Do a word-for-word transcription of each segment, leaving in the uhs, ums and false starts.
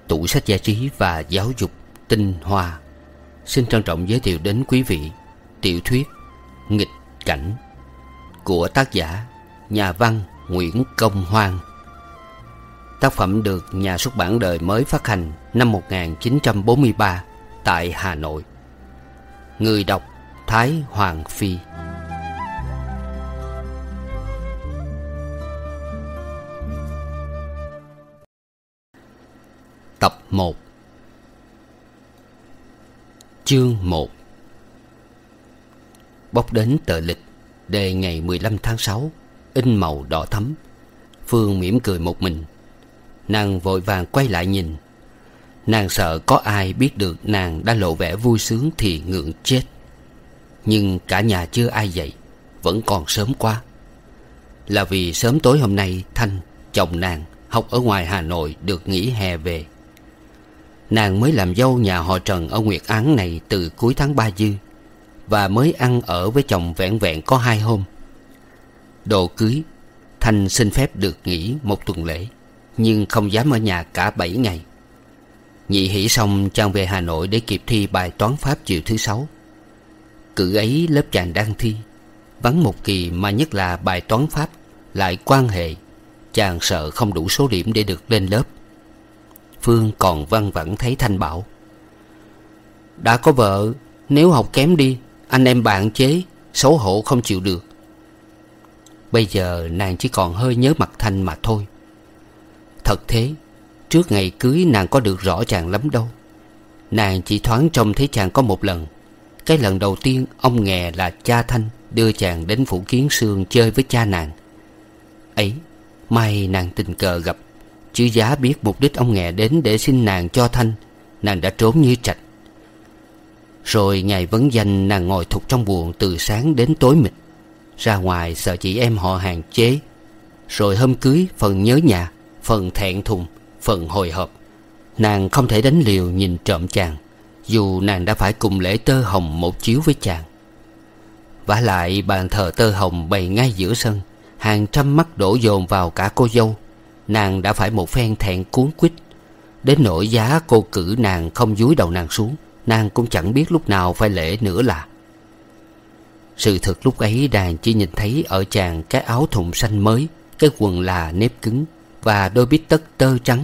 tủ sách giải trí và giáo dục tinh hoa xin trân trọng giới thiệu đến quý vị tiểu thuyết Nghịch Cảnh của tác giả nhà văn Nguyễn Công Hoan. Tác phẩm được nhà xuất bản Đời Mới phát hành năm một nghìn chín trăm bốn mươi ba tại Hà Nội. Người đọc Thái Hoàng Phi. Tập một. Chương một. Bóc đến tờ lịch đề ngày mười lăm tháng sáu, in màu đỏ thắm. Phương mỉm cười một mình. Nàng vội vàng quay lại nhìn. Nàng sợ có ai biết được nàng đã lộ vẻ vui sướng thì ngượng chết. Nhưng cả nhà chưa ai dậy, vẫn còn sớm quá. Là vì sớm tối hôm nay Thanh, chồng nàng, học ở ngoài Hà Nội được nghỉ hè về. Nàng mới làm dâu nhà họ Trần ở Nguyệt Áng này từ cuối tháng ba dư, và mới ăn ở với chồng vẹn vẹn có hai hôm. Đồ cưới, Thanh xin phép được nghỉ một tuần lễ, nhưng không dám ở nhà cả bảy ngày. Nhị hỷ xong chàng về Hà Nội để kịp thi bài toán Pháp chiều thứ sáu. Cự ấy lớp chàng đang thi, vắng một kỳ mà nhất là bài toán Pháp lại quan hệ. Chàng sợ không đủ số điểm để được lên lớp. Phương còn văng vẳng thấy Thanh bảo: đã có vợ, nếu học kém đi, anh em bạn chế, xấu hổ không chịu được. Bây giờ nàng chỉ còn hơi nhớ mặt Thanh mà thôi. Thật thế, trước ngày cưới nàng có được rõ chàng lắm đâu. Nàng chỉ thoáng trông thấy chàng có một lần. Cái lần đầu tiên ông Nghè là cha Thanh đưa chàng đến Phủ Kiến Sương chơi với cha nàng. Ấy, may nàng tình cờ gặp, chứ giá biết mục đích ông Nghè đến để xin nàng cho Thanh, nàng đã trốn như trạch. Rồi ngày vấn danh nàng ngồi thục trong buồng từ sáng đến tối mịt. Ra ngoài sợ chị em họ hàng chế. Rồi hôm cưới phần nhớ nhà, phần thẹn thùng, phần hồi hộp. Nàng không thể đánh liều nhìn trộm chàng, dù nàng đã phải cùng lễ tơ hồng một chiếu với chàng. Vả lại bàn thờ tơ hồng bày ngay giữa sân, hàng trăm mắt đổ dồn vào cả cô dâu. Nàng đã phải một phen thẹn cuốn quýt, đến nỗi giá cô cử nàng không dúi đầu nàng xuống, nàng cũng chẳng biết lúc nào phải lễ nữa là. Sự thật lúc ấy nàng chỉ nhìn thấy ở chàng cái áo thụng xanh mới, cái quần là nếp cứng và đôi bít tất tơ trắng.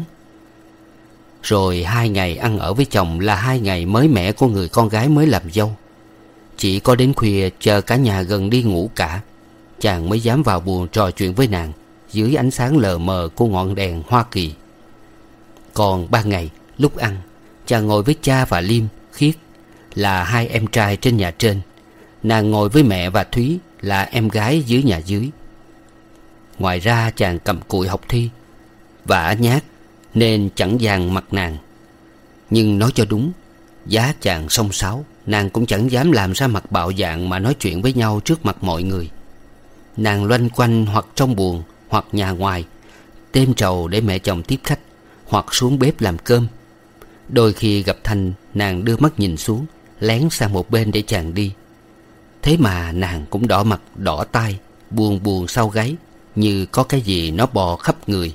Rồi hai ngày ăn ở với chồng là hai ngày mới mẻ của người con gái mới làm dâu. Chỉ có đến khuya chờ cả nhà gần đi ngủ cả, chàng mới dám vào buồng trò chuyện với nàng dưới ánh sáng lờ mờ của ngọn đèn Hoa Kỳ. Còn ban ngày lúc ăn, chàng ngồi với cha và Liêm, Khiết là hai em trai trên nhà trên. Nàng ngồi với mẹ và Thúy là em gái dưới nhà dưới. Ngoài ra chàng cầm cụi học thi, vả nhát nên chẳng dàng mặt nàng. Nhưng nói cho đúng, giá chàng xông xáo, nàng cũng chẳng dám làm ra mặt bạo dạn mà nói chuyện với nhau trước mặt mọi người. Nàng loanh quanh hoặc trong buồng hoặc nhà ngoài, têm trầu để mẹ chồng tiếp khách, hoặc xuống bếp làm cơm. Đôi khi gặp Thanh, nàng đưa mắt nhìn xuống, lén sang một bên để chàng đi. Thế mà nàng cũng đỏ mặt đỏ tai, buồn buồn sau gáy, như có cái gì nó bò khắp người.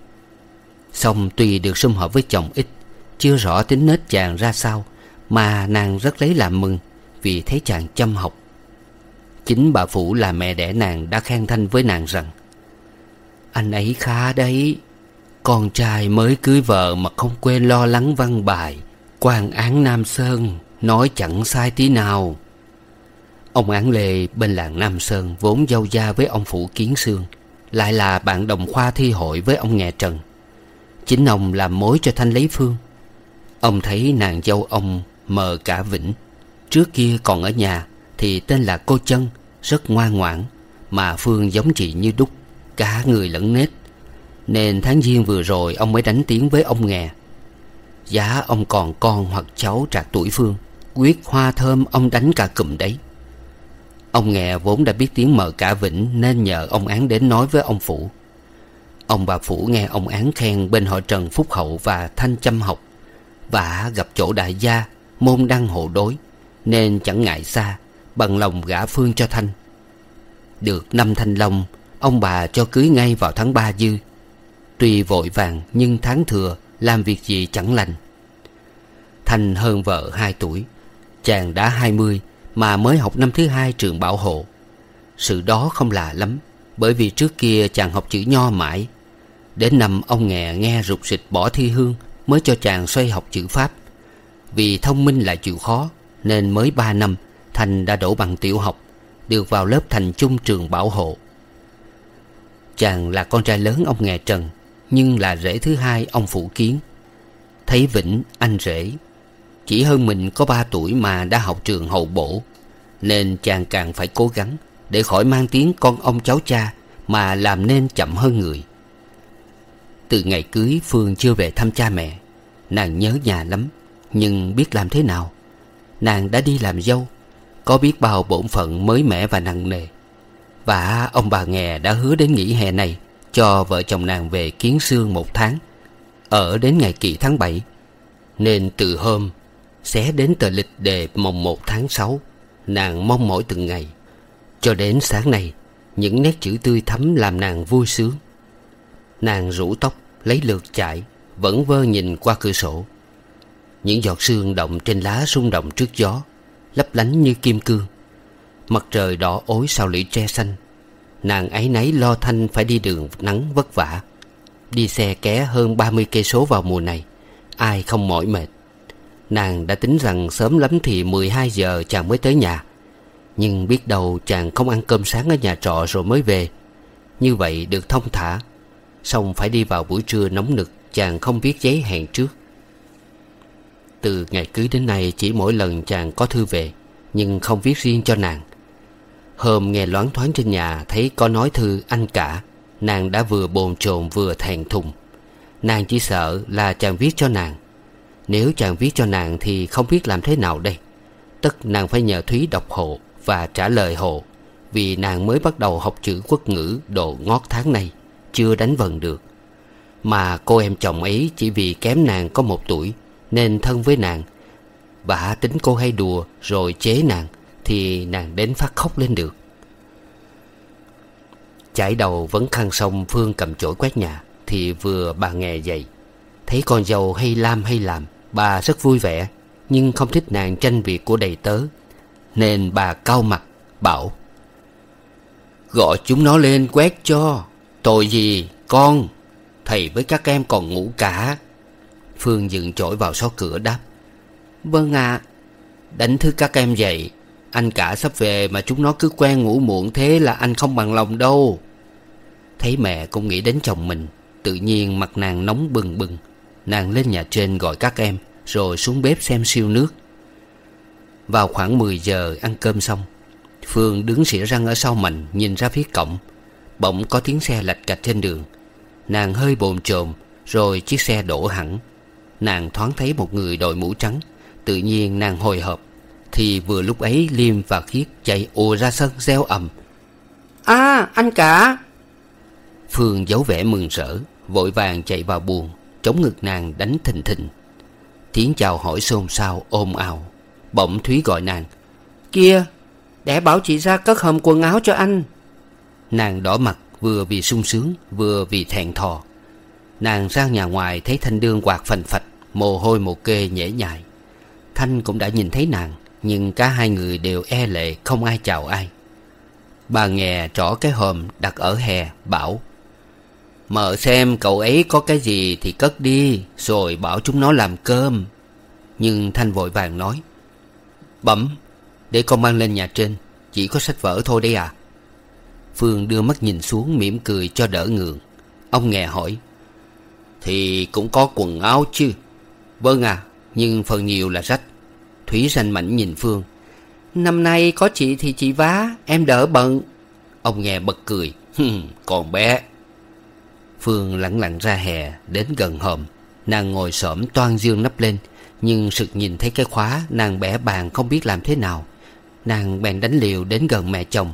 Xong tuy được sum họp với chồng ít, chưa rõ tính nết chàng ra sao, mà nàng rất lấy làm mừng vì thấy chàng chăm học. Chính bà Phủ là mẹ đẻ nàng đã khen Thanh với nàng rằng: anh ấy khá đấy, con trai mới cưới vợ mà không quên lo lắng văn bài, quan án Nam Sơn, nói chẳng sai tí nào. Ông Án Lê bên làng Nam Sơn vốn dâu gia với ông Phủ Kiến Sương, lại là bạn đồng khoa thi hội với ông Nghè Trần. Chính ông làm mối cho Thanh lấy Phương. Ông thấy nàng dâu ông mờ cả Vĩnh, trước kia còn ở nhà thì tên là cô Chân, rất ngoan ngoãn, mà Phương giống chị như đúc, cả người lẫn nết. Nên tháng giêng vừa rồi ông mới đánh tiếng với ông Nghè. Giá ông còn con hoặc cháu trạc tuổi Phương, quyết hoa thơm ông đánh cả cụm đấy. Ông Nghè vốn đã biết tiếng mờ cả Vĩnh, nên nhờ ông Án đến nói với ông Phủ. Ông bà Phủ nghe ông Án khen bên họ Trần phúc hậu và Thanh chăm học, và gặp chỗ đại gia, môn đăng hộ đối, nên chẳng ngại xa, bằng lòng gả Phương cho Thanh. Được năm thanh long, ông bà cho cưới ngay vào tháng ba dư. Tuy vội vàng nhưng tháng thừa làm việc gì chẳng lành. Thanh hơn vợ hai tuổi. Chàng đã hai mươi mà mới học năm thứ hai trường Bảo Hộ. Sự đó không lạ lắm, bởi vì trước kia chàng học chữ Nho mãi. Đến năm ông Nghè nghe rục rịch bỏ thi hương mới cho chàng xoay học chữ Pháp. Vì thông minh lại chịu khó nên mới ba năm Thành đã đỗ bằng tiểu học, được vào lớp thành chung trường Bảo Hộ. Chàng là con trai lớn ông Nghè Trần, nhưng là rể thứ hai ông Phủ Kiến. Thấy Vĩnh, anh rể, chỉ hơn mình có ba tuổi mà đã học trường hậu bổ, nên chàng càng phải cố gắng để khỏi mang tiếng con ông cháu cha mà làm nên chậm hơn người. Từ ngày cưới, Phương chưa về thăm cha mẹ. Nàng nhớ nhà lắm, nhưng biết làm thế nào. Nàng đã đi làm dâu, có biết bao bổn phận mới mẻ và nặng nề. Và ông bà Nghè đã hứa đến nghỉ hè này cho vợ chồng nàng về Kiến Xương một tháng, ở đến ngày kỵ tháng bảy. Nên từ hôm xé đến tờ lịch đề mồng một tháng sáu, nàng mong mỏi từng ngày. Cho đến sáng nay, những nét chữ tươi thắm làm nàng vui sướng. Nàng rủ tóc, lấy lượt chạy, vẫn vơ nhìn qua cửa sổ. Những giọt sương động trên lá rung động trước gió, lấp lánh như kim cương. Mặt trời đỏ ối sau lũy tre xanh. Nàng áy náy lo Thanh phải đi đường nắng vất vả. Đi xe ké hơn ba mươi cây số vào mùa này, ai không mỏi mệt. Nàng đã tính rằng sớm lắm thì mười hai giờ chàng mới tới nhà. Nhưng biết đâu chàng không ăn cơm sáng ở nhà trọ rồi mới về. Như vậy được thông thả. Xong phải đi vào buổi trưa nóng nực, chàng không viết giấy hẹn trước. Từ ngày cưới đến nay chỉ mỗi lần chàng có thư về, nhưng không viết riêng cho nàng. Hôm nghe loáng thoáng trên nhà thấy có nói thư anh cả, nàng đã vừa bồn chồn vừa thẹn thùng. Nàng chỉ sợ là chàng viết cho nàng. Nếu chàng viết cho nàng thì không biết làm thế nào đây. Tất nàng phải nhờ Thúy đọc hộ và trả lời hộ, vì nàng mới bắt đầu học chữ quốc ngữ độ ngót tháng này, chưa đánh vần được. Mà cô em chồng ấy chỉ vì kém nàng có một tuổi nên thân với nàng. Và tính cô hay đùa rồi chế nàng thì nàng đến phát khóc lên được. Chải đầu vẫn khăn xong, Phương cầm chổi quét nhà thì vừa bà Nghè dậy. Thấy con dâu hay lam hay làm, bà rất vui vẻ, nhưng không thích nàng tranh việc của đầy tớ, nên bà cau mặt bảo: "Gọi chúng nó lên quét cho. Tội gì con, thầy với các em còn ngủ cả." Phương dựng chổi vào xó cửa đáp: "Vâng ạ." À. "Đánh thức các em dậy. Anh cả sắp về mà chúng nó cứ quen ngủ muộn thế là anh không bằng lòng đâu." Thấy mẹ cũng nghĩ đến chồng mình, tự nhiên mặt nàng nóng bừng bừng. Nàng lên nhà trên gọi các em, rồi xuống bếp xem siêu nước. Vào khoảng mười giờ ăn cơm xong, Phương đứng xỉa răng ở sau mành nhìn ra phía cổng. Bỗng có tiếng xe lạch cạch trên đường. Nàng hơi bồn chồn, rồi chiếc xe đổ hẳn. Nàng thoáng thấy một người đội mũ trắng. Tự nhiên nàng hồi hộp. Thì vừa lúc ấy Liêm và Khiết chạy ùa ra sân reo ầm: "À, anh cả!" Phương giấu vẻ mừng rỡ, vội vàng chạy vào buồng, chống ngực nàng đánh thình thình. Tiếng chào hỏi xôn xao ồn ào. Bỗng Thúy gọi nàng: "Kia, để bảo chị ra cất hòm quần áo cho anh." Nàng đỏ mặt, vừa vì sung sướng vừa vì thẹn thò. Nàng ra nhà ngoài thấy Thanh đương quạt phành phạch, mồ hôi một kê nhễ nhại. Thanh cũng đã nhìn thấy nàng, nhưng cả hai người đều e lệ, không ai chào ai. Bà Nghè trỏ cái hòm đặt ở hè, bảo: "Mợ xem cậu ấy có cái gì thì cất đi, rồi bảo chúng nó làm cơm." Nhưng Thanh vội vàng nói: "Bẩm, để con mang lên nhà trên, chỉ có sách vở thôi đấy à." Phương đưa mắt nhìn xuống, mỉm cười cho đỡ ngượng. Ông Nghè hỏi: "Thì cũng có quần áo chứ?" "Vâng à, nhưng phần nhiều là rách." Thúy ranh mảnh nhìn Phương: "Năm nay có chị thì chị vá, em đỡ bận." Ông Nghè bật cười: "Còn bé." Phương lẳng lặng ra hè, đến gần hòm. Nàng ngồi xổm toan dương nắp lên, nhưng sực nhìn thấy cái khóa, nàng bẻ bàn không biết làm thế nào. Nàng bèn đánh liều đến gần mẹ chồng: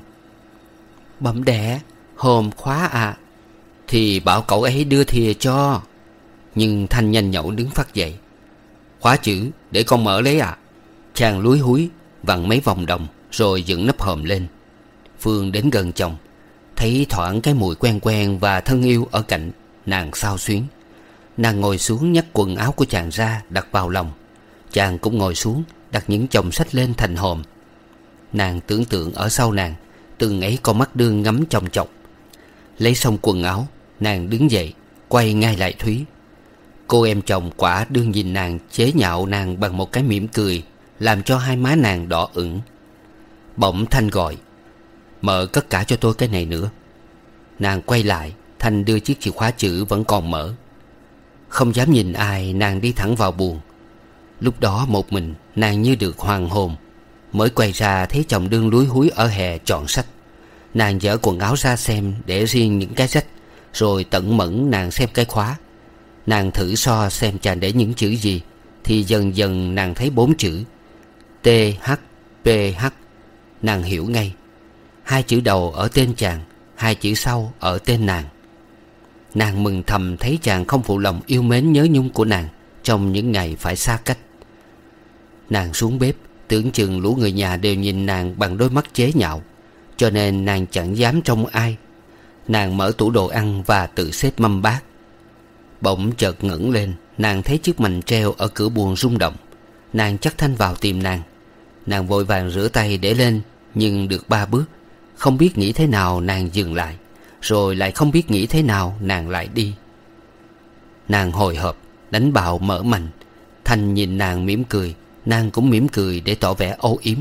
"Bẩm đẻ, hòm khóa à." "Thì bảo cậu ấy đưa thìa cho." Nhưng Thanh nhanh nhậu đứng phát dậy: "Khóa chữ, để con mở lấy à." Chàng lúi húi vặn mấy vòng đồng, rồi dựng nắp hòm lên. Phương đến gần chồng, thấy thoảng cái mùi quen quen và thân yêu ở cạnh. Nàng xao xuyến: Nàng ngồi xuống nhấc quần áo của chàng ra đặt vào lòng. Chàng cũng ngồi xuống đặt những chồng sách lên thành hòm. Nàng tưởng tượng ở sau nàng từng ấy con mắt đương ngắm chòng chọc. Lấy xong quần áo, nàng đứng dậy quay ngay lại Thúy. Cô em chồng quả đương nhìn nàng chế nhạo nàng bằng một cái mỉm cười, làm cho hai má nàng đỏ ửng. Bỗng Thanh gọi: "Mợ cất cả cho tôi cái này nữa." Nàng quay lại, Thanh đưa chiếc chìa khóa chữ vẫn còn mở. Không dám nhìn ai, nàng đi thẳng vào buồng. Lúc đó một mình nàng như được hoàn hồn. Mới quay ra thấy chồng đương lúi húi ở hè chọn sách. Nàng dỡ quần áo ra xem để riêng những cái rách, rồi tận mẫn nàng xem cái khóa. Nàng thử so xem chàng để những chữ gì, thì dần dần nàng thấy bốn chữ T H P H. Nàng hiểu ngay. Hai chữ đầu ở tên chàng, hai chữ sau ở tên nàng. Nàng mừng thầm thấy chàng không phụ lòng yêu mến nhớ nhung của nàng trong những ngày phải xa cách. Nàng xuống bếp, tưởng chừng lũ người nhà đều nhìn nàng bằng đôi mắt chế nhạo, cho nên nàng chẳng dám trông ai. Nàng mở tủ đồ ăn và tự xếp mâm bát. Bỗng chợt ngẩng lên, nàng thấy chiếc mành treo ở cửa buồng rung động. Nàng chắc Thanh vào tìm nàng. Nàng vội vàng rửa tay để lên, nhưng được ba bước, không biết nghĩ thế nào nàng dừng lại, rồi lại không biết nghĩ thế nào nàng lại đi. Nàng hồi hộp đánh bạo mở mành. Thanh nhìn nàng mỉm cười, nàng cũng mỉm cười để tỏ vẻ âu yếm.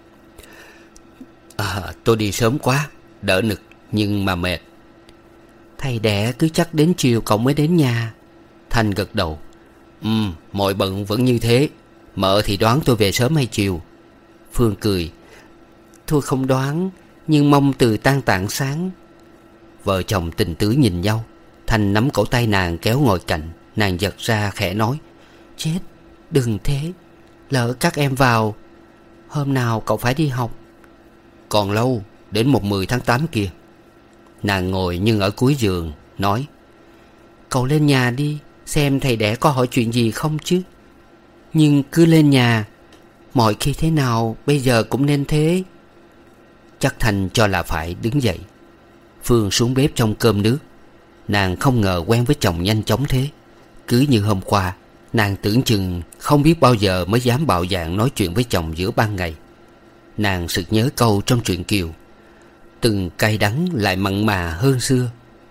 À, tôi đi sớm quá, đỡ nực nhưng mà mệt. Thầy đẻ cứ chắc đến chiều cậu mới đến nhà. Thanh gật đầu. Ừ, mọi bận vẫn như thế. Mợ thì đoán tôi về sớm hay chiều? Phương cười. Thôi không đoán, nhưng mong từ tan tạng sáng. Vợ chồng tình tứ nhìn nhau. Thanh nắm cổ tay nàng kéo ngồi cạnh. Nàng giật ra khẽ nói: Chết, đừng thế. Lỡ các em vào. Hôm nào cậu phải đi học? Còn lâu, đến một mười tháng tám kia. Nàng ngồi nhưng ở cuối giường, nói: Cậu lên nhà đi, xem thầy đẻ có hỏi chuyện gì không chứ. Nhưng cứ lên nhà, mọi khi thế nào bây giờ cũng nên thế. Chắc Thanh cho là phải đứng dậy. Phương xuống bếp trong cơm nước. Nàng không ngờ quen với chồng nhanh chóng thế. Cứ như hôm qua, nàng tưởng chừng không biết bao giờ mới dám bạo dạn nói chuyện với chồng giữa ban ngày. Nàng sực nhớ câu trong truyện Kiều: từng cay đắng lại mặn mà hơn xưa.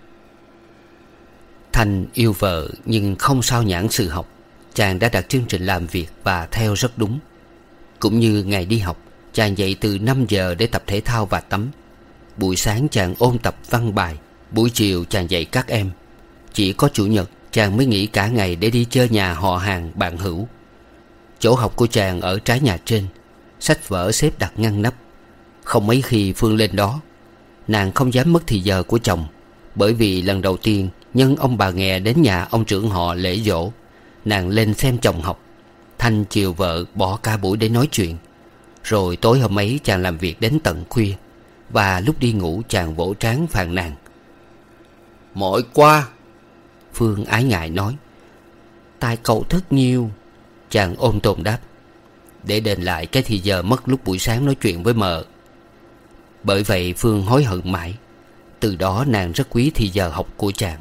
Thanh yêu vợ nhưng không sao nhãng sự học. Chàng đã đặt chương trình làm việc và theo rất đúng. Cũng như ngày đi học, chàng dậy từ năm giờ để tập thể thao và tắm. Buổi sáng chàng ôn tập văn bài, buổi chiều chàng dạy các em. Chỉ có chủ nhật chàng mới nghỉ cả ngày để đi chơi nhà họ hàng bạn hữu. Chỗ học của chàng ở trái nhà trên. Sách vở xếp đặt ngăn nắp. Không mấy khi Phương lên đó. Nàng không dám mất thì giờ của chồng, bởi vì lần đầu tiên nhân ông bà nghè đến nhà ông trưởng họ lễ giỗ, nàng lên xem chồng học. Thanh chiều vợ bỏ cả buổi để nói chuyện. Rồi tối hôm ấy chàng làm việc đến tận khuya. Và lúc đi ngủ chàng vỗ trán phàn nàn: Mỏi quá. Phương ái ngại nói: Tại cậu thức nhiều. Chàng ôm tồn đáp: Để đền lại cái thì giờ mất lúc buổi sáng nói chuyện với mợ. Bởi vậy Phương hối hận mãi. Từ đó nàng rất quý thì giờ học của chàng.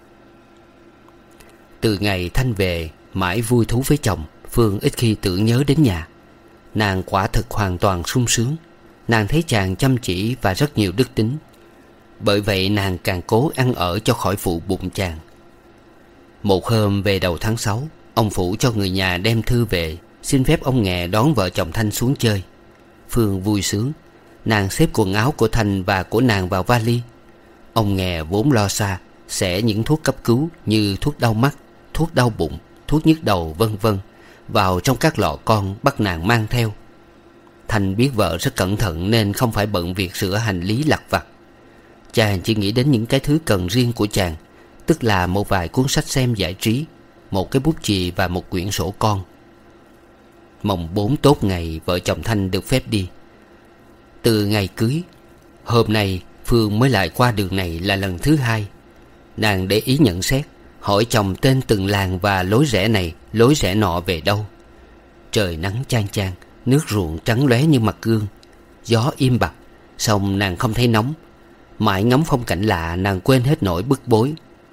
Từ ngày Thanh về mãi vui thú với chồng, Phương ít khi tưởng nhớ đến nhà. Nàng quả thực hoàn toàn sung sướng. Nàng thấy chàng chăm chỉ và rất nhiều đức tính. Bởi vậy nàng càng cố ăn ở cho khỏi phụ bụng chàng. Một hôm về đầu tháng sáu, ông Phủ cho người nhà đem thư về, xin phép ông nghè đón vợ chồng Thanh xuống chơi. Phương vui sướng. Nàng xếp quần áo của Thanh và của nàng vào vali. Ông nghè vốn lo xa, xẻ những thuốc cấp cứu như thuốc đau mắt, thuốc đau bụng, thuốc nhức đầu vân vân vào trong các lọ con bắt nàng mang theo. Thanh biết vợ rất cẩn thận nên không phải bận việc sửa hành lý lặt vặt. Chàng chỉ nghĩ đến những cái thứ cần riêng của chàng, tức là một vài cuốn sách xem giải trí, một cái bút chì và một quyển sổ con. Mồng bốn tốt ngày vợ chồng Thanh được phép đi. Từ ngày cưới, hôm nay Phương mới lại qua đường này là lần thứ hai. Nàng để ý nhận xét, hỏi chồng tên từng làng và lối rẽ này lối rẽ nọ về đâu. Trời nắng chang chang, nước ruộng trắng lóe như mặt gương. Gió im bặt, song nàng không thấy nóng. Mãi ngắm phong cảnh lạ nàng quên hết nỗi bức bối.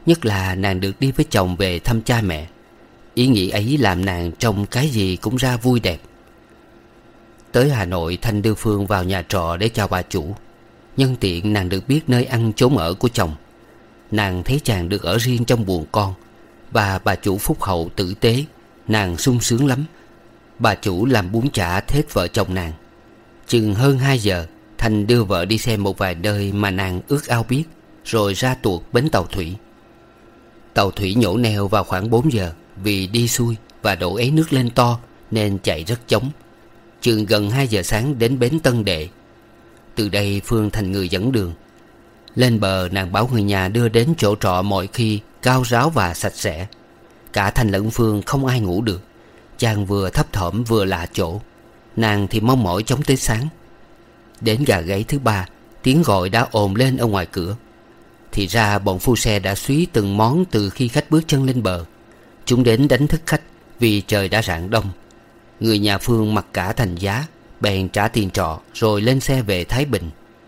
Nhất là nàng được đi với chồng về thăm cha mẹ. Ý nghĩ ấy làm nàng trông cái gì cũng ra vui đẹp. Tới Hà Nội, Thanh đưa Phương vào nhà trọ để chào bà chủ. Nhân tiện nàng được biết nơi ăn chốn ở của chồng. Nàng thấy chàng được ở riêng trong buồng con, và bà chủ phúc hậu tử tế. Nàng sung sướng lắm. Bà chủ làm bún chả thết vợ chồng nàng. Chừng hơn hai giờ, Thanh đưa vợ đi xem một vài nơi mà nàng ước ao biết, rồi ra tuột bến tàu thủy. Tàu thủy nhổ neo vào khoảng bốn giờ, vì đi xuôi và đổ ế nước lên to nên chạy rất chóng. Chừng gần hai giờ sáng đến bến Tân Đệ. Từ đây Phương thành người dẫn đường. Lên bờ, nàng bảo người nhà đưa đến chỗ trọ mọi khi cao ráo và sạch sẽ. Cả Thanh lẫn Phương không ai ngủ được. Chàng vừa thấp thỏm vừa lạ chỗ, nàng thì mong mỏi chống tới sáng. Đến gà gáy thứ ba, tiếng gọi đã ồn lên ở ngoài cửa. Thì ra bọn phu xe đã xúy từng món từ khi khách bước chân lên bờ. Chúng đến đánh thức khách vì trời đã rạng đông. Người nhà Phương mặc cả thành giá, bèn trả tiền trọ rồi lên xe về Thái Bình.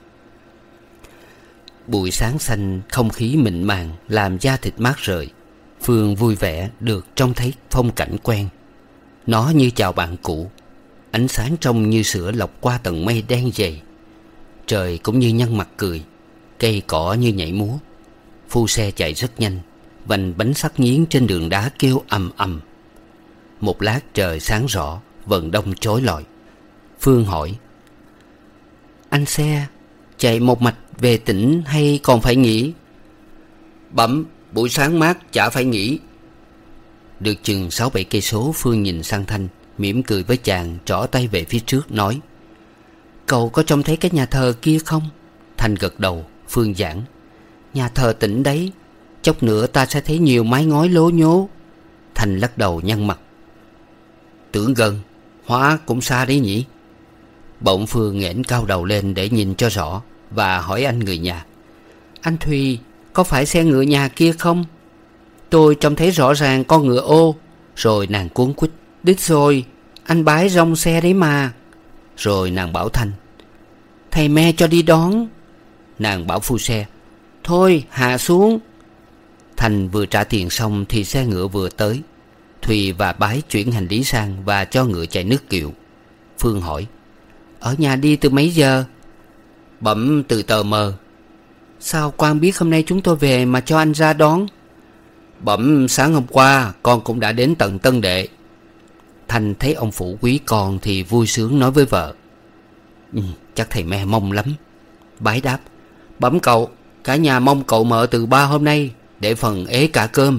Buổi sáng xanh, không khí mịn màng làm da thịt mát rời. Phương vui vẻ được trông thấy phong cảnh quen. Nó như chào bạn cũ. Ánh sáng trong như sữa lọc qua tầng mây đen dày. Trời cũng như nhăn mặt cười. Cây cỏ như nhảy múa. Phu xe chạy rất nhanh. Vành bánh sắt nghiến trên đường đá kêu ầm ầm. Một lát trời sáng rõ, vận đông chói lọi. Phương hỏi: anh xe chạy một mạch về tỉnh hay còn phải nghỉ? Bẩm, buổi sáng mát chả phải nghỉ. Được chừng sáu bảy cây số, Phương nhìn sang Thanh, mỉm cười với chàng, trỏ tay về phía trước nói: cậu có trông thấy cái nhà thờ kia không? Thanh gật đầu. Phương giảng: nhà thờ tỉnh đấy, chốc nữa ta sẽ thấy nhiều mái ngói lố nhố. Thanh lắc đầu nhăn mặt: tưởng gần, hóa cũng xa đấy nhỉ. Bỗng Phương nghển cao đầu lên để nhìn cho rõ, và hỏi anh người nhà: anh Thùy, có phải xe ngựa nhà kia không? Tôi trông thấy rõ ràng con ngựa ô. Rồi nàng cuống quýt: đít rồi, anh bái rong xe đấy mà. Rồi nàng bảo Thanh: thầy me cho đi đón. Nàng bảo phu xe: thôi hạ xuống. Thanh vừa trả tiền xong thì xe ngựa vừa tới. Thùy và Bái chuyển hành lý sang và cho ngựa chạy nước kiệu. Phương hỏi: ở nhà đi từ mấy giờ? Bẩm, từ tờ mờ. Sao quan biết hôm nay chúng tôi về mà cho anh ra đón? Bẩm, sáng hôm qua con cũng đã đến tận Tân Đệ. Thanh thấy ông phụ quý con thì vui sướng nói với vợ: ừ, chắc thầy me mong lắm. Bái đáp: bẩm cậu, cả nhà mong cậu mở từ ba hôm nay, để phần ế cả cơm.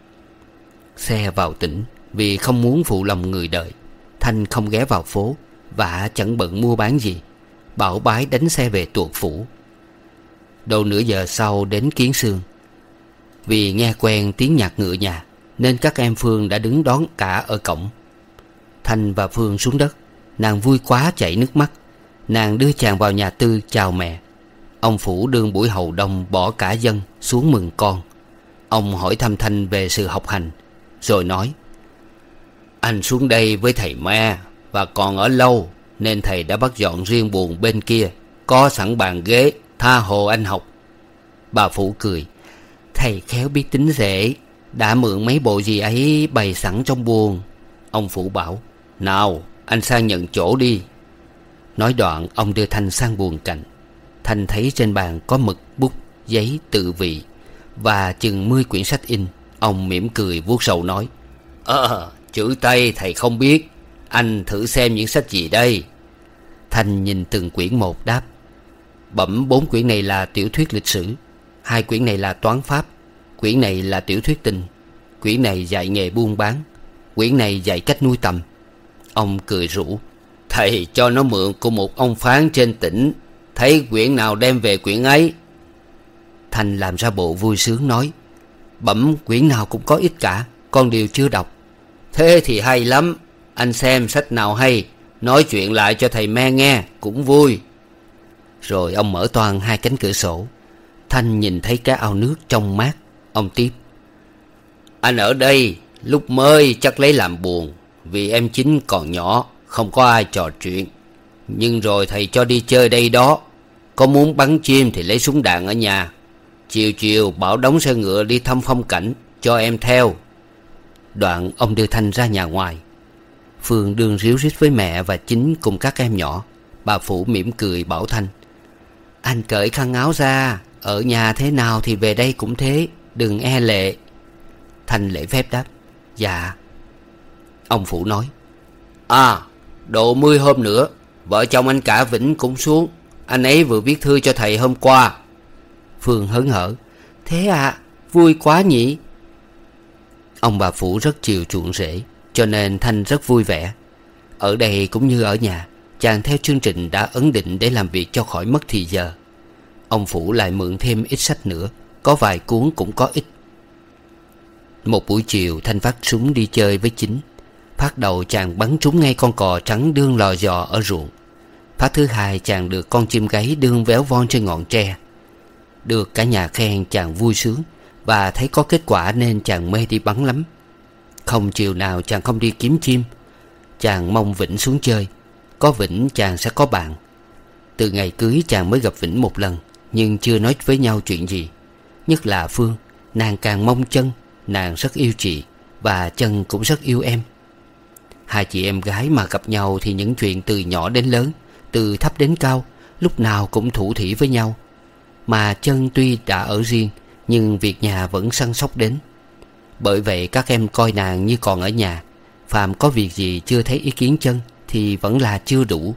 Xe vào tỉnh. Vì không muốn phụ lòng người đợi, Thanh không ghé vào phố, và chẳng bận mua bán gì. Bảo Bái đánh xe về tuột phủ. Độ nửa giờ sau đến Kiến Sương. Vì nghe quen tiếng nhạc ngựa nhà, nên các em Phương đã đứng đón cả ở cổng. Thanh và Phương xuống đất. Nàng vui quá chảy nước mắt. Nàng đưa chàng vào nhà tư chào mẹ. Ông phủ đương buổi hầu đông bỏ cả dân xuống mừng con. Ông hỏi thăm Thanh về sự học hành, rồi nói: anh xuống đây với thầy me và còn ở lâu, nên thầy đã bắt dọn riêng buồng bên kia, có sẵn bàn ghế, tha hồ anh học. Bà Phủ cười: thầy khéo biết tính rễ, đã mượn mấy bộ gì ấy bày sẵn trong buồng. Ông Phủ bảo: nào, anh sang nhận chỗ đi. Nói đoạn ông đưa Thanh sang buồng cạnh. Thanh thấy trên bàn có mực, bút, giấy, tự vị và chừng mươi quyển sách in. Ông mỉm cười vuốt râu nói: ờ, chữ Tây thầy không biết, anh thử xem những sách gì đây. Thanh nhìn từng quyển một đáp: bẩm, bốn quyển này là tiểu thuyết lịch sử, hai quyển này là toán pháp, quyển này là tiểu thuyết tình, quyển này dạy nghề buôn bán, quyển này dạy cách nuôi tầm. Ông cười rủ: thầy cho nó mượn của một ông phán trên tỉnh, thấy quyển nào đem về quyển ấy. Thanh làm ra bộ vui sướng nói: bẩm, quyển nào cũng có ích cả, con đều chưa đọc. Thế thì hay lắm, anh xem sách nào hay, nói chuyện lại cho thầy me nghe, cũng vui. Rồi ông mở toang hai cánh cửa sổ. Thanh nhìn thấy cái ao nước trong mát. Ông tiếp: anh ở đây lúc mới chắc lấy làm buồn, vì em Chính còn nhỏ, không có ai trò chuyện. Nhưng rồi thầy cho đi chơi đây đó, có muốn bắn chim thì lấy súng đạn ở nhà. Chiều chiều bảo đóng xe ngựa đi thăm phong cảnh, cho em theo. Đoạn ông đưa Thanh ra nhà ngoài. Phương đương ríu rít với mẹ và Chính cùng các em nhỏ. Bà Phủ mỉm cười bảo Thanh: Anh cởi khăn áo ra, ở nhà thế nào thì về đây cũng thế, đừng e lệ. Thanh lễ phép đáp: Dạ. Ông Phủ nói: À, độ mươi hôm nữa vợ chồng anh cả Vĩnh cũng xuống. Anh ấy vừa viết thư cho thầy hôm qua. Phương hớn hở: Thế à, vui quá nhỉ. Ông bà Phủ rất chiều chuộng rể, cho nên Thanh rất vui vẻ. Ở đây cũng như ở nhà, chàng theo chương trình đã ấn định để làm việc cho khỏi mất thì giờ. Ông Phủ lại mượn thêm ít sách nữa, có vài cuốn cũng có ích. Một buổi chiều Thanh vác súng đi chơi với Chính. Phát đầu chàng bắn trúng ngay con cò trắng đương lò dò ở ruộng. Phát thứ hai chàng được con chim gáy đương véo von trên ngọn tre. Được cả nhà khen chàng vui sướng, và thấy có kết quả nên chàng mê đi bắn lắm. Không chiều nào chàng không đi kiếm chim. Chàng mong Vĩnh xuống chơi, có Vĩnh chàng sẽ có bạn. Từ ngày cưới chàng mới gặp Vĩnh một lần, nhưng chưa nói với nhau chuyện gì. Nhất là Phương, nàng càng mong Chân. Nàng rất yêu chị, và Chân cũng rất yêu em. Hai chị em gái mà gặp nhau thì những chuyện từ nhỏ đến lớn, từ thấp đến cao, lúc nào cũng thủ thỉ với nhau. Mà Chân tuy đã ở riêng, nhưng việc nhà vẫn săn sóc đến. Bởi vậy các em coi nàng như còn ở nhà. Phàm có việc gì chưa thấy ý kiến Chân thì vẫn là chưa đủ.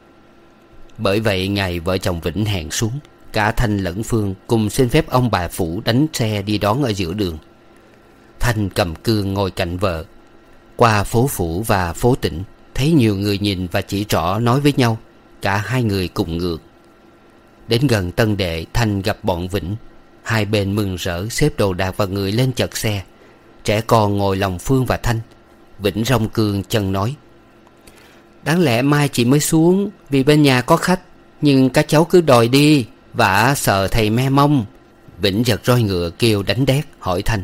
Bởi vậy ngày vợ chồng Vĩnh hẹn xuống, cả Thanh lẫn Phương cùng xin phép ông bà Phủ đánh xe đi đón ở giữa đường. Thanh cầm cương ngồi cạnh vợ. Qua phố Phủ và phố Tỉnh, thấy nhiều người nhìn và chỉ trỏ nói với nhau. Cả hai người cùng ngược. Đến gần Tân Đệ, Thanh gặp bọn Vĩnh. Hai bên mừng rỡ xếp đồ đạc và người lên chật xe. Trẻ con ngồi lòng Phương và Thanh. Vĩnh rong cương Chân nói: Đáng lẽ mai chị mới xuống, vì bên nhà có khách. Nhưng các cháu cứ đòi đi, vả sợ thầy me mông. Vĩnh giật roi ngựa kêu đánh đét, hỏi Thanh: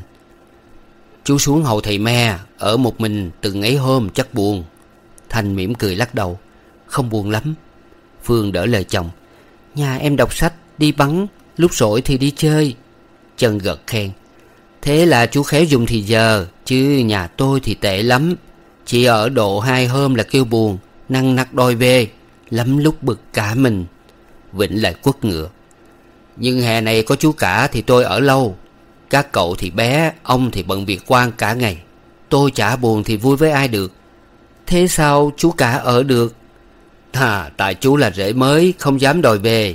Chú xuống hầu thầy me, ở một mình từng ấy hôm chắc buồn. Thanh mỉm cười lắc đầu: Không buồn lắm. Phương đỡ lời chồng: Nhà em đọc sách, đi bắn, lúc rỗi thì đi chơi. Chân gật khen: Thế là chú khéo dùng thì giờ, chứ nhà tôi thì tệ lắm. Chỉ ở độ hai hôm là kêu buồn, năng nặc đòi về, lắm lúc bực cả mình. Vĩnh lại quất ngựa: Nhưng hè này có chú cả thì tôi ở lâu. Các cậu thì bé, ông thì bận việc quan cả ngày. Tôi chả buồn thì vui với ai được. Thế sao chú cả ở được? À, tại chú là rể mới, không dám đòi về.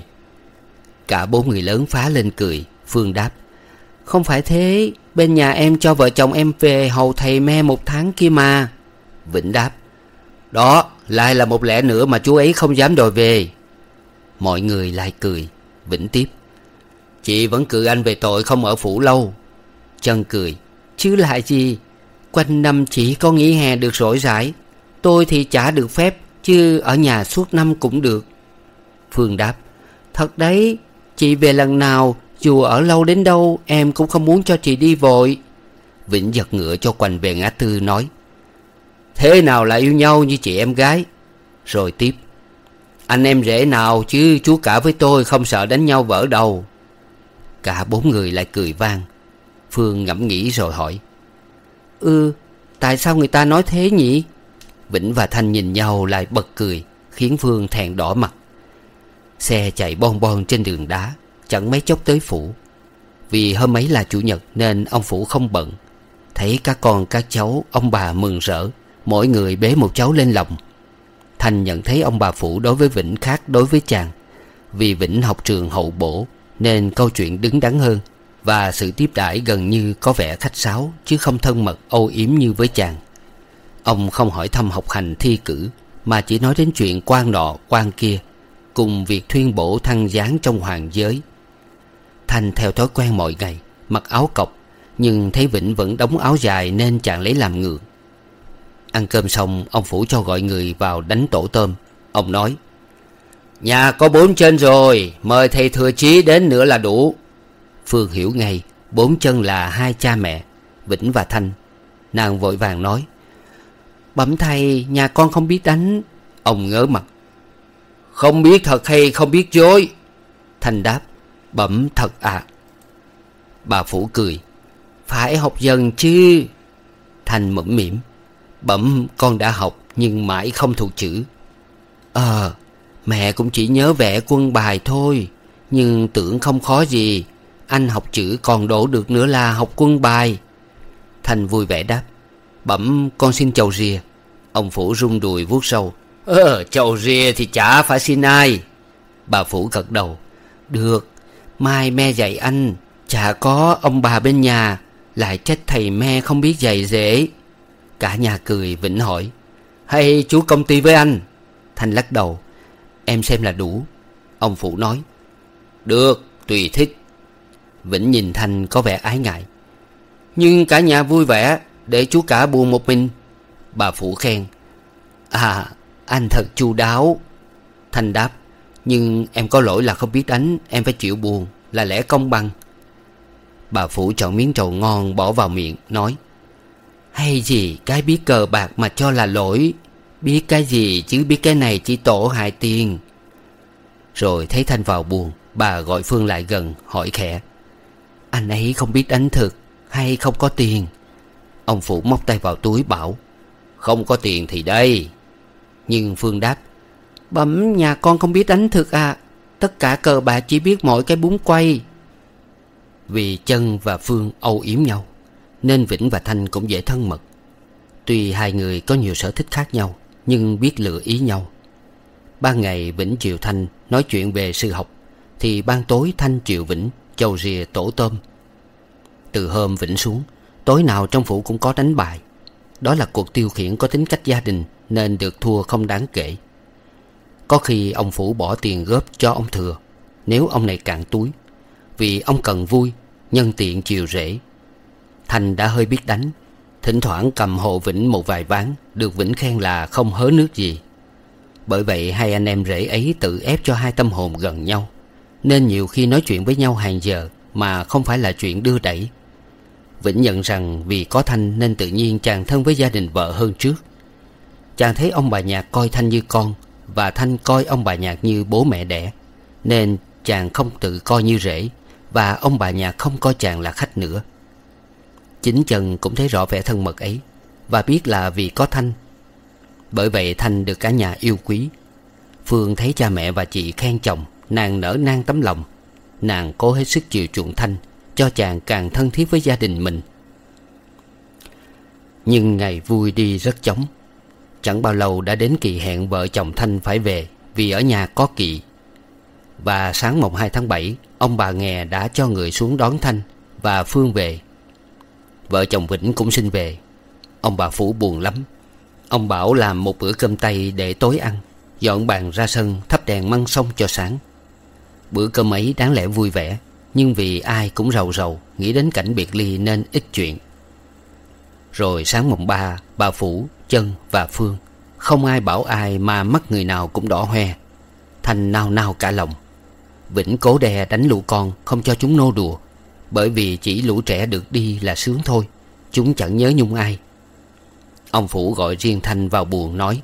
Cả bốn người lớn phá lên cười. Phương đáp: Không phải thế, bên nhà em cho vợ chồng em về hầu thầy me một tháng kia mà. Vĩnh đáp: Đó lại là một lẽ nữa mà chú ấy không dám đòi về. Mọi người lại cười. Vĩnh tiếp: Chị vẫn cự anh về tội không ở phủ lâu. Chân cười: Chứ lại gì, quanh năm chỉ có nghỉ hè được rỗi rãi. Tôi thì chả được phép, chứ ở nhà suốt năm cũng được. Phương đáp: Thật đấy, chị về lần nào, dù ở lâu đến đâu, em cũng không muốn cho chị đi vội. Vĩnh giật ngựa cho quanh về ngã tư nói: Thế nào là yêu nhau như chị em gái. Rồi tiếp: Anh em rể nào chứ chú cả với tôi không sợ đánh nhau vỡ đầu. Cả bốn người lại cười vang. Phương ngẫm nghĩ rồi hỏi: Ừ, tại sao người ta nói thế nhỉ? Vĩnh và Thanh nhìn nhau lại bật cười, khiến Phương thẹn đỏ mặt. Xe chạy bon bon trên đường đá, chẳng mấy chốc tới phủ. Vì hôm ấy là chủ nhật nên ông Phủ không bận. Thấy các con các cháu, ông bà mừng rỡ, mỗi người bế một cháu lên lòng. Thanh nhận thấy ông bà Phủ đối với Vĩnh khác đối với chàng. Vì Vĩnh học trường hậu bổ nên câu chuyện đứng đắn hơn, và sự tiếp đãi gần như có vẻ khách sáo, chứ không thân mật âu yếm như với chàng. Ông không hỏi thăm học hành thi cử, mà chỉ nói đến chuyện quan nọ quan kia, cùng việc thuyên bổ thăng giáng trong hoàng giới. Thanh theo thói quen mọi ngày mặc áo cộc, nhưng thấy Vĩnh vẫn đóng áo dài nên chàng lấy làm ngượng. Ăn cơm xong, ông Phủ cho gọi người vào đánh tổ tôm. Ông nói: Nhà có bốn chân rồi, mời thầy Thừa Chí đến nữa là đủ. Phương hiểu ngay bốn chân là hai cha mẹ, Vĩnh và Thanh. Nàng vội vàng nói: Bẩm thầy, nhà con không biết đánh. Ông ngớ mặt: Không biết thật hay không biết dối? Thanh đáp: Bẩm thật ạ. À. Bà Phủ cười. Phải học dần chứ. Thanh mũm mỉm. Bẩm con đã học nhưng mãi không thuộc chữ. Ờ mẹ cũng chỉ nhớ vẽ quân bài thôi, nhưng tưởng không khó gì. Anh học chữ còn đổ được nữa là học quân bài. Thanh vui vẻ đáp. Bẩm con xin chầu rìa. Ông Phủ rung đùi vuốt râu. Ờ chầu rìa thì chả phải xin ai. Bà Phủ gật đầu. Được, mai me dạy anh. Chả có ông bà bên nhà, lại trách thầy me không biết dạy dễ. Cả nhà cười. Vĩnh hỏi. Hay chú công ty với anh? Thanh lắc đầu. Em xem là đủ. Ông Phủ nói. Được, tùy thích. Vĩnh nhìn Thanh có vẻ ái ngại. Nhưng cả nhà vui vẻ, để chú cả buồn một mình. Bà Phủ khen. À, anh thật chu đáo. Thanh đáp. Nhưng em có lỗi là không biết đánh, em phải chịu buồn, là lẽ công bằng. Bà Phủ chọn miếng trầu ngon bỏ vào miệng, nói. Hay gì cái biết cờ bạc mà cho là lỗi. Biết cái gì chứ biết cái này chỉ tổ hại tiền. Rồi thấy Thanh vào buồn, bà gọi Phương lại gần, hỏi khẽ. Anh ấy không biết đánh thực hay không có tiền? Ông Phủ móc tay vào túi bảo. Không có tiền thì đây. Nhưng Phương đáp. Bẩm nhà con không biết đánh thực à. Tất cả cờ bạc chỉ biết mỗi cái bún quay. Vì Chân và Phương âu yếm nhau, nên Vĩnh và Thanh cũng dễ thân mật. Tuy hai người có nhiều sở thích khác nhau, nhưng biết lựa ý nhau. Ban ngày Vĩnh chiều Thanh nói chuyện về sư học, thì ban tối Thanh chiều Vĩnh chầu rìa tổ tôm. Từ hôm Vĩnh xuống, tối nào trong phủ cũng có đánh bài. Đó là cuộc tiêu khiển có tính cách gia đình, nên được thua không đáng kể. Có khi ông Phủ bỏ tiền góp cho ông Thừa, nếu ông này cạn túi, vì ông cần vui, nhân tiện chiều rễ. Thanh đã hơi biết đánh, thỉnh thoảng cầm hộ Vĩnh một vài ván, được Vĩnh khen là không hớ nước gì. Bởi vậy hai anh em rể ấy tự ép cho hai tâm hồn gần nhau, nên nhiều khi nói chuyện với nhau hàng giờ mà không phải là chuyện đưa đẩy. Vĩnh nhận rằng vì có Thanh nên tự nhiên chàng thân với gia đình vợ hơn trước. Chàng thấy ông bà Nhạc coi Thanh như con, và Thanh coi ông bà Nhạc như bố mẹ đẻ, nên chàng không tự coi như rể, và ông bà Nhạc không coi chàng là khách nữa. Chính Chân cũng thấy rõ vẻ thân mật ấy, và biết là vì có Thanh. Bởi vậy Thanh được cả nhà yêu quý. Phương thấy cha mẹ và chị khen chồng, nàng nở nang tấm lòng. Nàng cố hết sức chiều chuộng Thanh, cho chàng càng thân thiết với gia đình mình. Nhưng ngày vui đi rất chóng. Chẳng bao lâu đã đến kỳ hẹn vợ chồng Thanh phải về, vì ở nhà có kỵ. Và sáng mồng hai tháng bảy, ông bà Nghè đã cho người xuống đón Thanh và Phương về. Vợ chồng Vĩnh cũng xin về. Ông bà Phủ buồn lắm. Ông bảo làm một bữa cơm Tây để tối ăn, dọn bàn ra sân, thắp đèn măng sông cho sáng. Bữa cơm ấy đáng lẽ vui vẻ, nhưng vì ai cũng rầu rầu nghĩ đến cảnh biệt ly nên ít chuyện. Rồi sáng mồng ba, bà Phủ, Chân và Phương không ai bảo ai mà mắt người nào cũng đỏ hoe. Thanh nao nao cả lòng. Vĩnh cố đè đánh lũ con, không cho chúng nô đùa, bởi vì chỉ lũ trẻ được đi là sướng thôi, chúng chẳng nhớ nhung ai. Ông Phủ gọi riêng Thanh vào buồng nói.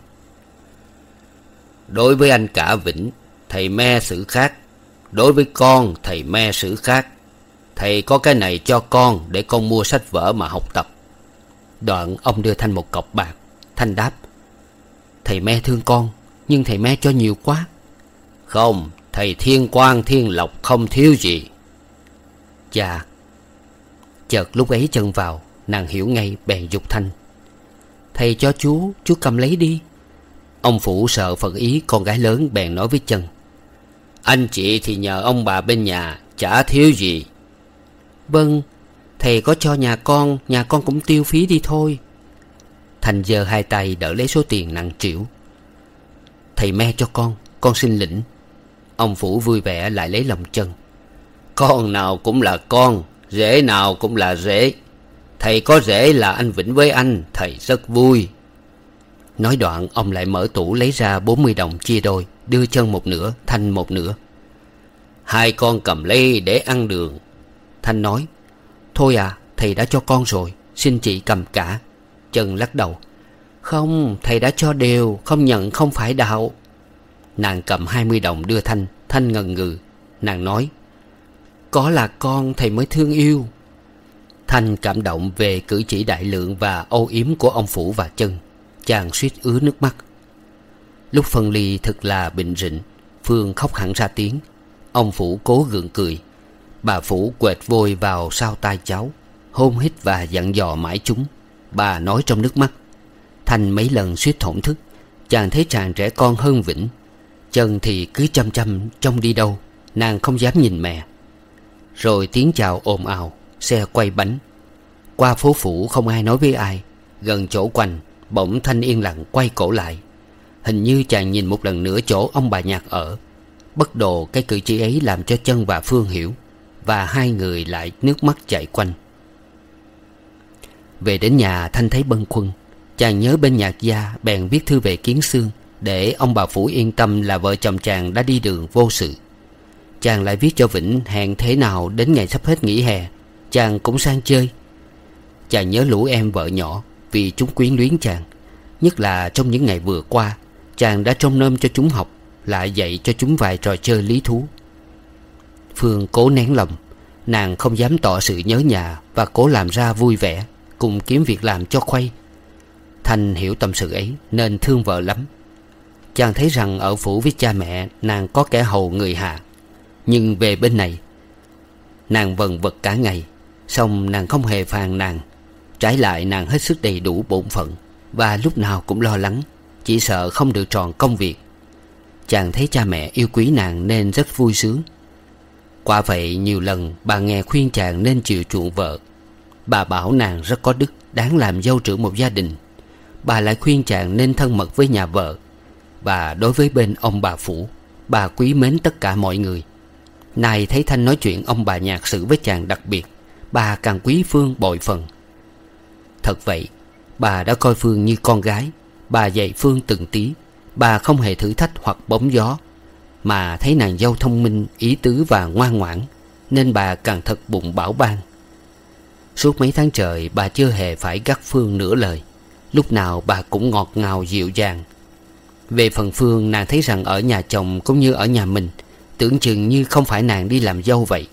Đối với anh cả Vĩnh, thầy me xử khác. Đối với con, thầy me xử khác. Thầy có cái này cho con để con mua sách vở mà học tập. Đoạn ông đưa Thanh một cọc bạc. Thanh đáp. Thầy me thương con, nhưng thầy me cho nhiều quá. Không, thầy thiên quan thiên lộc không thiếu gì. Chà. Chợt lúc ấy Chân vào, nàng hiểu ngay bèn giục Thanh. Thầy cho chú, chú cầm lấy đi. Ông Phủ sợ phật ý con gái lớn bèn nói với Chân. Anh chị thì nhờ ông bà bên nhà, chả thiếu gì. Vâng, thầy có cho nhà con, nhà con cũng tiêu phí đi thôi. Thanh giơ hai tay đỡ lấy số tiền nặng trĩu. Thầy me cho con, con xin lĩnh. Ông Phủ vui vẻ lại lấy lòng Chân. Con nào cũng là con, rể nào cũng là rể. Thầy có rể là anh Vĩnh với anh, thầy rất vui. Nói đoạn ông lại mở tủ lấy ra bốn mươi đồng chia đôi, đưa Chân một nửa, Thanh một nửa. Hai con cầm lấy để ăn đường. Thanh nói. Thôi à, thầy đã cho con rồi, xin chị cầm cả. Chân lắc đầu. Không, thầy đã cho đều, không nhận không phải đạo. Nàng cầm hai mươi đồng đưa Thanh. Thanh ngần ngừ. Nàng nói. có là con thầy mới thương yêu. Thanh cảm động về cử chỉ đại lượng và âu yếm của ông Phủ và Chân. Chàng suýt ứa nước mắt. Lúc phân ly thật là bình rịnh, Phương khóc hẳn ra tiếng. Ông Phủ cố gượng cười. Bà Phủ quệt vôi vào sau tai cháu, hôn hít và dặn dò mãi chúng. Bà nói trong nước mắt. Thanh mấy lần suýt thổn thức. Chàng thấy chàng trẻ con hơn Vĩnh. Chân thì cứ chăm chăm trông đi đâu, nàng không dám nhìn mẹ. Rồi tiếng chào ồn ào, xe quay bánh. Qua phố Phủ không ai nói với ai. Gần chỗ quanh, bỗng Thanh yên lặng quay cổ lại. Hình như chàng nhìn một lần nữa chỗ ông bà Nhạc ở. Bất đồ cái cử chỉ ấy làm cho Chân và Phương hiểu, và hai người lại nước mắt chảy quanh. Về đến nhà Thanh thấy bâng khuâng. Chàng nhớ bên Nhạc gia, bèn viết thư về Kiến Xương, để ông bà Phủ yên tâm là vợ chồng chàng đã đi đường vô sự. Chàng lại viết cho Vĩnh hẹn thế nào đến ngày sắp hết nghỉ hè chàng cũng sang chơi. Chàng nhớ lũ em vợ nhỏ, vì chúng quyến luyến chàng. Nhất là trong những ngày vừa qua, chàng đã trông nom cho chúng học, lại dạy cho chúng vài trò chơi lý thú. Phương cố nén lòng. Nàng không dám tỏ sự nhớ nhà, và cố làm ra vui vẻ, cùng kiếm việc làm cho khuây. Thanh hiểu tâm sự ấy nên thương vợ lắm. Chàng thấy rằng ở phủ với cha mẹ nàng có kẻ hầu người hạ, nhưng về bên này nàng vần vật cả ngày. Song nàng không hề phàn nàn. Trái lại nàng hết sức đầy đủ bổn phận, và lúc nào cũng lo lắng, chỉ sợ không được tròn công việc. Chàng thấy cha mẹ yêu quý nàng nên rất vui sướng. Quả vậy nhiều lần bà nghe khuyên chàng nên chịu chuộng vợ. Bà bảo nàng rất có đức, đáng làm dâu trưởng một gia đình. Bà lại khuyên chàng nên thân mật với nhà vợ. Và đối với bên ông bà Phủ, bà quý mến tất cả mọi người. Nay thấy Thanh nói chuyện ông bà Nhạc xử với chàng đặc biệt, bà càng quý Phương bội phần. Thật vậy, bà đã coi Phương như con gái. Bà dạy Phương từng tí. Bà không hề thử thách hoặc bóng gió, mà thấy nàng dâu thông minh, ý tứ và ngoan ngoãn, nên bà càng thật bụng bảo ban. Suốt mấy tháng trời bà chưa hề phải gắt Phương nửa lời. Lúc nào bà cũng ngọt ngào dịu dàng. Về phần Phương, nàng thấy rằng ở nhà chồng cũng như ở nhà mình, tưởng chừng như không phải nàng đi làm dâu vậy.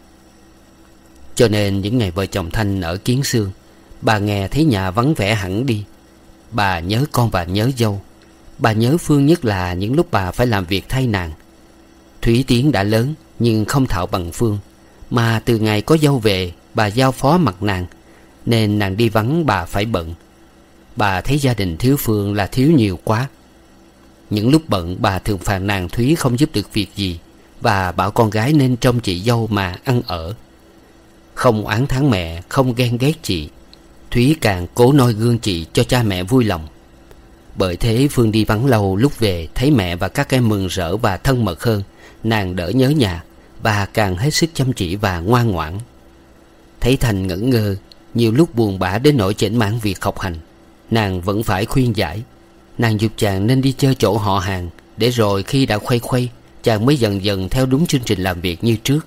Cho nên những ngày vợ chồng Thanh ở Kiến Xương, bà nghe thấy nhà vắng vẻ hẳn đi. Bà nhớ con và nhớ dâu. Bà nhớ Phương nhất là những lúc bà phải làm việc thay nàng. Thúy Tiến đã lớn nhưng không thạo bằng Phương, mà từ ngày có dâu về bà giao phó mặt nàng, nên nàng đi vắng bà phải bận. Bà thấy gia đình thiếu Phương là thiếu nhiều quá. Những lúc bận bà thường phàn nàn Thúy không giúp được việc gì, và bảo con gái nên trông chị dâu mà ăn ở. Không oán thán mẹ, không ghen ghét chị, Thúy càng cố noi gương chị cho cha mẹ vui lòng. Bởi thế Phương đi vắng lâu, lúc về thấy mẹ và các em mừng rỡ và thân mật hơn, nàng đỡ nhớ nhà, và càng hết sức chăm chỉ và ngoan ngoãn. Thấy Thành ngẩn ngơ, nhiều lúc buồn bã đến nỗi chểnh mãn việc học hành, nàng vẫn phải khuyên giải. Nàng dục chàng nên đi chơi chỗ họ hàng, để rồi khi đã khuây khuây, chàng mới dần dần theo đúng chương trình làm việc như trước.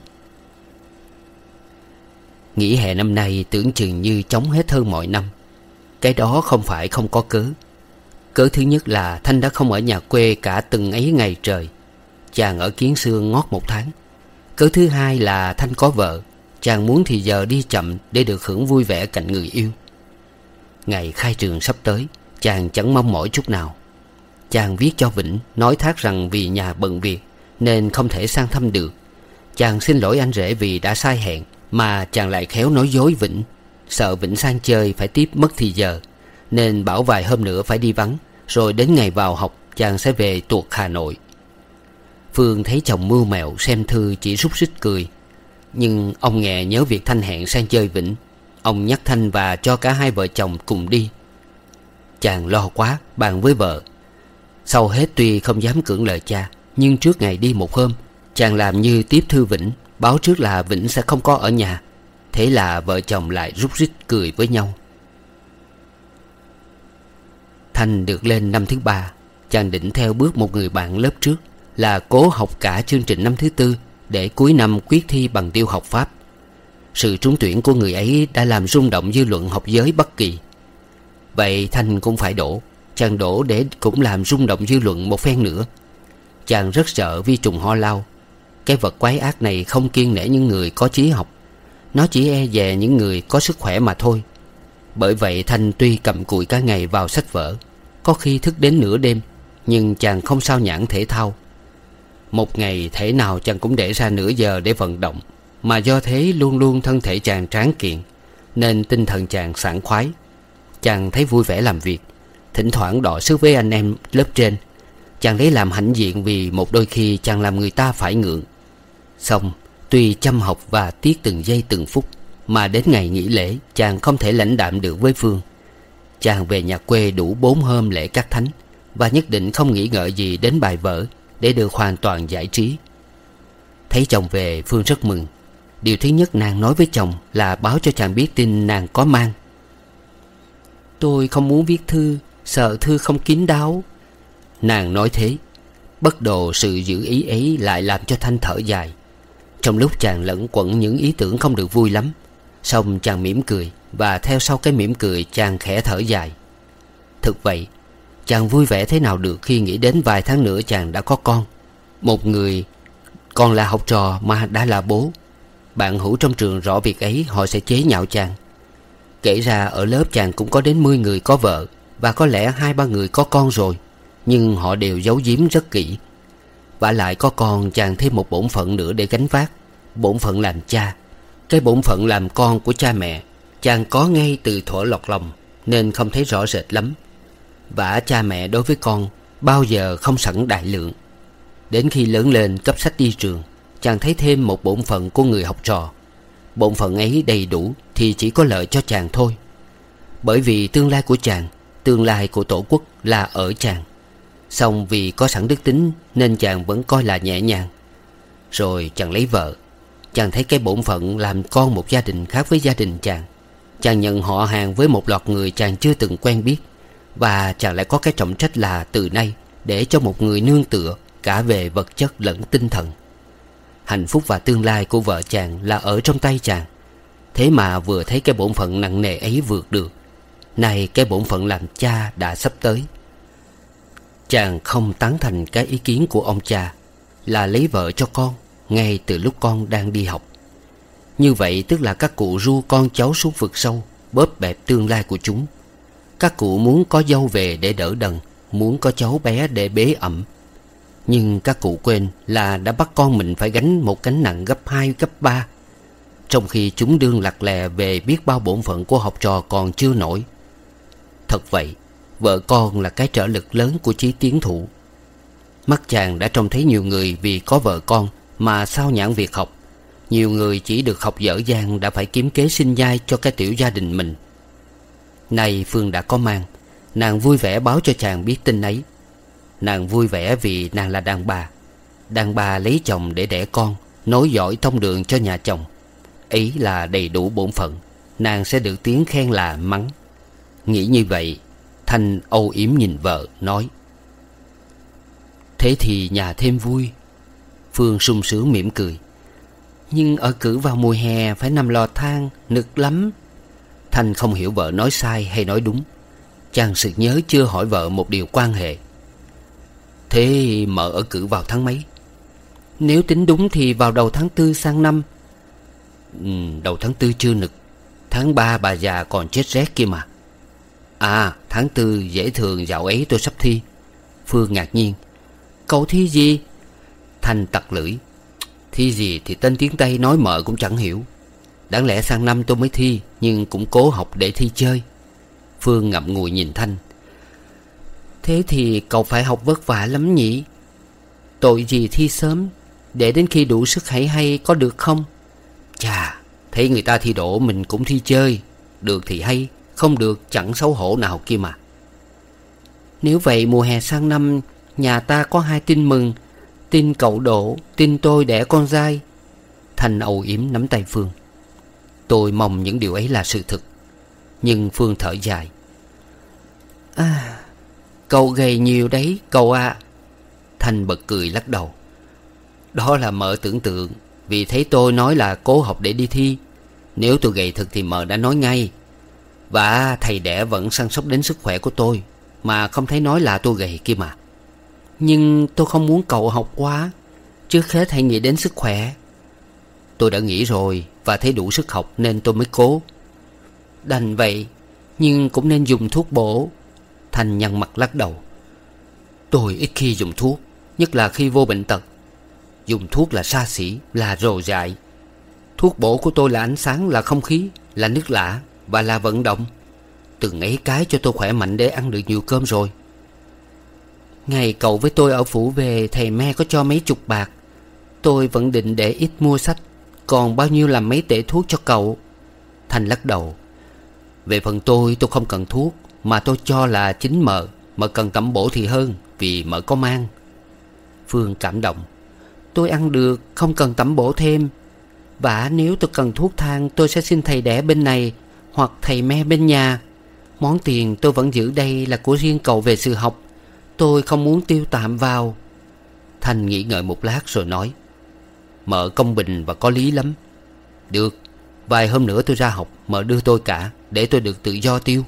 Nghỉ hè năm nay tưởng chừng như chóng hết hơn mọi năm. Cái đó không phải không có cớ. Cớ thứ nhất là Thanh đã không ở nhà quê cả từng ấy ngày trời. Chàng ở Kiến Xương ngót một tháng. Cớ thứ hai là Thanh có vợ. Chàng muốn thì giờ đi chậm để được hưởng vui vẻ cạnh người yêu. Ngày khai trường sắp tới, chàng chẳng mong mỏi chút nào. Chàng viết cho Vĩnh, nói thác rằng vì nhà bận việc nên không thể sang thăm được. Chàng xin lỗi anh rể vì đã sai hẹn, mà chàng lại khéo nói dối Vĩnh, sợ Vĩnh sang chơi phải tiếp mất thì giờ, nên bảo vài hôm nữa phải đi vắng, rồi đến ngày vào học chàng sẽ về tuột Hà Nội. Phương thấy chồng mưu mẹo, xem thư chỉ rút rít cười. Nhưng ông Nghè nhớ việc Thanh hẹn sang chơi Vĩnh. Ông nhắc Thanh và cho cả hai vợ chồng cùng đi. Chàng lo quá, bàn với vợ. Sau hết tuy không dám cưỡng lời cha, nhưng trước ngày đi một hôm, chàng làm như tiếp thư Vĩnh, báo trước là Vĩnh sẽ không có ở nhà. Thế là vợ chồng lại rút rít cười với nhau. Thanh được lên năm thứ ba. Chàng định theo bước một người bạn lớp trước, là cố học cả chương trình năm thứ tư, để cuối năm quyết thi bằng tiêu học Pháp. Sự trúng tuyển của người ấy đã làm rung động dư luận học giới Bắc Kỳ. Vậy Thanh cũng phải đổ. Chàng đổ để cũng làm rung động dư luận một phen nữa. Chàng rất sợ vi trùng ho lao. Cái vật quái ác này không kiêng nể những người có trí học. Nó chỉ e dè những người có sức khỏe mà thôi. Bởi vậy Thanh tuy cầm cụi cả ngày vào sách vở, có khi thức đến nửa đêm, nhưng chàng không sao nhãng thể thao. Một ngày thể nào chàng cũng để ra nửa giờ để vận động. Mà do thế luôn luôn thân thể chàng tráng kiện, nên tinh thần chàng sảng khoái. Chàng thấy vui vẻ làm việc, thỉnh thoảng đọ sức với anh em lớp trên. Chàng lấy làm hãnh diện vì một đôi khi chàng làm người ta phải ngượng. Xong tuy chăm học và tiếc từng giây từng phút, mà đến ngày nghỉ lễ chàng không thể lãnh đạm được với Phương. Chàng về nhà quê đủ bốn hôm lễ các thánh, và nhất định không nghĩ ngợi gì đến bài vở, để được hoàn toàn giải trí. Thấy chồng về, Phương rất mừng. Điều thứ nhất nàng nói với chồng là báo cho chàng biết tin nàng có mang. Tôi không muốn viết thư, sợ thư không kín đáo. Nàng nói thế. Bất đồ sự giữ ý ấy lại làm cho Thanh thở dài. Trong lúc chàng lẫn quẩn những ý tưởng không được vui lắm, xong chàng mỉm cười, và theo sau cái mỉm cười chàng khẽ thở dài. Thực vậy, chàng vui vẻ thế nào được khi nghĩ đến vài tháng nữa chàng đã có con. Một người còn là học trò mà đã là bố. Bạn hữu trong trường rõ việc ấy, họ sẽ chế nhạo chàng. Kể ra ở lớp chàng cũng có đến mười người có vợ, và có lẽ hai ba người có con rồi, nhưng họ đều giấu giếm rất kỹ. Vả lại có con chàng thêm một bổn phận nữa để gánh vác, bổn phận làm cha. Cái bổn phận làm con của cha mẹ chàng có ngay từ thuở lọt lòng, nên không thấy rõ rệt lắm. Vả cha mẹ đối với con bao giờ không sẵn đại lượng. Đến khi lớn lên cấp sách đi trường, chàng thấy thêm một bổn phận của người học trò. Bổn phận ấy đầy đủ thì chỉ có lợi cho chàng thôi. Bởi vì tương lai của chàng, tương lai của tổ quốc là ở chàng. Song vì có sẵn đức tính nên chàng vẫn coi là nhẹ nhàng. Rồi chàng lấy vợ. Chàng thấy cái bổn phận làm con một gia đình khác với gia đình chàng. Chàng nhận họ hàng với một loạt người chàng chưa từng quen biết. Và chàng lại có cái trọng trách là từ nay để cho một người nương tựa cả về vật chất lẫn tinh thần. Hạnh phúc và tương lai của vợ chàng là ở trong tay chàng. Thế mà vừa thấy cái bổn phận nặng nề ấy vượt được, nay cái bổn phận làm cha đã sắp tới. Chàng không tán thành cái ý kiến của ông cha là lấy vợ cho con ngay từ lúc con đang đi học. Như vậy tức là các cụ ru con cháu xuống vực sâu, bóp bẹp tương lai của chúng. Các cụ muốn có dâu về để đỡ đần, muốn có cháu bé để bế ẩm. Nhưng các cụ quên là đã bắt con mình phải gánh một gánh nặng gấp hai, gấp ba, trong khi chúng đương lặt lè về biết bao bổn phận của học trò còn chưa nổi. Thật vậy, vợ con là cái trợ lực lớn của chí tiến thủ. Mắt chàng đã trông thấy nhiều người vì có vợ con mà sao nhãng việc học. Nhiều người chỉ được học dở dang đã phải kiếm kế sinh nhai cho cái tiểu gia đình mình. Nay Phương đã có mang, nàng vui vẻ báo cho chàng biết tin ấy. Nàng vui vẻ vì nàng là đàn bà. Đàn bà lấy chồng để đẻ con, nối dõi thông đường cho nhà chồng. Ấy là đầy đủ bổn phận. Nàng sẽ được tiếng khen là mắng. Nghĩ như vậy, Thanh âu yếm nhìn vợ nói: Thế thì nhà thêm vui. Phương sung sướng mỉm cười: Nhưng ở cử vào mùa hè phải nằm lò than, nực lắm. Thanh không hiểu vợ nói sai hay nói đúng. Chàng sực nhớ chưa hỏi vợ một điều quan hệ. Thế mợ ở cử vào tháng mấy? Nếu tính đúng thì vào đầu tháng tư sang năm. ừ, Đầu tháng tư chưa nực. Tháng ba bà già còn chết rét kia mà. À, tháng tư dễ thường, dạo ấy tôi sắp thi. Phương ngạc nhiên: Cậu thi gì? Thanh tặc lưỡi: Thi gì thì tên tiếng Tây nói mợ cũng chẳng hiểu. Đáng lẽ sang năm tôi mới thi, nhưng cũng cố học để thi chơi. Phương ngậm ngùi nhìn Thanh: Thế thì cậu phải học vất vả lắm nhỉ? Tội gì thi sớm, để đến khi đủ sức hãy hay có được không? Chà, thấy người ta thi đỗ mình cũng thi chơi. Được thì hay, không được chẳng xấu hổ nào kia mà. Nếu vậy mùa hè sang năm nhà ta có hai tin mừng: tin cậu đỗ, tin tôi đẻ con trai. Thanh âu yếm nắm tay Phương: Tôi mong những điều ấy là sự thực. Nhưng Phương thở dài: À, cậu gầy nhiều đấy cậu ạ. À. Thanh bật cười lắc đầu: Đó là mợ tưởng tượng, vì thấy tôi nói là cố học để đi thi. Nếu tôi gầy thực thì mợ đã nói ngay. Và thầy đẻ vẫn săn sóc đến sức khỏe của tôi, mà không thấy nói là tôi gầy kia mà. Nhưng tôi không muốn cậu học quá. Trước hết hãy nghĩ đến sức khỏe. Tôi đã nghĩ rồi và thấy đủ sức học nên tôi mới cố. Đành vậy, nhưng cũng nên dùng thuốc bổ. Thành nhăn mặt lắc đầu. Tôi ít khi dùng thuốc, nhất là khi vô bệnh tật. Dùng thuốc là xa xỉ, là rồ dại. Thuốc bổ của tôi là ánh sáng, là không khí, là nước lã và là vận động. Từng ấy cái cho tôi khỏe mạnh để ăn được nhiều cơm rồi. Ngày cậu với tôi ở phủ về, thầy me có cho mấy chục bạc. Tôi vẫn định để ít mua sách, còn bao nhiêu làm mấy tể thuốc cho cậu. Thành lắc đầu. Về phần tôi, tôi không cần thuốc, mà tôi cho là chính mợ. Mợ cần tẩm bổ thì hơn, vì mợ có mang. Phương cảm động. Tôi ăn được, không cần tẩm bổ thêm. Và nếu tôi cần thuốc thang, tôi sẽ xin thầy đẻ bên này hoặc thầy me bên nhà. Món tiền tôi vẫn giữ đây là của riêng cậu về sự học. Tôi không muốn tiêu tạm vào. Thành nghĩ ngợi một lát rồi nói. Mợ công bình và có lý lắm. Được, vài hôm nữa tôi ra học, mợ đưa tôi cả, để tôi được tự do tiêu.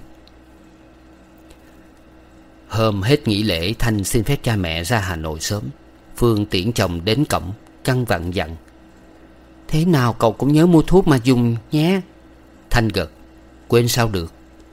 Hôm hết nghỉ lễ, Thanh xin phép cha mẹ ra Hà Nội sớm. Phương tiễn chồng đến cổng, căn vặn dặn. Thế nào cậu cũng nhớ mua thuốc mà dùng nhé. Thanh gật. Quên sao được.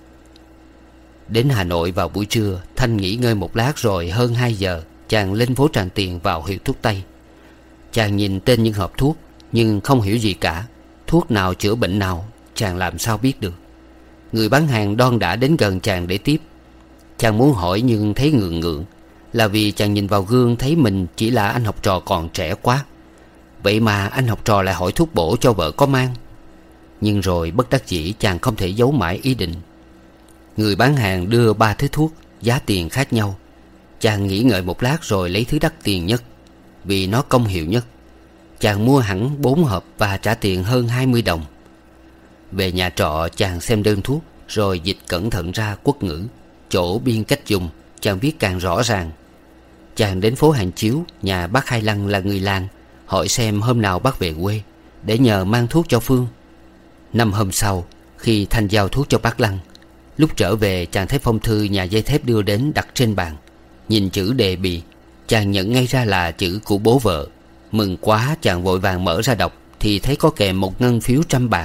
Đến Hà Nội vào buổi trưa, Thanh nghỉ ngơi một lát rồi hơn hai giờ chàng lên phố Tràng Tiền vào hiệu thuốc Tây. Chàng nhìn tên những hộp thuốc nhưng không hiểu gì cả. Thuốc nào chữa bệnh nào chàng làm sao biết được. Người bán hàng đon đã đến gần chàng để tiếp. Chàng muốn hỏi nhưng thấy ngượng ngượng, là vì chàng nhìn vào gương thấy mình chỉ là anh học trò còn trẻ quá. Vậy mà anh học trò lại hỏi thuốc bổ cho vợ có mang. Nhưng rồi bất đắc dĩ chàng không thể giấu mãi ý định. Người bán hàng đưa ba thứ thuốc, giá tiền khác nhau. Chàng nghĩ ngợi một lát rồi lấy thứ đắt tiền nhất, vì nó công hiệu nhất. Chàng mua hẳn bốn hộp và trả tiền hơn hai mươi đồng. Về nhà trọ chàng xem đơn thuốc, rồi dịch cẩn thận ra quốc ngữ. Chỗ biên cách dùng chàng viết càng rõ ràng. Chàng đến phố Hàng Chiếu, nhà bác Hai Lăng là người làng, hỏi xem hôm nào bác về quê, để nhờ mang thuốc cho Phương. Năm hôm sau, khi Thanh giao thuốc cho bác Lăng, lúc trở về chàng thấy phong thư nhà dây thép đưa đến đặt trên bàn. Nhìn chữ đề bì, chàng nhận ngay ra là chữ của bố vợ. Mừng quá, chàng vội vàng mở ra đọc thì thấy có kèm một ngân phiếu trăm bạc.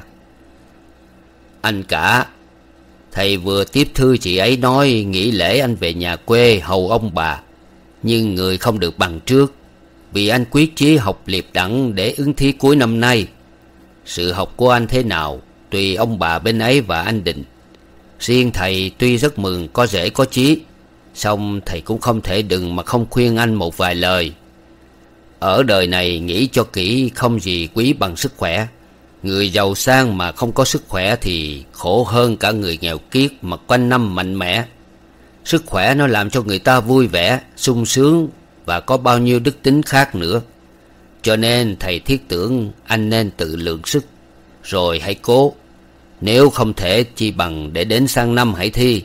Anh cả, thầy vừa tiếp thư chị ấy nói nghỉ lễ anh về nhà quê hầu ông bà, nhưng người không được bằng trước, vì anh quyết chí học liệp đẳng để ứng thi cuối năm nay. Sự học của anh thế nào tùy ông bà bên ấy và anh định. Riêng thầy tuy rất mừng có rể có chí, song thầy cũng không thể đừng mà không khuyên anh một vài lời. Ở đời này nghĩ cho kỹ, không gì quý bằng sức khỏe. Người giàu sang mà không có sức khỏe thì khổ hơn cả người nghèo kiết mà quanh năm mạnh mẽ. Sức khỏe nó làm cho người ta vui vẻ, sung sướng và có bao nhiêu đức tính khác nữa. Cho nên thầy thiết tưởng anh nên tự lượng sức, rồi hãy cố. Nếu không thể chi bằng để đến sang năm hãy thi.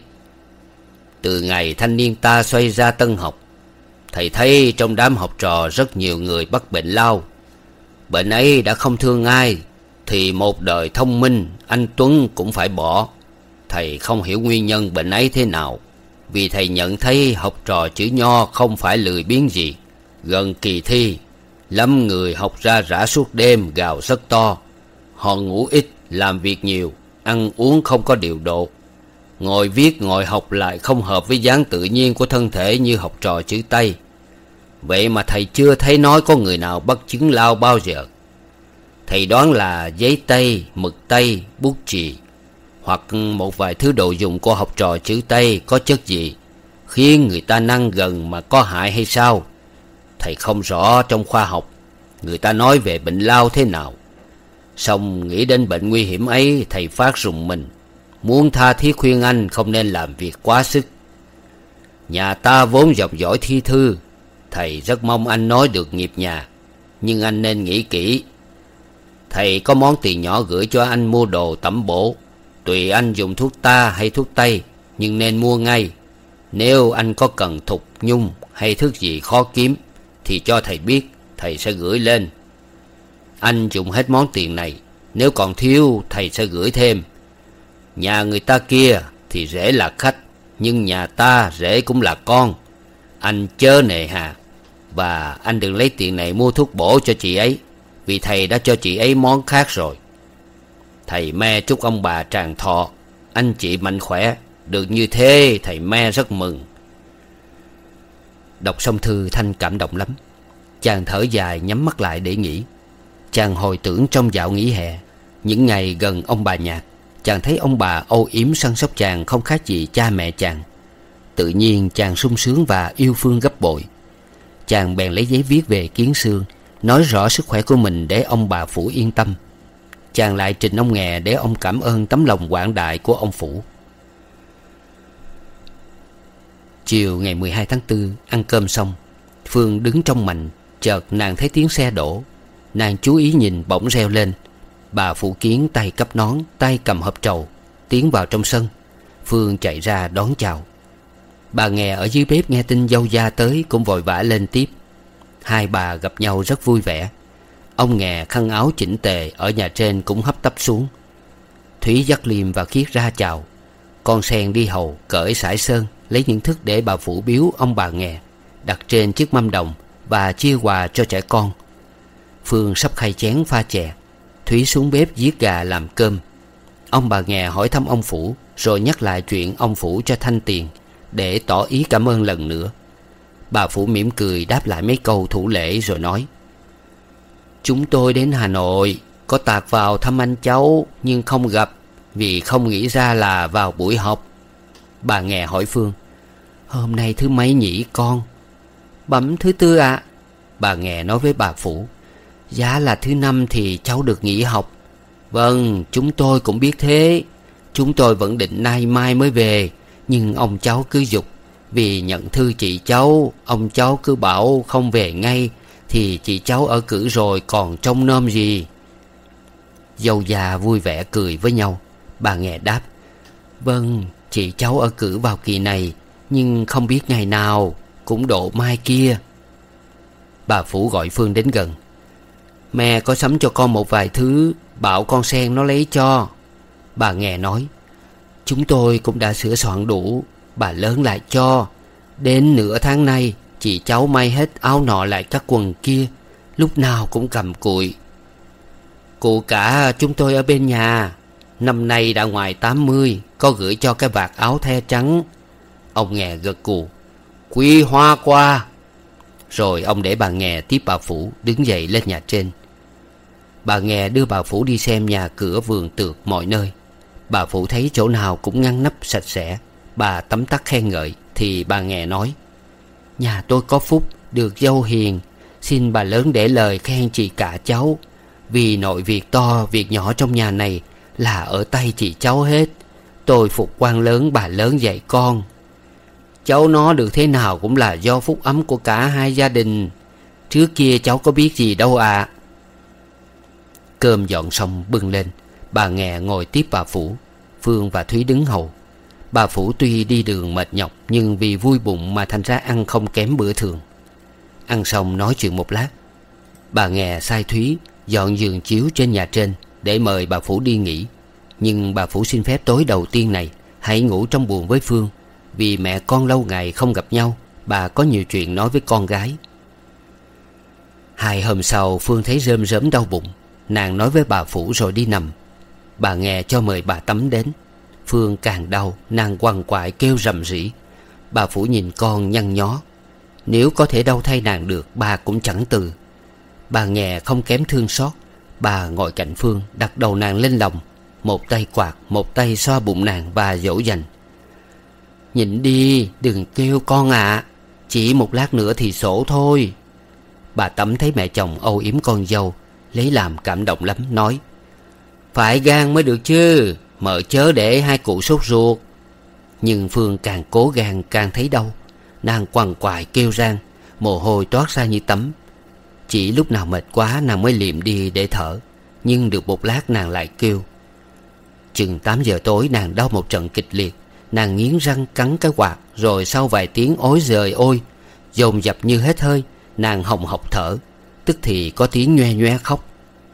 Từ ngày thanh niên ta xoay ra tân học, thầy thấy trong đám học trò rất nhiều người bắt bệnh lao. Bệnh ấy đã không thương ai, thì một đời thông minh anh Tuấn cũng phải bỏ. Thầy không hiểu nguyên nhân bệnh ấy thế nào, vì thầy nhận thấy học trò chữ Nho không phải lười biếng gì. Gần kỳ thi, lắm người học ra rã suốt đêm gào rất to. Họ ngủ ít, làm việc nhiều, ăn uống không có điều độ. Ngồi viết ngồi học lại không hợp với dáng tự nhiên của thân thể như học trò chữ Tây. Vậy mà thầy chưa thấy nói có người nào bắt chứng lao bao giờ. Thầy đoán là giấy Tây, mực Tây, bút chì, hoặc một vài thứ đồ dùng của học trò chữ Tây có chất gì khiến người ta năng gần mà có hại hay sao. Thầy không rõ trong khoa học người ta nói về bệnh lao thế nào. Xong nghĩ đến bệnh nguy hiểm ấy, thầy phát rùng mình, muốn tha thiết khuyên anh không nên làm việc quá sức. Nhà ta vốn dòng dõi thi thư, thầy rất mong anh nói được nghiệp nhà, nhưng anh nên nghĩ kỹ. Thầy có món tiền nhỏ gửi cho anh mua đồ tẩm bổ, tùy anh dùng thuốc ta hay thuốc Tây, nhưng nên mua ngay. Nếu anh có cần thục nhung hay thứ gì khó kiếm thì cho thầy biết, thầy sẽ gửi lên. Anh dùng hết món tiền này, nếu còn thiếu thầy sẽ gửi thêm. Nhà người ta kia thì rể là khách, nhưng nhà ta rể cũng là con. Anh chớ nề hà. Và anh đừng lấy tiền này mua thuốc bổ cho chị ấy, vì thầy đã cho chị ấy món khác rồi. Thầy Me chúc ông bà tràn thọ, anh chị mạnh khỏe. Được như thế thầy Me rất mừng. Đọc xong thư, Thanh cảm động lắm. Chàng thở dài nhắm mắt lại để nghĩ. Chàng hồi tưởng trong dạo nghỉ hè, những ngày gần ông bà Nhạc, chàng thấy ông bà âu yếm săn sóc chàng không khác gì cha mẹ chàng. Tự nhiên chàng sung sướng và yêu thương gấp bội. Chàng bèn lấy giấy viết về Kiến Xương, nói rõ sức khỏe của mình để ông bà Phủ yên tâm. Chàng lại trình ông Nghè để ông cảm ơn tấm lòng quảng đại của ông Phủ. Chiều ngày mười hai tháng tư, ăn cơm xong, Phương đứng trong mành, chợt nàng thấy tiếng xe đổ. Nàng chú ý nhìn, bỗng reo lên. Bà Phủ Kiến tay cắp nón, tay cầm hộp trầu, tiến vào trong sân. Phương chạy ra đón chào. Bà Nghè ở dưới bếp nghe tin dâu gia tới cũng vội vã lên tiếp. Hai bà gặp nhau rất vui vẻ. Ông Nghè khăn áo chỉnh tề ở nhà trên cũng hấp tấp xuống. Thúy dắt Liêm và Khiết ra chào. Con Sen đi hầu cởi sải sơn, lấy những thức để bà Phủ biếu ông bà Nghè, đặt trên chiếc mâm đồng và chia quà cho trẻ con. Phương sắp khay chén pha chè. Thúy xuống bếp giết gà làm cơm. Ông bà Nghè hỏi thăm ông Phủ, rồi nhắc lại chuyện ông Phủ cho Thanh tiền để tỏ ý cảm ơn lần nữa. Bà Phủ mỉm cười đáp lại mấy câu thủ lễ rồi nói: Chúng tôi đến Hà Nội có tạt vào thăm anh cháu, nhưng không gặp, vì không nghĩ ra là vào buổi họp. Bà Nghè hỏi Phương: Hôm nay thứ mấy nhỉ con? Bẩm thứ tư ạ. À. Bà Nghè nói với bà Phủ: Giá là thứ năm thì cháu được nghỉ học. Vâng, chúng tôi cũng biết thế. Chúng tôi vẫn định nay mai mới về, nhưng ông cháu cứ giục. Vì nhận thư chị cháu, ông cháu cứ bảo không về ngay, thì chị cháu ở cữ rồi còn trông nom gì. Dâu già vui vẻ cười với nhau. Bà Nghè đáp: Vâng, chị cháu ở cữ vào kỳ này, nhưng không biết ngày nào, cũng độ mai kia. Bà Phủ gọi Phương đến gần. Mẹ có sắm cho con một vài thứ, bảo con Sen nó lấy cho. Bà Nghè nói: Chúng tôi cũng đã sửa soạn đủ, bà lớn lại cho. Đến nửa tháng nay, chị cháu may hết áo nọ lại các quần kia, lúc nào cũng cầm cụi. Cụ cả chúng tôi ở bên nhà, năm nay đã ngoài tám mươi, có gửi cho cái vạt áo the trắng. Ông Nghè gật gù: Quý hoa qua. Rồi ông để bà Nghè tiếp bà Phủ đứng dậy lên nhà trên. Bà Nghè đưa bà Phủ đi xem nhà cửa vườn tược mọi nơi. Bà Phủ thấy chỗ nào cũng ngăn nắp sạch sẽ. Bà tấm tắc khen ngợi. Thì bà Nghè nói: Nhà tôi có phúc được dâu hiền, xin bà lớn để lời khen chị cả cháu. Vì nội việc to việc nhỏ trong nhà này là ở tay chị cháu hết. Tôi phục quan lớn bà lớn dạy con. Cháu nó được thế nào cũng là do phúc ấm của cả hai gia đình. Trước kia cháu có biết gì đâu ạ. À. Cơm dọn xong bưng lên. Bà Nghè ngồi tiếp bà Phủ. Phương và Thúy đứng hầu. Bà Phủ tuy đi đường mệt nhọc, nhưng vì vui bụng mà thành ra ăn không kém bữa thường. Ăn xong nói chuyện một lát, bà Nghè sai Thúy dọn giường chiếu trên nhà trên để mời bà Phủ đi nghỉ. Nhưng bà Phủ xin phép tối đầu tiên này hãy ngủ trong buồng với Phương, vì mẹ con lâu ngày không gặp nhau, bà có nhiều chuyện nói với con gái. Hai hôm sau, Phương thấy rơm rớm đau bụng. Nàng nói với bà Phủ rồi đi nằm. Bà Nghè cho mời bà tắm đến. Phương càng đau, nàng quằn quại kêu rầm rĩ. Bà Phủ nhìn con nhăn nhó. Nếu có thể đau thay nàng được, bà cũng chẳng từ. Bà Nghè không kém thương xót. Bà ngồi cạnh Phương, đặt đầu nàng lên lòng, một tay quạt, một tay xoa bụng nàng và dỗ dành. Nhịn đi, đừng kêu con ạ. À. Chỉ một lát nữa thì sổ thôi. Bà Tấm thấy mẹ chồng âu yếm con dâu, lấy làm cảm động lắm, nói: Phải gan mới được chứ, mợ chớ để hai cụ sốt ruột. Nhưng Phương càng cố gan càng thấy đau. Nàng quằn quại kêu rang, mồ hôi toát ra như tắm. Chỉ lúc nào mệt quá nàng mới liệm đi để thở. Nhưng được một lát nàng lại kêu. Chừng tám giờ tối nàng đau một trận kịch liệt. Nàng nghiến răng cắn cái quạt, rồi sau vài tiếng ối giời ôi, dồn dập như hết hơi, nàng hồng hộc thở. Tức thì có tiếng nhoe nhoe khóc.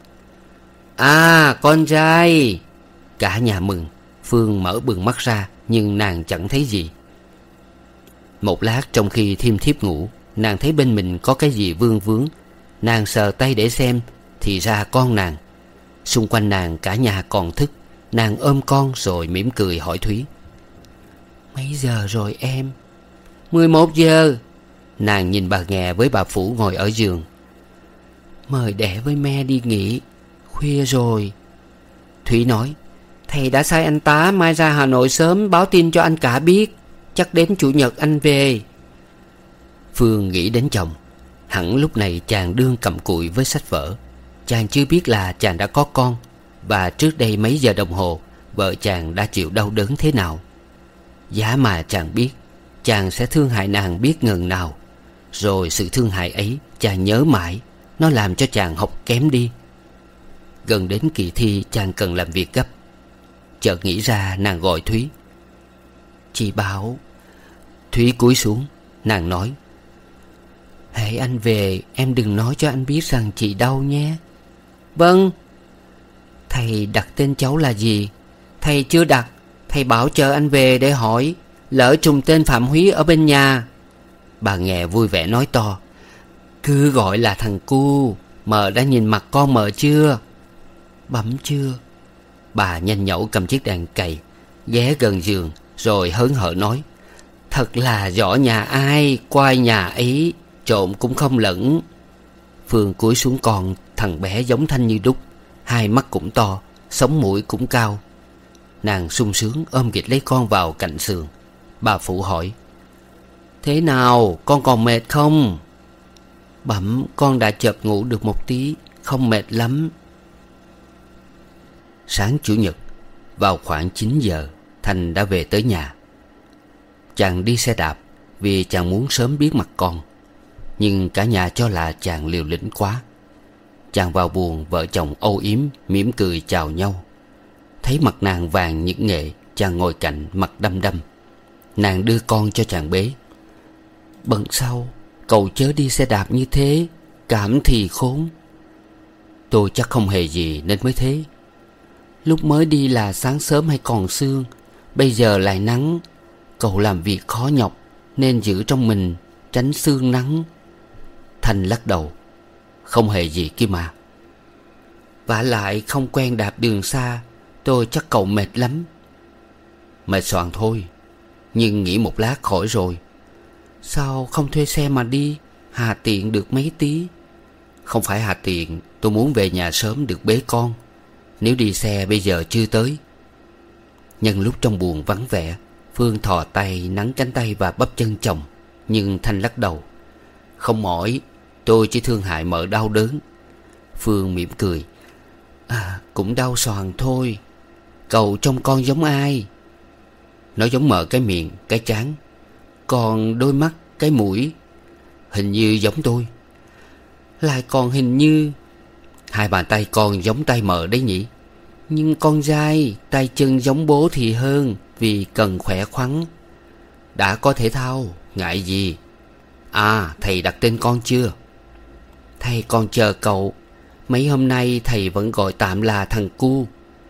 À, con trai! Cả nhà mừng. Phương mở bừng mắt ra, nhưng nàng chẳng thấy gì. Một lát trong khi thiêm thiếp ngủ, Nàng thấy bên mình có cái gì vương vướng. Nàng sờ tay để xem, thì ra con nàng. Xung quanh nàng cả nhà còn thức. Nàng ôm con rồi mỉm cười hỏi Thúy: Mấy giờ rồi em? Mười một giờ. Nàng nhìn bà Nghè với bà Phủ ngồi ở giường. Mời đẻ với me đi nghỉ, khuya rồi. Thúy nói: Thầy đã sai anh Tá mai ra Hà Nội sớm báo tin cho anh cả biết. Chắc đến chủ nhật anh về. Phương nghĩ đến chồng. Hẳn lúc này chàng đương cầm cụi với sách vở. Chàng chưa biết là chàng đã có con, và trước đây mấy giờ đồng hồ vợ chàng đã chịu đau đớn thế nào. Giá mà chàng biết, chàng sẽ thương hại nàng biết ngần nào. Rồi sự thương hại ấy chàng nhớ mãi. Nó làm cho chàng học kém đi. Gần đến kỳ thi chàng cần làm việc gấp. Chợt nghĩ ra, nàng gọi Thúy: Chị Bảo. Thúy cúi xuống. Nàng nói: Hễ anh về em đừng nói cho anh biết rằng chị đau nhé. Vâng. Thầy đặt tên cháu là gì? Thầy chưa đặt. Thầy bảo chờ anh về để hỏi. Lỡ trùng tên Phạm Húy ở bên nhà. Bà Nghè vui vẻ nói to: Cứ gọi là thằng cu. Mợ đã nhìn mặt con mợ chưa? Bấm chưa. Bà nhanh nhẩu cầm chiếc đàn cày, ghé gần giường, rồi hớn hở nói: Thật là giỏ nhà ai quay nhà ấy, trộm cũng không lẫn. Phương cúi xuống con. Thằng bé giống Thanh như đúc. Hai mắt cũng to, sống mũi cũng cao. Nàng sung sướng ôm ghịch lấy con vào cạnh sườn. Bà Phụ hỏi: Thế nào, con còn mệt không? Bẩm, con đã chợp ngủ được một tí, không mệt lắm. Sáng chủ nhật, vào khoảng chín giờ, Thành đã về tới nhà. Chàng đi xe đạp vì chàng muốn sớm biết mặt con. Nhưng cả nhà cho là chàng liều lĩnh quá. Chàng vào buồng, vợ chồng âu yếm mỉm cười chào nhau. Thấy mặt nàng vàng nhẫn nghệ, chàng ngồi cạnh mặt đăm đăm. Nàng đưa con cho chàng bế. Bận sau, cậu chớ đi xe đạp như thế, cảm thì khốn. Tôi chắc không hề gì nên mới thế. Lúc mới đi là sáng sớm hay còn sương, bây giờ lại nắng. Cậu làm việc khó nhọc nên giữ trong mình, tránh sương nắng. Thành lắc đầu: Không hề gì kia mà. Vả lại không quen đạp đường xa, tôi chắc cậu mệt lắm. Mệt soàn thôi, nhưng nghỉ một lát khỏi rồi. Sao không thuê xe mà đi, hà tiện được mấy tí. Không phải hà tiện, tôi muốn về nhà sớm được bế con. Nếu đi xe bây giờ chưa tới. Nhân lúc trong buồng vắng vẻ, Phương thò tay nắn cánh tay và bắp chân chồng. Nhưng Thanh lắc đầu: Không mỏi, tôi chỉ thương hại mợ đau đớn. Phương mỉm cười: À, cũng đau xoàn thôi. Cậu trông con giống ai? Nó giống mợ cái miệng, cái trán. Còn đôi mắt, cái mũi hình như giống tôi. Lại còn hình như. Hai bàn tay con giống tay mợ đấy nhỉ. Nhưng con trai, tay chân giống bố thì hơn, vì cần khỏe khoắn. Đã có thể thao, ngại gì. À, thầy đặt tên con chưa? Thầy còn chờ cậu. Mấy hôm nay thầy vẫn gọi tạm là thằng cu.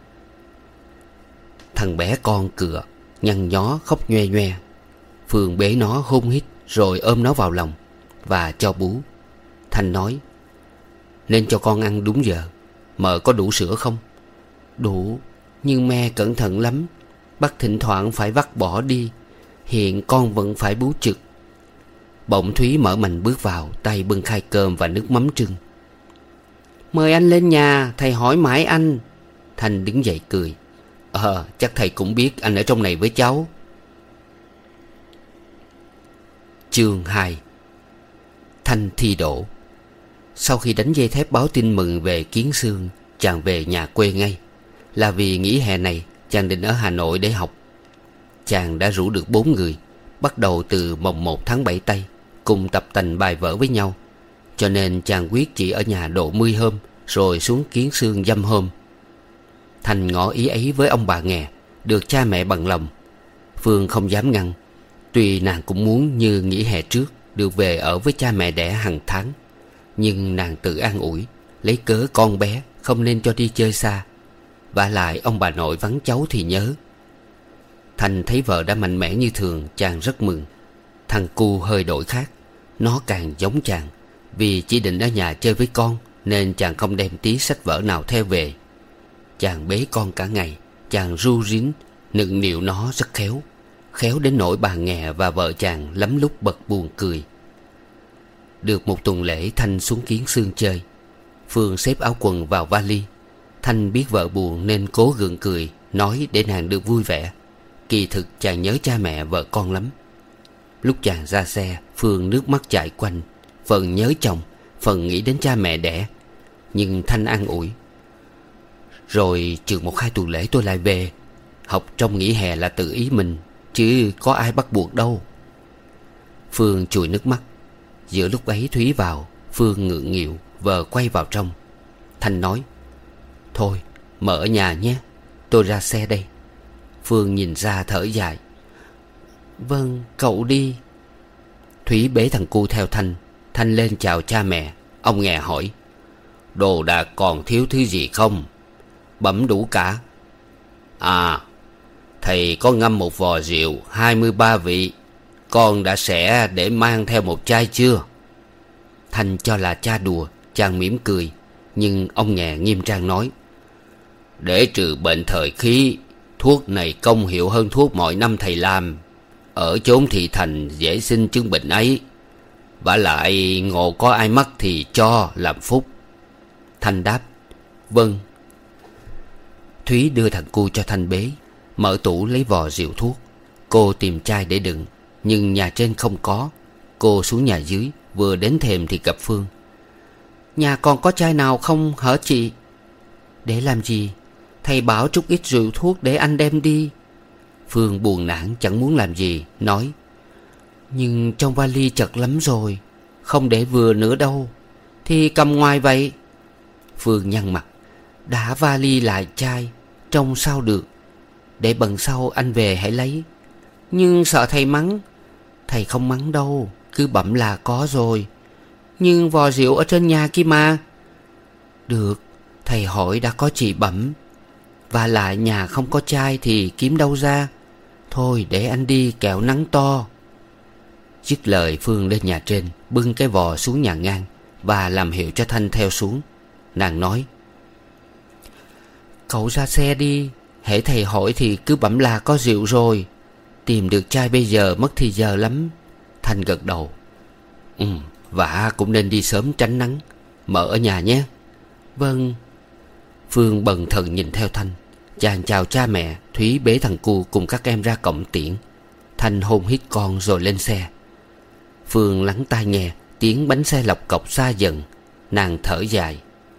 Thằng bé con cựa, nhăn nhó khóc nhoe nhoe. Phương bế nó hôn hít rồi ôm nó vào lòng và cho bú. Thành nói: Nên cho con ăn đúng giờ. Mợ có đủ sữa không? Đủ, nhưng me cẩn thận lắm. Bắt thỉnh thoảng phải vắt bỏ đi. Hiện con vẫn phải bú trực. Bỗng Thúy mở mành bước vào, tay bưng khay cơm và nước mắm trưng. Mời anh lên nhà, thầy hỏi mãi anh. Thành đứng dậy cười: Ờ, chắc thầy cũng biết anh ở trong này với cháu. Chương hai. Thanh thi đỗ. Sau khi đánh dây thép báo tin mừng về Kiến Xương, chàng về nhà quê ngay. Là vì nghỉ hè này chàng định ở Hà Nội để học. Chàng đã rủ được bốn người, bắt đầu từ mồng một tháng bảy tây, cùng tập tành bài vở với nhau. Cho nên chàng quyết chỉ ở nhà độ mươi hôm, rồi xuống Kiến Xương dăm hôm. Thành ngỏ ý ấy với ông bà Nghè, được cha mẹ bằng lòng. Phương không dám ngăn. Tuy nàng cũng muốn như nghỉ hè trước được về ở với cha mẹ đẻ hàng tháng. Nhưng nàng tự an ủi, lấy cớ con bé không nên cho đi chơi xa. Vả lại ông bà nội vắng cháu thì nhớ. Thành thấy vợ đã mạnh mẽ như thường, chàng rất mừng. Thằng cu hơi đổi khác. nó càng giống chàng. Vì chỉ định ở nhà chơi với con nên chàng không đem tí sách vở nào theo về. Chàng bế con cả ngày. Chàng ru rín nựng nịu nó rất khéo. Khéo đến nỗi bà Nghè và vợ chàng lắm lúc bật buồn cười. Được một tuần lễ, Thanh xuống Kiến Xương chơi. Phương xếp áo quần vào vali. Thanh biết vợ buồn nên cố gượng cười, nói để nàng được vui vẻ. Kỳ thực chàng nhớ cha mẹ vợ con lắm. Lúc chàng ra xe, Phương nước mắt chảy quanh. Phần nhớ chồng, phần nghĩ đến cha mẹ đẻ. Nhưng Thanh an ủi: rồi chừng một hai tuần lễ tôi lại về. Học trong nghỉ hè là tự ý mình, chứ có ai bắt buộc đâu. Phương chùi nước mắt. Giữa lúc ấy Thúy vào. Phương ngượng nghịu vờ quay vào trong. Thanh nói: thôi mở ở nhà nhé, tôi ra xe đây. Phương nhìn ra thở dài: vâng, cậu đi. Thúy bế thằng cu theo Thanh. Thanh lên chào cha mẹ. Ông Nghè hỏi: đồ đạc còn thiếu thứ gì không? Bẩm đủ cả. À, thầy có ngâm một vò rượu hai mươi ba vị. Con đã sẽ để mang theo một chai chưa? Thanh cho là cha đùa. Chàng mỉm cười. Nhưng ông Nghè nghiêm trang nói: để trừ bệnh thời khí, thuốc này công hiệu hơn thuốc mọi năm thầy làm. Ở chốn thị thành dễ sinh chứng bệnh ấy. vả lại ngộ có ai mắc thì cho làm phúc. Thanh đáp: vâng. Thúy đưa thằng cu cho Thanh bế. Mở tủ lấy vò rượu thuốc. Cô tìm chai để đựng, nhưng nhà trên không có. Cô xuống nhà dưới. Vừa đến thềm thì gặp Phương. Nhà còn có chai nào không hả chị? Để làm gì? Thầy bảo trút ít rượu thuốc để anh đem đi. Phương buồn nản chẳng muốn làm gì, nói: nhưng trong vali chật lắm rồi, không để vừa nữa đâu. Thì cầm ngoài vậy. Phương nhăn mặt: đã vali lại chai, trông sao được. Để bần sau anh về hãy lấy. Nhưng sợ thầy mắng. Thầy không mắng đâu, cứ bẩm là có rồi. Nhưng vò rượu ở trên nhà kia mà. Được, thầy hỏi đã có chị bẩm. Và lại nhà không có chai thì kiếm đâu ra. Thôi để anh đi kẻo nắng to. Dứt lời Phương lên nhà trên, bưng cái vò xuống nhà ngang và làm hiệu cho Thanh theo xuống. Nàng nói: cậu ra xe đi. Hễ thầy hỏi thì cứ bẩm là có rượu rồi. Tìm được chai bây giờ mất thì giờ lắm. Thanh gật đầu: Ừ, vả cũng nên đi sớm tránh nắng. Mở ở nhà nhé. Vâng. Phương bần thần nhìn theo Thanh. Chàng chào cha mẹ. Thúy bế thằng cu cùng các em ra cổng tiễn. Thanh hôn hít con rồi lên xe. Phương lắng tai nghe tiếng bánh xe lọc cọc xa dần. Nàng thở dài.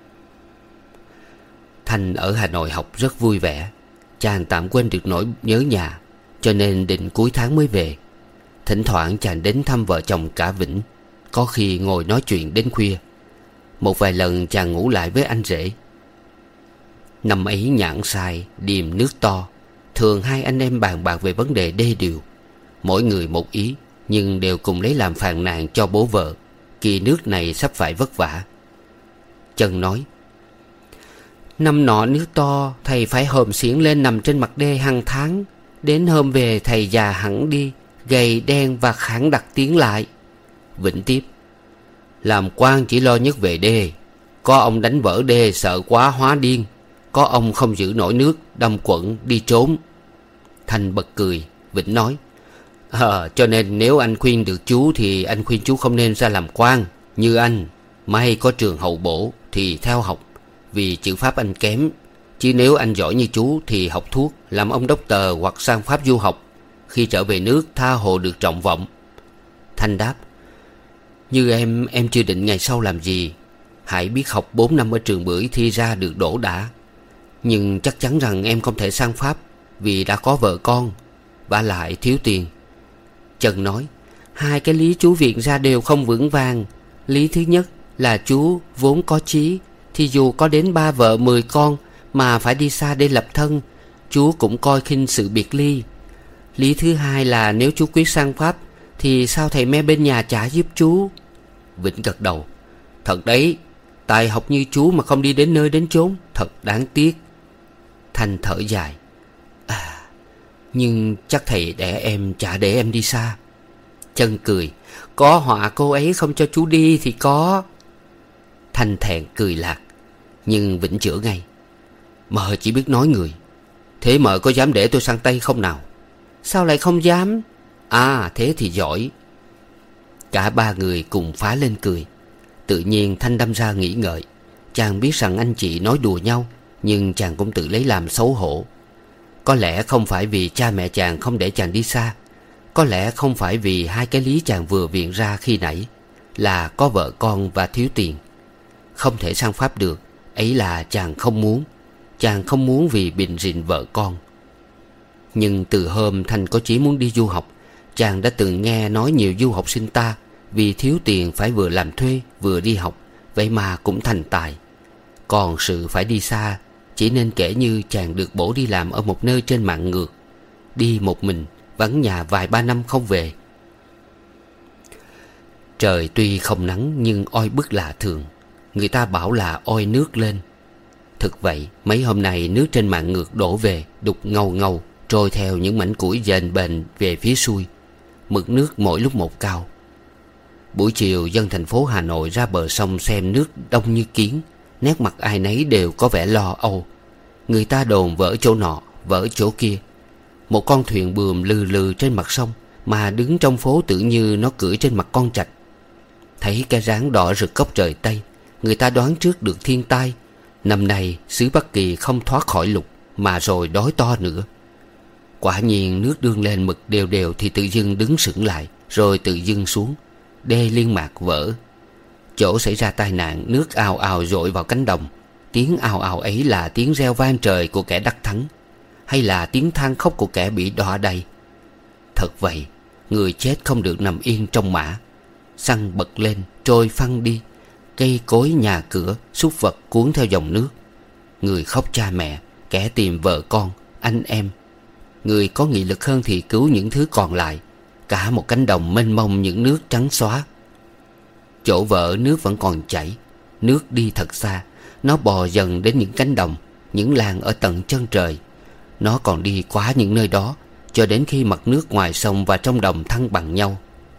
Thanh ở Hà Nội học rất vui vẻ. Chàng tạm quên được nỗi nhớ nhà, cho nên định cuối tháng mới về. Thỉnh thoảng chàng đến thăm vợ chồng cả Vĩnh. Có khi ngồi nói chuyện đến khuya. Một vài lần chàng ngủ lại với anh rể. Năm ấy nhãn sai, điềm nước to. Thường hai anh em bàn bạc về vấn đề đê điều. Mỗi người một ý, nhưng đều cùng lấy làm phàn nàn cho bố vợ. Kỳ nước này sắp phải vất vả. Trân nói: năm nọ nước to, thầy phải hòm xiển lên nằm trên mặt đê hàng tháng. Đến hôm về thầy già hẳn đi, gầy đen và khản đặc tiếng lại. Vĩnh tiếp: làm quan chỉ lo nhất về đê. Có ông đánh vỡ đê sợ quá hóa điên. Có ông không giữ nổi nước, đâm quẫn đi trốn. Thanh bật cười. Vĩnh nói: à, cho nên nếu anh khuyên được chú thì anh khuyên chú không nên ra làm quan. Như anh, may có trường hậu bổ thì theo học, vì chữ pháp anh kém. Chứ nếu anh giỏi như chú thì học thuốc, làm ông đốc tờ hoặc sang Pháp du học. Khi trở về nước tha hồ được trọng vọng. Thanh đáp: như em, em chưa định ngày sau làm gì. Hãy biết học bốn năm ở trường Bưởi thi ra được đỗ đã. Nhưng chắc chắn rằng em không thể sang Pháp, vì đã có vợ con, vả lại thiếu tiền. Trần nói: hai cái lý chú viện ra đều không vững vàng. Lý thứ nhất là chú vốn có chí, thì dù có đến ba vợ mười con mà phải đi xa để lập thân, chú cũng coi khinh sự biệt ly. Lý thứ hai là nếu chú quyết sang Pháp thì sao thầy me bên nhà chả giúp chú. Vĩnh gật đầu: thật đấy, tài học như chú mà không đi đến nơi đến chốn, thật đáng tiếc. Thanh thở dài: à, nhưng chắc thầy để em chả để em đi xa. Chân cười: Có họa cô ấy không cho chú đi thì có. Thanh thẹn cười lạc, nhưng Vĩnh chữa ngay: Mợ chỉ biết nói người. Thế mợ có dám để tôi sang Tây không nào? Sao lại không dám? À thế thì giỏi. Cả ba người cùng phá lên cười. Tự nhiên Thanh đâm ra nghĩ ngợi. Chàng biết rằng anh chị nói đùa nhau, nhưng chàng cũng tự lấy làm xấu hổ. Có lẽ không phải vì cha mẹ chàng không để chàng đi xa. Có lẽ không phải vì hai cái lý chàng vừa viện ra khi nãy, là có vợ con và thiếu tiền. Không thể sang Pháp được, ấy là chàng không muốn. Chàng không muốn vì bịn rịn vợ con. Nhưng từ hôm Thanh có chí muốn đi du học, chàng đã từng nghe nói nhiều du học sinh ta vì thiếu tiền phải vừa làm thuê vừa đi học, vậy mà cũng thành tài. Còn sự phải đi xa chỉ nên kể như chàng được bổ đi làm ở một nơi trên mạng ngược, đi một mình, vắng nhà vài ba năm không về. Trời tuy không nắng nhưng oi bức lạ thường. Người ta bảo là oi nước lên. Thực vậy, mấy hôm nay nước trên mạng ngược đổ về, đục ngầu ngầu, trôi theo những mảnh củi dền bềnh về phía xuôi. Mực nước mỗi lúc một cao. Buổi chiều dân thành phố Hà Nội ra bờ sông xem nước đông như kiến. Nét mặt ai nấy đều có vẻ lo âu. Người ta đồn vỡ chỗ nọ, vỡ chỗ kia. Một con thuyền buồm lừ lừ trên mặt sông, mà đứng trong phố tự như nó cưỡi trên mặt con trạch. Thấy cái ráng đỏ rực góc trời Tây, người ta đoán trước được thiên tai. Năm nay xứ Bắc Kỳ không thoát khỏi lục, mà rồi đói to nữa. Quả nhiên nước đương lên mực đều đều thì tự dưng đứng sững lại, rồi tự dưng xuống. Đê liên mạc vỡ. Chỗ xảy ra tai nạn, nước ào ào dội vào cánh đồng. Tiếng ào ào ấy là tiếng reo vang trời của kẻ đắc thắng, hay là tiếng than khóc của kẻ bị đọa đầy? Thật vậy, người chết không được nằm yên trong mã. Xăng bật lên, trôi phăng đi. Cây cối nhà cửa, súc vật cuốn theo dòng nước. Người khóc cha mẹ, kẻ tìm vợ con, anh em. Người có nghị lực hơn thì cứu những thứ còn lại. Cả một cánh đồng mênh mông những nước trắng xóa. Chỗ vỡ nước vẫn còn chảy. Nước đi thật xa. Nó bò dần đến những cánh đồng, những làng ở tận chân trời. Nó còn đi quá những nơi đó, cho đến khi mặt nước ngoài sông và trong đồng thăng bằng nhau.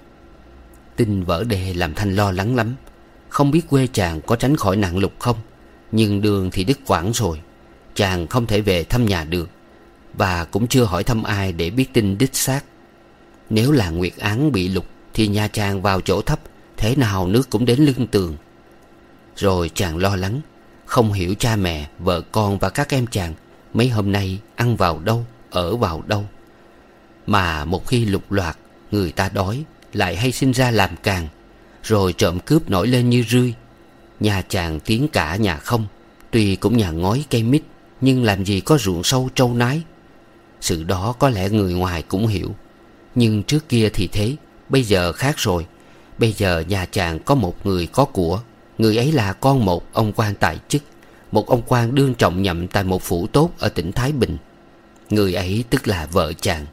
Tin vỡ đê làm Thanh lo lắng lắm. Không biết quê chàng có tránh khỏi nạn lụt không. Nhưng đường thì đứt quãng rồi. Chàng không thể về thăm nhà được, và cũng chưa hỏi thăm ai để biết tin đích xác. Nếu là Nguyệt Án bị lụt thì nhà chàng vào chỗ thấp, thế nào nước cũng đến lưng tường. Rồi chàng lo lắng, không hiểu cha mẹ, vợ con và các em chàng mấy hôm nay ăn vào đâu, ở vào đâu. Mà một khi lục loạt, người ta đói lại hay sinh ra làm càng, rồi trộm cướp nổi lên như rươi. Nhà chàng tiếng cả nhà không, tuy cũng nhà ngói cây mít, nhưng làm gì có ruộng sâu trâu nái. Sự đó có lẽ người ngoài cũng hiểu, nhưng trước kia thì thế, bây giờ khác rồi. Bây giờ nhà chàng có một người có của. Người ấy là con một ông quan tài chức, một ông quan đương trọng nhậm tại một phủ tốt ở tỉnh Thái Bình. Người ấy tức là vợ chàng.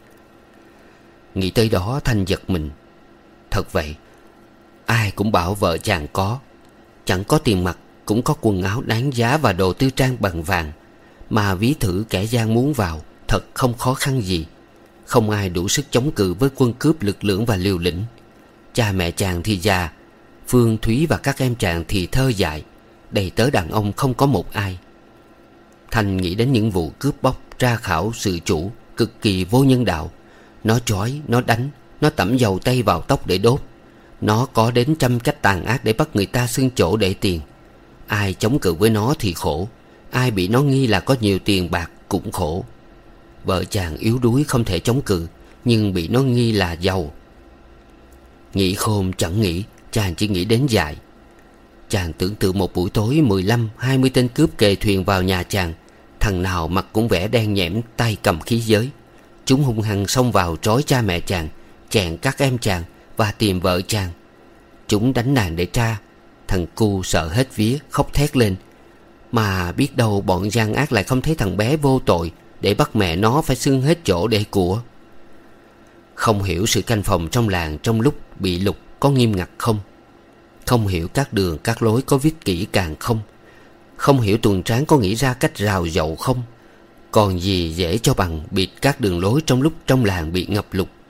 Nghĩ tới đó Thanh giật mình. Thật vậy, ai cũng bảo vợ chàng có. Chẳng có tiền mặt, cũng có quần áo đáng giá và đồ tư trang bằng vàng. Mà ví thử kẻ gian muốn vào, thật không khó khăn gì. Không ai đủ sức chống cự với quân cướp lực lưỡng và liều lĩnh. Cha mẹ chàng thì già, Phương Thúy và các em chàng thì thơ dại, đầy tớ đàn ông không có một ai. Thanh nghĩ đến những vụ cướp bóc, tra khảo sự chủ cực kỳ vô nhân đạo. Nó trói, nó đánh, nó tẩm dầu tây vào tóc để đốt. Nó có đến trăm cách tàn ác để bắt người ta xưng chỗ để tiền. Ai chống cự với nó thì khổ, ai bị nó nghi là có nhiều tiền bạc cũng khổ. Vợ chàng yếu đuối không thể chống cự, nhưng bị nó nghi là giàu. Nghĩ khôn chẳng nghĩ, chàng chỉ nghĩ đến dại. Chàng tưởng tượng một buổi tối mười lăm hai mươi tên cướp kề thuyền vào nhà chàng. Thằng nào mặt cũng vẻ đen nhẽm, tay cầm khí giới. Chúng hung hăng xông vào trói cha mẹ chàng, chèn các em chàng và tìm vợ chàng. Chúng đánh đàn để tra. Thằng cu sợ hết vía, khóc thét lên. Mà biết đâu bọn gian ác lại không thấy thằng bé vô tội, để bắt mẹ nó phải xưng hết chỗ để của. Không hiểu sự canh phòng trong làng trong lúc bị lục có nghiêm ngặt không. Không hiểu các đường các lối có viết kỹ càng không. Không hiểu tuần tráng có nghĩ ra cách rào dậu không. Còn gì dễ cho bằng bịt các đường lối trong lúc trong làng bị ngập lụt.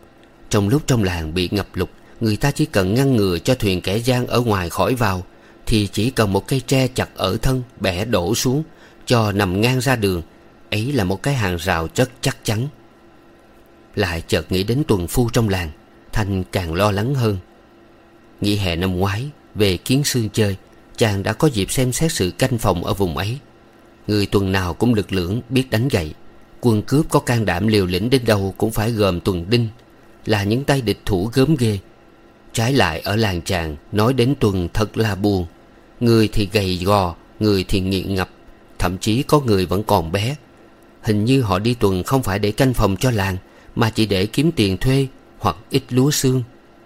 Trong lúc trong làng bị ngập lụt, người ta chỉ cần ngăn ngừa cho thuyền kẻ gian ở ngoài khỏi vào, thì chỉ cần một cây tre chặt ở thân bẻ đổ xuống cho nằm ngang ra đường. Ấy là một cái hàng rào rất chắc chắn. Lại chợt nghĩ đến tuần phu trong làng, Thanh càng lo lắng hơn. Nghỉ hè năm ngoái về Kiến Sương chơi, chàng đã có dịp xem xét sự canh phòng ở vùng ấy. Người tuần nào cũng lực lưỡng, biết đánh gậy. Quân cướp có can đảm liều lĩnh đến đâu cũng phải gồm tuần đinh, là những tay địch thủ gớm ghê. Trái lại ở làng chàng, nói đến tuần thật là buồn. Người thì gầy gò, người thì nghiện ngập, thậm chí có người vẫn còn bé. Hình như họ đi tuần không phải để canh phòng cho làng, mà chỉ để kiếm tiền thuê hoặc ít lúa xương.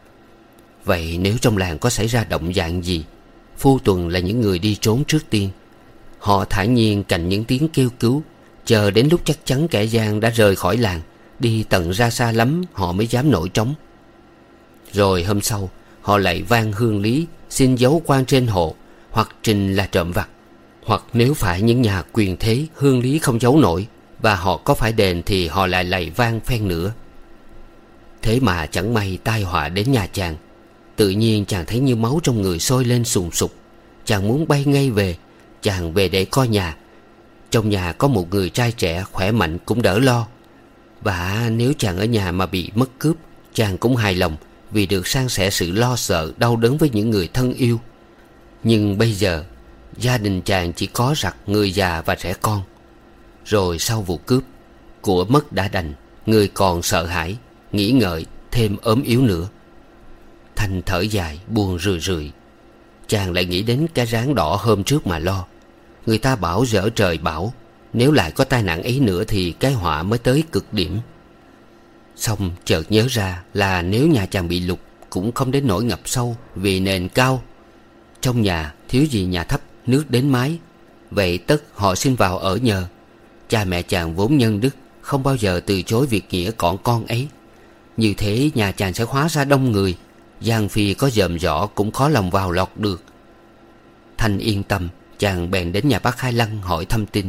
Vậy nếu trong làng có xảy ra động dạng gì, phu tuần là những người đi trốn trước tiên. Họ thản nhiên cạnh những tiếng kêu cứu, chờ đến lúc chắc chắn kẻ gian đã rời khỏi làng, đi tận ra xa lắm họ mới dám nổi trống. Rồi hôm sau họ lại vang hương lý, xin giấu quan trên hộ, hoặc trình là trộm vặt. Hoặc nếu phải những nhà quyền thế, hương lý không giấu nổi và họ có phải đền thì họ lại lạy vang phen nữa. Thế mà chẳng may tai họa đến nhà chàng. Tự nhiên chàng thấy như máu trong người sôi lên sùng sục. Chàng muốn bay ngay về. Chàng về để coi nhà. Trong nhà có một người trai trẻ khỏe mạnh cũng đỡ lo. Và nếu chàng ở nhà mà bị mất cướp, chàng cũng hài lòng, vì được san sẻ sự lo sợ đau đớn với những người thân yêu. Nhưng bây giờ gia đình chàng chỉ có giặc người già và trẻ con. Rồi sau vụ cướp, của mất đã đành, người còn sợ hãi, nghĩ ngợi, thêm ốm yếu nữa. Thanh thở dài buồn rười rượi. Chàng lại nghĩ đến cái ráng đỏ hôm trước mà lo. Người ta bảo dở trời bảo, nếu lại có tai nạn ấy nữa thì cái họa mới tới cực điểm. Xong chợt nhớ ra là nếu nhà chàng bị lụt cũng không đến nỗi ngập sâu, vì nền cao. Trong nhà thiếu gì nhà thấp, nước đến mái. Vậy tất họ xin vào ở nhờ. Cha mẹ chàng vốn nhân đức, không bao giờ từ chối việc nghĩa còn con ấy. Như thế nhà chàng sẽ hóa ra đông người, giang phi có dòm dõ cũng khó lòng vào lọt được. Thanh yên tâm, chàng bèn đến nhà bác Hai Lăng hỏi thăm tin.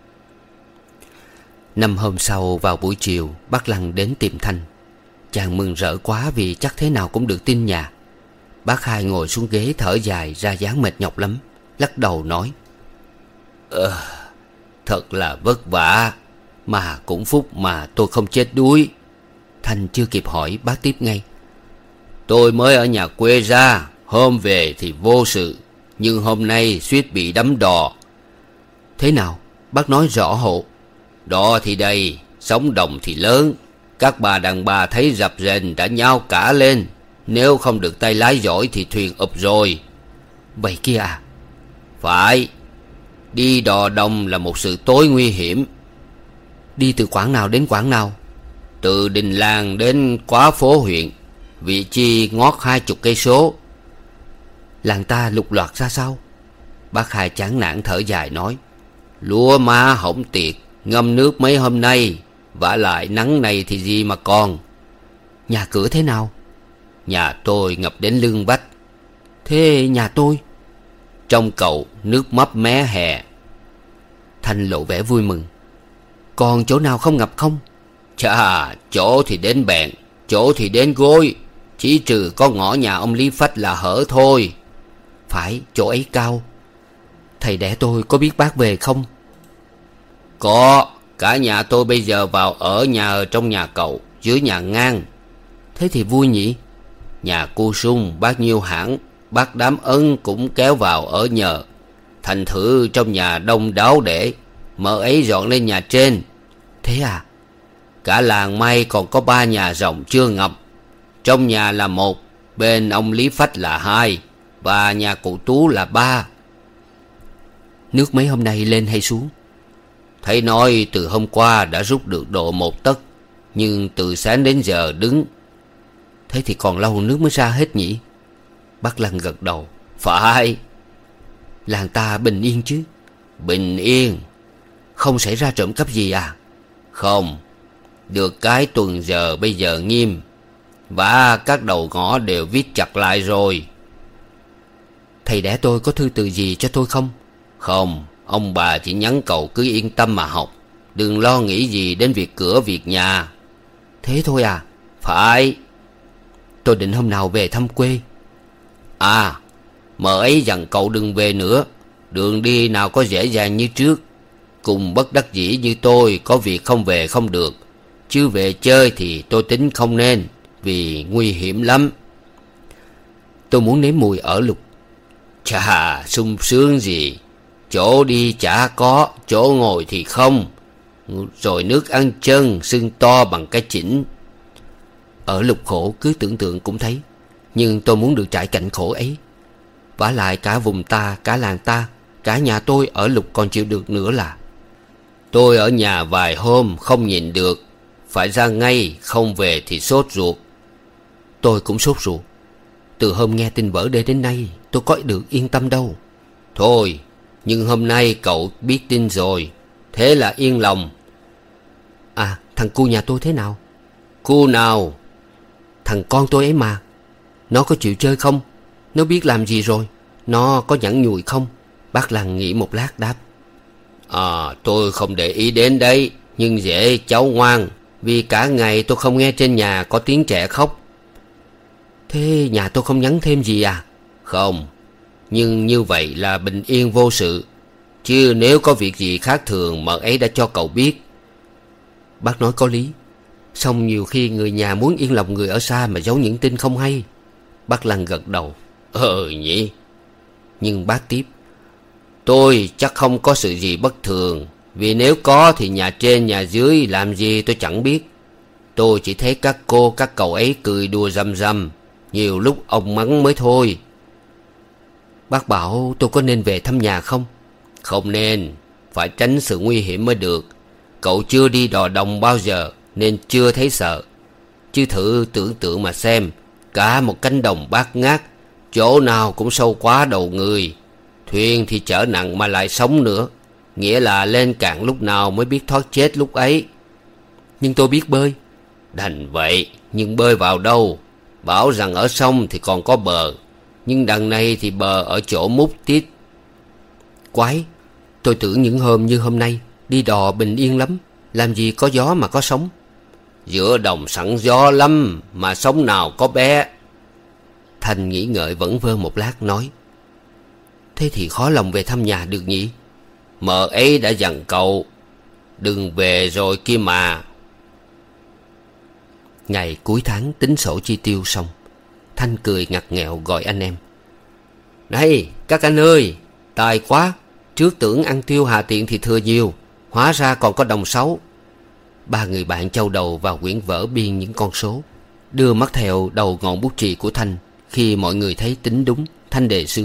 Năm hôm sau vào buổi chiều, bác Lăng đến tìm Thanh. Chàng mừng rỡ quá vì chắc thế nào cũng được tin nhà. Bác Hai ngồi xuống ghế thở dài ra dáng mệt nhọc lắm, lắc đầu nói: Ờ, thật là vất vả, mà cũng phúc mà tôi không chết đuối. Thanh chưa kịp hỏi, bác tiếp ngay: Tôi mới ở nhà quê ra, hôm về thì vô sự, nhưng hôm nay suýt bị đắm đò. Thế nào? Bác nói rõ hộ. Đò thì đầy, sóng đồng thì lớn. Các bà đàn bà thấy rập rền đã nhao cả lên. Nếu không được tay lái giỏi thì thuyền ụp rồi. Vậy kia à? Phải. Đi đò đồng là một sự tối nguy hiểm. Đi từ quãng nào đến quãng nào? Từ đình làng đến Quá Phố huyện, vị chi ngót hai chục cây số. Làng ta lục loạt ra sao? Bác Hai chán nản thở dài nói: Lúa má hỏng tiệt, ngâm nước mấy hôm nay, vả lại nắng này thì gì mà còn. Nhà cửa thế nào? Nhà tôi ngập đến lưng vách. Thế nhà tôi? Trong cầu nước mấp mé hè. Thanh lộ vẻ vui mừng. Còn chỗ nào không ngập không? Chà, chỗ thì đến bẹn, chỗ thì đến gối, chỉ trừ có ngõ nhà ông Lý Phách là hở thôi. Phải, chỗ ấy cao. Thầy đẻ tôi có biết bác về không? Có, cả nhà tôi bây giờ vào ở nhà ở trong nhà cậu, dưới nhà ngang. Thế thì vui nhỉ. Nhà cô Sung, bác Nhiêu Hãng, bác Đám Ân cũng kéo vào ở nhờ. Thành thử trong nhà đông đáo để mợ ấy dọn lên nhà trên. Thế à? Cả làng may còn có ba nhà rộng chưa ngập. Trong nhà là một, bên ông Lý Phách là hai, và nhà cụ Tú là ba. Nước mấy hôm nay lên hay xuống? Thấy nói từ hôm qua đã rút được độ một tấc, nhưng từ sáng đến giờ đứng. Thế thì còn lâu nước mới ra hết nhỉ? Bác Lăng gật đầu. Phải. Làng ta bình yên chứ? Bình yên. Không xảy ra trộm cắp gì à? Không. Được cái tuần giờ bây giờ nghiêm, và các đầu ngõ đều viết chặt lại rồi. Thầy đẻ tôi có thư từ gì cho tôi không? Không. Ông bà chỉ nhắn cậu cứ yên tâm mà học, đừng lo nghĩ gì đến việc cửa việc nhà. Thế thôi à? Phải. Tôi định hôm nào về thăm quê. À, mợ ấy dặn cậu đừng về nữa. Đường đi nào có dễ dàng như trước. Cùng bất đắc dĩ như tôi, có việc không về không được. Chứ về chơi thì tôi tính không nên, vì nguy hiểm lắm. Tôi muốn nếm mùi ở lục. Chà, sung sướng gì. Chỗ đi chả có, chỗ ngồi thì không. Rồi nước ăn chân, sưng to bằng cái chỉnh. Ở lục khổ cứ tưởng tượng cũng thấy. Nhưng tôi muốn được trải cảnh khổ ấy. Vả lại cả vùng ta, cả làng ta, cả nhà tôi ở lục còn chịu được nữa là. Tôi ở nhà vài hôm không nhịn được, phải ra ngay, không về thì sốt ruột. Tôi cũng sốt ruột. Từ hôm nghe tin vỡ đê đến nay, tôi có được yên tâm đâu. Thôi, nhưng hôm nay cậu biết tin rồi, thế là yên lòng. À, thằng cu nhà tôi thế nào? Cu nào? Thằng con tôi ấy mà. Nó có chịu chơi không? Nó biết làm gì rồi? Nó có nhẵn nhụi không? Bác Lăng nghĩ một lát đáp. À, tôi không để ý đến đấy. Nhưng dễ cháu ngoan, vì cả ngày tôi không nghe trên nhà có tiếng trẻ khóc. Thế nhà tôi không nhắn thêm gì à? Không, nhưng như vậy là bình yên vô sự. Chứ nếu có việc gì khác thường mợ ấy đã cho cậu biết. Bác nói có lý. Song nhiều khi người nhà muốn yên lòng người ở xa mà giấu những tin không hay. Bác Lăng gật đầu. Ờ nhỉ. Nhưng bác tiếp. Tôi chắc không có sự gì bất thường. Vì nếu có thì nhà trên nhà dưới làm gì tôi chẳng biết. Tôi chỉ thấy các cô các cậu ấy cười đùa răm răm. Nhiều lúc ông mắng mới thôi. Bác bảo tôi có nên về thăm nhà không? Không nên. Phải tránh sự nguy hiểm mới được. Cậu chưa đi đò đồng bao giờ nên chưa thấy sợ. Chứ thử tưởng tượng mà xem. Cả một cánh đồng bát ngát, chỗ nào cũng sâu quá đầu người. Thuyền thì chở nặng mà lại sống nữa. Nghĩa là lên cạn lúc nào mới biết thoát chết lúc ấy. Nhưng tôi biết bơi. Đành vậy, nhưng bơi vào đâu? Bảo rằng ở sông thì còn có bờ, nhưng đằng này thì bờ ở chỗ múc tít. Quái, tôi tưởng những hôm như hôm nay đi đò bình yên lắm. Làm gì có gió mà có sóng. Giữa đồng sẵn gió lắm, mà sóng nào có bé. Thành nghĩ ngợi vẩn vơ một lát nói. Thế thì khó lòng về thăm nhà được nhỉ? Mợ ấy đã dặn cậu đừng về rồi kia mà. Ngày cuối tháng tính sổ chi tiêu xong, Thanh cười ngặt nghẹo gọi anh em. Này các anh ơi, tài quá. Trước tưởng ăn tiêu hà tiện thì thừa nhiều, hóa ra còn có đồng sáu. Ba người bạn châu đầu vào quyển vở biên những con số, đưa mắt theo đầu ngọn bút chì của Thanh. Khi mọi người thấy tính đúng, Thanh đề xướng.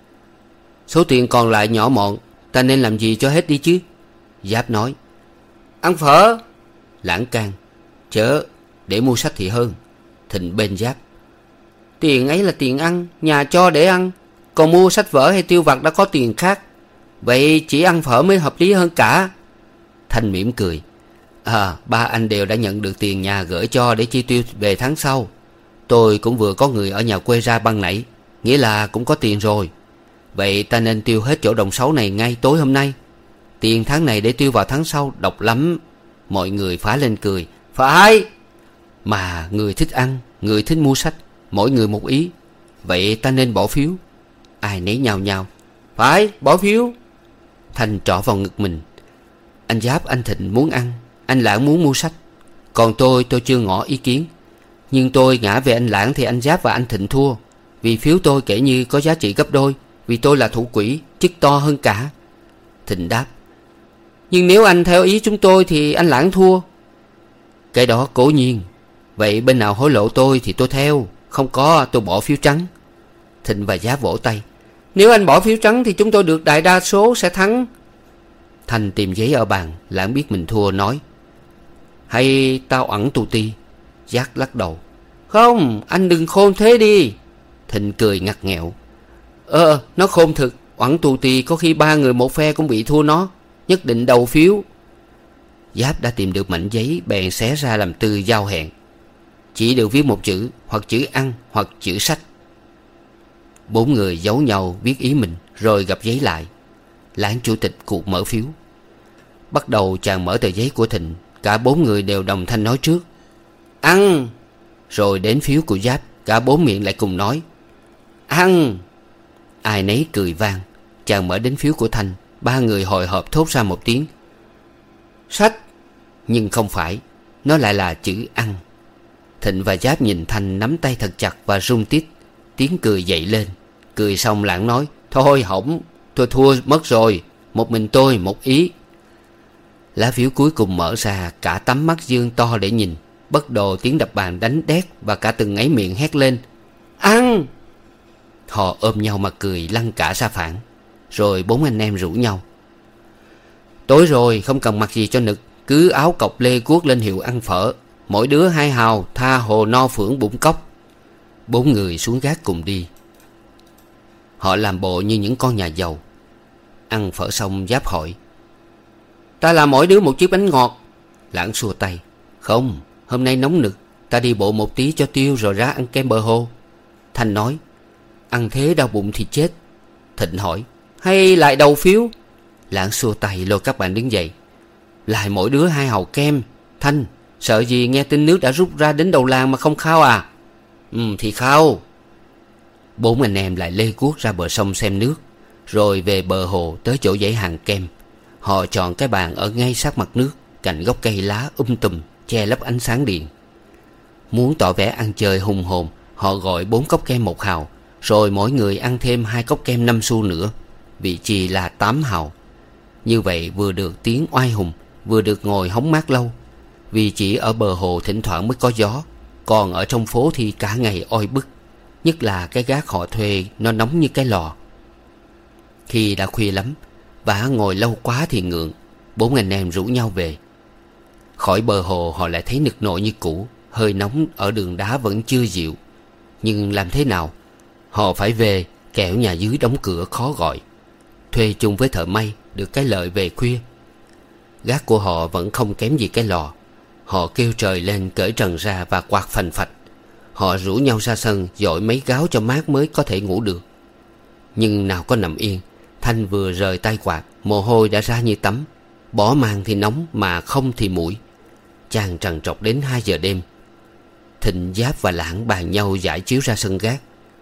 Số tiền còn lại nhỏ mọn, ta nên làm gì cho hết đi chứ? Giáp nói. Ăn phở. Lãng can. Chớ, để mua sách thì hơn. Thịnh bên Giáp. Tiền ấy là tiền ăn, nhà cho để ăn. Còn mua sách vở hay tiêu vặt đã có tiền khác. Vậy chỉ ăn phở mới hợp lý hơn cả. Thanh mỉm cười. À, ba anh đều đã nhận được tiền nhà gửi cho để chi tiêu về tháng sau. Tôi cũng vừa có người ở nhà quê ra băng nãy, nghĩa là cũng có tiền rồi. Vậy ta nên tiêu hết chỗ đồng sáu này ngay tối hôm nay. Tiền tháng này để tiêu vào tháng sau độc lắm. Mọi người phá lên cười. Phải. Mà người thích ăn, người thích mua sách, mỗi người một ý. Vậy ta nên bỏ phiếu. Ai nấy nhào nhào. Phải, bỏ phiếu. Thành trỏ vào ngực mình. Anh Giáp anh Thịnh muốn ăn, anh Lãng muốn mua sách. Còn tôi tôi chưa ngỏ ý kiến. Nhưng tôi ngã về anh Lãng thì anh Giáp và anh Thịnh thua. Vì phiếu tôi kể như có giá trị gấp đôi. Vì tôi là thủ quỹ, chức to hơn cả. Thịnh đáp. Nhưng nếu anh theo ý chúng tôi thì anh Lãng thua. Cái đó cố nhiên. Vậy bên nào hối lộ tôi thì tôi theo. Không có tôi bỏ phiếu trắng. Thịnh và Giáp vỗ tay. Nếu anh bỏ phiếu trắng thì chúng tôi được đại đa số sẽ thắng. Thành tìm giấy ở bàn. Lãng biết mình thua nói. Hay tao ẩn tù ti. Giác lắc đầu. Không, anh đừng khôn thế đi. Thịnh cười ngặt nghẹo. Ờ, nó khôn thực. Oẵn tù tì có khi ba người một phe cũng bị thua nó. Nhất định đầu phiếu. Giáp đã tìm được mảnh giấy, bèn xé ra làm tư giao hẹn. Chỉ được viết một chữ, hoặc chữ ăn, hoặc chữ sách. Bốn người giấu nhau viết ý mình, rồi gặp giấy lại. Lãng chủ tịch cuộc mở phiếu. Bắt đầu chàng mở tờ giấy của Thịnh. Cả bốn người đều đồng thanh nói trước. Ăn. Rồi đến phiếu của Giáp. Cả bốn miệng lại cùng nói: Ăn. Ai nấy cười vang. Chàng mở đến phiếu của Thanh. Ba người hồi hộp thốt ra một tiếng: Sách. Nhưng không phải, nó lại là chữ ăn. Thịnh và Giáp nhìn Thanh nắm tay thật chặt và rung tít. Tiếng cười dậy lên. Cười xong Lãng nói: Thôi hỏng, tôi thua mất rồi. Một mình tôi một ý. Lá phiếu cuối cùng mở ra. Cả tấm mắt dương to để nhìn. Bất đồ tiếng đập bàn đánh đét. Và cả từng ấy miệng hét lên: Ăn. Họ ôm nhau mà cười lăn cả ra phản. Rồi bốn anh em rủ nhau: Tối rồi không cần mặc gì cho nực, cứ áo cộc lê cuốc lên hiệu ăn phở. Mỗi đứa hai hào, tha hồ no phưởng bụng cốc. Bốn người xuống gác cùng đi. Họ làm bộ như những con nhà giàu. Ăn phở xong Giáp hỏi: Ta làm mỗi đứa một chiếc bánh ngọt. Lãng xua tay: Không, hôm nay nóng nực, ta đi bộ một tí cho tiêu rồi ra ăn kem bờ hồ. Thanh nói: Ăn thế đau bụng thì chết. Thịnh hỏi: Hay lại đầu phiếu? Lãng xua tay lôi các bạn đứng dậy: Lại mỗi đứa hai hàu kem. Thanh, sợ gì nghe tin nước đã rút ra đến đầu làng mà không khao à? Ừ thì khao. Bốn anh em lại lê guốc ra bờ sông xem nước. Rồi về bờ hồ tới chỗ dãy hàng kem. Họ chọn cái bàn ở ngay sát mặt nước, cạnh gốc cây lá um tùm che lấp ánh sáng điện. Muốn tỏ vẻ ăn chơi hùng hồn, họ gọi bốn cốc kem một hào. Rồi mỗi người ăn thêm hai cốc kem năm xu nữa. Vị chi là tám hào. Như vậy vừa được tiếng oai hùng, vừa được ngồi hóng mát lâu. Vì chỉ ở bờ hồ thỉnh thoảng mới có gió, còn ở trong phố thì cả ngày oi bức. Nhất là cái gác họ thuê nó nóng như cái lò. Khi đã khuya lắm, vả ngồi lâu quá thì ngượng, bốn anh em rủ nhau về. Khỏi bờ hồ họ lại thấy nực nội như cũ. Hơi nóng ở đường đá vẫn chưa dịu. Nhưng làm thế nào? Họ phải về, kẻo nhà dưới đóng cửa khó gọi. Thuê chung với thợ may, được cái lợi về khuya. Gác của họ vẫn không kém gì cái lò. Họ kêu trời lên cởi trần ra và quạt phành phạch. Họ rủ nhau ra sân dội mấy gáo cho mát mới có thể ngủ được. Nhưng nào có nằm yên. Thanh vừa rời tay quạt, mồ hôi đã ra như tắm. Bỏ màn thì nóng mà không thì muỗi. Chàng trằn trọc đến hai giờ đêm. Thịnh, Giáp và Lãng bàn nhau giải chiếu ra sân gác.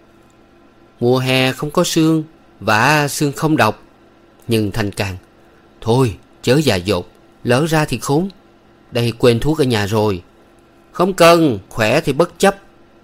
Mùa hè không có sương, vả sương không độc. Nhưng Thanh can: Thôi chớ già dột, lỡ ra thì khốn. Đây quên thuốc ở nhà rồi. Không cần, khỏe thì bất chấp.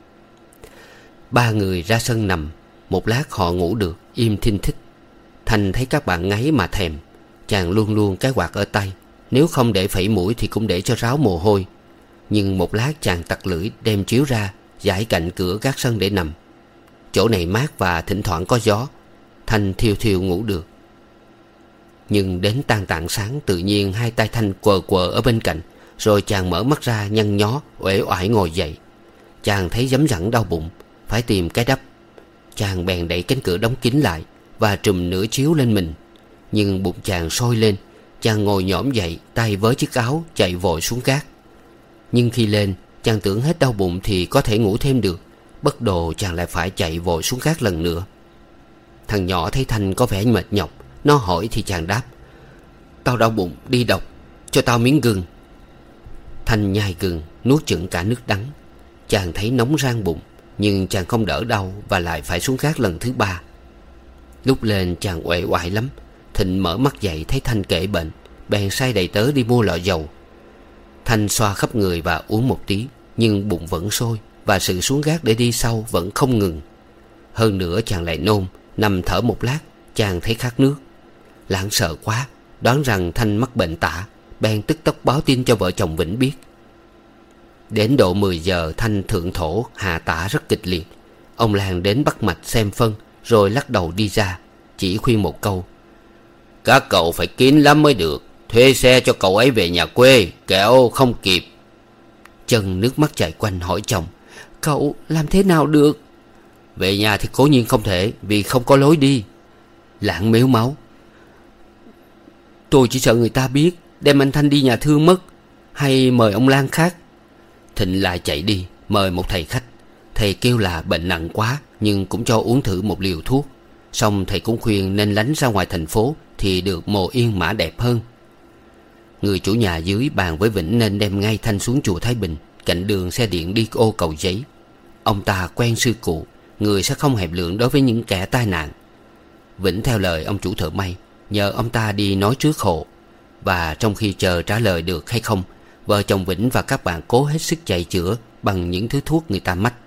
Ba người ra sân nằm. Một lát họ ngủ được, im thinh thích. Thanh thấy các bạn ngáy mà thèm. Chàng luôn luôn cái quạt ở tay. Nếu không để phẩy mũi thì cũng để cho ráo mồ hôi. Nhưng một lát chàng tặc lưỡi đem chiếu ra, giải cạnh cửa gác sân để nằm. Chỗ này mát và thỉnh thoảng có gió. Thanh thiêu thiêu ngủ được. Nhưng đến tan tạng sáng, tự nhiên hai tay Thanh quờ quờ ở bên cạnh. Rồi chàng mở mắt ra nhăn nhó, uể oải ngồi dậy. Chàng thấy dấm dẳng đau bụng, phải tìm cái đắp. Chàng bèn đẩy cánh cửa đóng kín lại và trùm nửa chiếu lên mình. Nhưng bụng chàng sôi lên. Chàng ngồi nhõm dậy, tay với chiếc áo, chạy vội xuống gác. Nhưng khi lên, chàng tưởng hết đau bụng thì có thể ngủ thêm được. Bất đồ chàng lại phải chạy vội xuống gác lần nữa. Thằng nhỏ thấy Thanh có vẻ mệt nhọc. Nó hỏi thì chàng đáp: Tao đau bụng, đi độc, cho tao miếng gừng. Thanh nhai gừng, nuốt chửng cả nước đắng. Chàng thấy nóng rang bụng, nhưng chàng không đỡ đau và lại phải xuống gác lần thứ ba. Lúc lên chàng uể oải lắm. Thịnh mở mắt dậy thấy Thanh kể bệnh, bèn sai đầy tớ đi mua lọ dầu. Thanh xoa khắp người và uống một tí, nhưng bụng vẫn sôi và sự xuống gác để đi sau vẫn không ngừng. Hơn nữa chàng lại nôn. Nằm thở một lát, chàng thấy khát nước. Lãng sợ quá, đoán rằng Thanh mắc bệnh tả, bèn tức tốc báo tin cho vợ chồng Vĩnh biết. Đến độ mười giờ Thanh thượng thổ hạ tả rất kịch liệt. Ông làng đến bắt mạch xem phân, rồi lắc đầu đi ra, chỉ khuyên một câu: Các cậu phải kín lắm mới được. Thuê xe cho cậu ấy về nhà quê, kẻo không kịp. Chân nước mắt chảy quanh hỏi chồng: Cậu làm thế nào được? Về nhà thì cố nhiên không thể, vì không có lối đi. Lãng mếu máu: Tôi chỉ sợ người ta biết, đem anh Thanh đi nhà thương mất. Hay mời ông Lan khác. Thịnh lại chạy đi mời một thầy khách. Thầy kêu là bệnh nặng quá, nhưng cũng cho uống thử một liều thuốc. Xong thầy cũng khuyên nên lánh ra ngoài thành phố, thì được mồ yên mã đẹp hơn. Người chủ nhà dưới bàn với Vĩnh nên đem ngay Thanh xuống chùa Thái Bình, cạnh đường xe điện đi ô Cầu Giấy. Ông ta quen sư cụ, người sẽ không hẹp lượng đối với những kẻ tai nạn. Vĩnh theo lời ông chủ thợ may, nhờ ông ta đi nói trước hộ. Và trong khi chờ trả lời được hay không, vợ chồng Vĩnh và các bạn cố hết sức chạy chữa bằng những thứ thuốc người ta mách.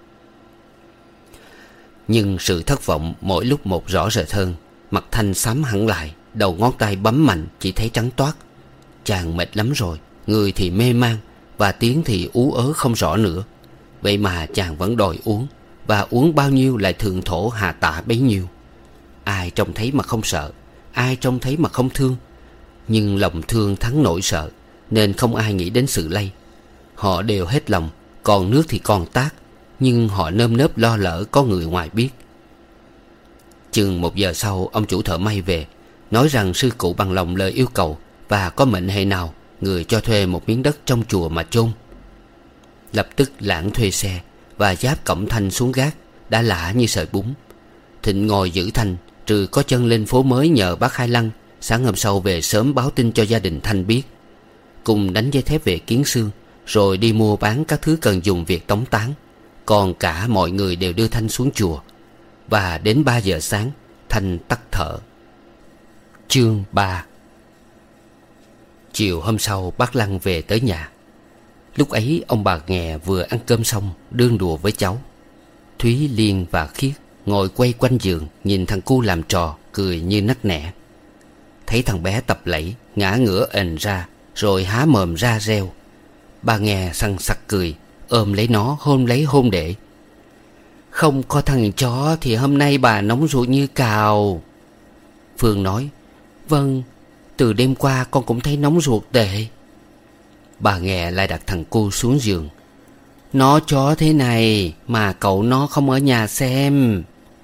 Nhưng sự thất vọng mỗi lúc một rõ rệt hơn. Mặt Thanh xám hẳn lại, đầu ngón tay bấm mạnh chỉ thấy trắng toát. Chàng mệt lắm rồi, người thì mê man, và tiếng thì ú ớ không rõ nữa. Vậy mà chàng vẫn đòi uống, và uống bao nhiêu lại thượng thổ hà tạ bấy nhiêu. Ai trông thấy mà không sợ, ai trông thấy mà không thương. Nhưng lòng thương thắng nỗi sợ, nên không ai nghĩ đến sự lay. Họ đều hết lòng, còn nước thì còn tát, nhưng họ nơm nớp lo lỡ có người ngoài biết. Chừng một giờ sau, ông chủ thợ may về, nói rằng sư cụ bằng lòng lời yêu cầu, và có mệnh hệ nào người cho thuê một miếng đất trong chùa mà chôn. Lập tức Lãng thuê xe và giáp cổng Thanh xuống gác, đã lạ như sợi bún. Thịnh ngồi giữ Thanh, trừ có chân lên phố mới nhờ bác Hai Lăng sáng hôm sau về sớm báo tin cho gia đình Thanh biết, cùng đánh dây thép về Kiến Xương, rồi đi mua bán các thứ cần dùng việc tống táng. Còn cả mọi người đều đưa Thanh xuống chùa. Và đến ba giờ sáng, Thanh tắt thở. Chương ba. Chiều hôm sau, bác Lăng về tới nhà. Lúc ấy ông bà Nghè vừa ăn cơm xong, đương đùa với cháu. Thúy, Liên và Khiết ngồi quay quanh giường, nhìn thằng cu làm trò, cười như nắc nẻ. Thấy thằng bé tập lẫy, ngã ngửa ền ra, rồi há mồm ra reo. Bà Nghè sằng sặc cười, ôm lấy nó hôn lấy hôn để. Không có thằng chó thì hôm nay bà nóng ruột như cào. Phương nói, vâng, từ đêm qua con cũng thấy nóng ruột tệ. Bà Nghè lại đặt thằng cu xuống giường. Nó chó thế này mà cậu nó không ở nhà xem.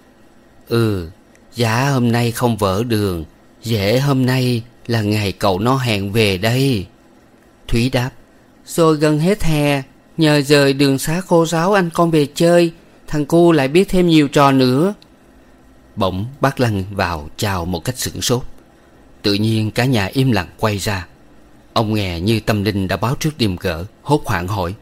Ừ, giá hôm nay không vỡ đường, dễ hôm nay là ngày cậu nó hẹn về đây. Thúy đáp, rồi gần hết hè, nhờ rời đường xá khô ráo anh con về chơi, thằng cu lại biết thêm nhiều trò nữa. Bỗng bác Lăng vào chào một cách sửng sốt. Tự nhiên cả nhà im lặng quay ra. Ông Nghè như tâm linh đã báo trước điềm gỡ, hốt hoảng hỏi,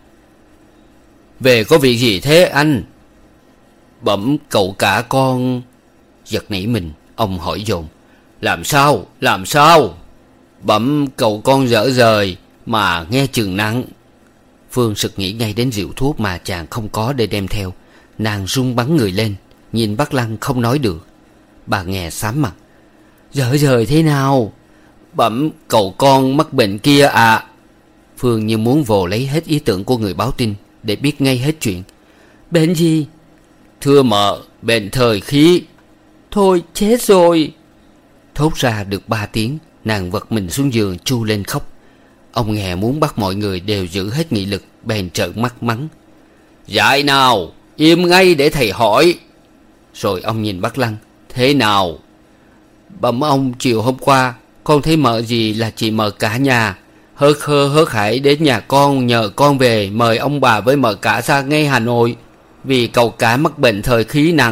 về có việc gì thế anh? Bẩm cậu cả con. Giật nảy mình, ông hỏi dồn, làm sao, làm sao? Bẩm cậu con dở rời mà nghe chừng nặng. Phương sực nghĩ ngay đến rượu thuốc mà chàng không có để đem theo. Nàng run bắn người lên, nhìn bác Lăng không nói được. Bà Nghè xám mặt, dở rời thế nào? Bẩm cậu con mắc bệnh kia à. Phương như muốn vồ lấy hết ý tưởng của người báo tin để biết ngay hết chuyện. Bệnh gì? Thưa mợ, bệnh thời khí. Thôi chết rồi. Thốt ra được ba tiếng, nàng vật mình xuống giường chu lên khóc. Ông Nghè muốn bắt mọi người đều giữ hết nghị lực, bèn trợn mắt mắng, dạy nào, im ngay để thầy hỏi. Rồi ông nhìn bác Lăng, thế nào? Bẩm ông, chiều hôm qua con thấy mợ gì là chị mợ cả nhà hớt hơ hớt hải đến nhà con nhờ con về mời ông bà với mợ cả ra ngay Hà Nội, vì cậu cả mắc bệnh thời khí nặng.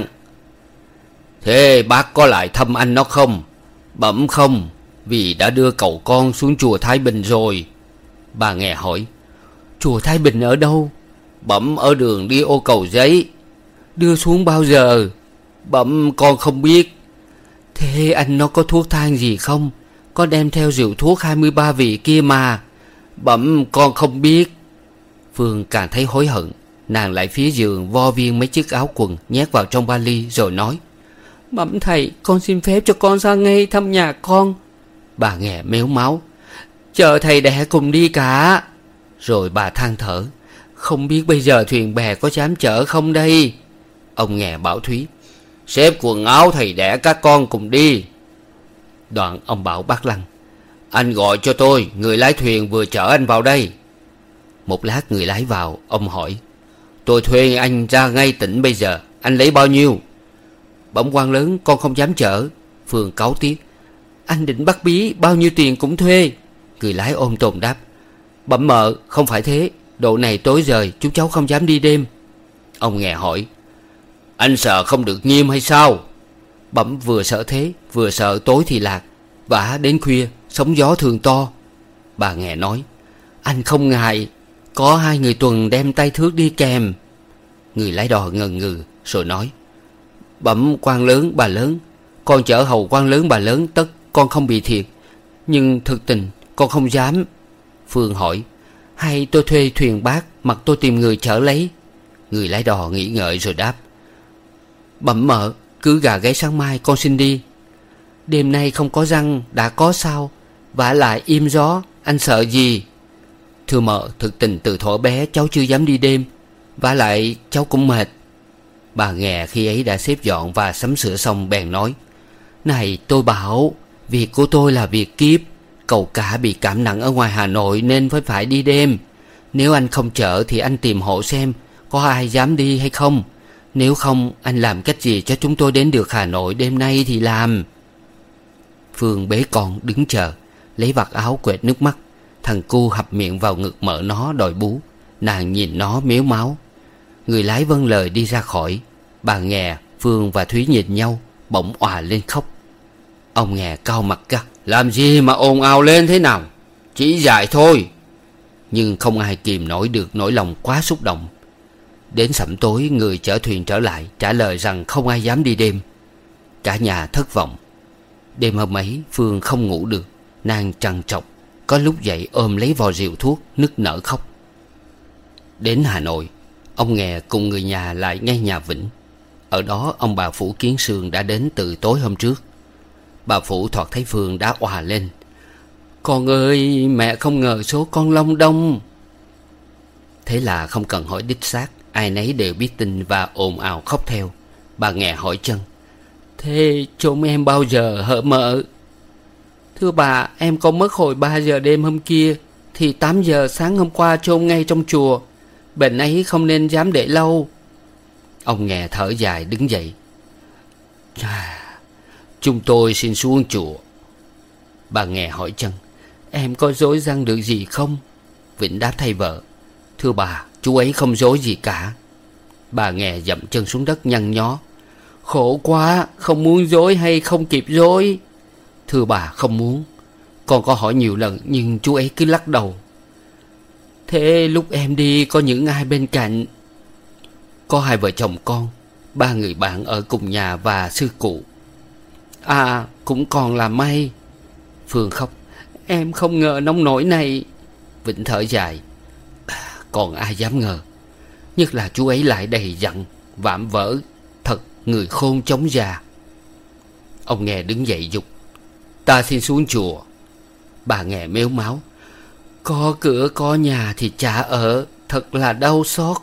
Thế bác có lại thăm anh nó không? Bẩm không, vì đã đưa cậu con xuống chùa Thái Bình rồi. Bà Nghè hỏi, chùa Thái Bình ở đâu? Bẩm ở đường đi ô Cầu Giấy. Đưa xuống bao giờ? Bẩm con không biết. Thế anh nó có thuốc thang gì không? Có đem theo rượu thuốc hai mươi ba vị kia mà. Bẩm con không biết. Phương càng thấy hối hận. Nàng lại phía giường vo viên mấy chiếc áo quần nhét vào trong vali rồi nói, bẩm thầy, con xin phép cho con ra ngay thăm nhà con. Bà Nghè mếu máu, chờ thầy đẻ cùng đi cả. Rồi bà than thở, không biết bây giờ thuyền bè có dám chở không đây. Ông Nghè bảo Thúy, xếp quần áo thầy đẻ các con cùng đi. Đoạn ông bảo bác Lăng, anh gọi cho tôi người lái thuyền vừa chở anh vào đây. Một lát người lái vào, ông hỏi, tôi thuê anh ra ngay tỉnh bây giờ, anh lấy bao nhiêu? Bẩm quan lớn, con không dám chở. Phương cáu tiếc, anh định bắt bí, bao nhiêu tiền cũng thuê. Người lái ôm tồn đáp, bẩm mợ, không phải thế, độ này tối rồi chúng cháu không dám đi đêm. Ông Nghè hỏi, anh sợ không được nghiêm hay sao? Bẩm vừa sợ thế, vừa sợ tối thì lạc, vả đến khuya sóng gió thường to. Bà Nghè nói, anh không ngại, có hai người tuần đem tay thước đi kèm. Người lái đò ngần ngừ rồi nói: Bẩm quan lớn bà lớn, con chở hầu quan lớn bà lớn, tất con không bị thiệt, nhưng thực tình con không dám. Phương hỏi: Hay tôi thuê thuyền bát, mặc tôi tìm người chở lấy? Người lái đò nghĩ ngợi rồi đáp: Bẩm mợ, cứ gà gáy sáng mai con xin đi. Đêm nay không có răng đã có sao, vả lại im gió, anh sợ gì? Thưa mợ, thực tình từ thuở bé cháu chưa dám đi đêm, vả lại cháu cũng mệt. Bà Nghè khi ấy đã xếp dọn và sắm sửa xong bèn nói: Này tôi bảo, việc của tôi là việc kiếp. Cậu cả bị cảm nặng ở ngoài Hà Nội nên phải phải đi đêm. Nếu anh không chở thì anh tìm hộ xem có ai dám đi hay không. Nếu không, anh làm cách gì cho chúng tôi đến được Hà Nội đêm nay thì làm. Phương bế con đứng chờ, lấy vạt áo quệt nước mắt. Thằng cu hập miệng vào ngực mợ nó đòi bú. Nàng nhìn nó mếu máo. Người lái vâng lời đi ra khỏi. Bà Nghè, Phương và Thúy nhìn nhau, bỗng òa lên khóc. Ông Nghè cau mặt gắt: Làm gì mà ồn ào lên thế nào? Chỉ dại thôi. Nhưng không ai kìm nổi được nỗi lòng quá xúc động. Đến sẩm tối, người chở thuyền trở lại trả lời rằng không ai dám đi đêm. Cả nhà thất vọng. Đêm hôm ấy Phương không ngủ được. Nàng trằn trọc, có lúc dậy ôm lấy vò rượu thuốc, nức nở khóc. Đến Hà Nội, ông Nghè cùng người nhà lại ngay nhà Vĩnh. Ở đó ông bà Phủ Kiến Sương đã đến từ tối hôm trước. Bà Phủ thoạt thấy Phương đã òa lên: Con ơi, mẹ không ngờ số con Long Đông. Thế là không cần hỏi đích xác, ai nấy đều biết tin và ồn ào khóc theo. Bà Nghè hỏi Chân: Thế chôn em bao giờ hở mợ? Thưa bà, em có mất hồi ba giờ đêm hôm kia, thì tám giờ sáng hôm qua chôn ngay trong chùa. Bệnh ấy không nên dám để lâu. Ông Nghè thở dài đứng dậy: Chúng tôi xin xuống chùa. Bà Nghè hỏi Chân: Em có dối răng được gì không? Vĩnh đáp thay vợ: Thưa bà, chú ấy không dối gì cả. Bà Nghè dậm chân xuống đất nhăn nhó: Khổ quá, không muốn dối hay không kịp dối? Thưa bà, không muốn. Con có hỏi nhiều lần nhưng chú ấy cứ lắc đầu. Thế lúc em đi có những ai bên cạnh? Có hai vợ chồng con, ba người bạn ở cùng nhà và sư cụ. À, cũng còn là may. Phương khóc: Em không ngờ nông nổi này. Vĩnh thở dài: Còn ai dám ngờ. Nhất là chú ấy lại đầy dặn, vạm vỡ. Thật người khôn chống già. Ông Nghè đứng dậy dục: Ta xin xuống chùa. Bà Nghè mếu máo: Có cửa có nhà thì chả ở, thật là đau xót.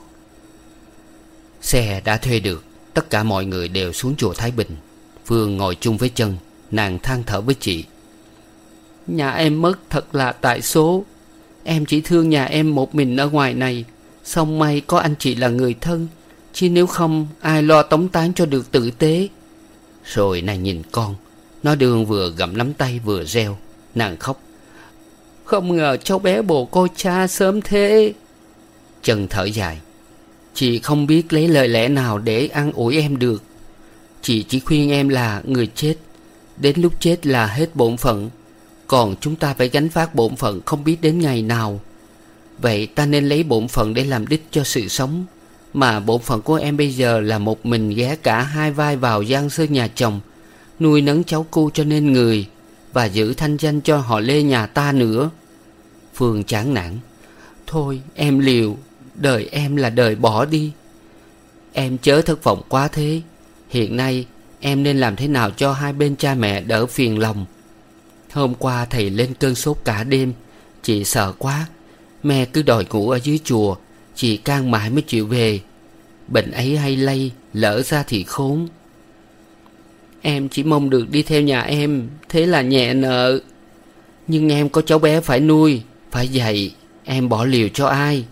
Xe đã thuê được, tất cả mọi người đều xuống chùa Thái Bình. Phương ngồi chung với Chân. Nàng than thở với chị: Nhà em mất thật là tại số. Em chỉ thương nhà em một mình ở ngoài này. Xong may có anh chị là người thân, chứ nếu không ai lo tống táng cho được tử tế. Rồi nàng nhìn con. Nó đương vừa gặm nắm tay vừa reo. Nàng khóc: Không ngờ cháu bé bồ cô cha sớm thế. Chân thở dài: Chị không biết lấy lời lẽ nào để an ủi em được. Chị chỉ khuyên em là người chết, đến lúc chết là hết bổn phận. Còn chúng ta phải gánh vác bổn phận không biết đến ngày nào. Vậy ta nên lấy bổn phận để làm đích cho sự sống. Mà bổn phận của em bây giờ là một mình ghé cả hai vai vào giang sơn nhà chồng, nuôi nấng cháu cu cho nên người, và giữ thanh danh cho họ Lê nhà ta nữa. Phương chán nản: Thôi em liều, đời em là đời bỏ đi. Em chớ thất vọng quá thế. Hiện nay em nên làm thế nào cho hai bên cha mẹ đỡ phiền lòng. Hôm qua thầy lên cơn sốt cả đêm. Chị sợ quá. Mẹ cứ đòi ngủ ở dưới chùa. Chị can mãi mới chịu về. Bệnh ấy hay lây, lỡ ra thì khốn. Em chỉ mong được đi theo nhà em, thế là nhẹ nợ. Nhưng em có cháu bé phải nuôi, phải dạy. Em bỏ liều cho ai?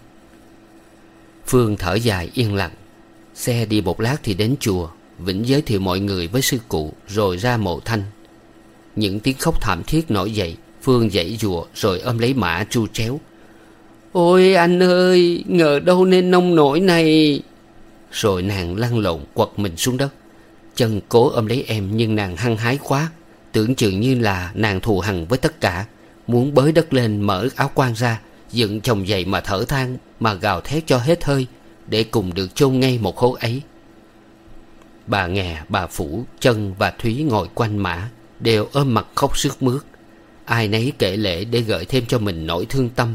Phương thở dài yên lặng. Xe đi một lát thì đến chùa. Vĩnh giới thiệu mọi người với sư cụ, rồi ra mộ Thanh. Những tiếng khóc thảm thiết nổi dậy. Phương giãy giụa rồi ôm lấy Mã tru tréo: Ôi anh ơi, ngờ đâu nên nông nổi này. Rồi nàng lăn lộn quật mình xuống đất. Chân cố ôm lấy em nhưng nàng hăng hái quá. Tưởng chừng như là nàng thù hằn với tất cả, muốn bới đất lên, mở áo quan ra, dựng chồng dậy mà thở than, mà gào thét cho hết hơi, để cùng được chôn ngay một hố ấy. Bà Nghè, bà Phủ, Chân và Thúy ngồi quanh mã, đều ôm mặt khóc sướt mướt. Ai nấy kể lể để gợi thêm cho mình nỗi thương tâm.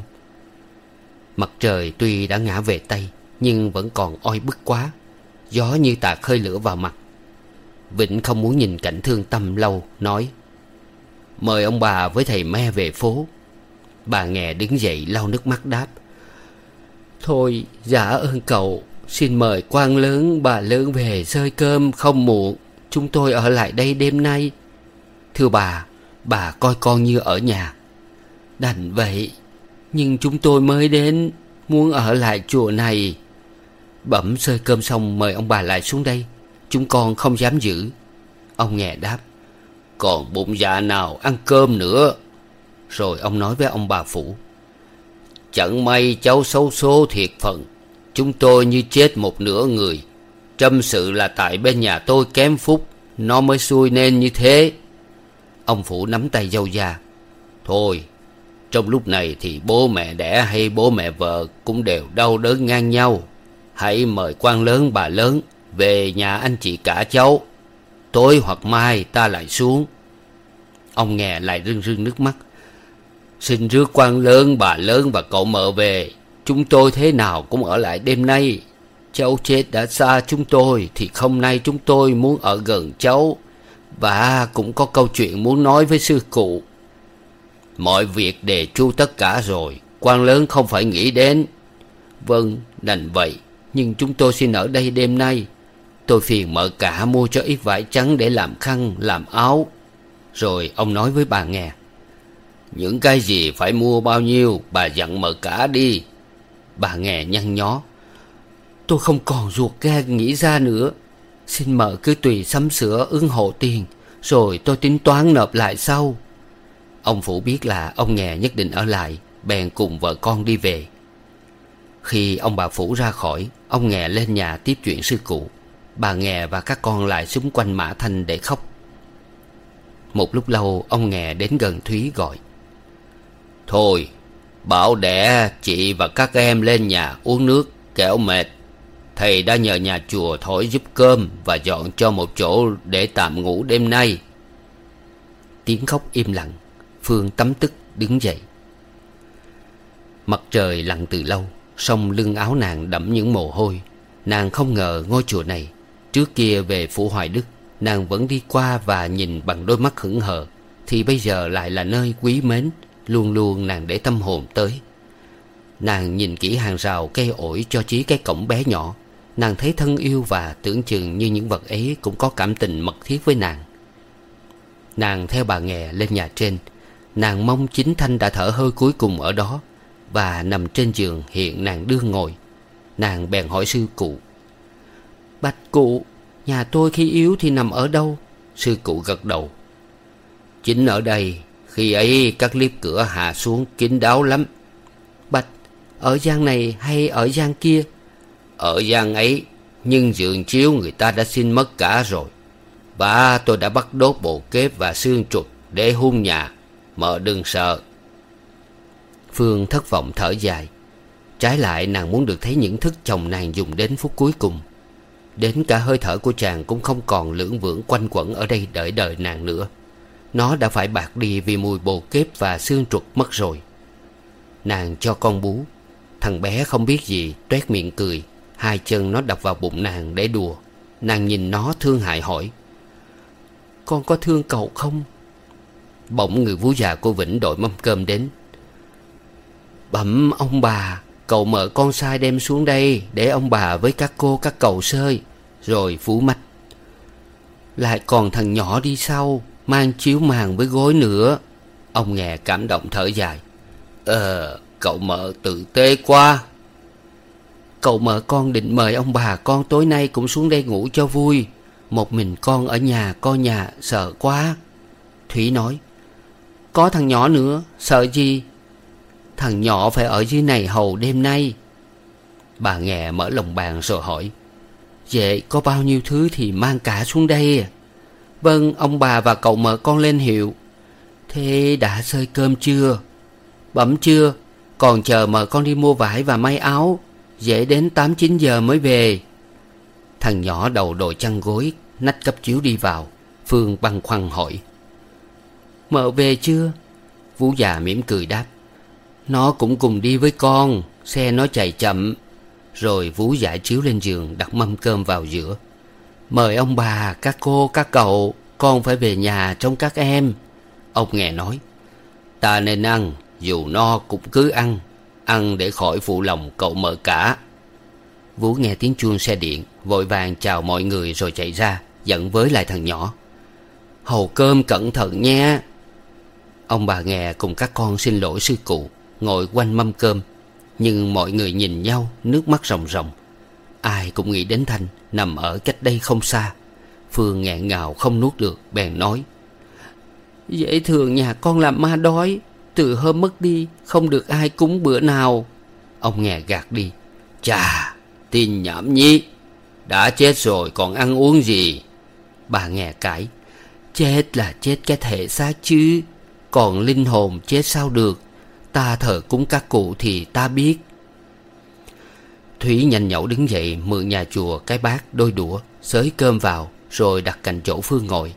Mặt trời tuy đã ngã về Tây, nhưng vẫn còn oi bức quá. Gió như tạt hơi lửa vào mặt. Vĩnh không muốn nhìn cảnh thương tâm lâu, nói: "Mời ông bà với thầy me về phố." Bà Nghè đứng dậy lau nước mắt đáp: "Thôi dạ ơn cậu, xin mời quan lớn bà lớn về xơi cơm không muộn. Chúng tôi ở lại đây đêm nay. Thưa bà, bà coi con như ở nhà." "Đành vậy, nhưng chúng tôi mới đến, muốn ở lại chùa này." "Bẩm xơi cơm xong mời ông bà lại xuống đây, chúng con không dám giữ." Ông Nghè đáp: "Còn bụng dạ nào ăn cơm nữa." Rồi ông nói với ông bà Phủ: "Chẳng may cháu xấu số thiệt phận, chúng tôi như chết một nửa người. Trâm sự là tại bên nhà tôi kém phúc, nó mới xui nên như thế." Ông Phủ nắm tay dâu già: "Thôi, trong lúc này thì bố mẹ đẻ hay bố mẹ vợ cũng đều đau đớn ngang nhau. Hãy mời quan lớn bà lớn về nhà anh chị cả cháu. Tối hoặc mai ta lại xuống." Ông Nghè lại rưng rưng nước mắt: "Xin rước quan lớn bà lớn và cậu mợ về. Chúng tôi thế nào cũng ở lại đêm nay. Cháu chết đã xa chúng tôi, thì hôm nay chúng tôi muốn ở gần cháu, và cũng có câu chuyện muốn nói với sư cụ." "Mọi việc đề chu tất cả rồi, quan lớn không phải nghĩ đến." "Vâng, đành vậy, nhưng chúng tôi xin ở đây đêm nay. Tôi phiền mợ cả mua cho ít vải trắng để làm khăn, làm áo." Rồi ông nói với bà Nghè: "Những cái gì phải mua bao nhiêu, bà dặn mợ cả đi." Bà Nghè nhăn nhó: "Tôi không còn ruột gan nghĩ ra nữa. Xin mợ cứ tùy sắm sửa ưng hộ tiền, rồi tôi tính toán nộp lại sau." Ông Phủ biết là ông Nghè nhất định ở lại, bèn cùng vợ con đi về. Khi ông bà Phủ ra khỏi, ông Nghè lên nhà tiếp chuyện sư cụ. Bà Nghè và các con lại xúm quanh Mã Thanh để khóc. Một lúc lâu, ông Nghè đến gần Thúy gọi: "Thôi, bảo đẻ chị và các em lên nhà uống nước, kẻo mệt. Thầy đã nhờ nhà chùa thổi giúp cơm và dọn cho một chỗ để tạm ngủ đêm nay." Tiếng khóc im lặng. Phương tấm tức đứng dậy. Mặt trời lặn từ lâu, song lưng áo nàng đẫm những mồ hôi. Nàng không ngờ ngôi chùa này, trước kia về phủ Hoài Đức nàng vẫn đi qua và nhìn bằng đôi mắt hững hờ, thì bây giờ lại là nơi quý mến, luôn luôn nàng để tâm hồn tới. Nàng nhìn kỹ hàng rào cây ổi cho chí cái cổng bé nhỏ. Nàng thấy thân yêu và tưởng chừng như những vật ấy cũng có cảm tình mật thiết với nàng. Nàng theo bà Nghè lên nhà trên. Nàng mong chính Thanh đã thở hơi cuối cùng ở đó, và nằm trên giường hiện nàng đương ngồi. Nàng bèn hỏi sư cụ: "Bạch cụ, nhà tôi khi yếu thì nằm ở đâu?" Sư cụ gật đầu: "Chính ở đây. Khi ấy các liếp cửa hạ xuống kín đáo lắm." "Bạch, ở gian này hay ở gian kia?" "Ở gian ấy, nhưng giường chiếu người ta đã xin mất cả rồi. Và tôi đã bắt đốt bộ kép và xương trục để hun nhà. Mợ đừng sợ." Phương thất vọng thở dài. Trái lại nàng muốn được thấy những thức chồng nàng dùng đến phút cuối cùng. Đến cả hơi thở của chàng cũng không còn lưỡng vưỡng quanh quẩn ở đây đợi đợi nàng nữa. Nó đã phải bạc đi vì mùi bồ kép và xương trục mất rồi. Nàng cho con bú. Thằng bé không biết gì, toét miệng cười. Hai chân nó đập vào bụng nàng để đùa. Nàng nhìn nó thương hại hỏi: "Con có thương cậu không?" Bỗng người vú già cô Vĩnh đội mâm cơm đến. "Bẩm ông bà, cậu mợ con sai đem xuống đây để ông bà với các cô các cậu sơi." Rồi phú mách: "Lại còn thằng nhỏ đi sau, mang chiếu màn với gối nữa." Ông Nghè cảm động thở dài: Ờ, cậu mợ tử tế quá." "Cậu mợ con định mời ông bà con tối nay cũng xuống đây ngủ cho vui. Một mình con ở nhà coi nhà sợ quá." Thúy nói: "Có thằng nhỏ nữa, sợ gì? Thằng nhỏ phải ở dưới này hầu đêm nay." Bà Nghè mở lòng bàn rồi hỏi: "Vậy có bao nhiêu thứ thì mang cả xuống đây?" "Vâng, ông bà và cậu mợ con lên hiệu." "Thế đã xơi cơm chưa?" "Bẩm chưa, còn chờ mợ con đi mua vải và may áo." dễ đến tám chín giờ mới về. Thằng nhỏ đầu đội chăn gối, nách cấp chiếu đi vào. Phương băn khoăn hỏi: Mợ về chưa? Vú già mỉm cười đáp: Nó cũng cùng đi với con, xe nó chạy chậm. Rồi vú giải chiếu lên giường, đặt mâm cơm vào giữa. Mời ông bà, các cô, các cậu, con phải về nhà trông các em. Ông Nghè nói: Ta nên ăn, dù no cũng cứ ăn. Ăn để khỏi phụ lòng cậu Mợ Cả. Vú nghe tiếng chuông xe điện, vội vàng chào mọi người rồi chạy ra, dẫn với lại thằng nhỏ: Hầu cơm cẩn thận nha. Ông bà Nghè cùng các con xin lỗi sư cụ, ngồi quanh mâm cơm. Nhưng mọi người nhìn nhau, nước mắt ròng ròng. Ai cũng nghĩ đến Thanh, nằm ở cách đây không xa. Phương nghẹn ngào không nuốt được, bèn nói: Dễ thường nhà con làm ma đói, từ hôm mất đi không được ai cúng bữa nào. Ông Nghè gạt đi: Chà, tin nhảm nhí, đã chết rồi còn ăn uống gì. Bà Nghè cãi: Chết là chết cái thể xác chứ, còn linh hồn chết sao được. Ta thờ cúng các cụ thì ta biết. Thúy nhanh nhẩu đứng dậy, mượn nhà chùa cái bát đôi đũa, xới cơm vào, rồi đặt cạnh chỗ Phương ngồi.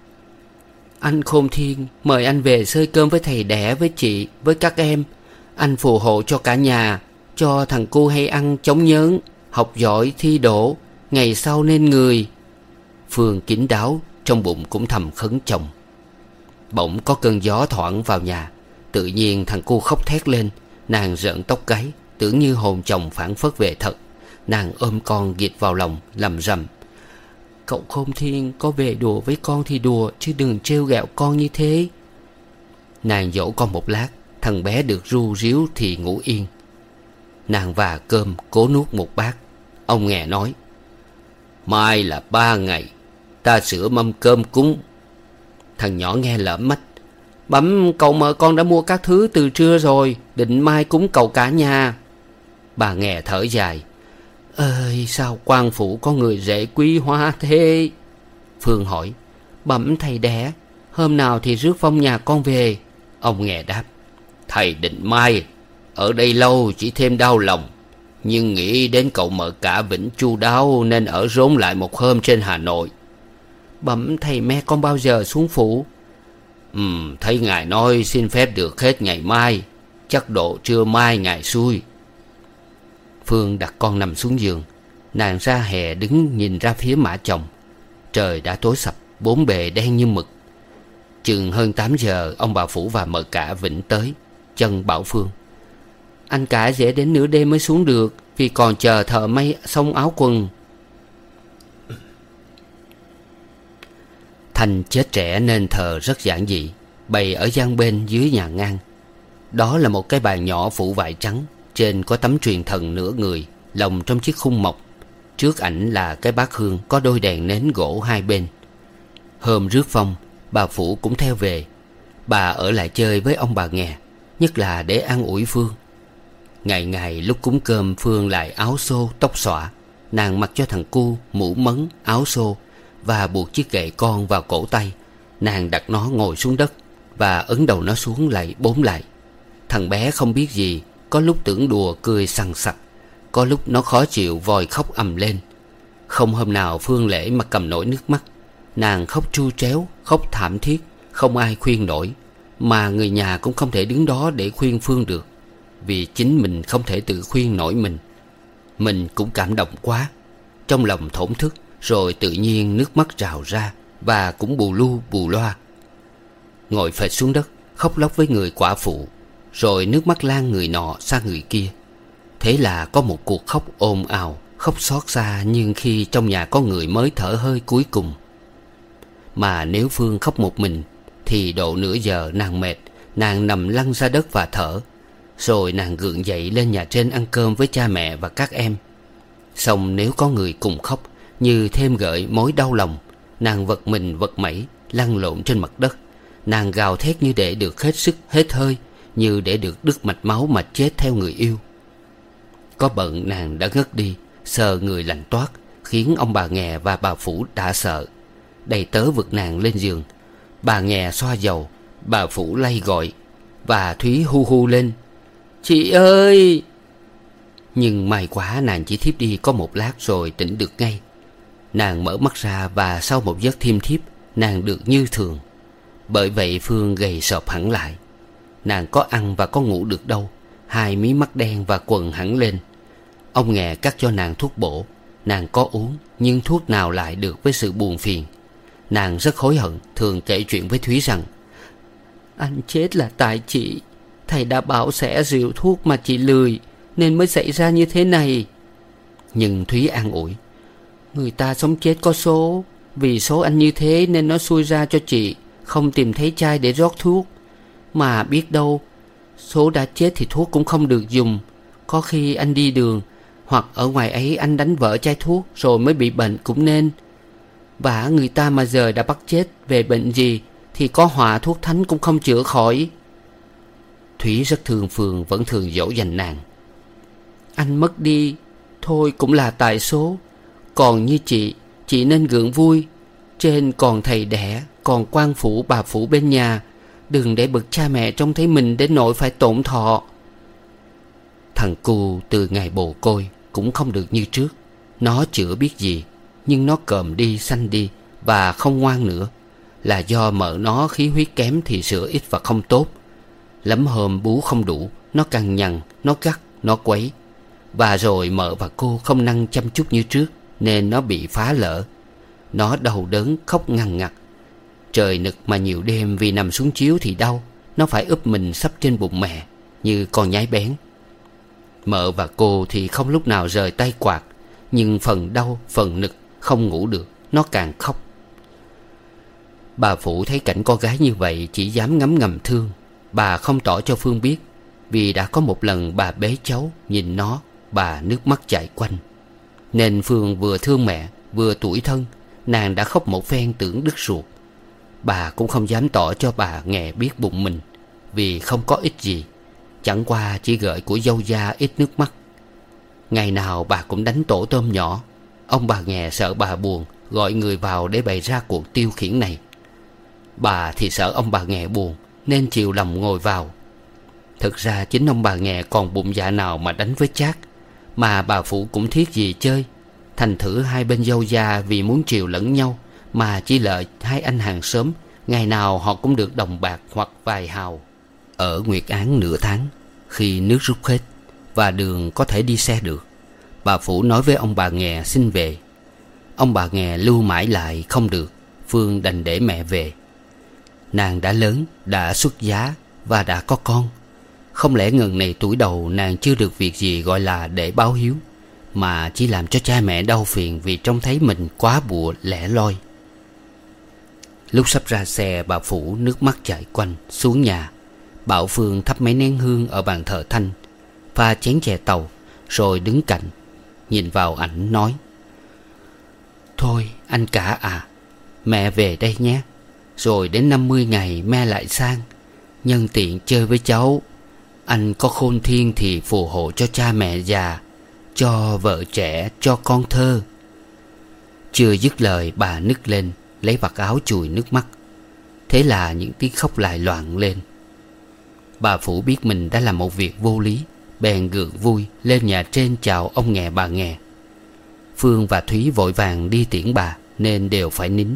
Anh Khôn Thiên mời anh về xơi cơm với thầy đẻ, với chị, với các em. Anh phù hộ cho cả nhà, cho thằng cu hay ăn chống nhớn, học giỏi thi đỗ, ngày sau nên người. Phương kín đáo, trong bụng cũng thầm khấn chồng. Bỗng có cơn gió thoảng vào nhà. Tự nhiên thằng cu khóc thét lên. Nàng rợn tóc gáy, tưởng như hồn chồng phảng phất về thật. Nàng ôm con ghịt vào lòng, lầm rầm: Cậu Khôn Thiên có về đùa với con thì đùa, chứ đừng trêu ghẹo con như thế. Nàng dỗ con một lát, thằng bé được ru ríu thì ngủ yên. Nàng và cơm cố nuốt một bát. Ông Nghè nói: Mai là ba ngày, ta sửa mâm cơm cúng. Thằng nhỏ nghe lởm mắt: Bẩm cậu Mợ, con đã mua các thứ từ trưa rồi, định mai cúng cậu cả nhà. Bà Nghè thở dài: Ơi sao quan phủ có người rể quý hóa thế. Phương hỏi: Bẩm thầy đẻ, hôm nào thì rước phong nhà con về? Ông Nghè đáp: Thầy định mai, ở đây lâu chỉ thêm đau lòng. Nhưng nghĩ đến cậu Mợ Cả vĩnh chu đáo, nên ở rốn lại một hôm trên Hà Nội. Bẩm thầy mẹ con bao giờ xuống phủ? Ừ, thấy ngài nói xin phép được hết ngày mai, chắc độ trưa mai ngài xuôi. Phương đặt con nằm xuống giường. Nàng ra hè đứng nhìn ra phía mả chồng. Trời đã tối sập, bốn bề đen như mực. Chừng hơn tám giờ, ông bà Phủ và Mợ Cả vĩnh tới. Chân bảo Phương: Anh cả dễ đến nửa đêm mới xuống được, vì còn chờ thợ may xong áo quần. Thanh chết trẻ nên thờ rất giản dị, bày ở gian bên dưới nhà ngang. Đó là một cái bàn nhỏ phủ vải trắng, trên có tấm truyền thần nửa người, lồng trong chiếc khung mộc. Trước ảnh là cái bát hương có đôi đèn nến gỗ hai bên. Hôm rước phong, bà Phủ cũng theo về. Bà ở lại chơi với ông bà Nghè, nhất là để an ủi Phương. Ngày ngày lúc cúng cơm, Phương lại áo xô tóc xõa. Nàng mặc cho thằng cu mũ mấn áo xô và buộc chiếc gậy con vào cổ tay. Nàng đặt nó ngồi xuống đất và ấn đầu nó xuống lại bốn lại. Thằng bé không biết gì, có lúc tưởng đùa cười sằng sặc, có lúc nó khó chịu vòi khóc ầm lên. Không hôm nào Phương Lễ mà cầm nổi nước mắt. Nàng khóc tru tréo, khóc thảm thiết, không ai khuyên nổi. Mà người nhà cũng không thể đứng đó để khuyên Phương được, vì chính mình không thể tự khuyên nổi mình. Mình cũng cảm động quá, trong lòng thổn thức. Rồi tự nhiên nước mắt trào ra, và cũng bù lu bù loa. Ngồi phệt xuống đất, khóc lóc với người quả phụ. Rồi nước mắt lan người nọ sang người kia. Thế là có một cuộc khóc ồn ào, khóc xót xa, nhưng khi trong nhà có người mới thở hơi cuối cùng. Mà nếu Phương khóc một mình thì độ nửa giờ nàng mệt, nàng nằm lăn ra đất và thở. Rồi nàng gượng dậy lên nhà trên ăn cơm với cha mẹ và các em. Xong nếu có người cùng khóc, như thêm gợi mối đau lòng, nàng vật mình vật mẩy, lăn lộn trên mặt đất. Nàng gào thét như để được hết sức hết hơi, như để được đứt mạch máu mà chết theo người yêu. Có bận nàng đã ngất đi, sờ người lạnh toát, khiến ông bà Nghè và bà Phủ đã sợ. Đầy tớ vực nàng lên giường. Bà Nghè xoa dầu, bà Phủ lay gọi, và Thúy hu hu lên: Chị ơi! Nhưng may quá nàng chỉ thiếp đi có một lát rồi tỉnh được ngay. Nàng mở mắt ra và sau một giấc thiêm thiếp, nàng được như thường. Bởi vậy Phương gầy sọp hẳn lại. Nàng có ăn và có ngủ được đâu. Hai mí mắt đen và quần hẳn lên. Ông Nghè cắt cho nàng thuốc bổ. Nàng có uống, nhưng thuốc nào lại được với sự buồn phiền. Nàng rất hối hận, thường kể chuyện với Thúy rằng: "Anh chết là tại chị. Thầy đã bảo sẽ rượu thuốc mà chị lười, nên mới xảy ra như thế này." Nhưng Thúy an ủi: "Người ta sống chết có số. Vì số anh như thế nên nó xui ra cho chị không tìm thấy chai để rót thuốc. Mà biết đâu số đã chết thì thuốc cũng không được dùng. Có khi anh đi đường hoặc ở ngoài ấy anh đánh vỡ chai thuốc rồi mới bị bệnh cũng nên. Và người ta mà giờ đã bắt chết về bệnh gì thì có họa thuốc thánh cũng không chữa khỏi." Thúy rất thương Phương, vẫn thường dỗ dành nàng: "Anh mất đi thôi cũng là tại số. Còn như chị, chị nên gượng vui. Trên còn thầy đẻ, còn quan phủ bà phủ bên nhà. Đừng để bậc cha mẹ trông thấy mình đến nỗi phải tổn thọ." Thằng cu từ ngày bồ côi cũng không được như trước. Nó chữa biết gì, nhưng nó còm đi xanh đi và không ngoan nữa. Là do mợ nó khí huyết kém thì sữa ít và không tốt. Lắm hôm bú không đủ, nó cằn nhằn, nó gắt, nó quấy. Và rồi mợ và cô không năng chăm chút như trước, nên nó bị phá lỡ. Nó đau đớn khóc ngằn ngặt. Trời nực mà nhiều đêm vì nằm xuống chiếu thì đau. Nó phải úp mình sấp trên bụng mẹ như con nhái bén. Mợ và cô thì không lúc nào rời tay quạt. Nhưng phần đau, phần nực, không ngủ được, nó càng khóc. Bà Phụ thấy cảnh con gái như vậy chỉ dám ngấm ngầm thương. Bà không tỏ cho Phương biết, vì đã có một lần bà bế cháu, nhìn nó, bà nước mắt chảy quanh. Nên Phương vừa thương mẹ, vừa tủi thân. Nàng đã khóc một phen tưởng đứt ruột. Bà cũng không dám tỏ cho bà Nghè biết bụng mình, vì không có ích gì. Chẳng qua chỉ gợi của dâu da ít nước mắt. Ngày nào bà cũng đánh tổ tôm nhỏ. Ông bà Nghè sợ bà buồn, gọi người vào để bày ra cuộc tiêu khiển này. Bà thì sợ ông bà Nghè buồn, nên chiều lòng ngồi vào. Thực ra chính ông bà Nghè còn bụng dạ nào mà đánh với Chát. Mà bà Phụ cũng thiết gì chơi. Thành thử hai bên dâu da vì muốn chiều lẫn nhau mà chỉ lợi hai anh hàng xóm. Ngày nào họ cũng được đồng bạc hoặc vài hào. Ở Nguyệt Án nửa tháng, khi nước rút hết và đường có thể đi xe được, bà Phụ nói với ông bà Nghè xin về. Ông bà Nghè lưu mãi lại không được. Phương đành để mẹ về. Nàng đã lớn, đã xuất giá và đã có con. Không lẽ ngần này tuổi đầu nàng chưa được việc gì gọi là để báo hiếu, mà chỉ làm cho cha mẹ đau phiền vì trông thấy mình quá bụa lẻ loi. Lúc sắp ra xe, bà Phụ nước mắt chảy quanh xuống nhà, bảo Phương thắp mấy nén hương ở bàn thờ Thanh, pha chén chè tàu, rồi đứng cạnh nhìn vào ảnh nói: "Thôi anh cả à, mẹ về đây nhé. Rồi đến năm mươi ngày mẹ lại sang. Nhân tiện chơi với cháu. Anh có khôn thiên thì phù hộ cho cha mẹ già, cho vợ trẻ, cho con thơ." Chưa dứt lời bà nức lên, lấy vạt áo chùi nước mắt. Thế là những tiếng khóc lại loạn lên. Bà Phụ biết mình đã làm một việc vô lý, bèn gượng vui lên nhà trên chào ông Nghè bà Nghè. Phương và Thúy vội vàng đi tiễn bà, nên đều phải nín.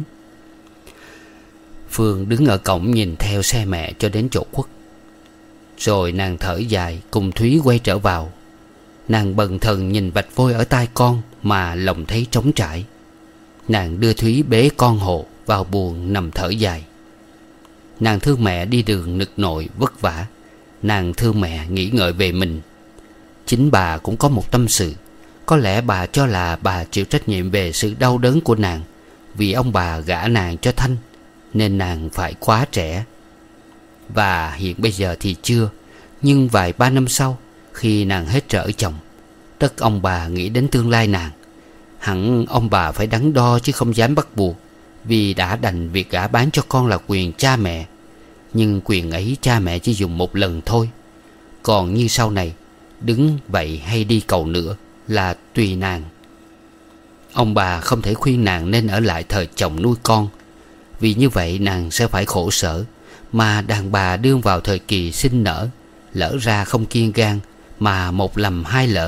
Phương đứng ở cổng nhìn theo xe mẹ cho đến chỗ khuất. Rồi nàng thở dài cùng Thúy quay trở vào. Nàng bần thần nhìn vạch vôi ở tai con mà lòng thấy trống trải. Nàng đưa Thúy bế con hộ vào buồng nằm thở dài. Nàng thương mẹ đi đường nực nội vất vả. Nàng thương mẹ nghĩ ngợi về mình. Chính bà cũng có một tâm sự. Có lẽ bà cho là bà chịu trách nhiệm về sự đau đớn của nàng, vì ông bà gả nàng cho Thanh, nên nàng phải quá trẻ. Và hiện bây giờ thì chưa. Nhưng vài ba năm sau, khi nàng hết trở chồng, tất ông bà nghĩ đến tương lai nàng. Hẳn ông bà phải đắn đo chứ không dám bắt buộc, vì đã đành việc gả bán cho con là quyền cha mẹ. Nhưng quyền ấy cha mẹ chỉ dùng một lần thôi. Còn như sau này, đứng vậy hay đi cầu nữa là tùy nàng. Ông bà không thể khuyên nàng nên ở lại thời chồng nuôi con, vì như vậy nàng sẽ phải khổ sở. Mà đàn bà đương vào thời kỳ sinh nở, lỡ ra không kiêng gan, mà một lầm hai lỡ,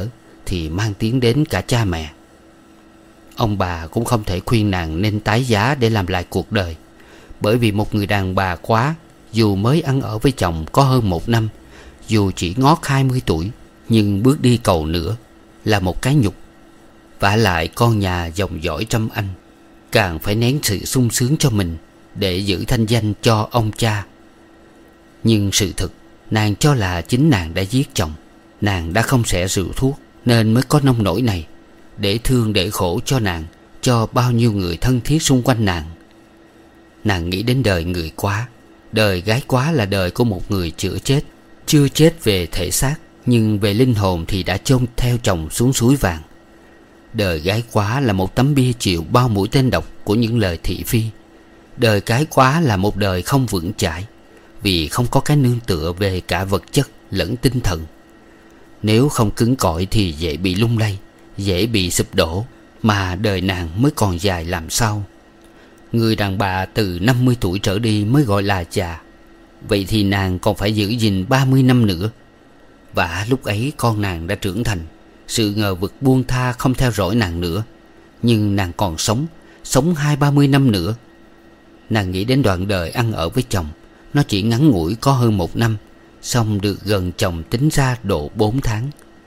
thì mang tiếng đến cả cha mẹ. Ông bà cũng không thể khuyên nàng nên tái giá để làm lại cuộc đời, bởi vì một người đàn bà quá, dù mới ăn ở với chồng có hơn một năm, dù chỉ ngót hai mươi tuổi, nhưng bước đi cầu nữa là một cái nhục. Vả lại con nhà dòng dõi Trâm Anh càng phải nén sự sung sướng cho mình để giữ thanh danh cho ông cha. Nhưng sự thực, nàng cho là chính nàng đã giết chồng. Nàng đã không xẻ rượu thuốc nên mới có nông nỗi này, để thương để khổ cho nàng, cho bao nhiêu người thân thiết xung quanh nàng. Nàng nghĩ đến đời người quá. Đời gái quá là đời của một người chữa chết, chưa chết về thể xác, nhưng về linh hồn thì đã chôn theo chồng xuống suối vàng. Đời gái quá là một tấm bia chịu bao mũi tên độc của những lời thị phi. Đời gái quá là một đời không vững chãi, vì không có cái nương tựa về cả vật chất lẫn tinh thần. Nếu không cứng cỏi thì dễ bị lung lay, dễ bị sụp đổ, mà đời nàng mới còn dài làm sao. Người đàn bà từ năm mươi tuổi trở đi mới gọi là già. Vậy thì nàng còn phải giữ gìn ba mươi năm nữa. Và lúc ấy con nàng đã trưởng thành, sự ngờ vực buông tha không theo dõi nàng nữa. Nhưng nàng còn sống, sống hai ba mươi năm nữa. Nàng nghĩ đến đoạn đời ăn ở với chồng. Nó chỉ ngắn ngủi có hơn một năm, xong được gần chồng tính ra độ bốn tháng.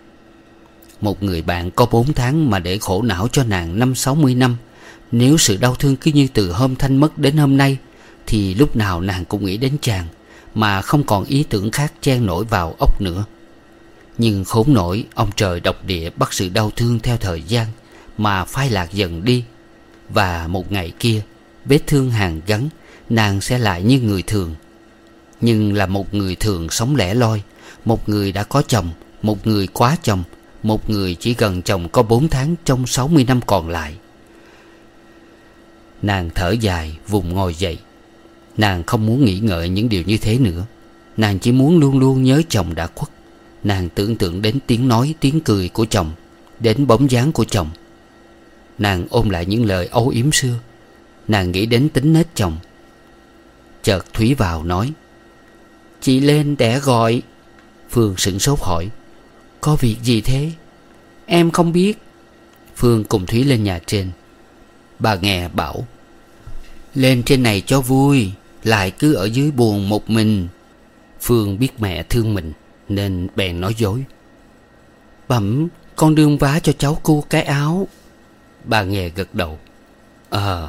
Một người bạn có bốn tháng mà để khổ não cho nàng năm sáu mươi năm. Nếu sự đau thương cứ như từ hôm Thanh mất đến hôm nay, thì lúc nào nàng cũng nghĩ đến chàng, mà không còn ý tưởng khác chen nổi vào óc nữa. Nhưng khốn nổi, ông trời độc địa bắt sự đau thương theo thời gian mà phai lạc dần đi. Và một ngày kia, vết thương hàn gắn, nàng sẽ lại như người thường. Nhưng là một người thường sống lẻ loi, một người đã có chồng, một người quá chồng, một người chỉ gần chồng có bốn tháng trong sáu mươi năm còn lại. Nàng thở dài vùng ngồi dậy. Nàng không muốn nghĩ ngợi những điều như thế nữa. Nàng chỉ muốn luôn luôn nhớ chồng đã khuất. Nàng tưởng tượng đến tiếng nói tiếng cười của chồng, đến bóng dáng của chồng. Nàng ôm lại những lời âu yếm xưa. Nàng nghĩ đến tính nết chồng. Chợt Thúy vào nói: "Chị lên đẻ gọi." Phương sửng sốt hỏi: "Có việc gì thế?" "Em không biết." Phương cùng Thúy lên nhà trên. Bà nghe bảo: "Lên trên này cho vui, lại cứ ở dưới buồn một mình." Phương biết mẹ thương mình nên bèn nói dối: "Bẩm, con đương vá cho cháu cu cái áo." Bà nghe gật đầu: Ờ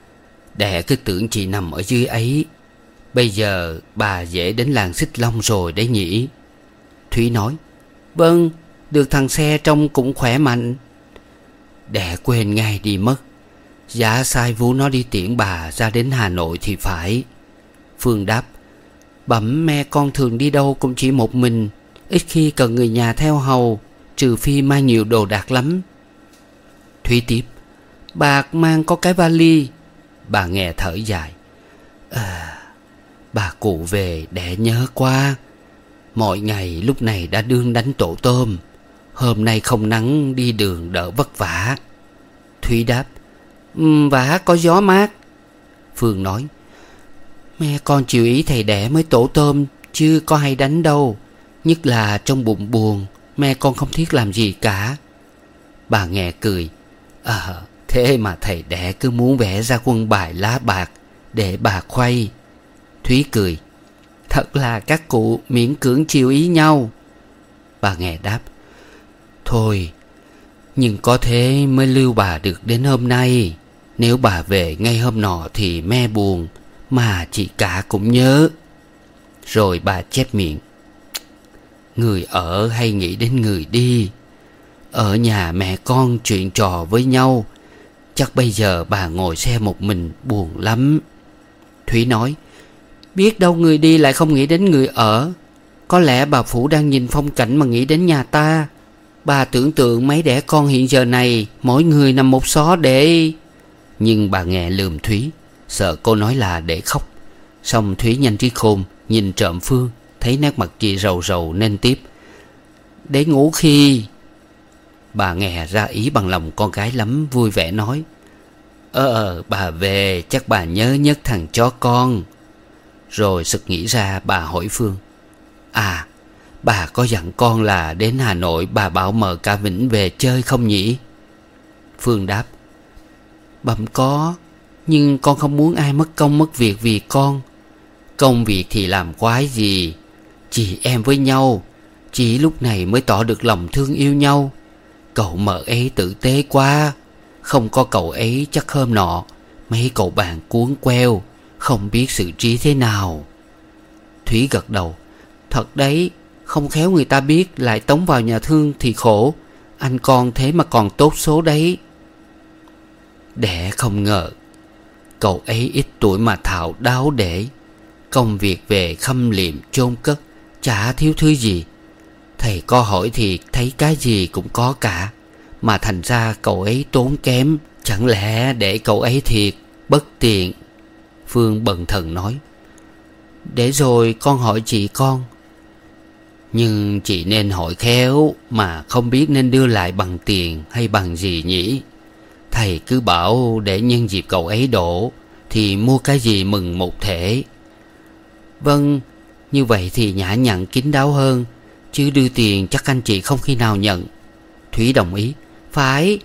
Đẻ cứ tưởng chị nằm ở dưới ấy. Bây giờ bà dễ đến làng Xích Long rồi đấy nhỉ?" Thúy nói: "Vâng, được thằng xe trông cũng khỏe mạnh." "Đẻ quên ngay đi mất. Giá sai vú nó đi tiễn bà ra đến Hà Nội thì phải." Phương đáp: "Bẩm, mẹ con thường đi đâu cũng chỉ một mình, ít khi cần người nhà theo hầu, trừ phi mang nhiều đồ đạc lắm." Thúy tiếp: "Bạc mang có cái vali." Bà nghe thở dài: À, bà cụ về đẻ nhớ quá. Mọi ngày lúc này đã đương đánh tổ tôm, hôm nay không nắng đi đường đỡ vất vả." Thúy đáp: um, "Vả có gió mát." Phương nói: "Mẹ con chịu ý thầy đẻ mới tổ tôm, chứ có hay đánh đâu. Nhất là trong bụng buồn, mẹ con không thiết làm gì cả." Bà nghe cười: À, thế mà thầy đẻ cứ muốn vẽ ra quân bài lá bạc để bà khuây." Thúy cười: "Thật là các cụ miễn cưỡng chiều ý nhau." Bà nghe đáp: "Thôi, nhưng có thế mới lưu bà được đến hôm nay. Nếu bà về ngay hôm nọ thì me buồn, mà chị cả cũng nhớ." Rồi bà chép miệng: "Người ở hay nghĩ đến người đi. Ở nhà mẹ con chuyện trò với nhau, chắc bây giờ bà ngồi xe một mình buồn lắm." Thúy nói: "Biết đâu người đi lại không nghĩ đến người ở. Có lẽ bà Phủ đang nhìn phong cảnh mà nghĩ đến nhà ta. Bà tưởng tượng mấy đẻ con hiện giờ này mỗi người nằm một xó để..." Nhưng bà nghe lườm Thúy, sợ cô nói là để khóc. Xong Thúy nhanh trí khôn, nhìn trộm Phương, thấy nét mặt chị rầu rầu nên tiếp: "Để ngủ khi..." Bà nghe ra ý bằng lòng con gái lắm, vui vẻ nói: Ờ bà về chắc bà nhớ nhất thằng chó con." Rồi sực nghĩ ra, bà hỏi Phương: "À, Bà có dặn con là đến Hà Nội bà bảo mợ cả Vĩnh về chơi không nhỉ? Phương đáp: Bẩm có, nhưng con không muốn ai mất công mất việc vì con. Công việc thì làm quái gì, chị em với nhau, chỉ lúc này mới tỏ được lòng thương yêu nhau. Cậu mợ ấy tử tế quá, không có cậu ấy chắc hôm nọ mấy cậu bạn cuốn queo, không biết xử trí thế nào. Thúy gật đầu: Thật đấy, không khéo người ta biết lại tống vào nhà thương thì khổ. Anh con thế mà còn tốt số đấy. Đẻ không ngờ cậu ấy ít tuổi mà thạo đáo để, công việc về khâm liệm chôn cất, chả thiếu thứ gì. Thầy có hỏi thì thấy cái gì cũng có cả, mà thành ra cậu ấy tốn kém. Chẳng lẽ để cậu ấy thiệt bất tiện? Phương bần thần nói: Để rồi con hỏi chị con. Nhưng chị nên hỏi khéo, mà không biết nên đưa lại bằng tiền hay bằng gì nhỉ? Thầy cứ bảo để nhân dịp cậu ấy đổ thì mua cái gì mừng một thể. Vâng, như vậy thì nhã nhặn kín đáo hơn, chứ đưa tiền chắc anh chị không khi nào nhận. Thúy đồng ý: Phải.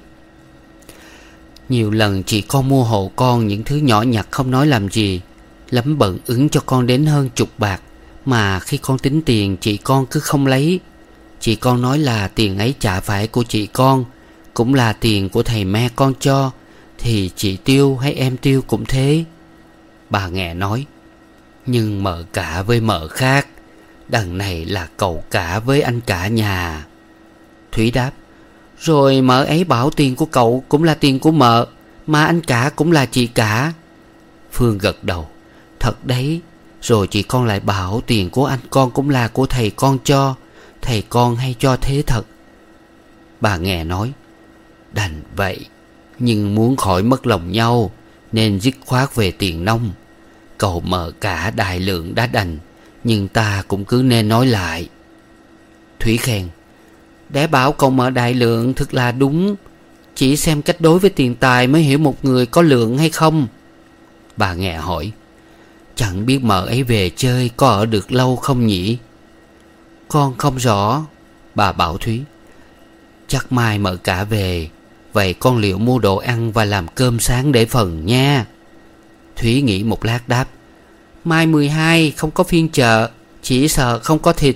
Nhiều lần chị con mua hộ con những thứ nhỏ nhặt không nói làm gì, lắm bận ứng cho con đến hơn chục bạc, mà khi con tính tiền chị con cứ không lấy. Chị con nói là tiền ấy chả phải của chị con, cũng là tiền của thầy me con cho, thì chị tiêu hay em tiêu cũng thế. Bà Nghè nói: Nhưng mợ cả với mợ khác, đằng này là cậu cả với anh cả nhà. Thúy đáp: Rồi mợ ấy bảo tiền của cậu cũng là tiền của mợ, mà anh cả cũng là chị cả. Phương gật đầu: Thật đấy. Rồi chị con lại bảo tiền của anh con cũng là của thầy con cho, thầy con hay cho thế thật. Bà Nghè nói: Đành vậy, nhưng muốn khỏi mất lòng nhau nên dứt khoát về tiền nông. Cậu mợ cả đại lượng đã đành, nhưng ta cũng cứ nên nói lại. Thúy khen: Để bảo cậu mợ đại lượng thật là đúng. Chỉ xem cách đối với tiền tài mới hiểu một người có lượng hay không. Bà Nghè hỏi: Chẳng biết mợ ấy về chơi có ở được lâu không nhỉ? Con không rõ. Bà bảo Thúy: Chắc mai mợ cả về, vậy con liệu mua đồ ăn và làm cơm sáng để phần nha. Thúy nghĩ một lát đáp: Mai mười hai không có phiên chợ, chỉ sợ không có thịt.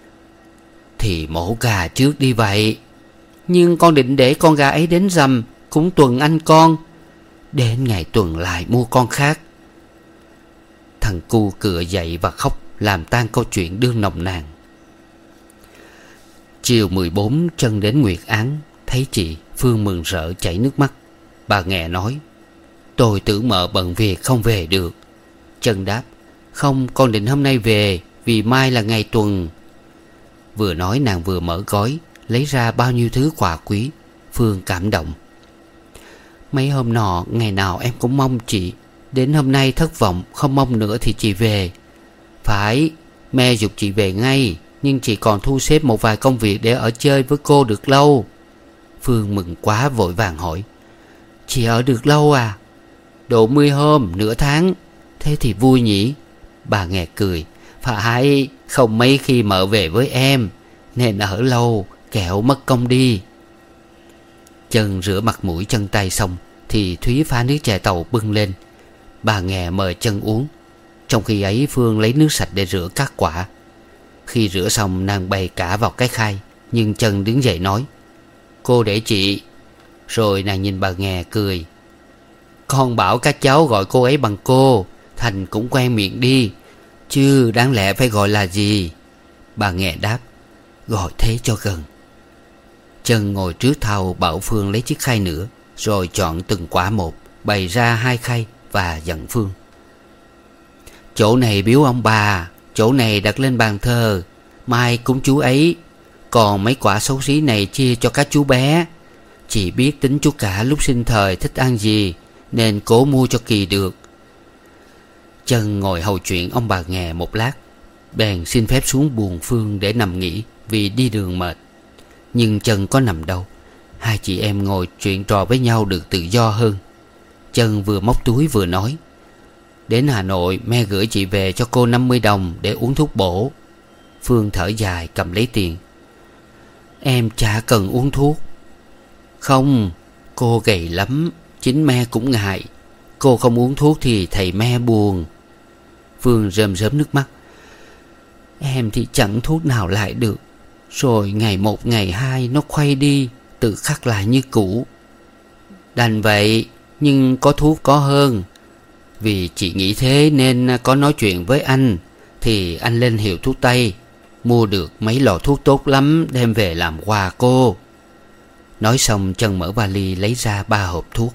Thì mổ gà trước đi vậy. Nhưng con định để con gà ấy đến rằm, cũng tuần anh con. Đến ngày tuần lại mua con khác. Thằng cu cựa dậy và khóc, làm tan câu chuyện đương nồng nàn. Chiều mười bốn Trân đến Nguyệt Án, thấy chị Phương mừng rỡ chảy nước mắt. Bà Nghè nói: Tôi tưởng mợ bận việc không về được. Trân đáp: Không, con định hôm nay về, vì mai là ngày tuần. Vừa nói nàng vừa mở gói, lấy ra bao nhiêu thứ quà quý. Phương cảm động: Mấy hôm nọ ngày nào em cũng mong chị, đến hôm nay thất vọng, không mong nữa thì chị về. Phải, mẹ giục chị về ngay, nhưng chị còn thu xếp một vài công việc để ở chơi với cô được lâu. Phương mừng quá vội vàng hỏi: Chị ở được lâu à? Độ mươi hôm, nửa tháng. Thế thì vui nhỉ? Bà Nghè cười: Phải, không mấy khi mợ về với em, nên ở lâu, kẻo mất công đi. Trân rửa mặt mũi chân tay xong thì Thúy pha nước chè tàu bưng lên. Bà Nghè mời Trân uống, trong khi ấy Phương lấy nước sạch để rửa các quả. Khi rửa xong nàng bày cả vào cái khay, nhưng Trân đứng dậy nói: Cô để chị. Rồi nàng nhìn bà Nghè cười: Con bảo các cháu gọi cô ấy bằng cô, thành cũng quen miệng đi, chứ đáng lẽ phải gọi là gì? Bà Nghè đáp: Gọi thế cho gần. Trân ngồi trước thau bảo Phương lấy chiếc khay nữa, rồi chọn từng quả một, bày ra hai khay và dặn Phương: Chỗ này biếu ông bà, chỗ này đặt lên bàn thờ, mai cúng chú ấy. Còn mấy quả xấu xí này chia cho các chú bé. Chị biết tính chú cả lúc sinh thời thích ăn gì, nên cố mua cho kỳ được. Trân ngồi hầu chuyện ông bà Nghè một lát, bèn xin phép xuống buồng Phương để nằm nghỉ, vì đi đường mệt. Nhưng Trân có nằm đâu, hai chị em ngồi chuyện trò với nhau được tự do hơn. Trân vừa móc túi vừa nói: Đến Hà Nội mẹ gửi chị về cho cô năm mươi đồng để uống thuốc bổ. Phương thở dài cầm lấy tiền. Em chả cần uống thuốc. Không, cô gầy lắm, chính me cũng ngại. Cô không uống thuốc thì thầy me buồn. Phương rơm rớm nước mắt. Em thì chẳng thuốc nào lại được. Rồi ngày một ngày hai nó quay đi, tự khắc lại như cũ. Đành vậy, nhưng có thuốc có hơn. Vì chị nghĩ thế nên có nói chuyện với anh. Thì anh lên hiệu thuốc Tây, mua được mấy lọ thuốc tốt lắm, đem về làm quà cô. Nói xong Trân mở vali lấy ra ba hộp thuốc.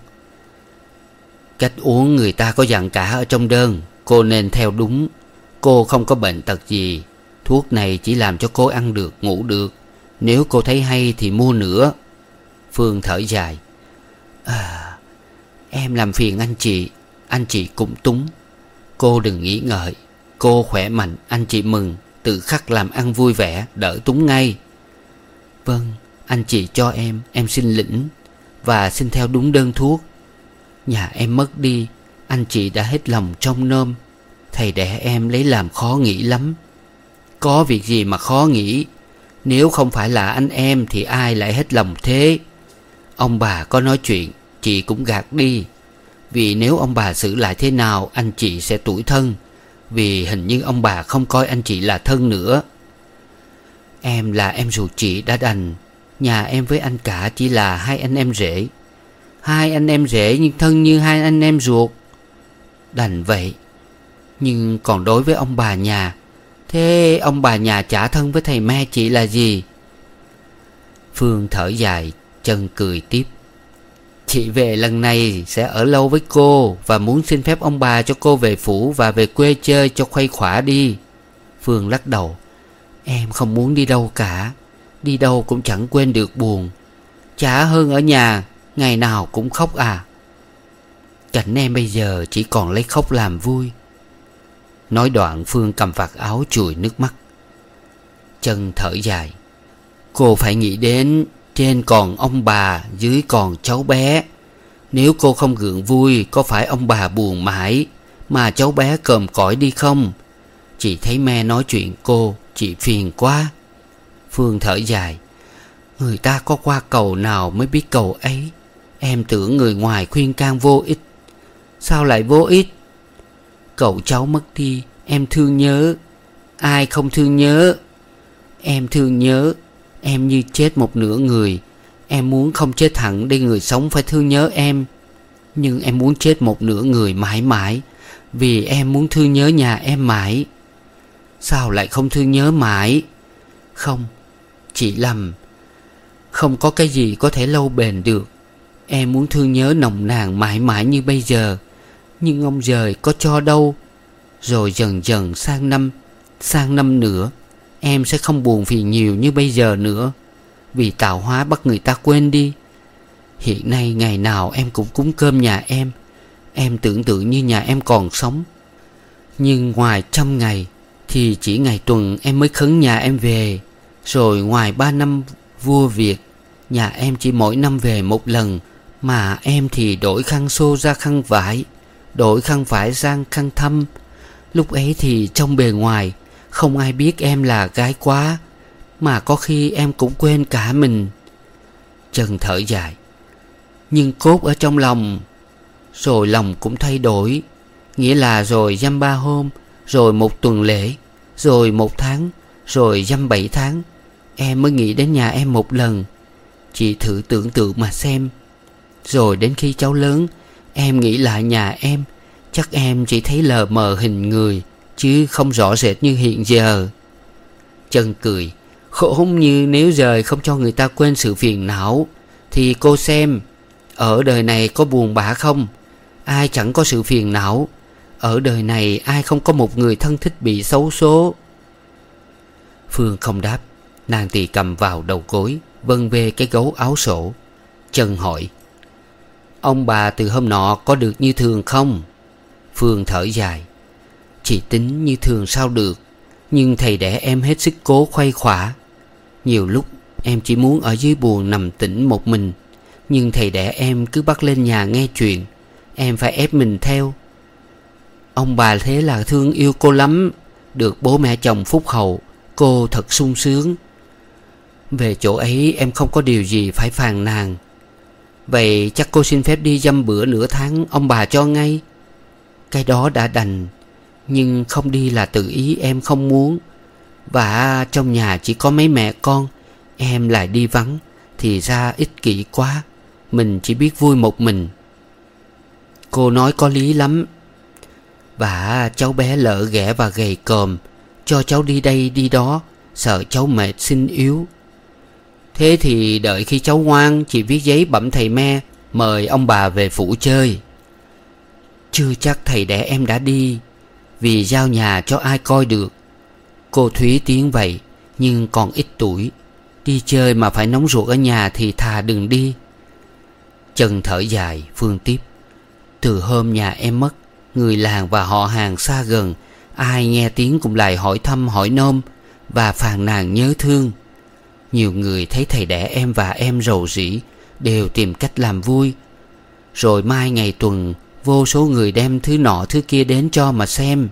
Cách uống người ta có dặn cả ở trong đơn, cô nên theo đúng. Cô không có bệnh tật gì. Thuốc này chỉ làm cho cô ăn được, ngủ được. Nếu cô thấy hay thì mua nữa. Phương thở dài. À, em làm phiền anh chị. Anh chị cũng túng. Cô đừng nghĩ ngợi. Cô khỏe mạnh, anh chị mừng. Tự khắc làm ăn vui vẻ, đỡ túng ngay. Vâng, anh chị cho em, em xin lĩnh. Và xin theo đúng đơn thuốc. Nhà em mất đi, anh chị đã hết lòng trông nom. Thầy đẻ em lấy làm khó nghĩ lắm. Có việc gì mà khó nghĩ. Nếu không phải là anh em thì ai lại hết lòng thế. Ông bà có nói chuyện, chị cũng gạt đi. Vì nếu ông bà xử lại thế nào, anh chị sẽ tủi thân. Vì hình như ông bà không coi anh chị là thân nữa. Em là em ruột chị đã đành. Nhà em với anh cả chỉ là hai anh em rể. Hai anh em rể nhưng thân như hai anh em ruột. Đành vậy. Nhưng còn đối với ông bà nhà, thế ông bà nhà chả thân với thầy me chị là gì? Phương thở dài, Trân cười tiếp. Chị về lần này sẽ ở lâu với cô, và muốn xin phép ông bà cho cô về phủ và về quê chơi cho khuây khỏa đi. Phương lắc đầu. Em không muốn đi đâu cả. Đi đâu cũng chẳng quên được buồn. Chả hơn ở nhà, ngày nào cũng khóc à. Cảnh em bây giờ chỉ còn lấy khóc làm vui. Nói đoạn Phương cầm vạt áo chùi nước mắt. Trân thở dài. Cô phải nghĩ đến trên còn ông bà, dưới còn cháu bé. Nếu cô không gượng vui, có phải ông bà buồn mãi mà cháu bé còm cõi đi không? Chị thấy me nói chuyện cô, chị phiền quá. Phương thở dài. Người ta có qua cầu nào mới biết cầu ấy. Em tưởng người ngoài khuyên can vô ích. Sao lại vô ích? Cậu cháu mất đi, em thương nhớ. Ai không thương nhớ? Em thương nhớ. Em như chết một nửa người. Em muốn không chết hẳn để người sống phải thương nhớ em. Nhưng em muốn chết một nửa người mãi mãi. Vì em muốn thương nhớ nhà em mãi. Sao lại không thương nhớ mãi? Không, chị lầm. Không có cái gì có thể lâu bền được. Em muốn thương nhớ nồng nàn mãi mãi như bây giờ. Nhưng ông trời có cho đâu. Rồi dần dần sang năm, sang năm nữa, em sẽ không buồn phiền nhiều như bây giờ nữa. Vì tạo hóa bắt người ta quên đi. Hiện nay ngày nào em cũng cúng cơm nhà em. Em tưởng tượng như nhà em còn sống. Nhưng ngoài trăm ngày thì chỉ ngày tuần em mới khấn nhà em về. Rồi ngoài ba năm vua Việt, nhà em chỉ mỗi năm về một lần. Mà em thì đổi khăn xô ra khăn vải, đổi khăn vải sang khăn thâm. Lúc ấy thì trong bề ngoài không ai biết em là gái quá. Mà có khi em cũng quên cả mình. Trân thở dài. Nhưng cốt ở trong lòng. Rồi lòng cũng thay đổi. Nghĩa là rồi dăm ba hôm, rồi một tuần lễ, rồi một tháng, rồi dăm bảy tháng, em mới nghĩ đến nhà em một lần. Chị thử tưởng tượng mà xem. Rồi đến khi cháu lớn, em nghĩ lại nhà em. Chắc em chỉ thấy lờ mờ hình người, chứ không rõ rệt như hiện giờ. Trân cười. Khổ như nếu trời không cho người ta quên sự phiền não. Thì cô xem, ở đời này có buồn bã không? Ai chẳng có sự phiền não. Ở đời này ai không có một người thân thích bị xấu số? Phương không đáp. Nàng tì cầm vào đầu gối, vân vê cái gấu áo sổ. Trân hỏi. Ông bà từ hôm nọ có được như thường không? Phương thở dài. Chị tính như thường sao được. Nhưng thầy đẻ em hết sức cố khuây khỏa. Nhiều lúc em chỉ muốn ở dưới buồng nằm tĩnh một mình. Nhưng thầy đẻ em cứ bắt lên nhà nghe chuyện. Em phải ép mình theo. Ông bà thế là thương yêu cô lắm. Được bố mẹ chồng phúc hậu, Cô thật sung sướng. Về chỗ ấy em không có điều gì phải phàn nàn. Vậy chắc cô xin phép đi dăm bữa nửa tháng ông bà cho ngay. Cái đó đã đành, nhưng không đi là tự ý em không muốn. Và trong nhà chỉ có mấy mẹ con, em lại đi vắng thì ra ích kỷ quá. Mình chỉ biết vui một mình. Cô nói có lý lắm. Và cháu bé lợ ghẻ và gầy còm, cho cháu đi đây đi đó, sợ cháu mệt xin yếu. Thế thì đợi khi cháu ngoan, chị viết giấy bẩm thầy me mời ông bà về phủ chơi. Chưa chắc thầy đẻ em đã đi, vì giao nhà cho ai coi được. Cô Thúy tiếng vậy, nhưng còn ít tuổi. Đi chơi mà phải nóng ruột ở nhà thì thà đừng đi. Trần thở dài, Phương tiếp. Từ hôm nhà em mất, người làng và họ hàng xa gần ai nghe tiếng cũng lại hỏi thăm hỏi nôm và phàn nàn nhớ thương. Nhiều người thấy thầy đẻ em và em rầu rĩ, đều tìm cách làm vui. Rồi mai ngày tuần, vô số người đem thứ nọ thứ kia đến cho mà xem.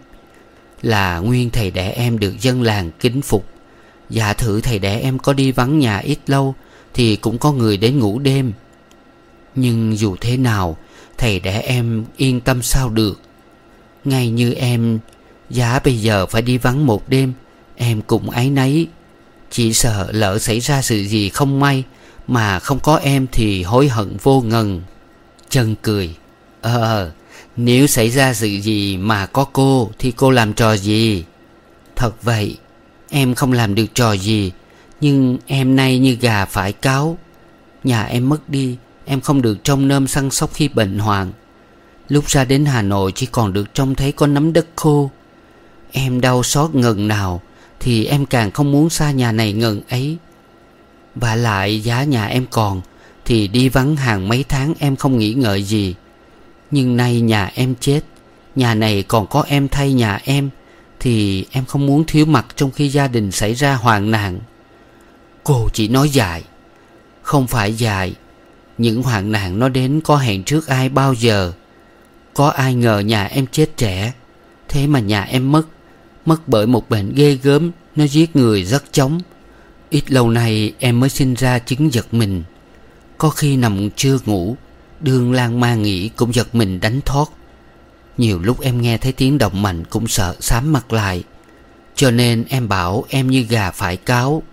Là nguyên thầy đẻ em được dân làng kính phục. Giả thử thầy đẻ em có đi vắng nhà ít lâu thì cũng có người đến ngủ đêm. Nhưng dù thế nào, thầy đẻ em yên tâm sao được. Ngay như em, giá bây giờ phải đi vắng một đêm, em cũng áy náy. Chỉ sợ lỡ xảy ra sự gì không may, mà không có em thì hối hận vô ngần. Trân cười. Ờ, nếu xảy ra sự gì mà có cô thì cô làm trò gì? Thật vậy, em không làm được trò gì. Nhưng em nay như gà phải cáo. Nhà em mất đi, em không được trông nom săn sóc khi bệnh hoạn. Lúc ra đến Hà Nội chỉ còn được trông thấy có nắm đất khô. Em đau xót ngần nào thì em càng không muốn xa nhà này ngần ấy. Vả lại giá nhà em còn thì đi vắng hàng mấy tháng em không nghĩ ngợi gì. Nhưng nay nhà em chết, nhà này còn có em thay nhà em, thì em không muốn thiếu mặt trong khi gia đình xảy ra hoạn nạn. Cô chỉ nói dài. Không phải dài. Những hoạn nạn nó đến có hẹn trước ai bao giờ. Có ai ngờ nhà em chết trẻ. Thế mà nhà em mất. Mất bởi một bệnh ghê gớm, nó giết người rất chóng. Ít lâu nay em mới sinh ra chứng giật mình. Có khi nằm chưa ngủ, đương lang mang nghĩ cũng giật mình đánh thoát. Nhiều lúc em nghe thấy tiếng động mạnh cũng sợ xám mặt lại. Cho nên em bảo em như gà phải cáo.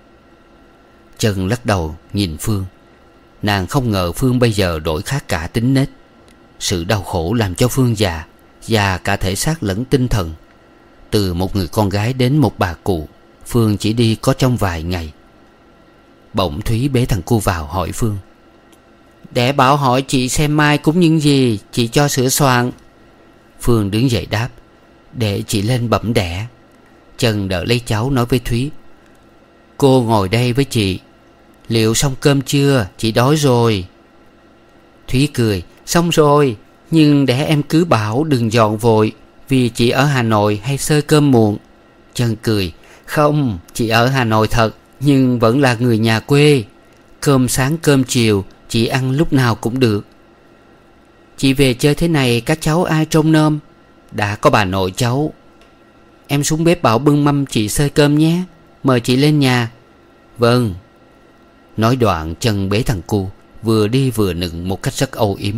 Trân lắc đầu nhìn Phương. Nàng không ngờ Phương bây giờ đổi khác cả tính nết. Sự đau khổ làm cho Phương già, già cả thể xác lẫn tinh thần. Từ một người con gái đến một bà cụ, Phương chỉ đi có trong vài ngày. Bỗng Thúy bế thằng cu vào hỏi Phương. Để bảo hỏi chị xem mai cúng những gì, chị cho sửa soạn. Phương đứng dậy đáp. Để chị lên bẩm đẻ. Trần đỡ lấy cháu nói với Thúy. Cô ngồi đây với chị. Liệu xong cơm chưa? Chị đói rồi. Thúy cười. Xong rồi, nhưng để em cứ bảo đừng dọn vội, vì chị ở Hà Nội hay xơi cơm muộn. Trân cười. Không, chị ở Hà Nội thật, nhưng vẫn là người nhà quê. Cơm sáng cơm chiều chị ăn lúc nào cũng được. Chị về chơi thế này các cháu ai trông nom? Đã có bà nội cháu. Em xuống bếp bảo bưng mâm chị xơi cơm nhé. Mời chị lên nhà. Vâng. Nói đoạn Trân bế thằng cu, vừa đi vừa nựng một cách rất âu yếm.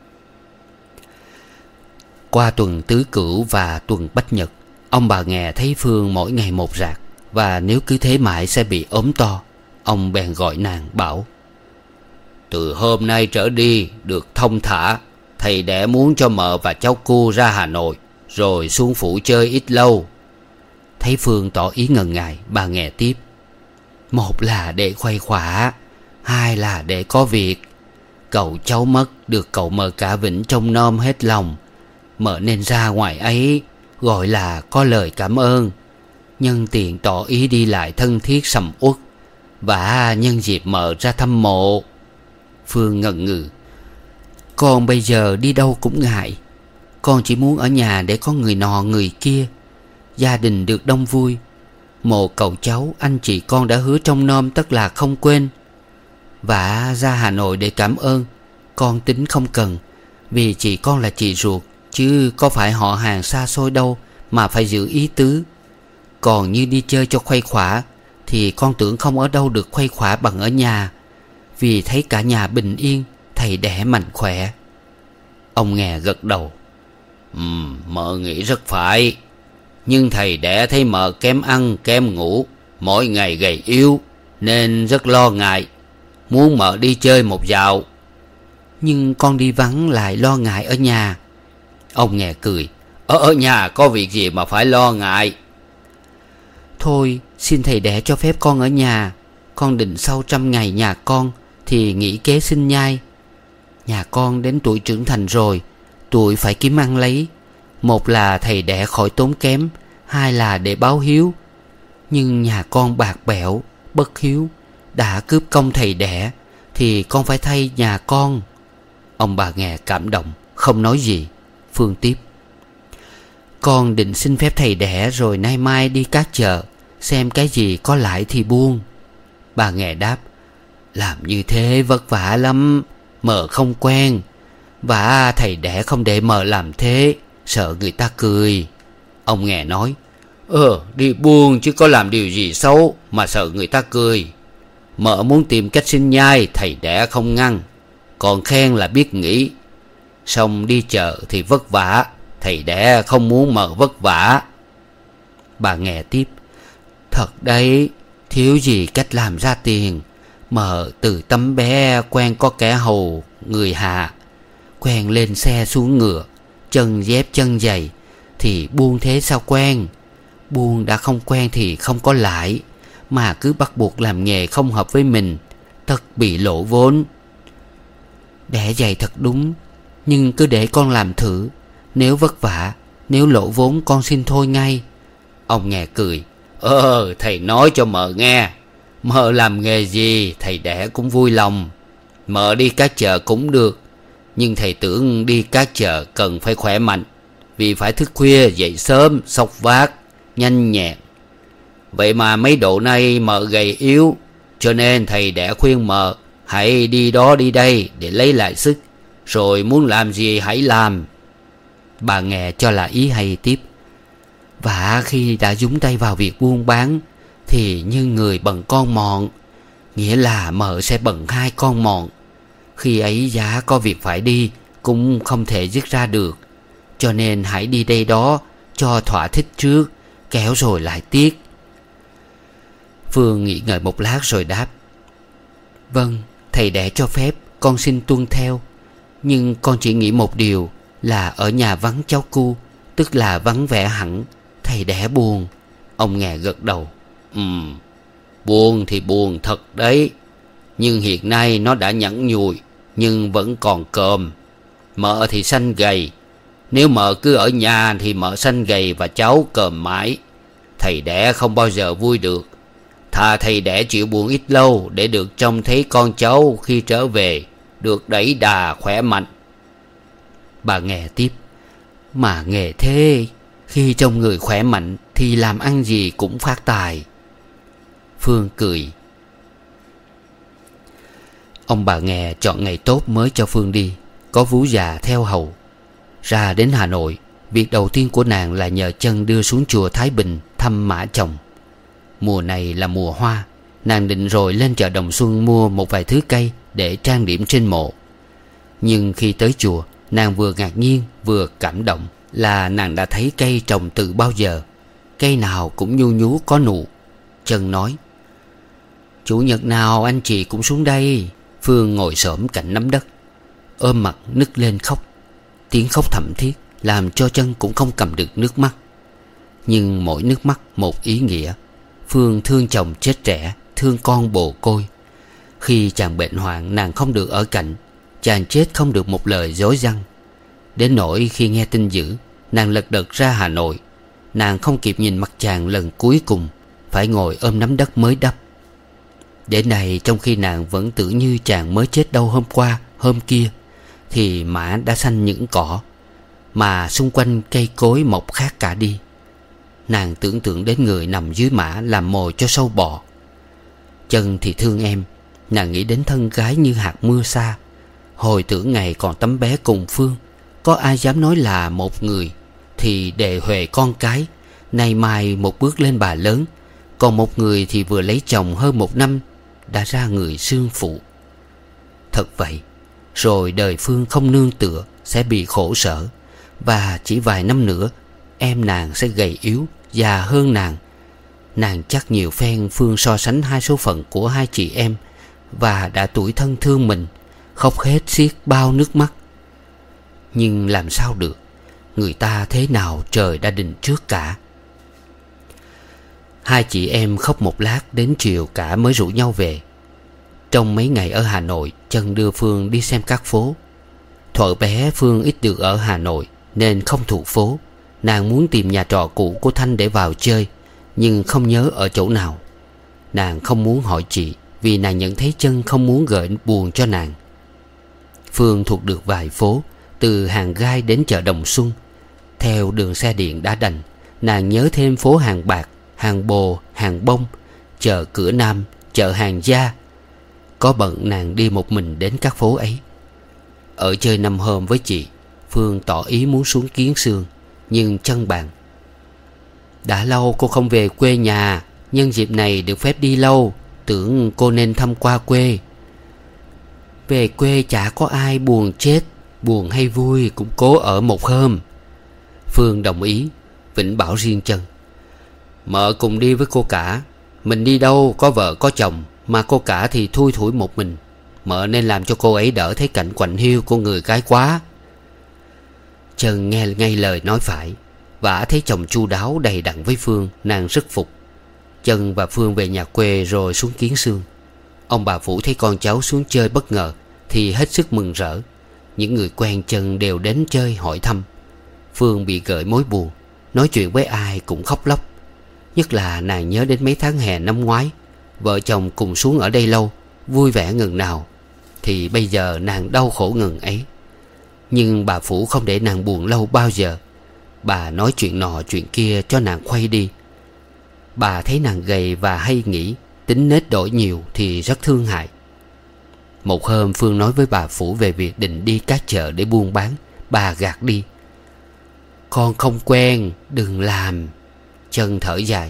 Qua tuần tứ cửu và tuần bách nhật, ông bà Nghè thấy Phương mỗi ngày một rạc, và nếu cứ thế mãi sẽ bị ốm to. Ông bèn gọi nàng bảo. Từ hôm nay trở đi được thông thả. Thầy đẻ muốn cho mợ và cháu cu ra Hà Nội, rồi xuống phủ chơi ít lâu. Thấy Phương tỏ ý ngần ngại, bà Nghè tiếp. Một là để khuây khỏa, hai là để có việc. Cậu cháu mất được cậu mợ cả Vĩnh trông nom hết lòng. Mợ nên ra ngoài ấy, gọi là có lời cảm ơn. Nhân tiện tỏ ý đi lại thân thiết sầm uất, và nhân dịp mợ ra thăm mộ. Phương ngần ngừ. Con bây giờ đi đâu cũng ngại. Con chỉ muốn ở nhà để có người nọ người kia, gia đình được đông vui. Mộ cậu cháu anh chị con đã hứa trông nom tất là không quên. Và ra Hà Nội để cảm ơn, con tính không cần, vì chị con là chị ruột, chứ có phải họ hàng xa xôi đâu mà phải giữ ý tứ. Còn như đi chơi cho khuây khỏa thì con tưởng không ở đâu được khuây khỏa bằng ở nhà, vì thấy cả nhà bình yên, thầy đẻ mạnh khỏe. Ông Nghè gật đầu. Ừ, mợ nghĩ rất phải. Nhưng thầy đẻ thấy mợ kém ăn kém ngủ, mỗi ngày gầy yếu, nên rất lo ngại, muốn mợ đi chơi một dạo. Nhưng con đi vắng lại lo ngại ở nhà. Ông Nghè cười. Ở ở nhà có việc gì mà phải lo ngại. Thôi xin thầy đẻ cho phép con ở nhà. Con định sau trăm ngày nhà con thì nghỉ kế sinh nhai. Nhà con đến tuổi trưởng thành rồi, tuổi phải kiếm ăn lấy. Một là thầy đẻ khỏi tốn kém, hai là để báo hiếu. Nhưng nhà con bạc bẽo, bất hiếu, đã cướp công thầy đẻ thì con phải thay nhà con. Ông bà Nghè cảm động, không nói gì. Phương tiếp. Con định xin phép thầy đẻ rồi nay mai đi các chợ, xem cái gì có lãi thì buông. Bà Nghè đáp. Làm như thế vất vả lắm, mợ không quen. Và thầy đẻ không để mợ làm thế, sợ người ta cười. Ông Nghè nói. Ờ đi buông chứ có làm điều gì xấu mà sợ người ta cười. Mợ muốn tìm cách sinh nhai, thầy đẻ không ngăn, còn khen là biết nghĩ. Xong đi chợ thì vất vả, thầy đẻ không muốn mợ vất vả. Bà Nghè tiếp. Thật đấy, thiếu gì cách làm ra tiền. Mợ từ tấm bé quen có kẻ hầu người hạ, quen lên xe xuống ngựa, chân dép chân giày, thì buông thế sao quen. Buông đã không quen thì không có lãi, mà cứ bắt buộc làm nghề không hợp với mình, tất bị lỗ vốn. Đẻ vậy thật đúng, nhưng cứ để con làm thử. Nếu vất vả, nếu lỗ vốn con xin thôi ngay. Ông Nghè cười. Ờ thầy nói cho mợ nghe. Mợ làm nghề gì thầy đẻ cũng vui lòng. Mợ đi các chợ cũng được, nhưng thầy tưởng đi các chợ cần phải khỏe mạnh, vì phải thức khuya dậy sớm, xốc vác, nhanh nhẹn. Vậy mà mấy độ nay mợ gầy yếu, cho nên thầy đẻ khuyên mợ hãy đi đó đi đây để lấy lại sức, rồi muốn làm gì hãy làm. Bà Nghè cho là ý hay tiếp. Và khi đã dúng tay vào việc buôn bán thì như người bận con mọn, nghĩa là mợ sẽ bận hai con mọn. Khi ấy giá có việc phải đi cũng không thể dứt ra được, cho nên hãy đi đây đó cho thỏa thích trước, kéo rồi lại tiếc. Phương nghĩ ngợi một lát rồi đáp. Vâng, thầy đẻ cho phép, con xin tuân theo. Nhưng con chỉ nghĩ một điều là ở nhà vắng cháu cu, tức là vắng vẻ hẳn, thầy đẻ buồn. Ông Nghè gật đầu. Ừ, buồn thì buồn thật đấy. Nhưng hiện nay nó đã nhẵn nhụi, nhưng vẫn còn còm. Mợ thì xanh gầy. Nếu mợ cứ ở nhà thì mợ xanh gầy và cháu còm mãi. Thầy đẻ không bao giờ vui được. Thà thầy đẻ chịu buồn ít lâu để được trông thấy con cháu khi trở về được đẩy đà khỏe mạnh. Bà Nghè tiếp. Mà nghề thế, khi trông người khỏe mạnh thì làm ăn gì cũng phát tài. Phương cười. Ông bà Nghè chọn ngày tốt mới cho Phương đi. Có vú già theo hầu. Ra đến Hà Nội, việc đầu tiên của nàng là nhờ chân đưa xuống chùa Thái Bình thăm mã chồng. Mùa này là mùa hoa, nàng định rồi lên chợ Đồng Xuân mua một vài thứ cây để trang điểm trên mộ. Nhưng khi tới chùa, nàng vừa ngạc nhiên vừa cảm động là nàng đã thấy cây trồng từ bao giờ. Cây nào cũng nhu nhú có nụ. Chân nói. Chủ nhật nào anh chị cũng xuống đây. Phương ngồi xổm cạnh nắm đất, ôm mặt nức lên khóc. Tiếng khóc thầm thiết làm cho Chân cũng không cầm được nước mắt. Nhưng mỗi nước mắt một ý nghĩa. Phương thương chồng chết trẻ, thương con bồ côi. Khi chàng bệnh hoạn nàng không được ở cạnh, chàng chết không được một lời dối dăng. Đến nỗi khi nghe tin dữ, nàng lật đật ra Hà Nội. Nàng không kịp nhìn mặt chàng lần cuối cùng, phải ngồi ôm nắm đất mới đắp. Đến nay trong khi nàng vẫn tưởng như chàng mới chết đâu hôm qua, hôm kia, thì mã đã xanh những cỏ, mà xung quanh cây cối mọc khác cả đi. Nàng tưởng tượng đến người nằm dưới mã làm mồi cho sâu bọ. Chân thì thương em. Nàng nghĩ đến thân gái như hạt mưa xa. Hồi tưởng ngày còn tấm bé cùng Phương, có ai dám nói là một người, thì đề huề con cái, nay mai một bước lên bà lớn. Còn một người thì vừa lấy chồng hơn một năm đã ra người xương phụ. Thật vậy, rồi đời Phương không nương tựa, sẽ bị khổ sở. Và chỉ vài năm nữa em nàng sẽ gầy yếu, già hơn nàng. Nàng chắc nhiều phen Phương so sánh hai số phận của hai chị em, và đã tủi thân thương mình, khóc hết xiết bao nước mắt. Nhưng làm sao được, người ta thế nào trời đã định trước cả. Hai chị em khóc một lát, đến chiều cả mới rủ nhau về. Trong mấy ngày ở Hà Nội, Trân đưa Phương đi xem các phố. Thuở bé Phương ít được ở Hà Nội nên không thuộc phố. Nàng muốn tìm nhà trọ cũ của Thanh để vào chơi, nhưng không nhớ ở chỗ nào. Nàng không muốn hỏi chị, vì nàng nhận thấy Trân không muốn gợi buồn cho nàng. Phương thuộc được vài phố, từ Hàng Gai đến chợ Đồng Xuân. Theo đường xe điện đã đành, nàng nhớ thêm phố Hàng Bạc, Hàng Bồ, Hàng Bông, chợ Cửa Nam, chợ Hàng Gia. Có bận nàng đi một mình đến các phố ấy. Ở chơi năm hôm với chị, Phương tỏ ý muốn xuống Kiến Xương, nhưng Trân bàn: đã lâu cô không về quê nhà, nhân dịp này được phép đi lâu, tưởng cô nên thăm qua quê. Về quê chả có ai buồn chết, buồn hay vui cũng cố ở một hôm. Phương đồng ý, vĩnh bảo riêng Trân: mợ cùng đi với cô cả. Mình đi đâu có vợ có chồng, mà cô cả thì thui thủi một mình. Mợ nên làm cho cô ấy đỡ thấy cảnh quạnh hiu của người gái quá. Trân nghe ngay lời nói phải, và thấy chồng chu đáo đầy đặn với Phương, nàng rất phục. Trân và Phương về nhà quê rồi xuống Kiến Xương. Ông bà Phủ thấy con cháu xuống chơi bất ngờ thì hết sức mừng rỡ. Những người quen Trân đều đến chơi hỏi thăm. Phương bị gợi mối buồn, nói chuyện với ai cũng khóc lóc. Nhất là nàng nhớ đến mấy tháng hè năm ngoái, vợ chồng cùng xuống ở đây lâu, vui vẻ ngừng nào, thì bây giờ nàng đau khổ ngừng ấy. Nhưng bà Phủ không để nàng buồn lâu bao giờ. Bà nói chuyện nọ chuyện kia cho nàng khuây đi. Bà thấy nàng gầy và hay nghĩ, tính nết đổi nhiều thì rất thương hại. Một hôm Phương nói với bà Phủ về việc định đi các chợ để buôn bán. Bà gạt đi: con không quen, đừng làm. Trân thở dài: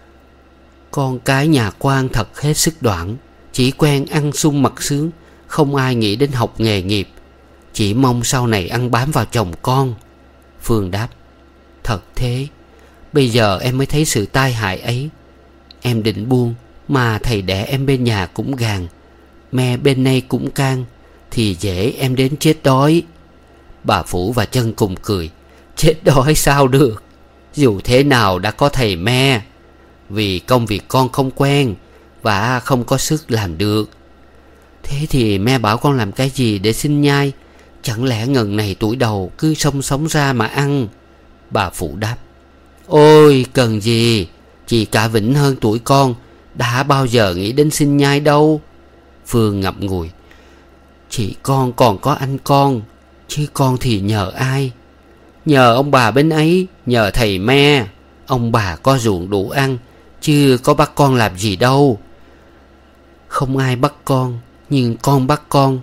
con cái nhà quan thật hết sức đoản, chỉ quen ăn sung mặc sướng, không ai nghĩ đến học nghề nghiệp. Chỉ mong sau này ăn bám vào chồng con. Phương đáp: thật thế, bây giờ em mới thấy sự tai hại ấy. Em định buông, mà thầy đẻ em bên nhà cũng gàn, mẹ bên này cũng can, thì dễ em đến chết đói. Bà Phủ và Trân cùng cười: chết đói sao được, dù thế nào đã có thầy me. Vì công việc con không quen và không có sức làm được. Thế thì mẹ bảo con làm cái gì để sinh nhai? Chẳng lẽ ngần này tuổi đầu cứ xông sống ra mà ăn? Bà Phụ đáp: ôi cần gì, chị cả Vĩnh hơn tuổi con, đã bao giờ nghĩ đến sinh nhai đâu. Phương ngậm ngùi: chị con còn có anh con, chứ con thì nhờ ai? Nhờ ông bà bên ấy, nhờ thầy me. Ông bà có ruộng đủ ăn, chứ có bắt con làm gì đâu. Không ai bắt con, nhưng con bắt con.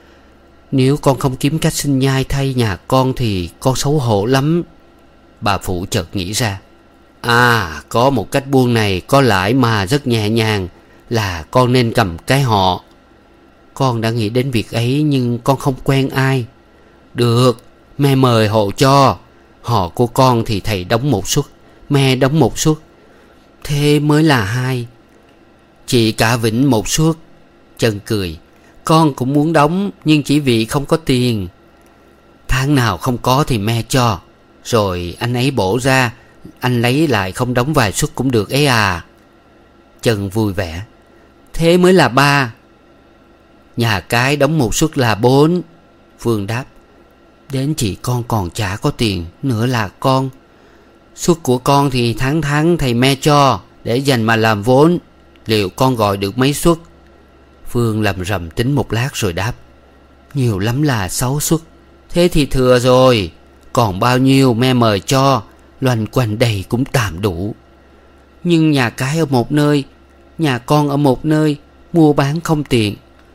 Nếu con không kiếm cách sinh nhai thay nhà con thì con xấu hổ lắm. Bà Phụ chợt nghĩ ra: à, có một cách buôn này có lãi mà rất nhẹ nhàng, là con nên cầm cái họ. Con đã nghĩ đến việc ấy, nhưng con không quen ai. Được, mẹ mời hộ cho. Họ của con thì thầy đóng một suất, mẹ đóng một suất, thế mới là hai. Chị cả Vĩnh một suất. Trân cười: con cũng muốn đóng, nhưng chỉ vì không có tiền. Tháng nào không có thì mẹ cho, rồi anh ấy bổ ra, anh lấy lại không đóng vài suất cũng được ấy à. Trân vui vẻ: thế mới là ba. Nhà cái đóng một suất là bốn. Phương đáp: đến chị con còn chả có tiền nữa là con. Suất của con thì tháng tháng thầy me cho, để dành mà làm vốn. Liệu con gọi được mấy suất? Phương lầm rầm tính một lát rồi đáp: nhiều lắm là sáu suất. Thế thì thừa rồi, còn bao nhiêu me mời cho, loanh quanh đầy cũng tạm đủ. Nhưng nhà cái ở một nơi, nhà con ở một nơi, mua bán không tiện.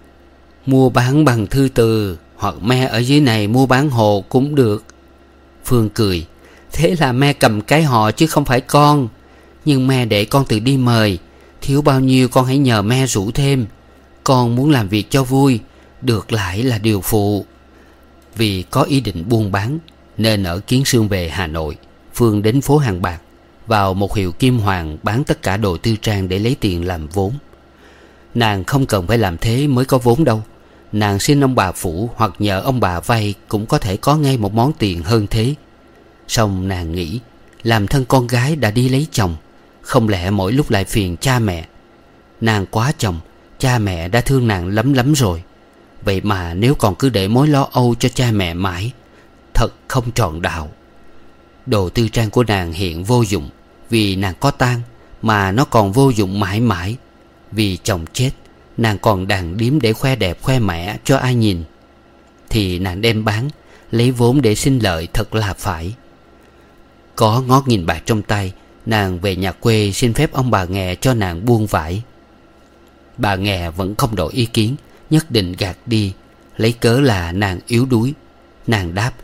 Mua bán bằng thư từ, hoặc me ở dưới này mua bán hộ cũng được. Phương cười: Thế là me cầm cái họ chứ không phải con. Nhưng me để con tự đi mời. Thiếu bao nhiêu con hãy nhờ me rủ thêm. Con muốn làm việc cho vui, được lãi là điều phụ. Vì có ý định buôn bán nên ở Kiến Sương về Hà Nội, Phương đến phố Hàng Bạc, vào một hiệu kim hoàng bán tất cả đồ tư trang để lấy tiền làm vốn. Nàng không cần phải làm thế mới có vốn đâu. Nàng xin ông bà phủ hoặc nhờ ông bà vay cũng có thể có ngay một món tiền hơn thế. Song nàng nghĩ, làm thân con gái đã đi lấy chồng, không lẽ mỗi lúc lại phiền cha mẹ. Nàng quá chồng, cha mẹ đã thương nàng lắm lắm rồi. Vậy mà nếu còn cứ để mối lo âu cho cha mẹ mãi, thật không trọn đạo. Đồ tư trang của nàng hiện vô dụng vì nàng có tang, mà nó còn vô dụng mãi mãi vì chồng chết. Nàng còn đàn điếm để khoe đẹp khoe mẽ cho ai nhìn, thì nàng đem bán lấy vốn để sinh lợi thật là phải. Có ngót nghìn bạc trong tay, nàng về nhà quê xin phép ông bà Nghè cho nàng buôn vải. Bà Nghè vẫn không đổi ý kiến, nhất định gạt đi, lấy cớ là nàng yếu đuối. Nàng đáp: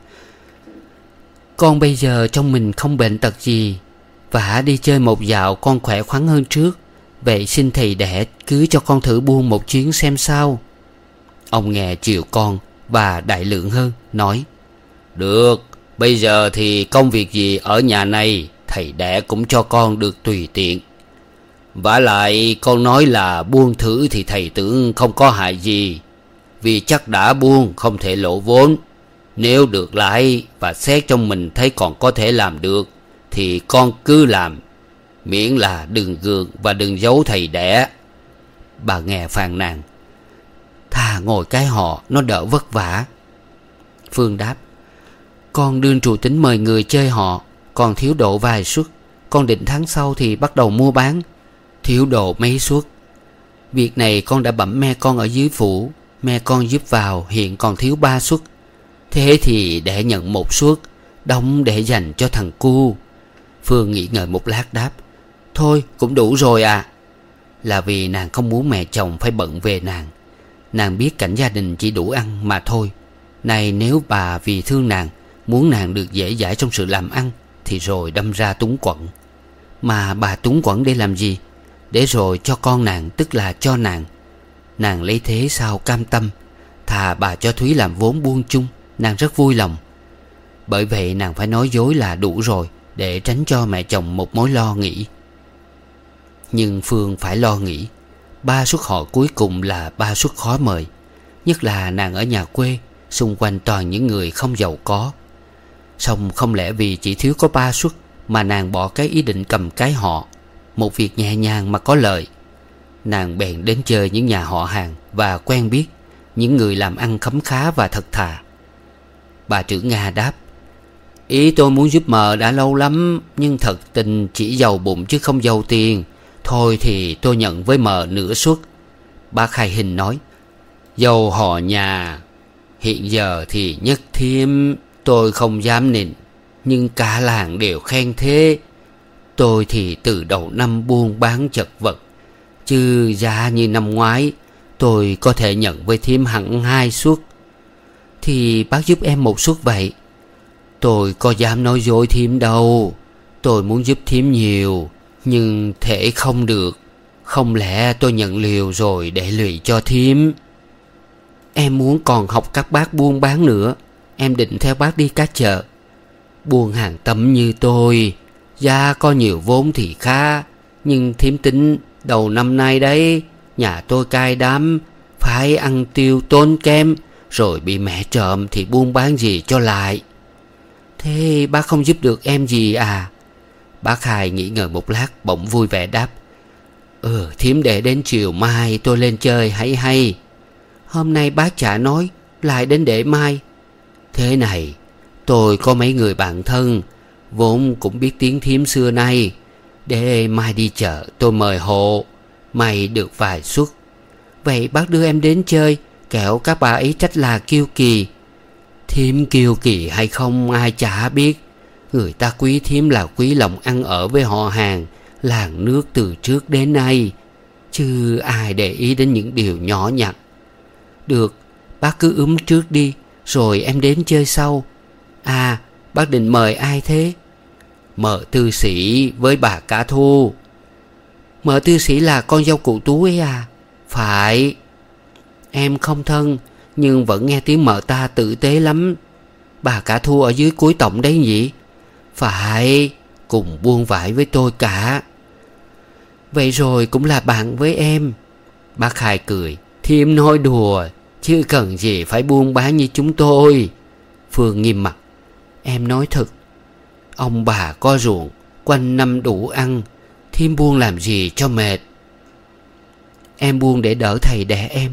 con bây giờ trong mình không bệnh tật gì, vả đi chơi một dạo con khỏe khoắn hơn trước. Vậy xin thầy đẻ cứ cho con thử buôn một chuyến xem sao. Ông Nghè chiều con và đại lượng hơn, nói: được, bây giờ thì công việc gì ở nhà này thầy đẻ cũng cho con được tùy tiện. Vả lại con nói là buôn thử thì thầy tưởng không có hại gì, vì chắc đã buôn không thể lỗ vốn. Nếu được lãi và xét trong mình thấy còn có thể làm được thì con cứ làm, miễn là đừng gượng và đừng giấu thầy đẻ. Bà Nghè phàn nàn: thà ngồi cái họ nó đỡ vất vả. Phương đáp: con đương trù tính mời người chơi họ, còn thiếu độ vài suất. Con định tháng sau thì bắt đầu mua bán, thiếu độ mấy suất. Việc này con đã bẩm me con ở dưới phủ, me con giúp vào hiện còn thiếu ba suất. Thế thì để nhận một suất, đóng để dành cho thằng cu. Phương nghĩ ngợi một lát đáp: thôi cũng đủ rồi à. Là vì nàng không muốn mẹ chồng phải bận về nàng. Nàng biết cảnh gia đình chỉ đủ ăn mà thôi. Này nếu bà vì thương nàng, muốn nàng được dễ dãi trong sự làm ăn, thì rồi đâm ra túng quẫn. Mà bà túng quẫn để làm gì? Để rồi cho con nàng, tức là cho nàng. Nàng lấy thế sao cam tâm. Thà bà cho Thúy làm vốn buôn chung, nàng rất vui lòng. Bởi vậy nàng phải nói dối là đủ rồi, để tránh cho mẹ chồng một mối lo nghĩ. Nhưng Phương phải lo nghĩ. Ba suất họ cuối cùng là ba suất khó mời. Nhất là nàng ở nhà quê, xung quanh toàn những người không giàu có. Song không lẽ vì chỉ thiếu có ba suất mà nàng bỏ cái ý định cầm cái họ, một việc nhẹ nhàng mà có lợi. Nàng bèn đến chơi những nhà họ hàng và quen biết những người làm ăn khấm khá và thật thà. Bà trưởng Nga đáp: ý tôi muốn giúp mờ đã lâu lắm, nhưng thật tình chỉ giàu bụng chứ không giàu tiền. Thôi thì tôi nhận với mờ nửa suất. Bác Khai Hình nói: dầu họ nhà hiện giờ thì nhất thiêm tôi không dám nịnh, nhưng cả làng đều khen thế. Tôi thì từ đầu năm buôn bán chật vật, chứ giá như năm ngoái tôi có thể nhận với thím hẳn hai suất. Thì bác giúp em một suất vậy. Tôi có dám nói dối thím đâu. Tôi muốn giúp thím nhiều, nhưng thể không được. Không lẽ tôi nhận liều rồi để lụy cho thím. Em muốn còn học các bác buôn bán nữa. Em định theo bác đi các chợ. Buôn hàng tấm như tôi, giá có nhiều vốn thì khá. Nhưng thím tính đầu năm nay đấy, nhà tôi cai đám, phải ăn tiêu tốn kém, rồi bị mẹ trộm thì buôn bán gì cho lại. Thế bác không giúp được em gì à? Bác Hai nghĩ ngợi một lát bỗng vui vẻ đáp: Ừ, thím để đến chiều mai tôi lên chơi hay hay. Hôm nay bác chả nói, lại đến để mai. Thế này, tôi có mấy người bạn thân, vốn cũng biết tiếng thím xưa nay. Để mai đi chợ tôi mời hộ, may được vài suất. Vậy bác đưa em đến chơi, kẻo các bà ấy trách là kiêu kỳ. Thím kiêu kỳ hay không ai chả biết. Người ta quý thím là quý lòng ăn ở với họ hàng làng nước từ trước đến nay, chứ ai để ý đến những điều nhỏ nhặt. Được, bác cứ ướm trước đi, rồi em đến chơi sau. À, bác định mời ai thế? Mợ tư sĩ với bà cả Thu. Mợ tư sĩ là con dâu cụ Tú ấy à? Phải. Em không thân, nhưng vẫn nghe tiếng mợ ta tử tế lắm. Bà cả Thu ở dưới cuối tổng đấy nhỉ? Phải, cùng buôn vải với tôi cả. Vậy rồi cũng là bạn với em. Bác Hai cười. Thím nói đùa, chứ cần gì phải buôn bán như chúng tôi. Phương nghiêm mặt. Em nói thật. Ông bà có ruộng, quanh năm đủ ăn, thím buôn làm gì cho mệt. Em buôn để đỡ thầy đẻ em.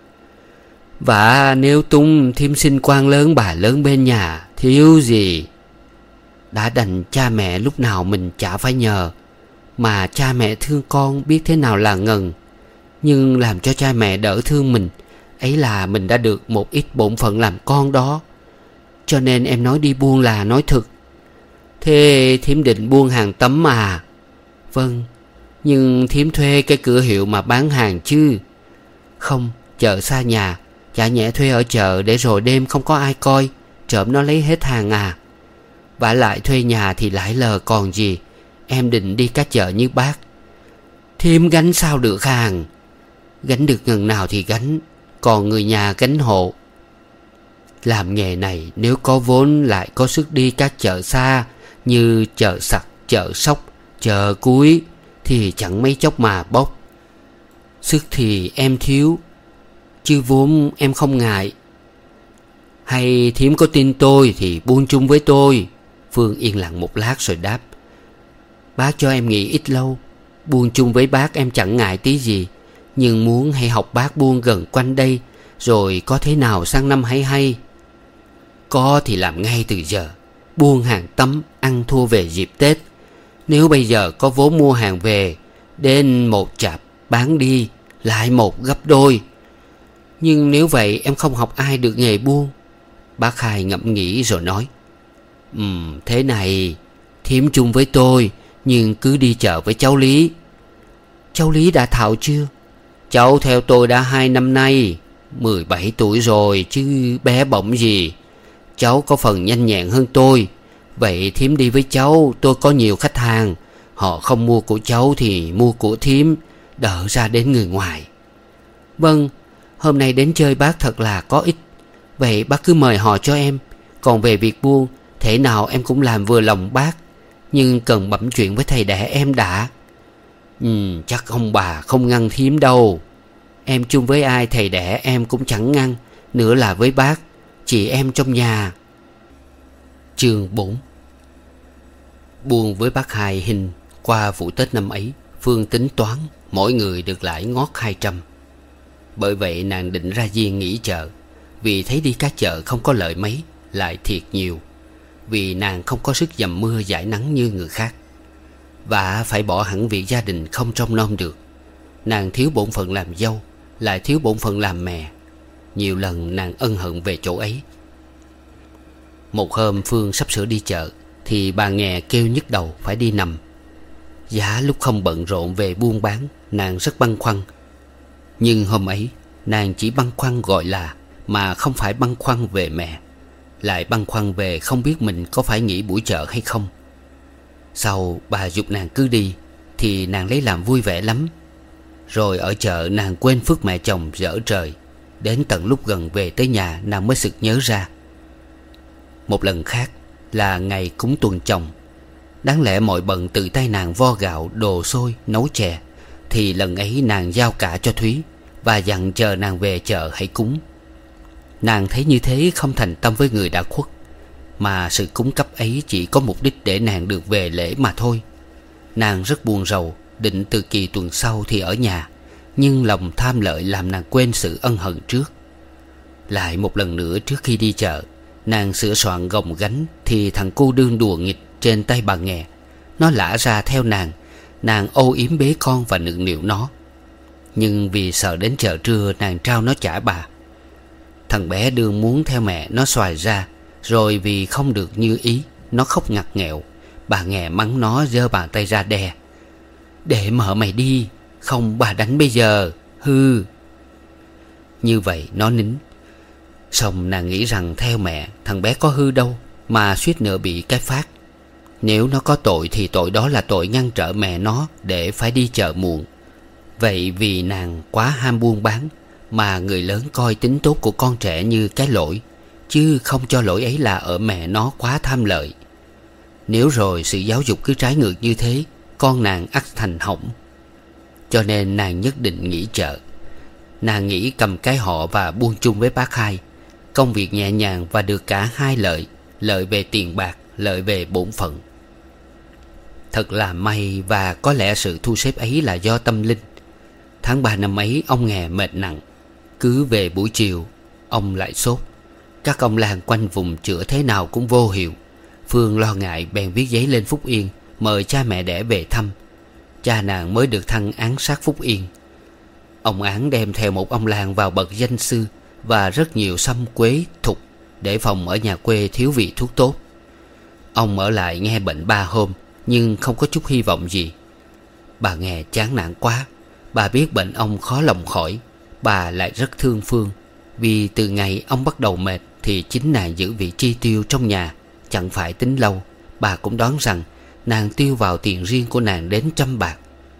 Và nếu tung thím sinh quan lớn bà lớn bên nhà, thiếu gì. Đã đành cha mẹ lúc nào mình chả phải nhờ. Mà cha mẹ thương con biết thế nào là ngần. Nhưng làm cho cha mẹ đỡ thương mình, ấy là mình đã được một ít bổn phận làm con đó. Cho nên em nói đi buôn là nói thực. Thế thím định buôn hàng tấm à? Vâng. Nhưng thím thuê cái cửa hiệu mà bán hàng chứ? Không, chợ xa nhà. Chả nhẽ thuê ở chợ để rồi đêm không có ai coi, trộm nó lấy hết hàng à? Vả lại thuê nhà thì lãi lờ còn gì. Em định đi các chợ như bác. Thím gánh sao được hàng? Gánh được ngần nào thì gánh, còn người nhà gánh hộ. Làm nghề này nếu có vốn lại có sức đi các chợ xa, như chợ Sặc, chợ Sóc, chợ Cuối, thì chẳng mấy chốc mà bốc. Sức thì em thiếu, chứ vốn em không ngại. Hay thím có tin tôi thì buôn chung với tôi. Phương yên lặng một lát rồi đáp. Bác cho em nghỉ ít lâu. Buôn chung với bác em chẳng ngại tí gì. Nhưng muốn hay học bác buôn gần quanh đây, rồi có thế nào sang năm hay hay. Có thì làm ngay từ giờ. Buôn hàng tấm, ăn thua về dịp Tết. Nếu bây giờ có vốn mua hàng về, đến một chạp bán đi, lại một gấp đôi. Nhưng nếu vậy em không học ai được nghề buôn. Bác Hai ngẫm nghĩ rồi nói. Ừm, thế này, thím chung với tôi, nhưng cứ đi chợ với cháu Lý. Cháu Lý đã thạo chưa? Cháu theo tôi đã hai năm nay, mười bảy tuổi rồi chứ bé bỏng gì. Cháu có phần nhanh nhẹn hơn tôi. Vậy thím đi với cháu, tôi có nhiều khách hàng. Họ không mua của cháu thì mua của thím, đỡ ra đến người ngoài. Vâng, hôm nay đến chơi bác thật là có ích. Vậy bác cứ mời họ cho em. Còn về việc buôn, thế nào em cũng làm vừa lòng bác. Nhưng cần bẩm chuyện với thầy đẻ em đã. Ừ, chắc ông bà không ngăn thím đâu. Em chung với ai thầy đẻ em cũng chẳng ngăn. Nữa là với bác, chị em trong nhà. Chương bốn. Buôn với bác Hai Hình. Qua vụ Tết năm ấy, Phương tính toán mỗi người được lãi ngót hai trăm. Bởi vậy nàng định ra Diên nghỉ chợ. Vì thấy đi các chợ không có lợi mấy, lại thiệt nhiều. Vì nàng không có sức dầm mưa giải nắng như người khác. Và phải bỏ hẳn việc gia đình không trông nom được. Nàng thiếu bổn phận làm dâu, lại thiếu bổn phận làm mẹ. Nhiều lần nàng ân hận về chỗ ấy. Một hôm Phương sắp sửa đi chợ, thì bà Nghè kêu nhức đầu phải đi nằm. Giá lúc không bận rộn về buôn bán, nàng rất băn khoăn. Nhưng hôm ấy nàng chỉ băn khoăn gọi là, mà không phải băn khoăn về mẹ. Lại băn khoăn về không biết mình có phải nghỉ buổi chợ hay không. Sau bà giục nàng cứ đi, thì nàng lấy làm vui vẻ lắm. Rồi ở chợ nàng quên phước mẹ chồng dở trời. Đến tận lúc gần về tới nhà nàng mới sực nhớ ra. Một lần khác là ngày cúng tuần chồng. Đáng lẽ mọi bận tự tay nàng vo gạo, đồ xôi, nấu chè. Thì lần ấy nàng giao cả cho Thúy, và dặn chờ nàng về chợ hãy cúng. Nàng thấy như thế không thành tâm với người đã khuất, mà sự cúng cấp ấy chỉ có mục đích để nàng được về lễ mà thôi. Nàng rất buồn rầu, định từ kỳ tuần sau thì ở nhà. Nhưng lòng tham lợi làm nàng quên sự ân hận trước. Lại một lần nữa trước khi đi chợ, nàng sửa soạn gồng gánh, thì thằng cu đương đùa nghịch trên tay bà Nghè. Nó lả ra theo nàng. Nàng âu yếm bế con và nựng nịu nó. Nhưng vì sợ đến chợ trưa nàng trao nó trả bà. Thằng bé đương muốn theo mẹ nó xoài ra, rồi vì không được như ý, nó khóc ngặt nghẹo. Bà Nghè mắng nó giơ bàn tay ra đè. Để mợ mày đi, không bà đánh bây giờ, hư. Như vậy nó nín. Xong nàng nghĩ rằng theo mẹ thằng bé có hư đâu, mà suýt nữa bị cái phát. Nếu nó có tội thì tội đó là tội ngăn trở mẹ nó để phải đi chợ muộn. Vậy vì nàng quá ham buôn bán mà người lớn coi tính tốt của con trẻ như cái lỗi, chứ không cho lỗi ấy là ở mẹ nó quá tham lợi. Nếu rồi sự giáo dục cứ trái ngược như thế, con nàng ắt thành hỏng. Cho nên nàng nhất định nghỉ chợ. Nàng nghĩ cầm cái họ và buôn chung với bác hai. Công việc nhẹ nhàng và được cả hai lợi. Lợi về tiền bạc, lợi về bổn phận. Thật là may, và có lẽ sự thu xếp ấy là do tâm linh. Tháng ba năm ấy ông nghè mệt nặng. Cứ về buổi chiều ông lại sốt. Các ông làng quanh vùng chữa thế nào cũng vô hiệu. Phương lo ngại bèn viết giấy lên Phúc Yên, mời cha mẹ đẻ về thăm. Cha nàng mới được thăng án sát Phúc Yên. Ông án đem theo một ông làng vào bậc danh sư và rất nhiều sâm quế thục, để phòng ở nhà quê thiếu vị thuốc tốt. Ông ở lại nghe bệnh ba hôm, nhưng không có chút hy vọng gì. Bà nghe chán nản quá. Bà biết bệnh ông khó lòng khỏi. Bà lại rất thương Phương, vì từ ngày ông bắt đầu mệt thì chính nàng giữ vị chi tiêu trong nhà. Chẳng phải tính lâu, bà cũng đoán rằng nàng tiêu vào tiền riêng của nàng đến trăm bạc.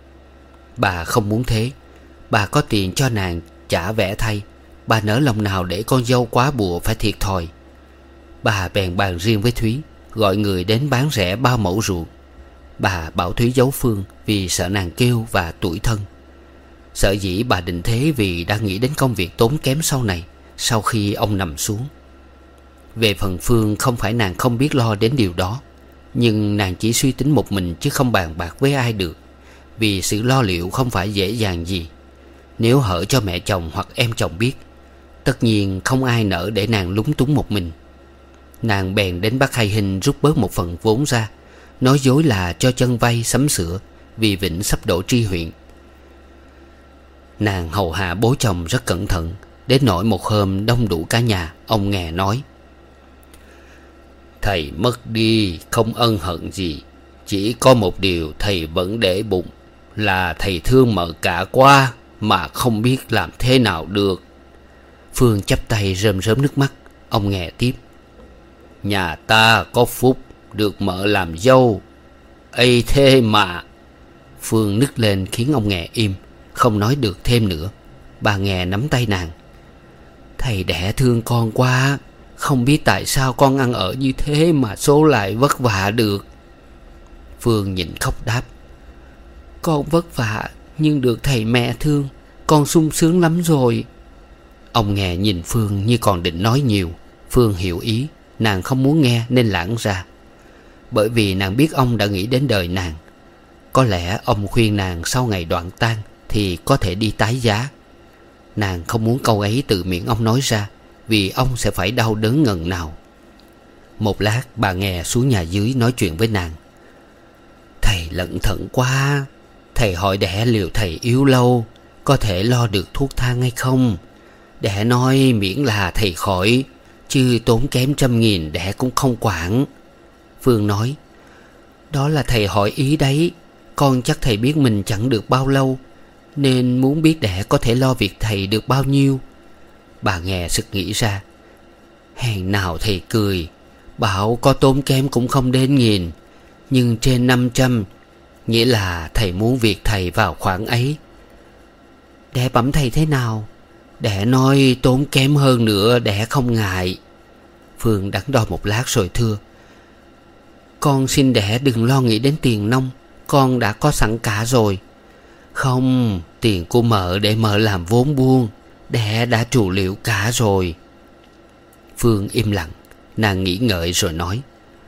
Bà không muốn thế. Bà có tiền cho nàng chả vẽ thay. Bà nỡ lòng nào để con dâu quá bùa phải thiệt thòi. Bà bèn bàn riêng với Thúy, gọi người đến bán rẻ bao mẫu ruộng. Bà bảo Thúy giấu Phương vì sợ nàng kêu và tủi thân. Sợ dĩ bà định thế vì đang nghĩ đến công việc tốn kém sau này, sau khi ông nằm xuống. Về phần Phương, không phải nàng không biết lo đến điều đó, nhưng nàng chỉ suy tính một mình chứ không bàn bạc với ai được. Vì sự lo liệu không phải dễ dàng gì. Nếu hở cho mẹ chồng hoặc em chồng biết, tất nhiên không ai nỡ để nàng lúng túng một mình. Nàng bèn đến bác Hai Hình rút bớt một phần vốn ra, nói dối là cho chân vay sắm sửa, vì Vĩnh sắp đổ tri huyện. Nàng hầu hạ bố chồng rất cẩn thận, đến nỗi một hôm đông đủ cả nhà, ông nghè nói: Thầy mất đi không ân hận gì, chỉ có một điều thầy vẫn để bụng, là thầy thương mợ cả quá mà không biết làm thế nào được. Phương chắp tay rơm rớm nước mắt. Ông nghè tiếp: Nhà ta có phúc được mợ làm dâu ấy thế mà. Phương nức lên khiến ông nghè im, không nói được thêm nữa. Bà nghè nắm tay nàng: Thầy đẻ thương con quá, không biết tại sao con ăn ở như thế mà số lại vất vả được. Phương nhịn khóc đáp: Con vất vả nhưng được thầy mẹ thương, con sung sướng lắm rồi. Ông nghè nhìn Phương như còn định nói nhiều. Phương hiểu ý, nàng không muốn nghe nên lãng ra. Bởi vì nàng biết ông đã nghĩ đến đời nàng. Có lẽ ông khuyên nàng sau ngày đoạn tang thì có thể đi tái giá. Nàng không muốn câu ấy từ miệng ông nói ra, vì ông sẽ phải đau đớn ngần nào. Một lát bà nghè xuống nhà dưới nói chuyện với nàng: Thầy lẩn thận quá. Thầy hỏi đẻ liệu thầy yếu lâu, có thể lo được thuốc thang hay không? Đẻ nói miễn là thầy khỏi, chứ tốn kém trăm nghìn đẻ cũng không quản. Phương nói: Đó là thầy hỏi ý đấy. Con chắc thầy biết mình chẳng được bao lâu, nên muốn biết đẻ có thể lo việc thầy được bao nhiêu. Bà nghè sực nghĩ ra. Hèn nào thầy cười, bảo có tốn kém cũng không đến nghìn, nhưng trên năm trăm, nghĩa là thầy muốn việc thầy vào khoản ấy. Đẻ bẩm thầy thế nào? Đẻ nói tốn kém hơn nữa đẻ không ngại. Phương đắn đo một lát rồi thưa: Con xin đẻ đừng lo nghĩ đến tiền nong, con đã có sẵn cả rồi. Không, tiền của mợ để mợ làm vốn buôn, đẻ đã trù liệu cả rồi. Phương im lặng. Nàng nghĩ ngợi rồi nói: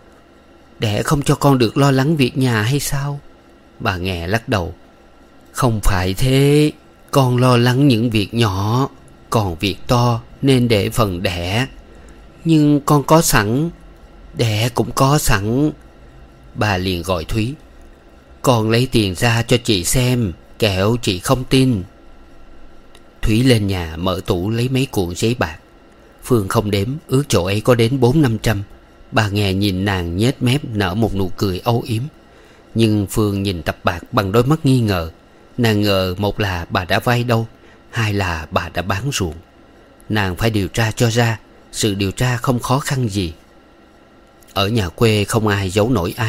Đẻ không cho con được lo lắng việc nhà hay sao? Bà nghè lắc đầu: Không phải thế, con lo lắng những việc nhỏ, còn việc to nên để phần đẻ. Nhưng con có sẵn, đẻ cũng có sẵn. Bà liền gọi Thúy: Con lấy tiền ra cho chị xem, kẻo chị không tin. Thúy lên nhà mở tủ lấy mấy cuộn giấy bạc. Phương không đếm, ước chỗ ấy có đến bốn năm trăm. Bà nghè nhìn nàng nhếch mép nở một nụ cười âu yếm. Nhưng Phương nhìn tập bạc bằng đôi mắt nghi ngờ. Nàng ngờ một là bà đã vay đâu, hai là bà đã bán ruộng. Nàng phải điều tra cho ra. Sự điều tra không khó khăn gì. Ở nhà quê không ai giấu nổi ai,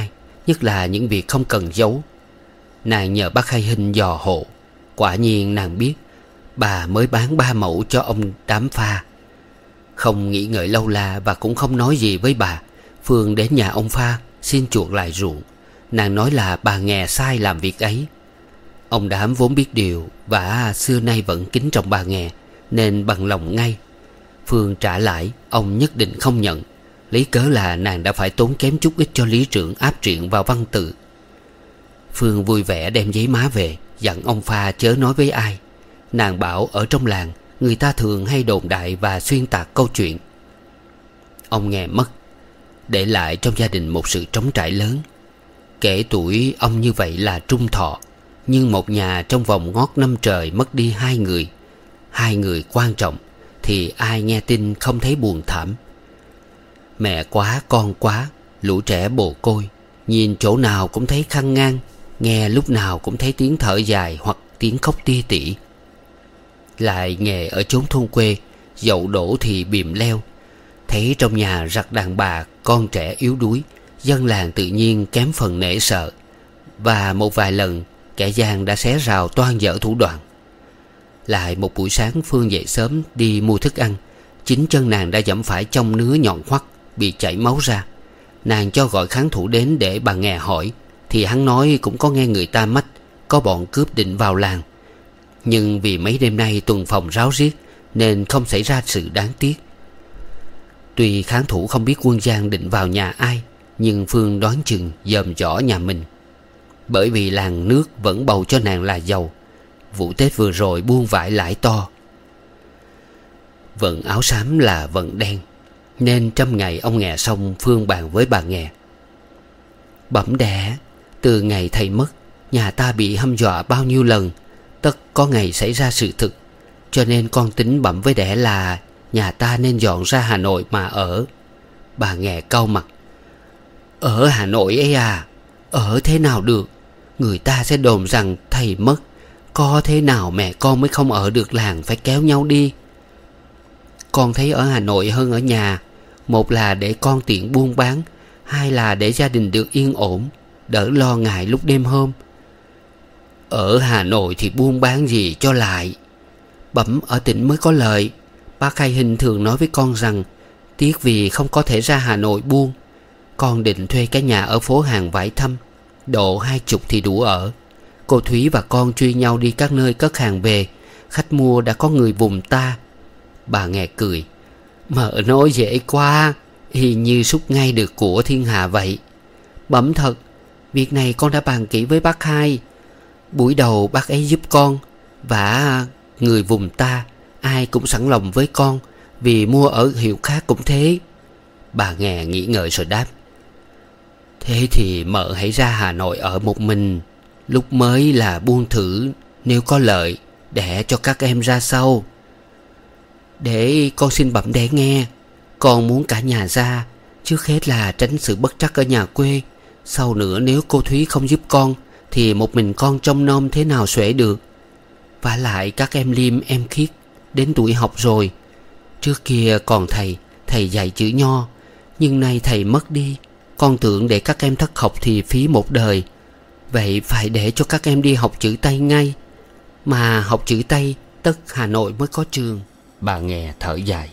nhất là những việc không cần giấu. Nàng nhờ bác Khai Hinh dò hộ. Quả nhiên nàng biết bà mới bán ba mẫu cho ông đám pha. Không nghĩ ngợi lâu la và cũng không nói gì với bà, Phương đến nhà ông pha xin chuộc lại ruộng. Nàng nói là bà Nghè sai làm việc ấy. Ông đám vốn biết điều và xưa nay vẫn kính trọng bà Nghè, nên bằng lòng ngay. Phương trả lại, ông nhất định không nhận, lý cớ là nàng đã phải tốn kém chút ít cho lý trưởng áp truyện vào văn tự. Phương vui vẻ đem giấy má về, dặn ông pha chớ nói với ai. Nàng bảo ở trong làng người ta thường hay đồn đại và xuyên tạc câu chuyện. Ông Nghè mất, để lại trong gia đình một sự trống trải lớn. Kể tuổi ông như vậy là trung thọ, nhưng một nhà trong vòng ngót năm trời mất đi hai người, hai người quan trọng, thì ai nghe tin không thấy buồn thảm. Mẹ quá con quá, lũ trẻ bồ côi, nhìn chỗ nào cũng thấy khăn ngang, nghe lúc nào cũng thấy tiếng thở dài hoặc tiếng khóc tia tỉ. Lại nghề ở chốn thôn quê, dậu đổ thì bìm leo. Thấy trong nhà rặt đàn bà, con trẻ yếu đuối, dân làng tự nhiên kém phần nể sợ. Và một vài lần kẻ gian đã xé rào toan dở thủ đoạn. Lại một buổi sáng Phương dậy sớm đi mua thức ăn, chính chân nàng đã dẫm phải trong nứa nhọn hoắt, bị chảy máu ra. Nàng cho gọi kháng thủ đến để bà Nghè hỏi, thì hắn nói cũng có nghe người ta mách có bọn cướp định vào làng, nhưng vì mấy đêm nay tuần phòng ráo riết nên không xảy ra sự đáng tiếc. Tuy kháng thủ không biết quân gian định vào nhà ai, nhưng Phương đoán chừng dòm dõ nhà mình. Bởi vì làng nước vẫn bầu cho nàng là giàu. Vụ Tết vừa rồi buôn vải lãi to. Vận áo xám là vận đen, nên trăm ngày ông Nghè xong, Phương bàn với bà Nghè. Bẩm đẻ, từ ngày thầy mất, nhà ta bị hăm dọa bao nhiêu lần, tất có ngày xảy ra sự thực. Cho nên con tính bẩm với đẻ là nhà ta nên dọn ra Hà Nội mà ở. Bà Nghè cau mặt. Ở Hà Nội ấy à? Ở thế nào được? Người ta sẽ đồn rằng thầy mất, có thế nào mẹ con mới không ở được làng phải kéo nhau đi. Con thấy ở Hà Nội hơn ở nhà. Một là để con tiện buôn bán, hai là để gia đình được yên ổn, đỡ lo ngại lúc đêm hôm. Ở Hà Nội thì buôn bán gì cho lại? Bẩm ở tỉnh mới có lợi. Bác Khai Hinh thường nói với con rằng tiếc vì không có thể ra Hà Nội buôn. Con định thuê cái nhà ở phố hàng Vải Thăm, độ hai chục thì đủ ở. Cô Thúy và con truy nhau đi các nơi cất hàng về, khách mua đã có người vùng ta. Bà Nghè cười. Mợ nói dễ quá, y như xúc ngay được của thiên hạ vậy. Bẩm thật, việc này con đã bàn kỹ với bác hai. Buổi đầu bác ấy giúp con, và người vùng ta ai cũng sẵn lòng với con, vì mua ở hiệu khác cũng thế. Bà Nghè nghĩ ngợi rồi đáp. Thế thì mợ hãy ra Hà Nội ở một mình, lúc mới là buôn thử, nếu có lợi để cho các em ra sau. Để con xin bẩm đẻ nghe, con muốn cả nhà ra, trước hết là tránh sự bất trắc ở nhà quê. Sau nữa nếu cô Thúy không giúp con, thì một mình con trông nom thế nào xuể được. Vả lại các em Liêm em Khiết đến tuổi học rồi. Trước kia còn thầy, thầy dạy chữ nho, nhưng nay thầy mất đi. Con tưởng để các em thất học thì phí một đời. Vậy phải để cho các em đi học chữ Tây ngay. Mà học chữ Tây tất Hà Nội mới có trường. Bà Nghè thở dài.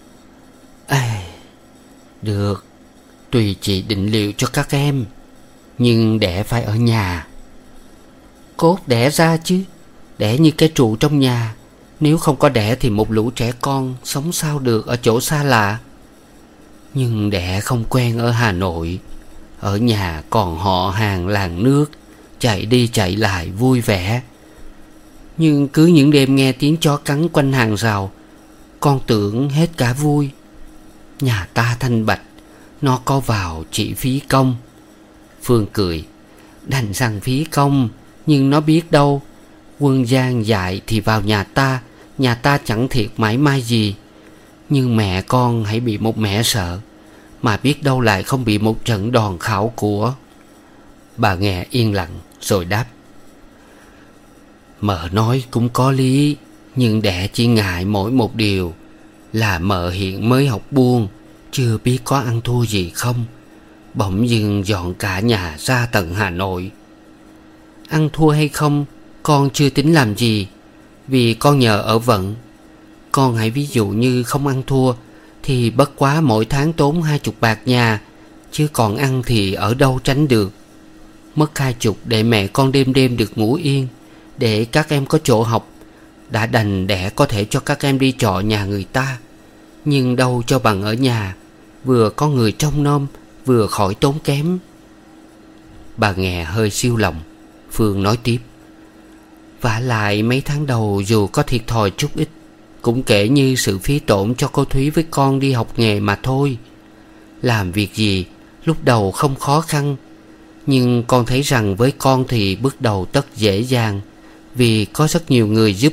À, được, tùy chị định liệu cho các em, nhưng đẻ phải ở nhà. Cốt đẻ ra chứ, đẻ như cái trụ trong nhà. Nếu không có đẻ thì một lũ trẻ con sống sao được ở chỗ xa lạ. Nhưng đẻ không quen ở Hà Nội. Ở nhà còn họ hàng làng nước, chạy đi chạy lại vui vẻ. Nhưng cứ những đêm nghe tiếng chó cắn quanh hàng rào, con tưởng hết cả vui. Nhà ta thanh bạch, nó có vào chỉ phí công. Phương cười. Đành rằng phí công, nhưng nó biết đâu. Quân gian dạy thì vào nhà ta, nhà ta chẳng thiệt mãi mai gì. Nhưng mẹ con hãy bị một mẹ sợ, mà biết đâu lại không bị một trận đòn khảo của. Bà Nghè yên lặng rồi đáp. Mợ nói cũng có lý, nhưng đẻ chỉ ngại mỗi một điều là mợ hiện mới học buôn, chưa biết có ăn thua gì không. bỗng dưng dọn cả nhà ra tận Hà Nội. Ăn thua hay không con chưa tính làm gì, vì con nhờ ở vận. Con hãy ví dụ như không ăn thua thì bất quá mỗi tháng tốn hai chục bạc nhà, chứ còn ăn thì ở đâu tránh được. Mất hai chục để mẹ con đêm đêm được ngủ yên, để các em có chỗ học. Đã đành đẻ có thể cho các em đi trọ nhà người ta, nhưng đâu cho bằng ở nhà, vừa có người trông nom, vừa khỏi tốn kém. Bà nghe hơi siêu lòng. Phương nói tiếp: vả lại mấy tháng đầu dù có thiệt thòi chút ít, cũng kể như sự phí tổn cho cô Thúy với con đi học nghề mà thôi. Làm việc gì lúc đầu không khó khăn, nhưng con thấy rằng với con thì bước đầu tất dễ dàng, vì có rất nhiều người giúp.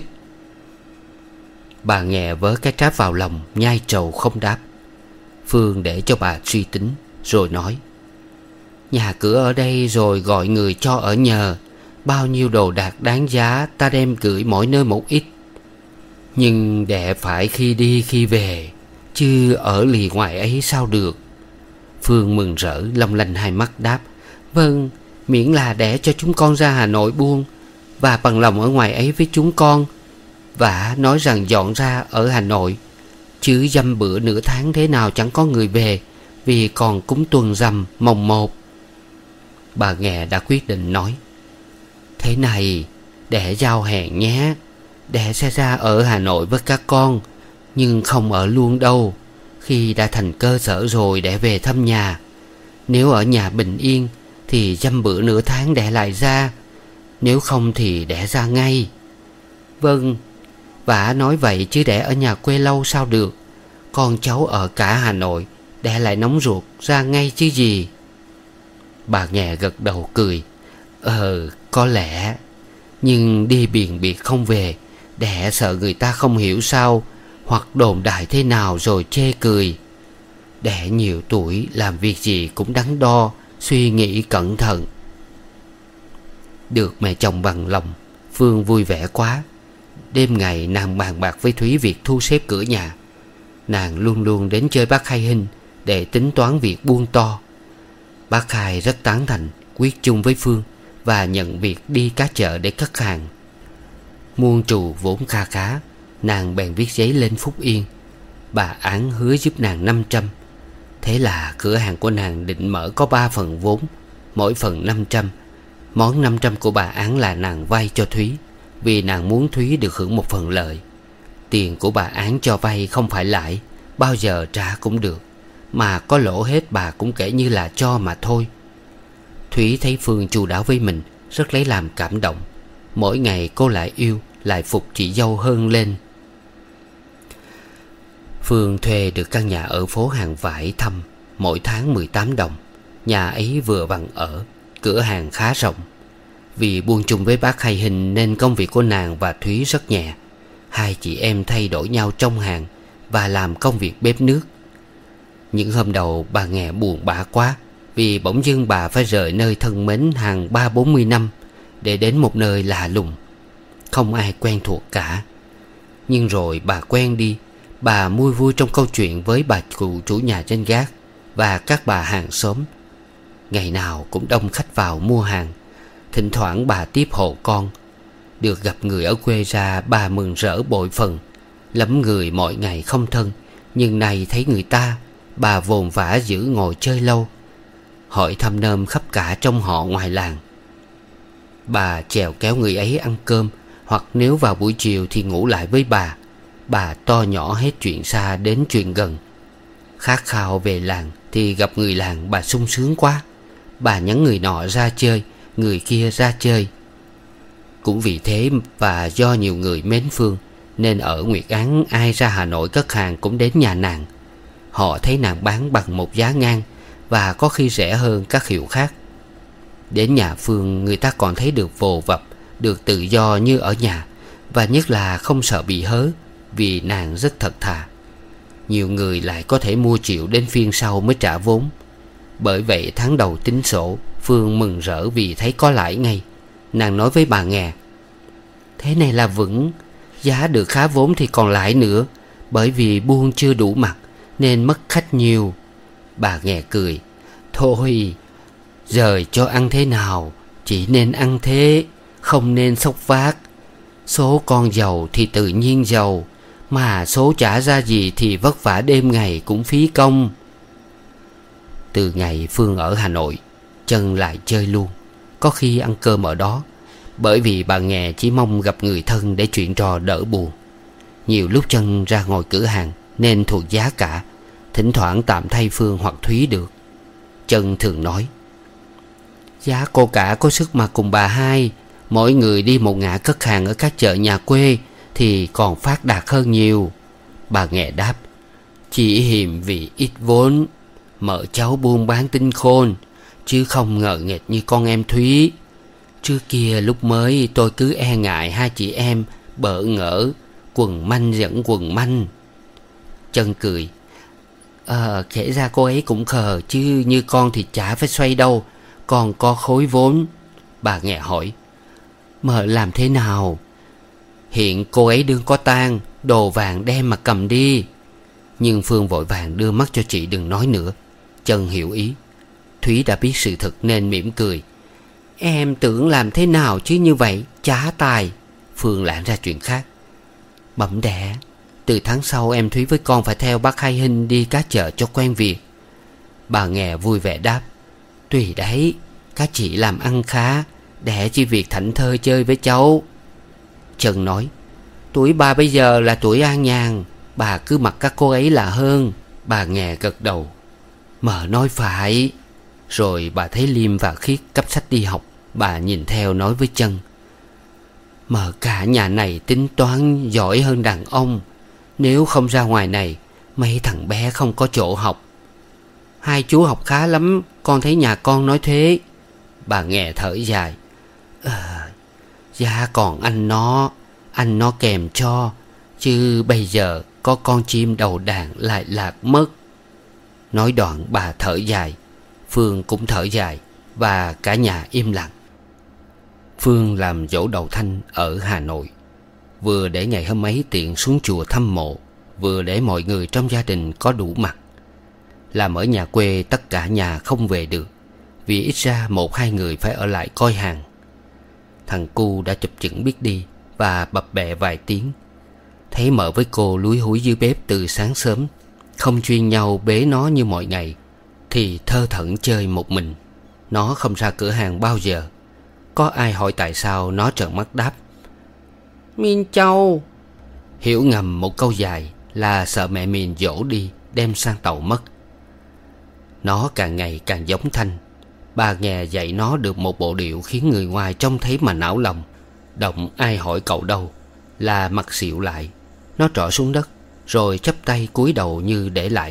Bà nghe vớ cái tráp vào lòng, nhai trầu không đáp. Phương để cho bà suy tính rồi nói: nhà cửa ở đây rồi gọi người cho ở nhờ. Bao nhiêu đồ đạc đáng giá ta đem gửi mỗi nơi một ít, nhưng đẻ phải khi đi khi về, chứ ở lì ngoài ấy sao được. Phương mừng rỡ long lanh hai mắt đáp: vâng, miễn là đẻ cho chúng con ra Hà Nội buôn, và bằng lòng ở ngoài ấy với chúng con. Và nói rằng dọn ra ở Hà Nội, chứ dăm bữa nửa tháng thế nào chẳng có người về, vì còn cúng tuần rằm mồng một. Bà nghe đã quyết định nói: thế này, đẻ giao hẹn nhé. Đẻ sẽ ra ở Hà Nội với các con, nhưng không ở luôn đâu. Khi đã thành cơ sở rồi đẻ về thăm nhà. Nếu ở nhà bình yên thì dăm bữa nửa tháng đẻ lại ra, nếu không thì đẻ ra ngay. Vâng, vả nói vậy chứ đẻ ở nhà quê lâu sao được. Con cháu ở cả Hà Nội, đẻ lại nóng ruột ra ngay chứ gì. Bà nghe gật đầu cười: Ờ, có lẽ. Nhưng đi biền biệt không về, đẻ sợ người ta không hiểu sao, hoặc đồn đại thế nào rồi chê cười. Đẻ nhiều tuổi, làm việc gì cũng đắn đo, suy nghĩ cẩn thận. Được mẹ chồng bằng lòng, Phương vui vẻ quá. Đêm ngày nàng bàn bạc với Thúy việc thu xếp cửa nhà. Nàng luôn luôn đến chơi bác Hai Hinh để tính toán việc buôn to. Bác Hai rất tán thành, quyết chung với Phương và nhận việc đi cá chợ để cất hàng. Muôn trù vốn kha khá, nàng bèn viết giấy lên Phúc Yên. Bà Án hứa giúp nàng năm trăm. Thế là cửa hàng của nàng định mở có ba phần vốn, mỗi phần năm trăm. Món năm trăm của bà Án là nàng vay cho Thúy, vì nàng muốn Thúy được hưởng một phần lợi. Tiền của bà Án cho vay không phải lãi, bao giờ trả cũng được, mà có lỗ hết bà cũng kể như là cho mà thôi. Thúy thấy Phương chu đáo với mình, rất lấy làm cảm động. Mỗi ngày cô lại yêu, lại phục chị dâu hơn lên. Phương thuê được căn nhà ở phố Hàng Vải Thăm, mỗi tháng mười tám đồng. Nhà ấy vừa bằng ở, cửa hàng khá rộng. Vì buôn chung với bác Hai Hinh nên công việc của nàng và Thúy rất nhẹ. Hai chị em thay đổi nhau trong hàng và làm công việc bếp nước. Những hôm đầu bà nghe buồn bã quá, vì bỗng dưng bà phải rời nơi thân mến hàng ba bốn mươi năm để đến một nơi lạ lùng, không ai quen thuộc cả. Nhưng rồi bà quen đi. Bà vui vui trong câu chuyện với bà cụ chủ nhà trên gác và các bà hàng xóm. Ngày nào cũng đông khách vào mua hàng. Thỉnh thoảng bà tiếp hộ con. Được gặp người ở quê ra, bà mừng rỡ bội phần. Lắm người mọi ngày không thân, nhưng nay thấy người ta, bà vồn vã giữ ngồi chơi lâu, hỏi thăm nơm khắp cả trong họ ngoài làng. Bà chèo kéo người ấy ăn cơm, hoặc nếu vào buổi chiều thì ngủ lại với bà. Bà to nhỏ hết chuyện xa đến chuyện gần. Khát khao về làng thì gặp người làng bà sung sướng quá. Bà nhắn người nọ ra chơi, người kia ra chơi. Cũng vì thế và do nhiều người mến Phương, nên ở Nguyệt Án ai ra Hà Nội cất hàng cũng đến nhà nàng. Họ thấy nàng bán bằng một giá ngang, và có khi rẻ hơn các hiệu khác. Đến nhà Phương, người ta còn thấy được vồ vập, được tự do như ở nhà, và nhất là không sợ bị hớ, vì nàng rất thật thà. Nhiều người lại có thể mua chịu đến phiên sau mới trả vốn. Bởi vậy tháng đầu tính sổ, Phương mừng rỡ vì thấy có lãi ngay. Nàng nói với bà nghe: thế này là vững, giá được khá vốn thì còn lãi nữa, bởi vì buôn chưa đủ mặt nên mất khách nhiều. Bà nghe cười: Thôi, rời cho ăn thế nào, chỉ nên ăn thế, không nên xốc vác. Số con giàu thì tự nhiên giàu, mà số trả ra gì thì vất vả đêm ngày cũng phí công. Từ ngày Phương ở Hà Nội, Trân lại chơi luôn, có khi ăn cơm ở đó. Bởi vì bà Nghè chỉ mong gặp người thân để chuyện trò đỡ buồn. Nhiều lúc Trân ra ngồi cửa hàng nên thuộc giá cả, thỉnh thoảng tạm thay Phương hoặc Thúy được. Trân thường nói: giá cô cả có sức mà cùng bà hai. Mỗi người đi một ngã cất hàng ở các chợ nhà quê thì còn phát đạt hơn nhiều. Bà Nghè đáp: chỉ hiềm vì ít vốn, mợ cháu buôn bán tinh khôn, chứ không ngờ nghệch như con em Thúy. Trước kia lúc mới tôi cứ e ngại hai chị em bỡ ngỡ, quần manh dẫn quần manh. Trân cười: Ờ, kể ra cô ấy cũng khờ, chứ như con thì chả phải xoay đâu, còn có khối vốn. Bà Nghè hỏi: mợ làm thế nào? Hiện cô ấy đương có tang, đồ vàng đem mà cầm đi. Nhưng Phương vội vàng đưa mắt cho chị đừng nói nữa. Trân hiểu ý. Thúy đã biết sự thật nên mỉm cười: em tưởng làm thế nào chứ như vậy chả tài. Phương lảng ra chuyện khác: bẩm đẻ, từ tháng sau em Thúy với con phải theo bác Hai Hinh đi các chợ cho quen việc. Bà Nghè vui vẻ đáp: tùy đấy, các chị làm ăn khá, đẻ chi việc thảnh thơi chơi với cháu. Trân nói: tuổi ba bây giờ là tuổi an nhàn, bà cứ mặc các cô ấy là hơn. Bà Nghè gật đầu: mợ nói phải. Rồi bà thấy Liêm và Khiết cắp sách đi học. Bà nhìn theo nói với Trân: mợ cả nhà này tính toán giỏi hơn đàn ông. Nếu không ra ngoài này, mấy thằng bé không có chỗ học. Hai chú học khá lắm, con thấy nhà con nói thế. Bà Nghè thở dài: à, dạ còn anh nó, anh nó kèm cho, chứ bây giờ có con chim đầu đàn lại lạc mất. Nói đoạn bà thở dài, Phương cũng thở dài, và cả nhà im lặng. Phương làm dỗ đầu Thanh ở Hà Nội, vừa để ngày hôm ấy tiện xuống chùa thăm mộ, vừa để mọi người trong gia đình có đủ mặt. Làm ở nhà quê tất cả nhà không về được, vì ít ra một hai người phải ở lại coi hàng. Thằng cu đã chụp chững biết đi và bập bẹ vài tiếng. Thấy mợ với cô lúi húi dưới bếp từ sáng sớm, không chuyên nhau bế nó như mọi ngày, thì thơ thẩn chơi một mình. Nó không ra cửa hàng bao giờ. Có ai hỏi tại sao, nó trợn mắt đáp: Miên Châu. Hiểu ngầm một câu dài là sợ mẹ Miền dỗ đi đem sang tàu mất. Nó càng ngày càng giống Thanh. Bà Nghè dạy nó được một bộ điệu khiến người ngoài trông thấy mà não lòng. Động ai hỏi cậu đâu là mặt xịu lại. Nó trỏ xuống đất rồi chắp tay cúi đầu như để lại.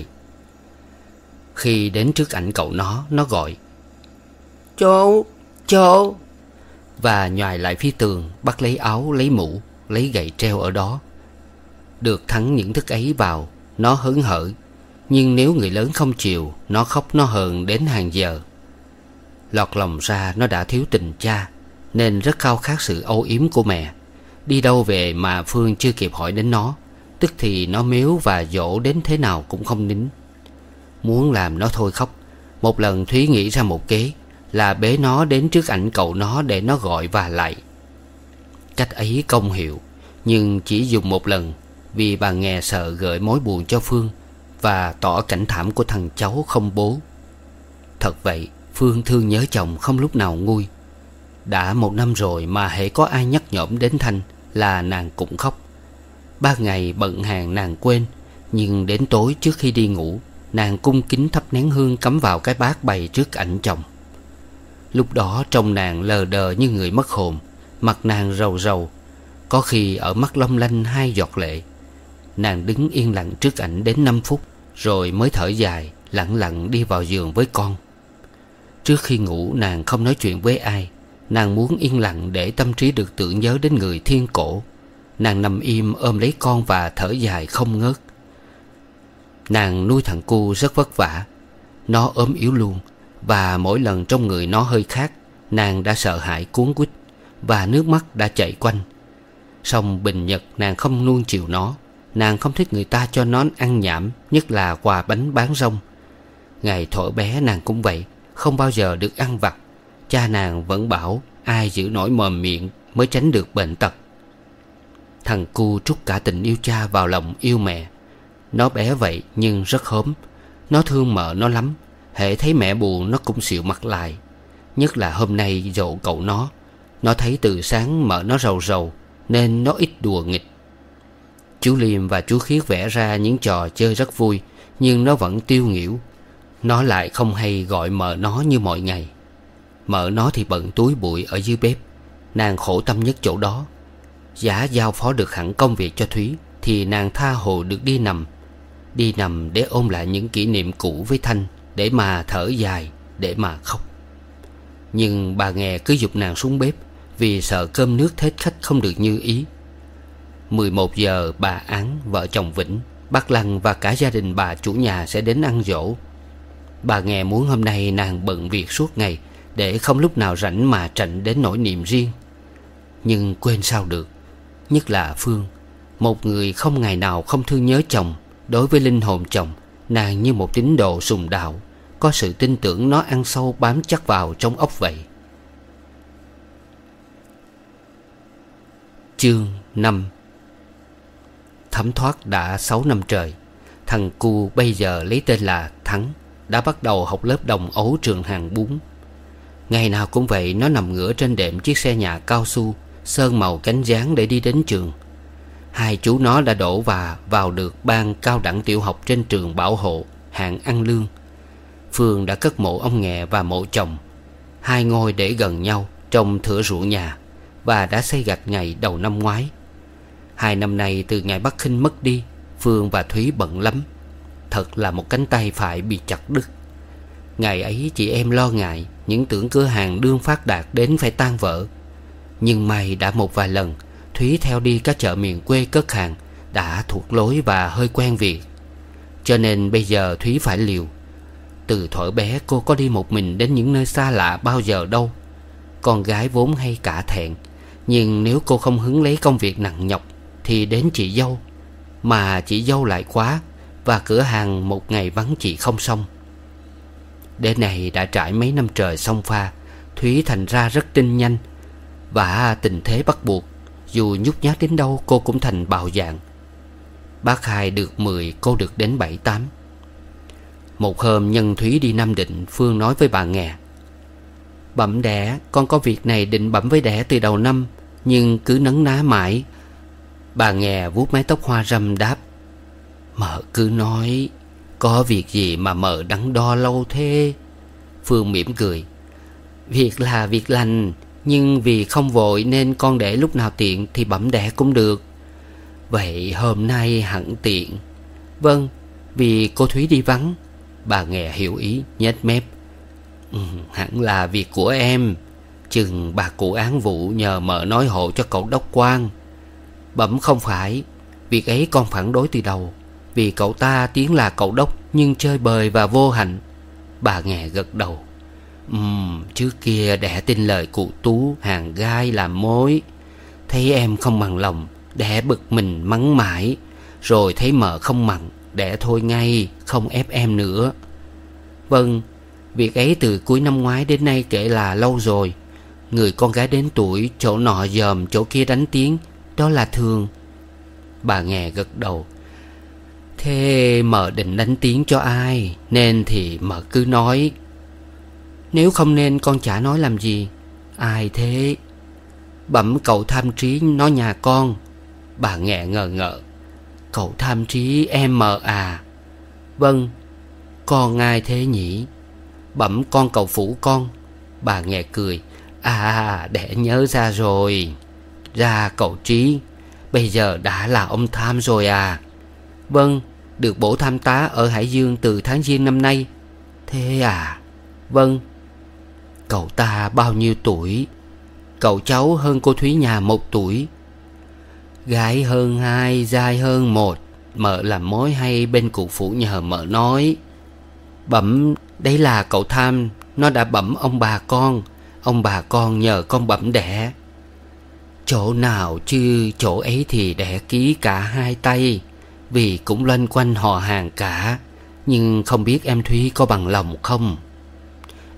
Khi đến trước ảnh cậu nó, nó gọi: Châu, Châu. Và nhoài lại phía tường, bắt lấy áo, lấy mũ, lấy gậy treo ở đó. Được thắng những thức ấy vào, nó hớn hở. Nhưng nếu người lớn không chịu, nó khóc nó hờn đến hàng giờ. Lọt lòng ra nó đã thiếu tình cha, nên rất khao khát sự âu yếm của mẹ. Đi đâu về mà Phương chưa kịp hỏi đến nó, tức thì nó mếu và dỗ đến thế nào cũng không nín. Muốn làm nó thôi khóc, một lần Thúy nghĩ ra một kế, là bế nó đến trước ảnh cậu nó để nó gọi và lạy. Cách ấy công hiệu, nhưng chỉ dùng một lần, vì bà Nghè sợ gợi mối buồn cho Phương và tỏ cảnh thảm của thằng cháu không bố. Thật vậy, Phương thương nhớ chồng không lúc nào nguôi. Đã một năm rồi mà hễ có ai nhắc nhõm đến Thanh là nàng cũng khóc. Ba ngày bận hàng nàng quên, nhưng đến tối trước khi đi ngủ, nàng cung kính thắp nén hương cắm vào cái bát bày trước ảnh chồng. Lúc đó trông nàng lờ đờ như người mất hồn, mặt nàng rầu rầu, có khi ở mắt long lanh hai giọt lệ. Nàng đứng yên lặng trước ảnh đến năm phút, rồi mới thở dài, lặng lặng đi vào giường với con. Trước khi ngủ nàng không nói chuyện với ai. Nàng muốn yên lặng để tâm trí được tưởng nhớ đến người thiên cổ. Nàng nằm im ôm lấy con và thở dài không ngớt. Nàng nuôi thằng cu rất vất vả. Nó ốm yếu luôn, và mỗi lần trong người nó hơi khát, nàng đã sợ hãi cuống quýt, và nước mắt đã chảy quanh. Song bình nhật nàng không nuông chiều nó. Nàng không thích người ta cho nó ăn nhảm, nhất là quà bánh bán rong. Ngày thuở bé nàng cũng vậy. không bao giờ được ăn vặt. Cha nàng vẫn bảo ai giữ nổi mồm miệng mới tránh được bệnh tật. Thằng cu trút cả tình yêu cha vào lòng yêu mẹ. Nó bé vậy nhưng rất hóm. Nó thương mợ nó lắm. Hễ thấy mẹ buồn nó cũng xịu mặt lại. Nhất là hôm nay dỗ cậu nó. Nó thấy từ sáng mợ nó rầu rầu nên nó ít đùa nghịch. Chú Liêm và chú Khiết vẽ ra những trò chơi rất vui, nhưng nó vẫn tiêu nghỉu. Nó lại không hay gọi mợ nó như mọi ngày. Mợ nó thì bận túi bụi ở dưới bếp. Nàng khổ tâm nhất chỗ đó. Giá giao phó được hẳn công việc cho Thúy thì nàng tha hồ được đi nằm. Đi nằm để ôm lại những kỷ niệm cũ với Thanh, để mà thở dài, để mà khóc. Nhưng bà Nghè cứ giục nàng xuống bếp, vì sợ cơm nước thết khách không được như ý. mười một giờ bà Án, vợ chồng Vĩnh, bác Lăng và cả gia đình bà chủ nhà sẽ đến ăn giỗ. Bà Nghè muốn hôm nay nàng bận việc suốt ngày, để không lúc nào rảnh mà trạnh đến nỗi niềm riêng. Nhưng quên sao được. Nhất là Phương, một người không ngày nào không thương nhớ chồng. Đối với linh hồn chồng, nàng như một tín đồ sùng đạo, có sự tin tưởng nó ăn sâu bám chắc vào trong óc vậy. Chương năm. Thấm thoát đã sáu năm trời. Thằng cu bây giờ lấy tên là Thắng đã bắt đầu học lớp đồng ấu trường hàng bún. Ngày nào cũng vậy, nó nằm ngửa trên đệm chiếc xe nhà cao su sơn màu cánh gián để đi đến trường. Hai chú nó đã đổ và vào được ban cao đẳng tiểu học trên trường bảo hộ hạng ăn lương. Phương đã cất mộ ông Nghè và mộ chồng, hai ngôi để gần nhau trong thửa ruộng nhà, và đã xây gạch ngày đầu năm ngoái. Hai năm nay từ ngày bác Khinh mất đi, Phương và Thúy bận lắm. Thật là một cánh tay phải bị chặt đứt. Ngày ấy chị em lo ngại những tưởng cửa hàng đương phát đạt đến phải tan vỡ. Nhưng may đã một vài lần Thúy theo đi các chợ miền quê cất hàng, đã thuộc lối và hơi quen việc. Cho nên bây giờ Thúy phải liều. Từ thuở bé cô có đi một mình đến những nơi xa lạ bao giờ đâu. Con gái vốn hay cả thẹn, nhưng nếu cô không hứng lấy công việc nặng nhọc thì đến chị dâu. Mà chị dâu lại quá, và cửa hàng một ngày vắng chị không xong. Đến này đã trải mấy năm trời xông pha, Thúy thành ra rất tin nhanh. Và tình thế bắt buộc, dù nhút nhát đến đâu cô cũng thành bạo dạn. Bác Hai được mười, cô được đến bảy tám. Một hôm nhân Thúy đi Nam Định, Phương nói với bà Nghè: "Bẩm đẻ, con có việc này định bẩm với đẻ từ đầu năm, nhưng cứ nấn ná mãi." Bà Nghè vuốt mái tóc hoa râm đáp: "Mợ cứ nói, có việc gì mà mợ đắn đo lâu thế?" Phương mỉm cười: "Việc là việc lành, nhưng vì không vội nên con để lúc nào tiện thì bẩm đẻ cũng được." "Vậy hôm nay hẳn tiện." "Vâng, vì cô Thúy đi vắng." Bà Nghè hiểu ý, nhếch mép: ừ, "Hẳn là việc của em. Chừng bà cụ án vụ nhờ mợ nói hộ cho cậu đốc quan." "Bẩm không phải. Việc ấy con phản đối từ đầu. Vì cậu ta tiếng là cậu đốc nhưng chơi bời và vô hạnh." Bà Nghè gật đầu: Ừm, trước kia đẻ tin lời cụ Tú hàng gai làm mối. Thấy em không bằng lòng, đẻ bực mình mắng mãi. Rồi thấy mợ không mặn, đẻ thôi ngay, không ép em nữa." "Vâng, việc ấy từ cuối năm ngoái đến nay kể là lâu rồi. Người con gái đến tuổi, chỗ nọ dòm chỗ kia đánh tiếng, đó là thường." Bà Nghè gật đầu: "Thế mợ định đánh tiếng cho ai? Nên thì mợ cứ nói." "Nếu không nên con chả nói làm gì." "Ai thế?" "Bẩm cậu Tham Trí nó nhà con." Bà Nghè ngờ ngợ: "Cậu Tham Trí em mợ à?" "Vâng." "Con ai thế nhỉ?" "Bẩm con cậu Phủ con." Bà Nghè cười: "À, để nhớ ra rồi. Ra cậu Trí bây giờ đã là ông Tham rồi à?" "Vâng, được bổ tham tá ở Hải Dương từ tháng Giêng năm nay." "Thế à?" "Vâng." "Cậu ta bao nhiêu tuổi?" "Cậu cháu hơn cô Thúy nhà một tuổi." "Gái hơn hai, dai hơn một. Mợ làm mối hay bên cụ Phủ nhờ mợ nói." "Bẩm đấy là cậu Tham. Nó đã bẩm ông bà con. Ông bà con nhờ con bẩm đẻ." "Chỗ nào chứ, chỗ ấy thì đẻ ký cả hai tay. Vì cũng loanh quanh họ hàng cả. Nhưng không biết em Thúy có bằng lòng không?"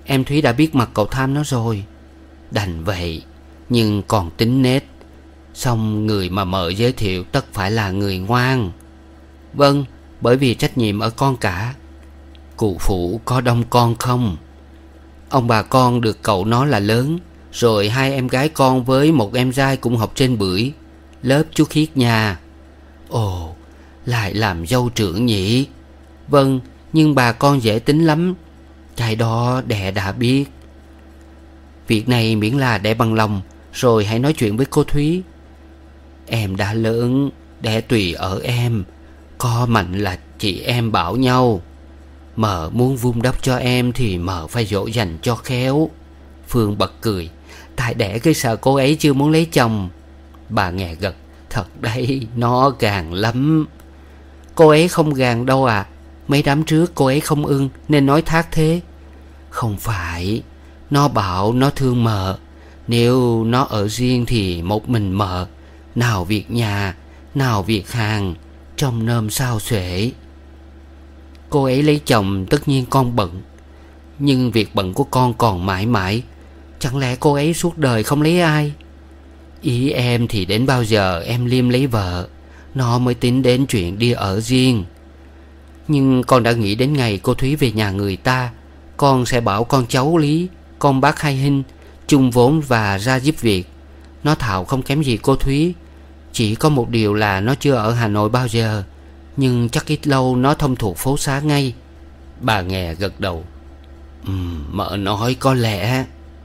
em Thúy đã biết mặt cậu Tham nó rồi. Đành vậy, nhưng còn tính nết. Xong người mà mợ giới thiệu tất phải là người ngoan. Vâng, bởi vì trách nhiệm ở con cả. Cụ phụ có đông con không? Ông bà con được cậu nó là lớn. Rồi hai em gái con với một em trai cũng học trên bưởi, lớp chú Khiết nhà. Ồ, lại làm dâu trưởng nhỉ? Vâng, nhưng bà con dễ tính lắm. Cái đó đẻ đã biết. Việc này miễn là đẻ bằng lòng, rồi hãy nói chuyện với cô Thúy. Em đã lớn, đẻ tùy ở em. Co mạnh là chị em bảo nhau. Mợ muốn vun đắp cho em thì mợ phải dỗ dành cho khéo. Phương bật cười. Tại đẻ cái sợ cô ấy chưa muốn lấy chồng. Bà nghe gật. Thật đấy, nó gàn lắm. Cô ấy không gàn đâu à. Mấy đám trước cô ấy không ưng nên nói thác thế. Không phải. Nó bảo nó thương mợ. Nếu nó ở riêng thì một mình mợ. Nào việc nhà, nào việc hàng, trông nơm sao xuể. Cô ấy lấy chồng tất nhiên con bận. Nhưng việc bận của con còn mãi mãi. Chẳng lẽ cô ấy suốt đời không lấy ai? Ý em thì đến bao giờ em Liêm lấy vợ, nó mới tính đến chuyện đi ở riêng. Nhưng con đã nghĩ đến ngày cô Thúy về nhà người ta, con sẽ bảo con cháu Lý, con bác Hai Hinh chung vốn và ra giúp việc. Nó thạo không kém gì cô Thúy. Chỉ có một điều là nó chưa ở Hà Nội bao giờ. Nhưng chắc ít lâu nó thông thuộc phố xá ngay. Bà nghe gật đầu. Ừ, mợ nói có lẽ.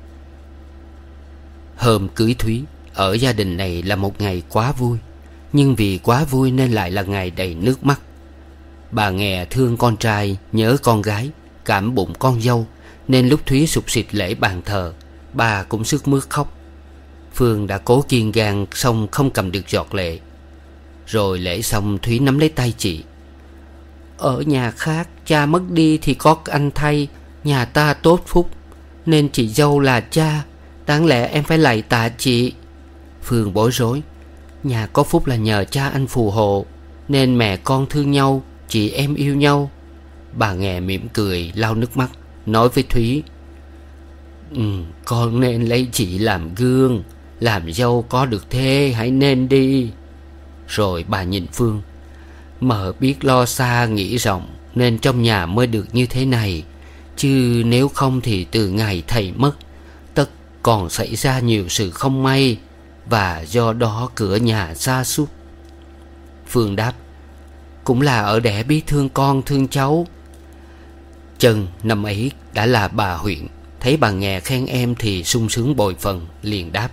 Hôm cưới Thúy ở gia đình này là một ngày quá vui. Nhưng vì quá vui nên lại là ngày đầy nước mắt. Bà nghe thương con trai, nhớ con gái, cảm bụng con dâu, nên lúc Thúy sụp sịt lễ bàn thờ, bà cũng sức mướt khóc. Phương đã cố kiên gan xong không cầm được giọt lệ. Rồi lễ xong Thúy nắm lấy tay chị. Ở nhà khác cha mất đi thì có anh thay. Nhà ta tốt phúc, nên chị dâu là cha. Đáng lẽ em phải lạy tạ chị. Phương bối rối. Nhà có phúc là nhờ cha anh phù hộ, nên mẹ con thương nhau, chị em yêu nhau. Bà nghe mỉm cười lau nước mắt, nói với Thúy. Ừ, con nên lấy chị làm gương. Làm dâu có được thế hãy nên đi. Rồi bà nhìn Phương. Mợ biết lo xa nghĩ rộng, nên trong nhà mới được như thế này. Chứ nếu không thì từ ngày thầy mất, tất còn xảy ra nhiều sự không may, và do đó cửa nhà sa sút. Phương đáp. Cũng là ở đẻ biết thương con thương cháu. Trân năm ấy đã là bà huyện, thấy bà nghe khen em thì sung sướng bội phần, liền đáp.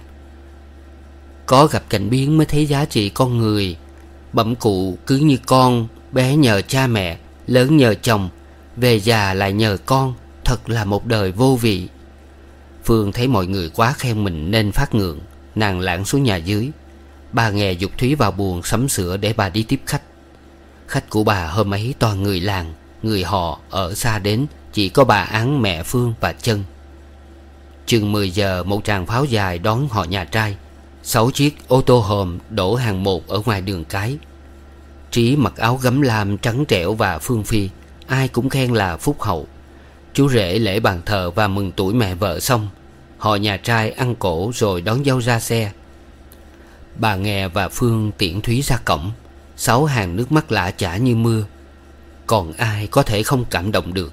Có gặp cảnh biến mới thấy giá trị con người. Bẩm cụ cứ như con, bé nhờ cha mẹ, lớn nhờ chồng, về già lại nhờ con, thật là một đời vô vị. Phương thấy mọi người quá khen mình nên phát ngượng, nàng lảng xuống nhà dưới. Bà nghe giục Thúy vào buồng sắm sửa để bà đi tiếp khách. Khách của bà hôm ấy toàn người làng, người họ ở xa đến, chỉ có bà Án, mẹ Phương và Trân. Chừng mười giờ một tràng pháo dài đón họ nhà trai. Sáu chiếc ô tô hòm đổ hàng một ở ngoài đường cái. Trí mặc áo gấm lam trắng trẻo và Phương Phi, ai cũng khen là phúc hậu. Chú rể lễ bàn thờ và mừng tuổi mẹ vợ xong, họ nhà trai ăn cổ rồi đón dâu ra xe. Bà Nghe và Phương tiễn Thúy ra cổng. Sáu hàng nước mắt lã chả như mưa. Còn ai có thể không cảm động được.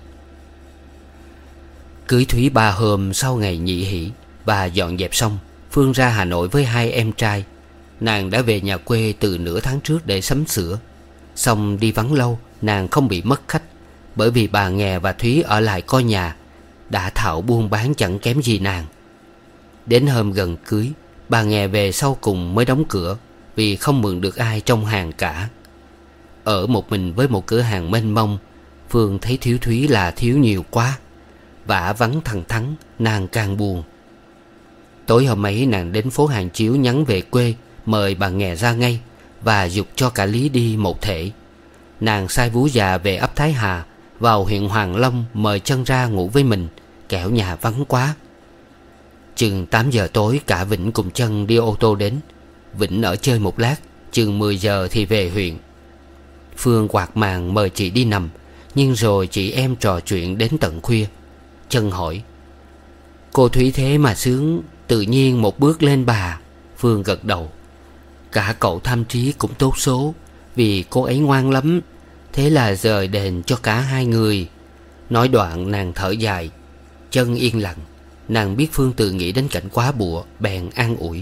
Cưới Thúy ba hôm sau ngày nhị hỷ, bà dọn dẹp xong, Phương ra Hà Nội với hai em trai. Nàng đã về nhà quê từ nửa tháng trước để sắm sửa. Xong đi vắng lâu, nàng không bị mất khách, bởi vì bà Nghe và Thúy ở lại coi nhà, đã thạo buôn bán chẳng kém gì nàng. Đến hôm gần cưới, bà Nghe về sau cùng mới đóng cửa, vì không mượn được ai trong hàng cả. Ở một mình với một cửa hàng mênh mông, Phương thấy thiếu Thúy là thiếu nhiều quá. Vả vắng thằng Thắng, nàng càng buồn. Tối hôm ấy nàng đến phố Hàng Chiếu nhắn về quê, mời bà Nghe ra ngay, và giục cho cả Lý đi một thể. Nàng sai vú già về ấp Thái Hà, vào huyện Hoàng Long mời Trân ra ngủ với mình, kẻo nhà vắng quá. Chừng tám giờ tối cả Vĩnh cùng Trân đi ô tô đến. Vĩnh ở chơi một lát, chừng mười giờ thì về huyện. Phương quạt màn mời chị đi nằm, nhưng rồi chị em trò chuyện đến tận khuya. Trân hỏi. Cô Thúy thế mà sướng, tự nhiên một bước lên bà. Phương gật đầu. Cả cậu Tham Trí cũng tốt số, vì cô ấy ngoan lắm. Thế là rời đền cho cả hai người. Nói đoạn nàng thở dài. Chân yên lặng. Nàng biết Phương tự nghĩ đến cảnh quá bụa, bèn an ủi.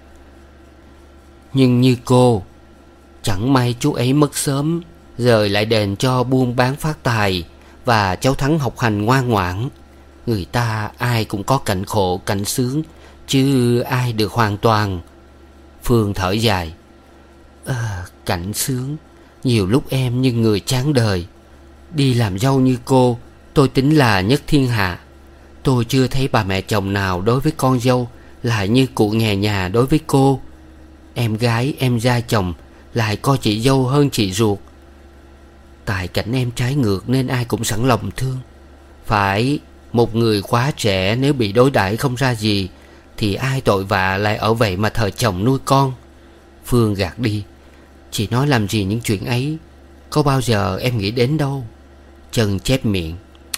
Nhưng như cô, chẳng may chú ấy mất sớm, rời lại đền cho buôn bán phát tài, và cháu Thắng học hành ngoan ngoãn. Người ta ai cũng có cảnh khổ cảnh sướng, chứ ai được hoàn toàn. Phương thở dài. À, cảnh sướng. Nhiều lúc em như người chán đời. Đi làm dâu như cô, tôi tính là nhất thiên hạ. Tôi chưa thấy bà mẹ chồng nào đối với con dâu lại như cụ nghè nhà đối với cô. Em gái em gia chồng lại coi chị dâu hơn chị ruột. Tại cảnh em trái ngược nên ai cũng sẵn lòng thương. Phải, một người quá trẻ nếu bị đối đãi không ra gì thì ai tội vạ lại ở vậy mà thờ chồng nuôi con. Phương gạt đi. Chị nói làm gì những chuyện ấy, có bao giờ em nghĩ đến đâu. Chân chép miệng.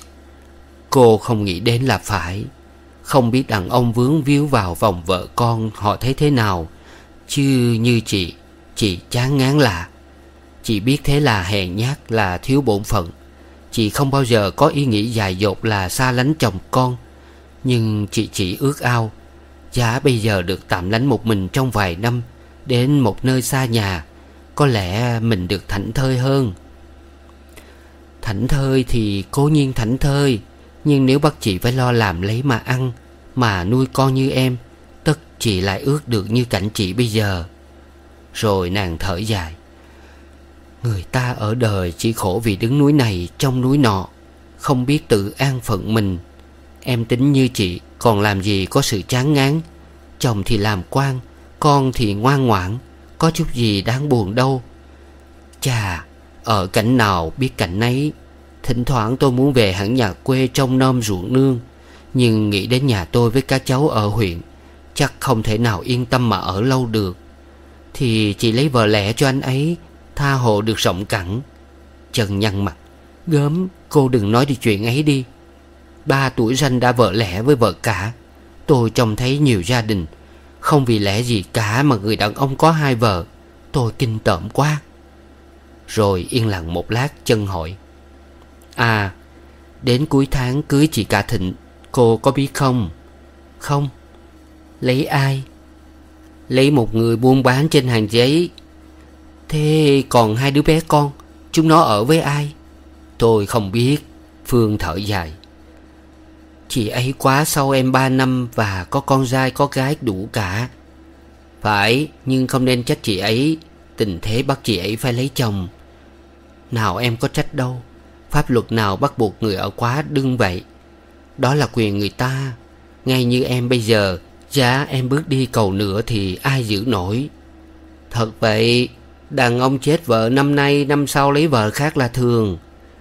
Cô không nghĩ đến là phải. Không biết đàn ông vướng víu vào vòng vợ con họ thấy thế nào, chứ như chị, chị chán ngán lạ. Chị biết thế là hèn nhát, là thiếu bổn phận. Chị không bao giờ có ý nghĩ dại dột là xa lánh chồng con. Nhưng chị chỉ ước ao giá bây giờ được tạm lánh một mình trong vài năm, đến một nơi xa nhà, có lẽ mình được thảnh thơi hơn. Thảnh thơi thì cố nhiên thảnh thơi, nhưng nếu bắt chị phải lo làm lấy mà ăn, mà nuôi con như em, tất chị lại ước được như cảnh chị bây giờ. Rồi nàng thở dài. Người ta ở đời chỉ khổ vì đứng núi này trong núi nọ, không biết tự an phận mình. Em tính như chị, còn làm gì có sự chán ngán. Chồng thì làm quan, con thì ngoan ngoãn, có chút gì đáng buồn đâu. Chà, ở cảnh nào biết cảnh nấy. Thỉnh thoảng tôi muốn về hẳn nhà quê trông nom ruộng nương, nhưng nghĩ đến nhà tôi với các cháu ở huyện, chắc không thể nào yên tâm mà ở lâu được. Thì chị lấy vợ lẽ cho anh ấy, tha hồ được rộng cẳng. Trần nhăn mặt. Gớm, cô đừng nói đi chuyện ấy đi. Ba tuổi ranh đã vợ lẽ với vợ cả. Tôi trông thấy nhiều gia đình không vì lẽ gì cả mà người đàn ông có hai vợ. Tôi kinh tởm quá. Rồi yên lặng một lát, Chân hỏi. À, đến cuối tháng cưới chị Cả Thịnh, cô có biết không? Không. Lấy ai? Lấy một người buôn bán trên hàng giấy. Thế còn hai đứa bé con, chúng nó ở với ai? Tôi không biết. Phương thở dài. Chị ấy quá sau em ba năm và có con trai có gái đủ cả. Phải, nhưng không nên trách chị ấy. Tình thế bắt chị ấy phải lấy chồng. Nào em có trách đâu. Pháp luật nào bắt buộc người ở quá đương vậy. Đó là quyền người ta. Ngay như em bây giờ, giá em bước đi cầu nữa thì ai giữ nổi. Thật vậy, đàn ông chết vợ năm nay năm sau lấy vợ khác là thường.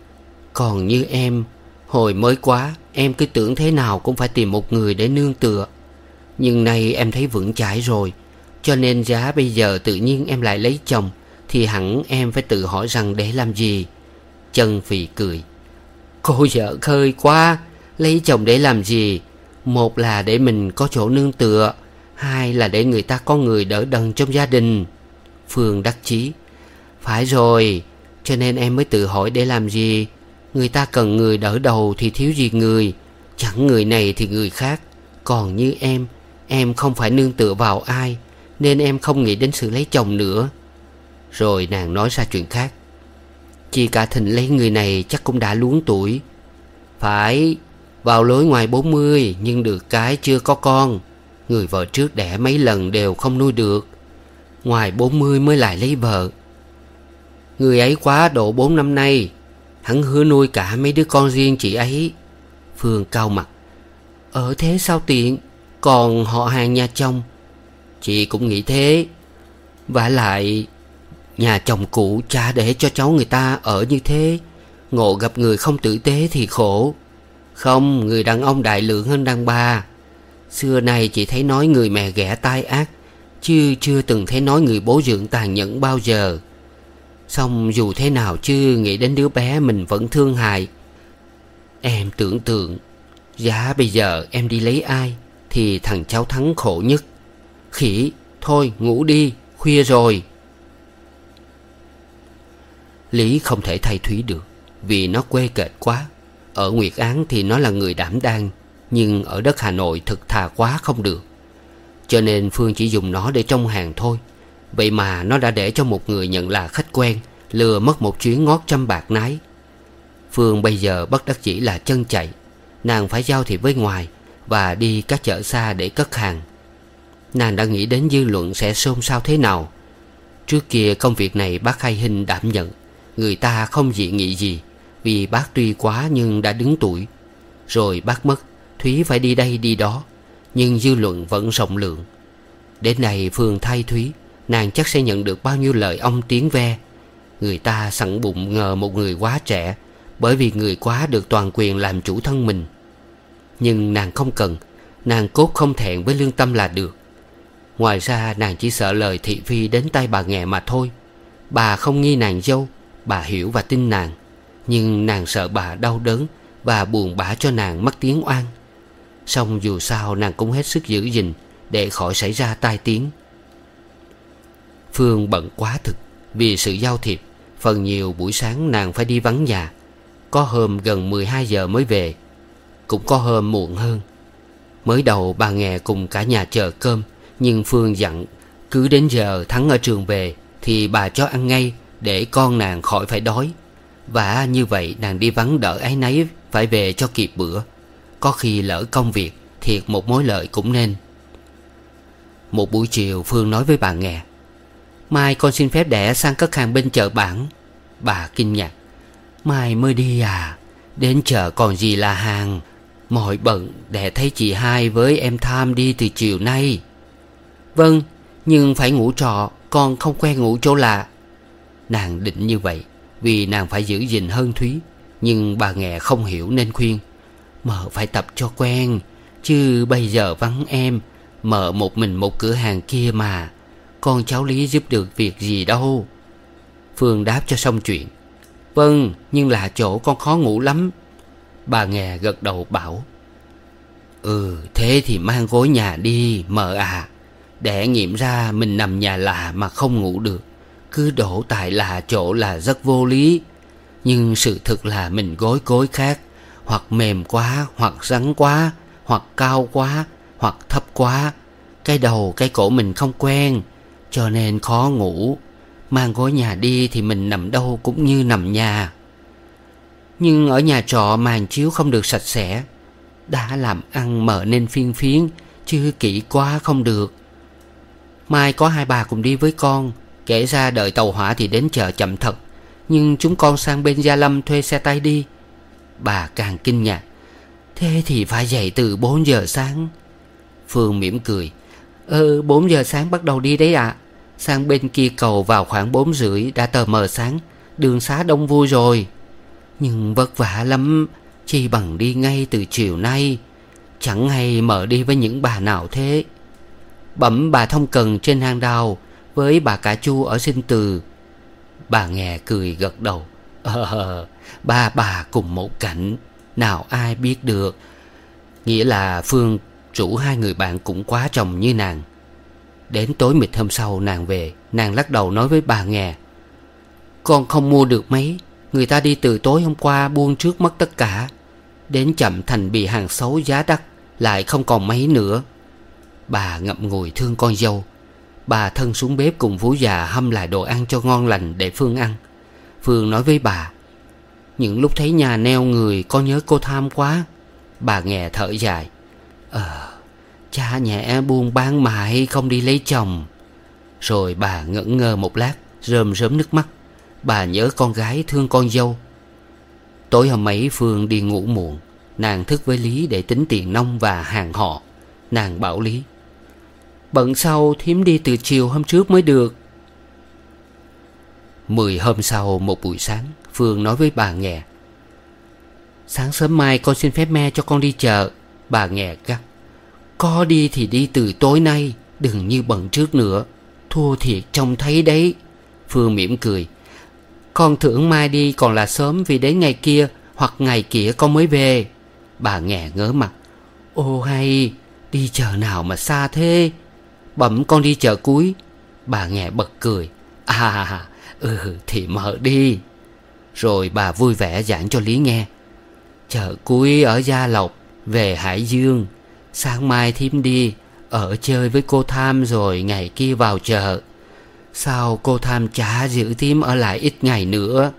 Còn như em, hồi mới quá em cứ tưởng thế nào cũng phải tìm một người để nương tựa. Nhưng nay em thấy vững chãi rồi, cho nên giá bây giờ tự nhiên em lại lấy chồng thì hẳn em phải tự hỏi rằng để làm gì. Chân phì cười. Cô vợ khơi quá. Lấy chồng để làm gì? Một là để mình có chỗ nương tựa, hai là để người ta có người đỡ đần trong gia đình. Phương đắc chí. Phải rồi, cho nên em mới tự hỏi để làm gì. Người ta cần người đỡ đầu thì thiếu gì người, chẳng người này thì người khác. Còn như em, em không phải nương tựa vào ai, nên em không nghĩ đến sự lấy chồng nữa. Rồi nàng nói ra chuyện khác. Chị Cả Thịnh lấy người này chắc cũng đã luống tuổi. Phải, vào lối ngoài bốn mươi nhưng được cái chưa có con. Người vợ trước đẻ mấy lần đều không nuôi được, ngoài bốn mươi mới lại lấy vợ. Người ấy quá độ bốn năm nay, hắn hứa nuôi cả mấy đứa con riêng chị ấy. Phương cau mặt. Ở thế sao tiện, còn họ hàng nhà chồng. Chị cũng nghĩ thế. Vả lại nhà chồng cũ chả để cho cháu người ta ở như thế. Ngộ gặp người không tử tế thì khổ. Không, người đàn ông đại lượng hơn đàn bà. Xưa nay chỉ thấy nói người mẹ ghẻ tai ác, chứ chưa từng thấy nói người bố dưỡng tàn nhẫn bao giờ. Xong dù thế nào chứ nghĩ đến đứa bé mình vẫn thương hại. Em tưởng tượng, Dạ bây giờ em đi lấy ai thì thằng cháu Thắng khổ nhất. Khỉ, thôi ngủ đi, khuya rồi. Lý không thể thay Thúy được, vì nó quê kệch quá. Ở Nguyệt Án thì nó là người đảm đang, nhưng ở đất Hà Nội thực thà quá không được. Cho nên Phương chỉ dùng nó để trông hàng thôi. Vậy mà nó đã để cho một người nhận là khách quen lừa mất một chuyến ngót trăm bạc nái. Phương bây giờ bất đắc dĩ là chân chạy. Nàng phải giao thiệp với ngoài và đi các chợ xa để cất hàng. Nàng đã nghĩ đến dư luận sẽ xôn xao thế nào. Trước kia công việc này bác Khai Hinh đảm nhận, người ta không dị nghị gì, vì bác tuy quá nhưng đã đứng tuổi. Rồi bác mất, Thúy phải đi đây đi đó, nhưng dư luận vẫn rộng lượng. Đến nay Phương thay Thúy, nàng chắc sẽ nhận được bao nhiêu lời ong tiếng ve. Người ta sẵn bụng ngờ một người quá trẻ, bởi vì người quá được toàn quyền làm chủ thân mình. Nhưng nàng không cần, nàng cốt không thẹn với lương tâm là được. Ngoài ra nàng chỉ sợ lời thị phi đến tay bà Nghè mà thôi. Bà không nghi nàng dâu, bà hiểu và tin nàng. Nhưng nàng sợ bà đau đớn và buồn bã cho nàng mất tiếng oan. Song dù sao nàng cũng hết sức giữ gìn để khỏi xảy ra tai tiếng. Phương bận quá thực vì sự giao thiệp. Phần nhiều buổi sáng nàng phải đi vắng nhà. Có hôm gần mười hai giờ mới về, cũng có hôm muộn hơn. Mới đầu bà Nghè cùng cả nhà chờ cơm, nhưng Phương dặn cứ đến giờ Thắng ở trường về thì bà cho ăn ngay, để con nàng khỏi phải đói. Và như vậy nàng đi vắng đỡ áy náy phải về cho kịp bữa. Có khi lỡ công việc, thiệt một mối lợi cũng nên. Một buổi chiều Phương nói với bà Nghè: mai con xin phép đẻ sang cất hàng bên chợ Bản. Bà kinh ngạc: mai mới đi à? Đến chợ còn gì là hàng. Mọi bận đẻ thấy chị hai với em Tham đi từ chiều nay. Vâng, nhưng phải ngủ trọ, con không quen ngủ chỗ lạ. Nàng định như vậy vì nàng phải giữ gìn hơn Thúy. Nhưng bà Nghè không hiểu nên khuyên: mợ phải tập cho quen, chứ bây giờ vắng em, mợ một mình một cửa hàng kia mà, con cháu Lý giúp được việc gì đâu. Phương đáp cho xong chuyện: vâng, nhưng là chỗ con khó ngủ lắm. Bà Nghè gật đầu bảo: ừ, thế thì mang gối nhà đi mợ à. Để nghiệm ra mình nằm nhà lạ mà không ngủ được, cứ đổ tại lạ chỗ là rất vô lý. Nhưng sự thực là mình gối gối khác, hoặc mềm quá, hoặc rắn quá, hoặc cao quá, hoặc thấp quá. Cái đầu cái cổ mình không quen, cho nên khó ngủ. Mang gối nhà đi thì mình nằm đâu cũng như nằm nhà. Nhưng ở nhà trọ màn chiếu không được sạch sẽ. Đã làm ăn mợ nên phiên phiến, chứ kỹ quá không được. Mai có hai bà cùng đi với con. Kể ra đợi tàu hỏa thì đến chợ chậm thật, nhưng chúng con sang bên Gia Lâm thuê xe tay đi. Bà càng kinh ngạc: thế thì phải dậy từ bốn giờ sáng. Phương mỉm cười: Ờ bốn giờ sáng bắt đầu đi đấy ạ. À. Sang bên kia cầu vào khoảng bốn rưỡi đã tờ mờ sáng, đường xá đông vui rồi. Nhưng vất vả lắm, chi bằng đi ngay từ chiều nay. Chẳng hay mợ đi với những bà nào thế? Bẩm bà Thông Cần trên hang đào với bà Cả Chu ở Sinh Từ. Bà Nghè cười gật đầu: Ờ, ba bà cùng một cảnh, nào ai biết được. Nghĩa là Phương rủ hai người bạn cũng quá chồng như nàng. Đến tối mịt hôm sau nàng về, nàng lắc đầu nói với bà Nghè: con không mua được mấy. Người ta đi từ tối hôm qua buông trước mất tất cả. Đến chậm thành bị hàng xấu giá đắt, lại không còn mấy nữa. Bà ngậm ngùi thương con dâu. Bà thân xuống bếp cùng vú già hâm lại đồ ăn cho ngon lành để Phương ăn. Phương nói với bà: những lúc thấy nhà neo người, con nhớ cô Tham quá. Bà Nghè thở dài: Ờ, cha nhẹ buôn bán mãi không đi lấy chồng. Rồi bà ngẩn ngơ một lát, rơm rớm nước mắt. Bà nhớ con gái thương con dâu. Tối hôm ấy Phương đi ngủ muộn. Nàng thức với Lý để tính tiền nông và hàng họ. Nàng bảo Lý: bận sau thím đi từ chiều hôm trước mới được. Mười hôm sau một buổi sáng, Phương nói với bà Nghè: sáng sớm mai con xin phép me cho con đi chợ. Bà Nghè gắt: có đi thì đi từ tối nay, đừng như bận trước nữa. Thua thiệt trông thấy đấy. Phương mỉm cười: con tưởng mai đi còn là sớm, vì đến ngày kia hoặc ngày kia con mới về. Bà Nghè ngớ mặt. Ô hay, đi chợ nào mà xa thế? Bẩm con đi chợ Cuối. Bà Nghè bật cười. À, ừ thì mở đi. Rồi bà vui vẻ giảng cho Lý nghe. Chợ Cuối ở Gia Lộc, về Hải Dương. Sáng mai thím đi ở chơi với cô Tham, rồi ngày kia vào chợ. Sao cô Tham chả giữ thím ở lại ít ngày nữa?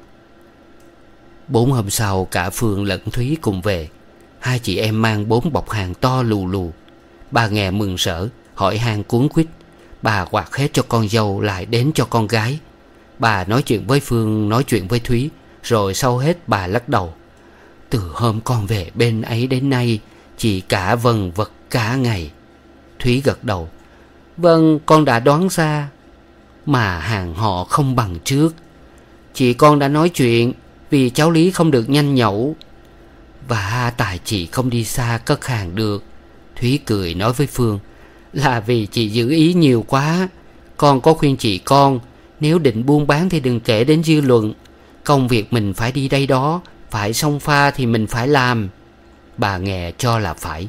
Bốn hôm sau, cả Phương lẫn Thúy cùng về. Hai chị em mang bốn bọc hàng to lù lù. Bà Nghè mừng rỡ hỏi han cuống quýt. Bà quạt hết cho con dâu lại đến cho con gái. Bà nói chuyện với Phương, nói chuyện với Thúy, rồi sau hết bà lắc đầu. Từ hôm con về bên ấy đến nay, chị cả vần vật cả ngày. Thúy gật đầu. Vâng, con đã đoán ra. Mà hàng họ không bằng trước. Chị con đã nói chuyện, vì cháu Lý không được nhanh nhẩu. Và tại chị không đi xa cất hàng được. Thúy cười nói với Phương. Là vì chị giữ ý nhiều quá. Con có khuyên chị con, nếu định buôn bán thì đừng kể đến dư luận. Công việc mình phải đi đây đó, phải xông pha thì mình phải làm. Bà Nghè cho là phải.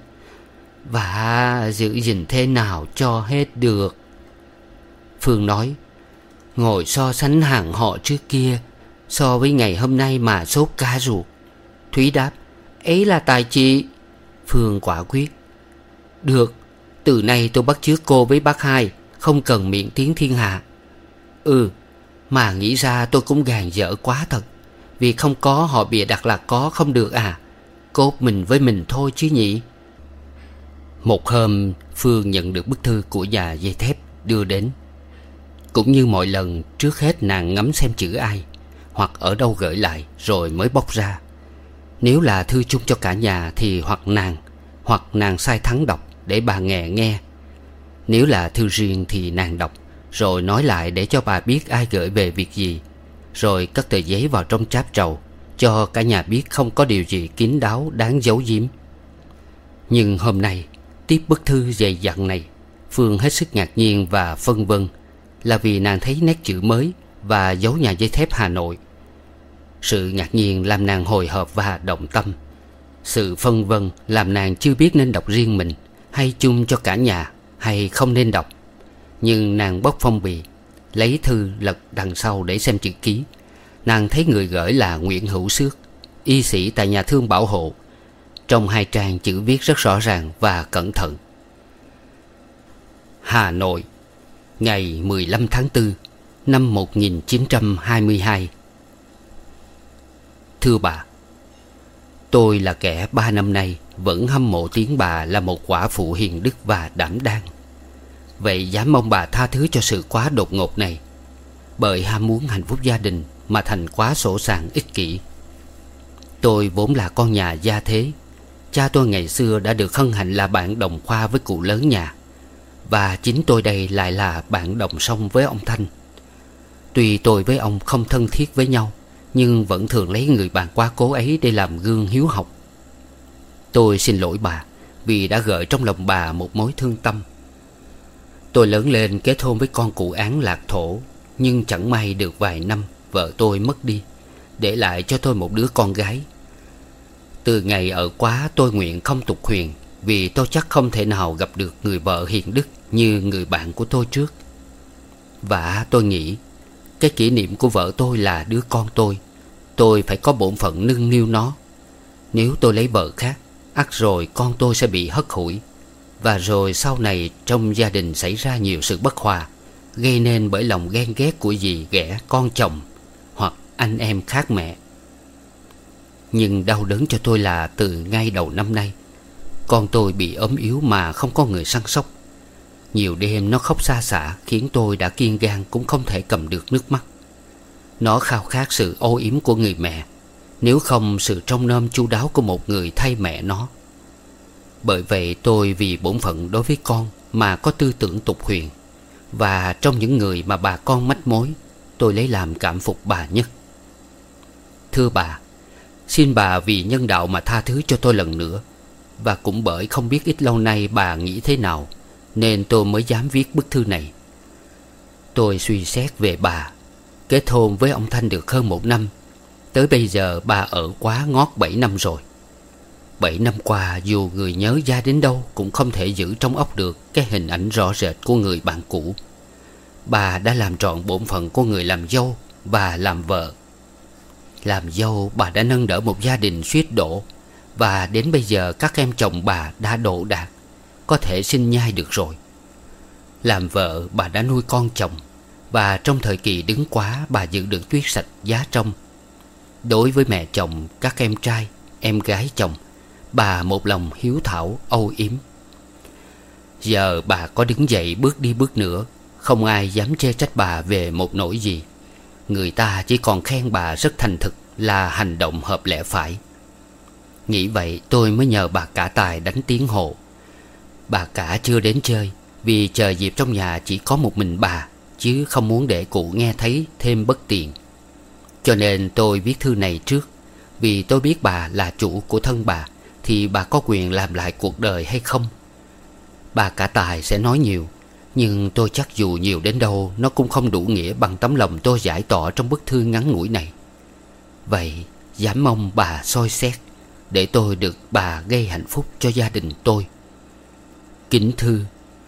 Và giữ gìn thế nào cho hết được. Phương nói. Ngồi so sánh hàng họ trước kia, so với ngày hôm nay mà sốt cá ruột. Thúy đáp. Ấy là tài chị. Phương quả quyết. Được, từ nay tôi bắt chước cô với bác Hai, không cần miệng tiếng thiên hạ. Ừ, mà nghĩ ra tôi cũng gàn dở quá thật. Vì không có họ bịa đặt là có không được à. Cốt mình với mình thôi chứ nhỉ. Một hôm, Phương nhận được bức thư của nhà dây thép đưa đến. Cũng như mọi lần, trước hết nàng ngắm xem chữ ai, hoặc ở đâu gửi lại, rồi mới bóc ra. Nếu là thư chung cho cả nhà thì hoặc nàng, hoặc nàng sai Thắng đọc để bà Nghè nghe. Nếu là thư riêng thì nàng đọc, rồi nói lại để cho bà biết ai gửi về việc gì, rồi cất tờ giấy vào trong tráp trầu, cho cả nhà biết không có điều gì kín đáo đáng giấu giếm. Nhưng hôm nay tiếp bức thư dày dặn này, Phương hết sức ngạc nhiên và phân vân, là vì nàng thấy nét chữ mới và dấu nhà dây thép Hà Nội. Sự ngạc nhiên làm nàng hồi hộp và động tâm. Sự phân vân làm nàng chưa biết nên đọc riêng mình, hay chung cho cả nhà, hay không nên đọc. Nhưng nàng bóc phong bì, lấy thư lật đằng sau để xem chữ ký. Nàng thấy người gửi là Nguyễn Hữu Xước, y sĩ tại nhà thương bảo hộ. Trong hai trang chữ viết rất rõ ràng và cẩn thận. Hà Nội, ngày mười lăm tháng tư năm một nghìn chín trăm hai mươi hai. Thưa bà, tôi là kẻ ba năm nay vẫn hâm mộ tiếng bà là một quả phụ hiền đức và đảm đang. Vậy dám mong bà tha thứ cho sự quá đột ngột này, bởi ham muốn hạnh phúc gia đình mà thành quá sỗ sàng ích kỷ. Tôi vốn là con nhà gia thế. Cha tôi ngày xưa đã được hân hạnh là bạn đồng khoa với cụ lớn nhà, và chính tôi đây lại là bạn đồng song với ông Thanh. Tuy tôi với ông không thân thiết với nhau, nhưng vẫn thường lấy người bạn quá cố ấy để làm gương hiếu học. Tôi xin lỗi bà vì đã gợi trong lòng bà một mối thương tâm. Tôi lớn lên kết hôn với con cụ Án Lạc Thổ, nhưng chẳng may được vài năm vợ tôi mất đi, để lại cho tôi một đứa con gái. Từ ngày ở quá tôi nguyện không tục huyền, vì tôi chắc không thể nào gặp được người vợ hiền đức như người bạn của tôi trước. Và tôi nghĩ cái kỷ niệm của vợ tôi là đứa con tôi. Tôi phải có bổn phận nâng niu nó. Nếu tôi lấy vợ khác, ắt rồi con tôi sẽ bị hất hủi. Và rồi sau này trong gia đình xảy ra nhiều sự bất hòa, gây nên bởi lòng ghen ghét của dì ghẻ con chồng, hoặc anh em khác mẹ. Nhưng đau đớn cho tôi là từ ngay đầu năm nay, con tôi bị ốm yếu mà không có người săn sóc. Nhiều đêm nó khóc xa xả, khiến tôi đã kiên gan cũng không thể cầm được nước mắt. Nó khao khát sự âu yếm của người mẹ, nếu không sự trông nom chu đáo của một người thay mẹ nó. Bởi vậy tôi vì bổn phận đối với con mà có tư tưởng tục huyền, và trong những người mà bà con mách mối, tôi lấy làm cảm phục bà nhất. Thưa bà, xin bà vì nhân đạo mà tha thứ cho tôi lần nữa. Và cũng bởi không biết ít lâu nay bà nghĩ thế nào, nên tôi mới dám viết bức thư này. Tôi suy xét về bà. Kết hôn với ông Thanh được hơn một năm, tới bây giờ bà ở quá ngót bảy năm rồi. bảy năm qua, dù người nhớ gia đến đâu cũng không thể giữ trong óc được cái hình ảnh rõ rệt của người bạn cũ. Bà đã làm trọn bổn phận của người làm dâu và làm vợ. Làm dâu, bà đã nâng đỡ một gia đình suýt đổ, và đến bây giờ các em chồng bà đã đỗ đạt, có thể sinh nhai được rồi. Làm vợ, bà đã nuôi con chồng, và trong thời kỳ đứng quá, bà giữ được tuyết sạch giá trong. Đối với mẹ chồng, các em trai, em gái chồng, bà một lòng hiếu thảo, âu yếm. Giờ bà có đứng dậy bước đi bước nữa, không ai dám chê trách bà về một nỗi gì. Người ta chỉ còn khen bà rất thành thực, là hành động hợp lẽ phải. Nghĩ vậy tôi mới nhờ bà cả Tài đánh tiếng hộ. Bà cả chưa đến chơi, vì chờ dịp trong nhà chỉ có một mình bà, chứ không muốn để cụ nghe thấy thêm bất tiện. Cho nên tôi viết thư này trước, vì tôi biết bà là chủ của thân bà, thì bà có quyền làm lại cuộc đời hay không. Bà cả Tài sẽ nói nhiều, nhưng tôi chắc dù nhiều đến đâu, nó cũng không đủ nghĩa bằng tấm lòng tôi giải tỏ trong bức thư ngắn ngủi này. Vậy dám mong bà soi xét, để tôi được bà gây hạnh phúc cho gia đình tôi. Kính thư.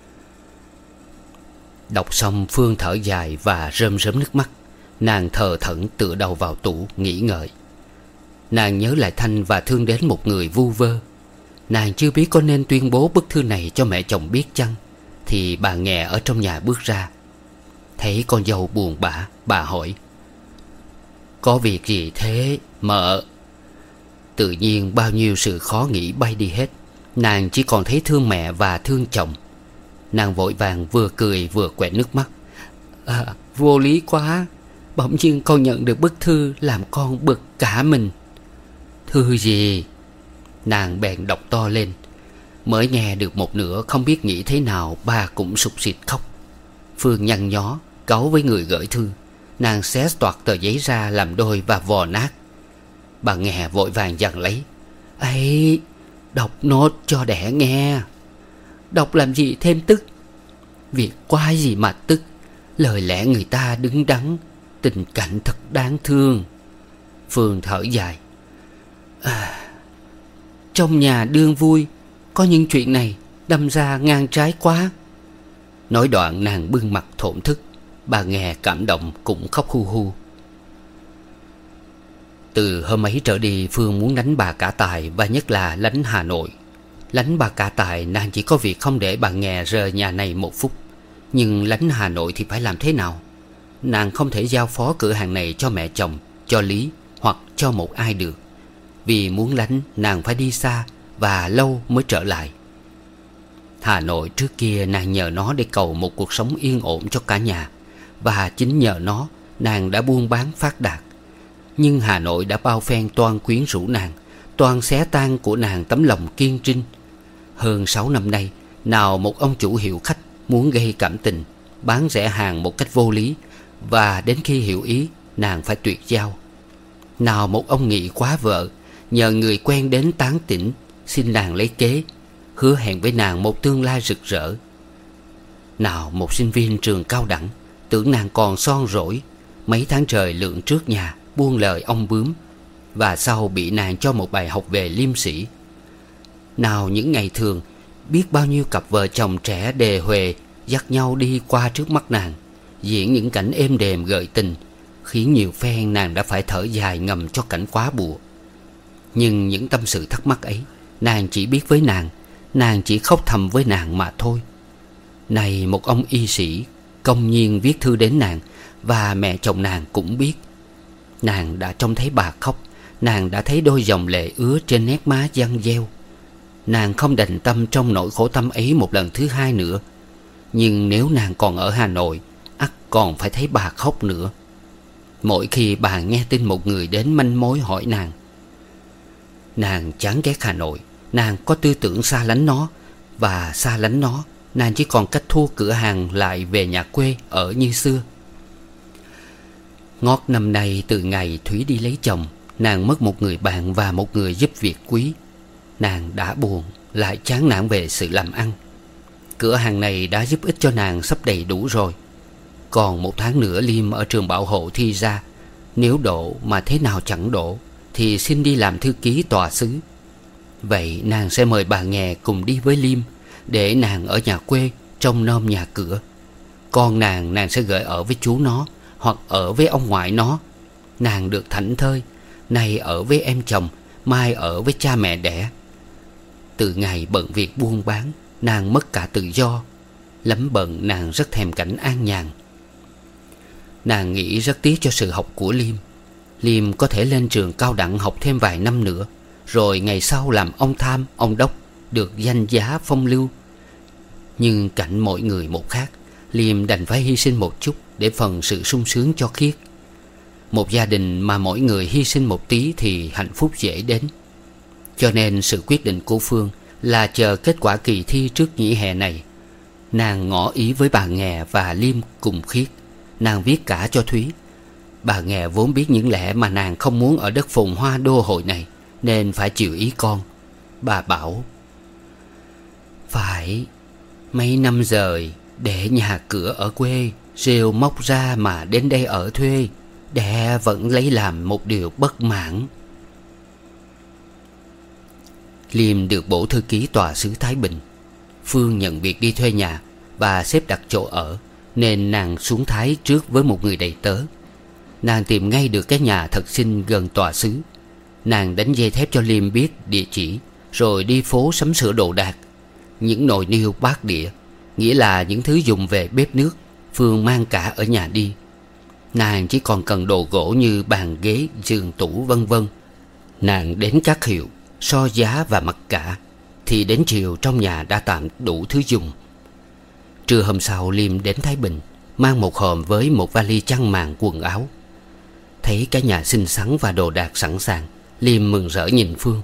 Đọc xong, Phương thở dài và rơm rớm nước mắt. Nàng thờ thẫn tựa đầu vào tủ nghĩ ngợi. Nàng nhớ lại Thanh và thương đến một người vu vơ. Nàng chưa biết có nên tuyên bố bức thư này cho mẹ chồng biết chăng, thì bà Nghè ở trong nhà bước ra. Thấy con dâu buồn bã, bà hỏi: "Có việc gì thế mợ?" Tự nhiên bao nhiêu sự khó nghĩ bay đi hết. Nàng chỉ còn thấy thương mẹ và thương chồng. Nàng vội vàng vừa cười vừa quẹt nước mắt. À, vô lý quá. Bỗng nhiên con nhận được bức thư làm con bực cả mình. Thư gì? Nàng bèn đọc to lên. Mới nghe được một nửa, không biết nghĩ thế nào, bà cũng sụt sịt khóc. Phương nhăn nhó cáu với người gửi thư. Nàng xé toạc tờ giấy ra làm đôi và vò nát. Bà Nghè vội vàng dằn lấy. Ấy, đọc nốt cho đẻ nghe. Đọc làm gì thêm tức? Việc quái gì mà tức? Lời lẽ người ta đứng đắn, tình cảnh thật đáng thương. Phương thở dài. À, trong nhà đương vui, có những chuyện này đâm ra ngang trái quá. Nói đoạn nàng bưng mặt thổn thức. Bà Nghè cảm động cũng khóc hu hu. Từ hôm ấy trở đi, Phương muốn đánh bà cả Tài, và nhất là lánh Hà Nội. Lánh bà cả Tài, nàng chỉ có việc không để bà Nghè rời nhà này một phút. Nhưng lánh Hà Nội thì phải làm thế nào? Nàng không thể giao phó cửa hàng này cho mẹ chồng, cho Lý, hoặc cho một ai được. Vì muốn lánh, nàng phải đi xa và lâu mới trở lại. Hà Nội trước kia nàng nhờ nó để cầu một cuộc sống yên ổn cho cả nhà, và chính nhờ nó nàng đã buôn bán phát đạt. Nhưng Hà Nội đã bao phen toan quyến rũ nàng, toan xé tan của nàng tấm lòng kiên trinh. Hơn sáu năm nay, nào một ông chủ hiệu khách muốn gây cảm tình, bán rẻ hàng một cách vô lý, và đến khi hiểu ý, nàng phải tuyệt giao. Nào một ông nghị quá vợ, nhờ người quen đến tán tỉnh, xin nàng lấy kế, hứa hẹn với nàng một tương lai rực rỡ. Nào một sinh viên trường cao đẳng, tưởng nàng còn son rỗi, mấy tháng trời lượn trước nhà, buông lời ông bướm, và sau bị nàng cho một bài học về liêm sĩ. Nào những ngày thường, biết bao nhiêu cặp vợ chồng trẻ đề huề dắt nhau đi qua trước mắt nàng, diễn những cảnh êm đềm gợi tình, khiến nhiều phen nàng đã phải thở dài ngầm cho cảnh quá bùa. Nhưng những tâm sự thắc mắc ấy, nàng chỉ biết với nàng, nàng chỉ khóc thầm với nàng mà thôi. Này một ông y sĩ công nhiên viết thư đến nàng, và mẹ chồng nàng cũng biết. Nàng đã trông thấy bà khóc, nàng đã thấy đôi dòng lệ ứa trên nét má giăng gieo. Nàng không đành tâm trong nỗi khổ tâm ấy một lần thứ hai nữa. Nhưng nếu nàng còn ở Hà Nội, ắt còn phải thấy bà khóc nữa. Mỗi khi bà nghe tin một người đến manh mối hỏi nàng. Nàng chán ghét Hà Nội, nàng có tư tưởng xa lánh nó, và xa lánh nó, nàng chỉ còn cách thua cửa hàng lại về nhà quê ở như xưa. Ngót năm nay, từ ngày Thúy đi lấy chồng, nàng mất một người bạn và một người giúp việc quý. Nàng đã buồn, lại chán nản về sự làm ăn. Cửa hàng này đã giúp ích cho nàng sắp đầy đủ rồi. Còn một tháng nữa Liêm ở trường bảo hộ thi ra. Nếu đỗ mà thế nào chẳng đỗ, thì xin đi làm thư ký tòa xứ. Vậy nàng sẽ mời bà Nghè cùng đi với Liêm, để nàng ở nhà quê trông nom nhà cửa. Con nàng nàng sẽ gửi ở với chú nó, hoặc ở với ông ngoại nó. Nàng được thảnh thơi, nay ở với em chồng, mai ở với cha mẹ đẻ. Từ ngày bận việc buôn bán, nàng mất cả tự do. Lắm bận nàng rất thèm cảnh an nhàn. Nàng nghĩ rất tiếc cho sự học của Liêm. Liêm có thể lên trường cao đẳng học thêm vài năm nữa, rồi ngày sau làm ông tham, ông đốc, được danh giá phong lưu. Nhưng cảnh mỗi người một khác, Liêm đành phải hy sinh một chút để phần sự sung sướng cho Khiết. Một gia đình mà mỗi người hy sinh một tí thì hạnh phúc dễ đến. Cho nên sự quyết định của Phương là chờ kết quả kỳ thi trước nghỉ hè này. Nàng ngỏ ý với bà Nghè và Liêm cùng Khiết. Nàng viết cả cho Thúy. Bà Nghè vốn biết những lẽ mà nàng không muốn ở đất phồn hoa đô hội này, nên phải chịu ý con. Bà bảo: phải, mấy năm rồi để nhà cửa ở quê, rêu móc ra mà đến đây ở thuê, để vẫn lấy làm một điều bất mãn. Liêm được bổ thư ký tòa xứ Thái Bình. Phương nhận việc đi thuê nhà và xếp đặt chỗ ở, nên nàng xuống Thái trước với một người đầy tớ. Nàng tìm ngay được cái nhà thật xinh gần tòa xứ. Nàng đánh dây thép cho Liêm biết địa chỉ, rồi đi phố sắm sửa đồ đạc. Những nồi niêu bát đĩa, nghĩa là những thứ dùng về bếp nước, Phương mang cả ở nhà đi. Nàng chỉ còn cần đồ gỗ như bàn ghế, giường tủ vân vân. Nàng đến các hiệu, so giá và mặc cả, thì đến chiều trong nhà đã tạm đủ thứ dùng. Trưa hôm sau Liêm đến Thái Bình, mang một hòm với một vali chăn màn quần áo. Thấy cái nhà xinh xắn và đồ đạc sẵn sàng, Liêm mừng rỡ nhìn Phương: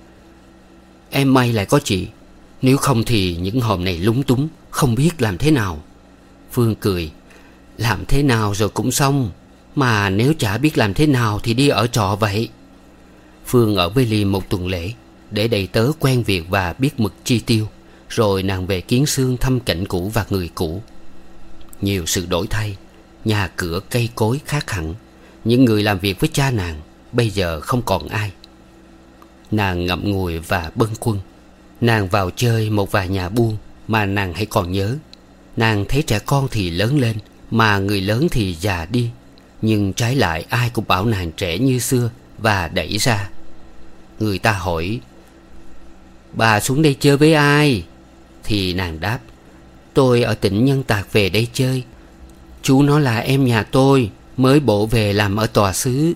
em may lại có chị, nếu không thì những hòm này lúng túng, không biết làm thế nào. Phương cười: làm thế nào rồi cũng xong, mà nếu chả biết làm thế nào thì đi ở trọ vậy. Phương ở với Liêm một tuần lễ, để đầy tớ quen việc và biết mực chi tiêu. Rồi nàng về Kiến Xương thăm cảnh cũ và người cũ. Nhiều sự đổi thay, nhà cửa cây cối khác hẳn. Những người làm việc với cha nàng bây giờ không còn ai. Nàng ngậm ngùi và bâng khuâng. Nàng vào chơi một vài nhà buôn mà nàng hay còn nhớ. Nàng thấy trẻ con thì lớn lên, mà người lớn thì già đi. Nhưng trái lại ai cũng bảo nàng trẻ như xưa và đẩy ra. Người ta hỏi: bà xuống đây chơi với ai? Thì nàng đáp: tôi ở tỉnh Nhân Tạc về đây chơi. Chú nó là em nhà tôi, mới bộ về làm ở tòa xứ.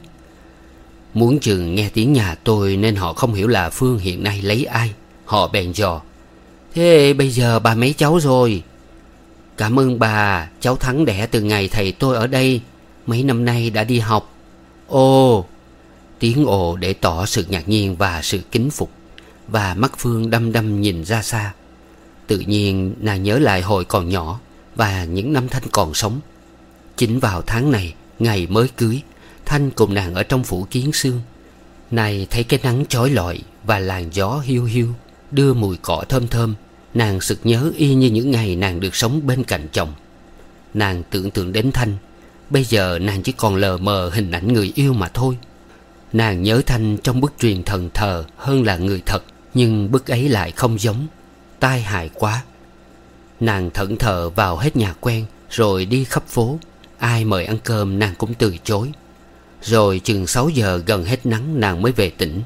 Muốn chừng nghe tiếng nhà tôi nên họ không hiểu là Phương hiện nay lấy ai. Họ bèn dò: thế bây giờ bà mấy cháu rồi? Cảm ơn bà, cháu Thắng đẻ từ ngày thầy tôi ở đây, mấy năm nay đã đi học. Ồ! Tiếng ồ để tỏ sự ngạc nhiên và sự kính phục. Và mắt Phương đăm đăm nhìn ra xa. Tự nhiên nàng nhớ lại hồi còn nhỏ và những năm Thanh còn sống. Chính vào tháng này, ngày mới cưới, Thanh cùng nàng ở trong phủ Kiến Xương. Này thấy cái nắng chói lọi và làn gió hiu hiu đưa mùi cỏ thơm thơm, nàng sực nhớ y như những ngày nàng được sống bên cạnh chồng. Nàng tưởng tượng đến Thanh. Bây giờ nàng chỉ còn lờ mờ hình ảnh người yêu mà thôi. Nàng nhớ Thanh trong bức truyền thần thờ hơn là người thật. Nhưng bức ấy lại không giống, tai hại quá. Nàng thẫn thờ vào hết nhà quen, rồi đi khắp phố. Ai mời ăn cơm nàng cũng từ chối. Rồi chừng sáu giờ gần hết nắng nàng mới về tỉnh.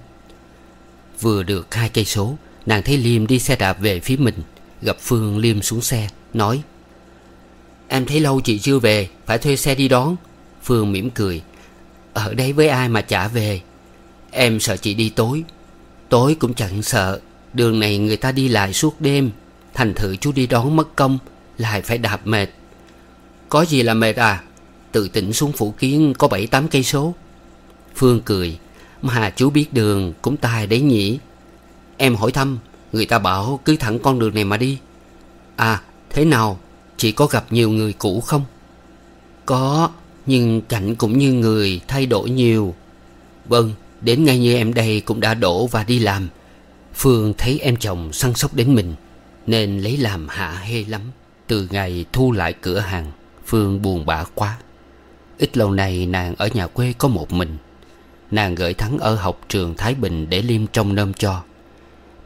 Vừa được hai cây số, nàng thấy Liêm đi xe đạp về phía mình. Gặp Phương, Liêm xuống xe nói: em thấy lâu chị chưa về, phải thuê xe đi đón. Phương mỉm cười: ở đây với ai mà chả về. Em sợ chị đi tối. Tối cũng chẳng sợ, đường này người ta đi lại suốt đêm. Thành thử chú đi đón mất công, lại phải đạp mệt. Có gì là mệt à? Từ tỉnh xuống Phủ Kiến có bảy tám cây số. Phương cười: mà chú biết đường cũng tài đấy nhỉ. Em hỏi thăm, người ta bảo cứ thẳng con đường này mà đi. À, thế nào? Chị có gặp nhiều người cũ không? Có, nhưng cảnh cũng như người thay đổi nhiều. Vâng, đến ngay như em đây cũng đã đổ và đi làm. Phương thấy em chồng săn sóc đến mình, nên lấy làm hả hê lắm. Từ ngày thu lại cửa hàng, Phương buồn bã quá. Ít lâu nay nàng ở nhà quê có một mình. Nàng gửi Thắng ở học trường Thái Bình để Liêm trông nom cho.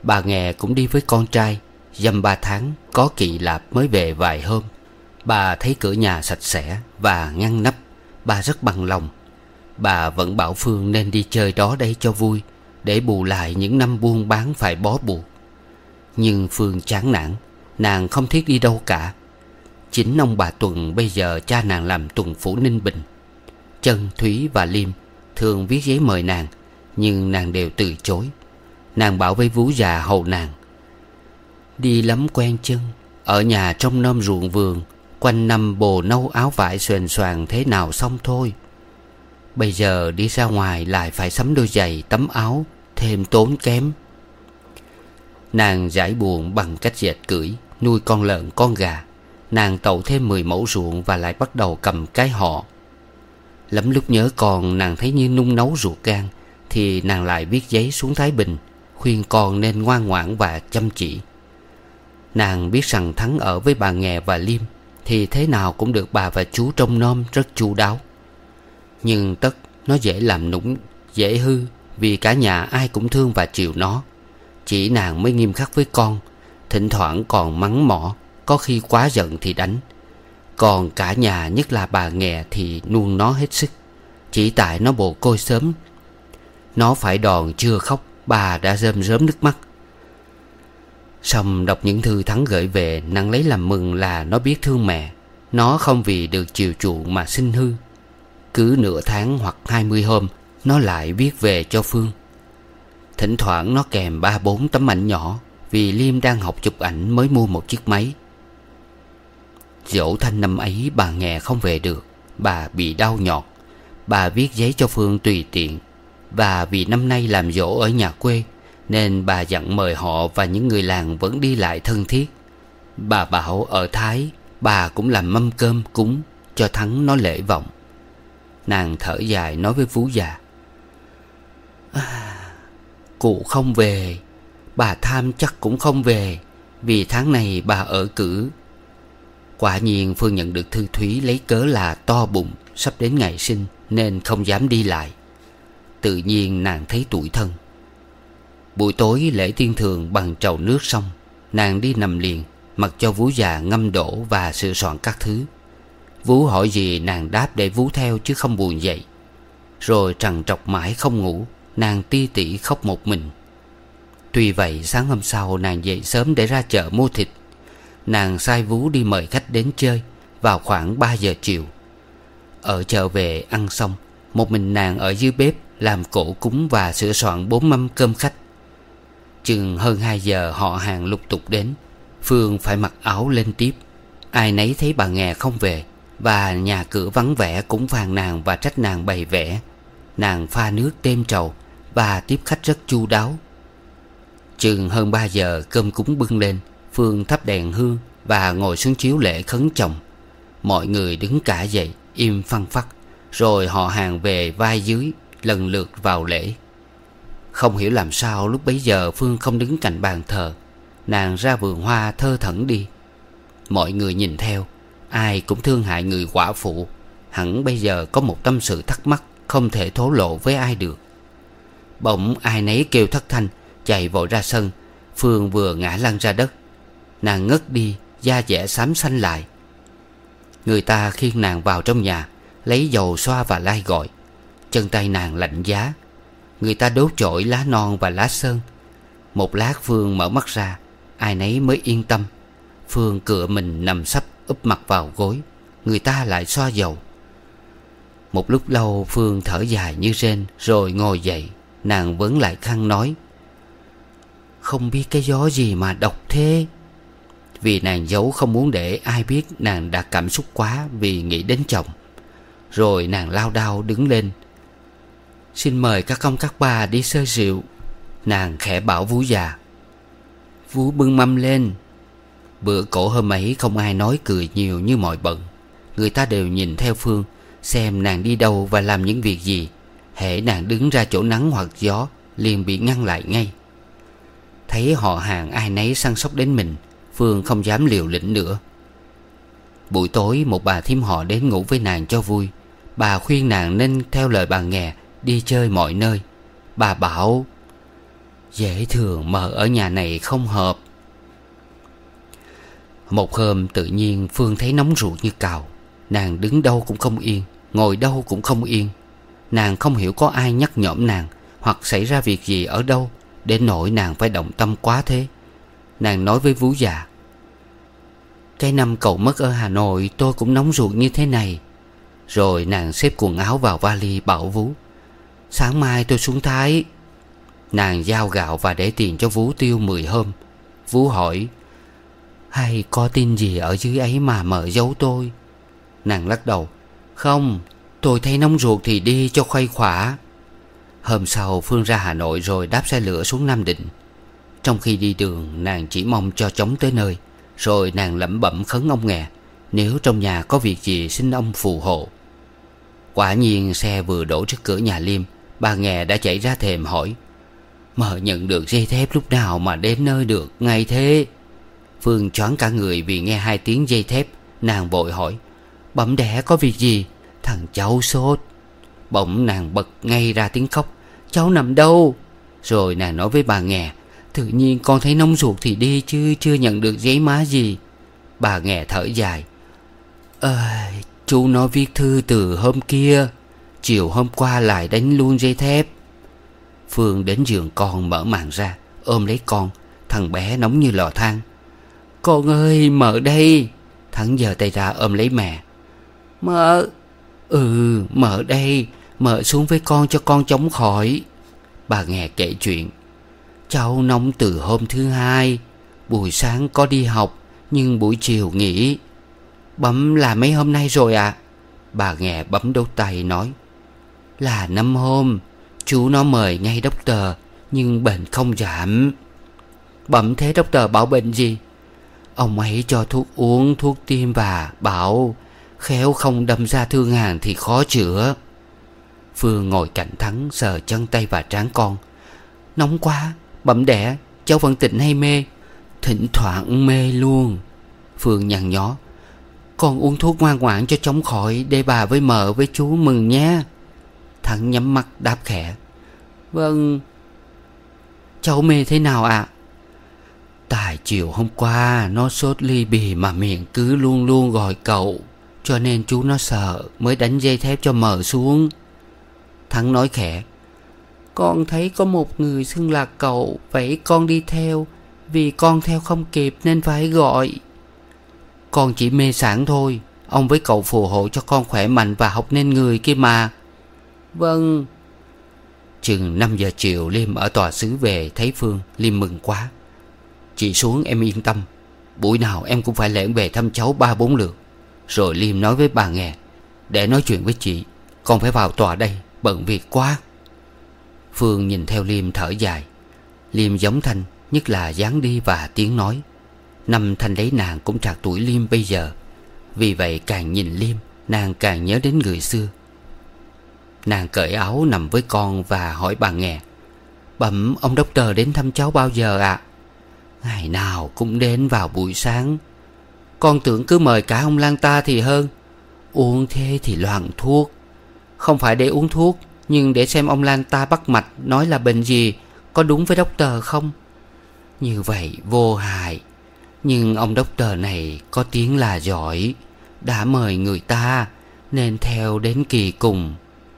Bà Nghè cũng đi với con trai. Dăm ba tháng có Kỵ Lạp mới về vài hôm. Bà thấy cửa nhà sạch sẽ và ngăn nắp, bà rất bằng lòng. Bà vẫn bảo Phương nên đi chơi đó đây cho vui, để bù lại những năm buôn bán phải bó buộc. Nhưng Phương chán nản, nàng không thiết đi đâu cả. Chính ông bà Tuần bây giờ cha nàng làm tuần phủ Ninh Bình. Trân, Thúy và Liêm thường viết giấy mời nàng, nhưng nàng đều từ chối. Nàng bảo với vú già hầu nàng: đi lắm quen chân, ở nhà trông nom ruộng vườn, quanh năm bồ nâu áo vải xoèn xoàng thế nào xong thôi. Bây giờ đi ra ngoài lại phải sắm đôi giày tấm áo, thêm tốn kém. Nàng giải buồn bằng cách dệt cưỡi, nuôi con lợn con gà. Nàng tậu thêm mười mẫu ruộng và lại bắt đầu cầm cái họ. Lắm lúc nhớ con, nàng thấy như nung nấu ruột gan, thì nàng lại viết giấy xuống Thái Bình, khuyên con nên ngoan ngoãn và chăm chỉ. Nàng biết rằng Thắng ở với bà Nghè và Liêm thì thế nào cũng được bà và chú trông nom rất chu đáo. Nhưng tất nó dễ làm nũng, dễ hư, vì cả nhà ai cũng thương và chiều nó. Chỉ nàng mới nghiêm khắc với con, thỉnh thoảng còn mắng mỏ, có khi quá giận thì đánh. Còn cả nhà, nhất là bà Nghè, thì nuông nó hết sức. Chỉ tại nó bồ côi sớm, nó phải đòn chưa khóc, bà đã rơm rớm nước mắt. Xong đọc những thư Thắng gửi về, nàng lấy làm mừng là nó biết thương mẹ. Nó không vì được chiều chuộng mà sinh hư. Cứ nửa tháng hoặc hai mươi hôm, nó lại viết về cho Phương. Thỉnh thoảng nó kèm ba bốn tấm ảnh nhỏ, vì Liêm đang học chụp ảnh mới mua một chiếc máy. Dỗ Thanh năm ấy bà Nghè không về được, bà bị đau nhọt. Bà viết giấy cho Phương tùy tiện. Và vì năm nay làm dỗ ở nhà quê, nên bà dặn mời họ và những người làng vẫn đi lại thân thiết. Bà bảo ở Thái, bà cũng làm mâm cơm cúng cho Thắng nó lễ vọng. Nàng thở dài nói với vú già: à, cụ không về, bà Tham chắc cũng không về, vì tháng này bà ở cử. Quả nhiên Phương nhận được thư Thúy lấy cớ là to bụng, sắp đến ngày sinh, nên không dám đi lại. Tự nhiên nàng thấy tủi thân. Buổi tối lễ tiên thường bằng trầu nước xong, nàng đi nằm liền, mặc cho vú già ngâm đổ và sửa soạn các thứ. Vú hỏi gì nàng đáp để vú theo, chứ không buồn dậy. Rồi trằn trọc mãi không ngủ, nàng ti tỉ khóc một mình. Tuy vậy sáng hôm sau nàng dậy sớm để ra chợ mua thịt. Nàng sai vú đi mời khách đến chơi vào khoảng ba giờ chiều. Ở chợ về ăn xong, một mình nàng ở dưới bếp làm cỗ cúng và sửa soạn bốn mâm cơm khách. Chừng hơn hai giờ họ hàng lục tục đến. Phương phải mặc áo lên tiếp. Ai nấy thấy bà Nghè không về, và nhà cửa vắng vẻ cũng phàn nàn và trách nàng bày vẽ. Nàng pha nước thêm trầu và tiếp khách rất chu đáo. Chừng hơn ba giờ cơm cúng bưng lên. Phương thắp đèn hương và ngồi xuống chiếu lễ khấn chồng. Mọi người đứng cả dậy im phăng phắc. Rồi họ hàng về vai dưới lần lượt vào lễ. Không hiểu làm sao lúc bấy giờ Phương không đứng cạnh bàn thờ. Nàng ra vườn hoa thơ thẩn đi. Mọi người nhìn theo, ai cũng thương hại người quả phụ. Hẳn bây giờ có một tâm sự thắc mắc không thể thổ lộ với ai được. Bỗng ai nấy kêu thất thanh, chạy vội ra sân. Phương vừa ngã lăn ra đất, nàng ngất đi, da dẻ xám xanh lại. Người ta khiêng nàng vào trong nhà, lấy dầu xoa và lai gọi. Chân tay nàng lạnh giá. Người ta đốt chổi lá non và lá sơn. Một lát Phương mở mắt ra, ai nấy mới yên tâm. Phương cựa mình nằm sấp úp mặt vào gối. Người ta lại xoa dầu. Một lúc lâu Phương thở dài như rên, rồi ngồi dậy. Nàng vấn lại khăn nói: không biết cái gió gì mà độc thế. Vì nàng giấu không muốn để ai biết nàng đã cảm xúc quá vì nghĩ đến chồng. Rồi nàng lao đao đứng lên: xin mời các ông các bà đi xơi rượu. Nàng khẽ bảo vú già: vú bưng mâm lên. Bữa cỗ hôm ấy không ai nói cười nhiều như mọi bận. Người ta đều nhìn theo Phương, xem nàng đi đâu và làm những việc gì. hễ nàng đứng ra chỗ nắng hoặc gió, liền bị ngăn lại ngay. Thấy họ hàng ai nấy săn sóc đến mình, Phương không dám liều lĩnh nữa. Buổi tối một bà thím họ đến ngủ với nàng cho vui. Bà khuyên nàng nên theo lời bà Nghè, đi chơi mọi nơi. Bà bảo: Dễ thường mợ ở nhà này không hợp. Một hôm tự nhiên Phương thấy nóng ruột như cào. Nàng đứng đâu cũng không yên, ngồi đâu cũng không yên. Nàng không hiểu có ai nhắc nhõm nàng, hoặc xảy ra việc gì ở đâu đến nỗi nàng phải động tâm quá thế. Nàng nói với vú già: cái năm cậu mất ở Hà Nội tôi cũng nóng ruột như thế này. Rồi nàng xếp quần áo vào vali bảo vú: sáng mai tôi xuống Thái. Nàng giao gạo và để tiền cho vú tiêu mười hôm. Vú hỏi: hay có tin gì ở dưới ấy mà mợ giấu tôi? Nàng lắc đầu: không, tôi thấy nóng ruột thì đi cho khuây khỏa. Hôm sau Phương ra Hà Nội rồi đáp xe lửa xuống Nam Định. Trong khi đi đường, nàng chỉ mong cho chóng tới nơi. Rồi nàng lẩm bẩm khấn ông Nghè, nếu trong nhà có việc gì xin ông phù hộ. Quả nhiên xe vừa đổ trước cửa nhà Liêm, bà Nghè đã chạy ra thềm hỏi: mợ nhận được dây thép lúc nào mà đến nơi được ngay thế? Phương choáng cả người vì nghe hai tiếng dây thép. Nàng vội hỏi: bẩm đẻ có việc gì? Thằng cháu sốt. Bỗng nàng bật ngay ra tiếng khóc: cháu nằm đâu? Rồi nàng nói với bà Nghè: tự nhiên con thấy nóng ruột thì đi, chứ chưa nhận được giấy má gì. Bà Nghè thở dài: ơ, chú nó viết thư từ hôm kia, chiều hôm qua lại đánh luôn dây thép. Phương đến giường con mở màn ra, ôm lấy con. Thằng bé nóng như lò than: con ơi, mợ đây. Thắng giơ tay ra ôm lấy mẹ: mợ. Ừ, mợ đây. Mợ xuống với con cho con chống khỏi. Bà Nghè kể chuyện: cháu nóng từ hôm thứ hai. Buổi sáng có đi học, nhưng buổi chiều nghỉ. Bấm là mấy hôm nay rồi ạ? À? Bà Nghè bấm đốt tay nói: là năm hôm. Chú nó mời ngay doctor, nhưng bệnh không giảm. Bấm thế doctor bảo bệnh gì? Ông ấy cho thuốc uống, thuốc tiêm và bảo khéo không đâm ra thương hàn thì khó chữa. Phương ngồi cạnh Thắng sờ chân tay và trán con: nóng quá. Bẩm đẻ, cháu vẫn tỉnh hay mê? Thỉnh thoảng mê luôn. Phương nhăn nhó: con uống thuốc ngoan ngoãn cho chóng khỏi, để bà với mợ với chú mừng nhé. Thắng nhắm mắt đáp khẽ: vâng. Cháu mê thế nào ạ? À? Tại chiều hôm qua nó sốt ly bì mà miệng cứ luôn luôn gọi cậu, cho nên chú nó sợ mới đánh dây thép cho mợ xuống. Thắng nói khẽ: con thấy có một người xưng là cậu, vậy con đi theo. Vì con theo không kịp nên phải gọi. Con chỉ mê sảng thôi. Ông với cậu phù hộ cho con khỏe mạnh và học nên người kia mà. Vâng. Chừng năm giờ chiều Liêm ở tòa xứ về thấy Phương. Liêm mừng quá: chị xuống em yên tâm, buổi nào em cũng phải lẻn về thăm cháu ba bốn lượt. Rồi Liêm nói với bà Nghè: để nói chuyện với chị, con phải vào tòa đây, bận việc quá. Phương nhìn theo Liêm thở dài. Liêm giống Thanh, nhất là dáng đi và tiếng nói. Năm Thanh lấy nàng cũng trạc tuổi Liêm bây giờ. Vì vậy càng nhìn Liêm, nàng càng nhớ đến người xưa. Nàng cởi áo nằm với con và hỏi bà Nghè: bẩm ông doctor đến thăm cháu bao giờ ạ? À? Ngày nào cũng đến vào buổi sáng. Con tưởng cứ mời cả ông Lan ta thì hơn. Uống thế thì loạn thuốc. Không phải để uống thuốc, nhưng để xem ông Lan ta bắt mạch nói là bệnh gì, có đúng với doctor không? Như vậy vô hại. Nhưng ông doctor này có tiếng là giỏi, đã mời người ta nên theo đến kỳ cùng.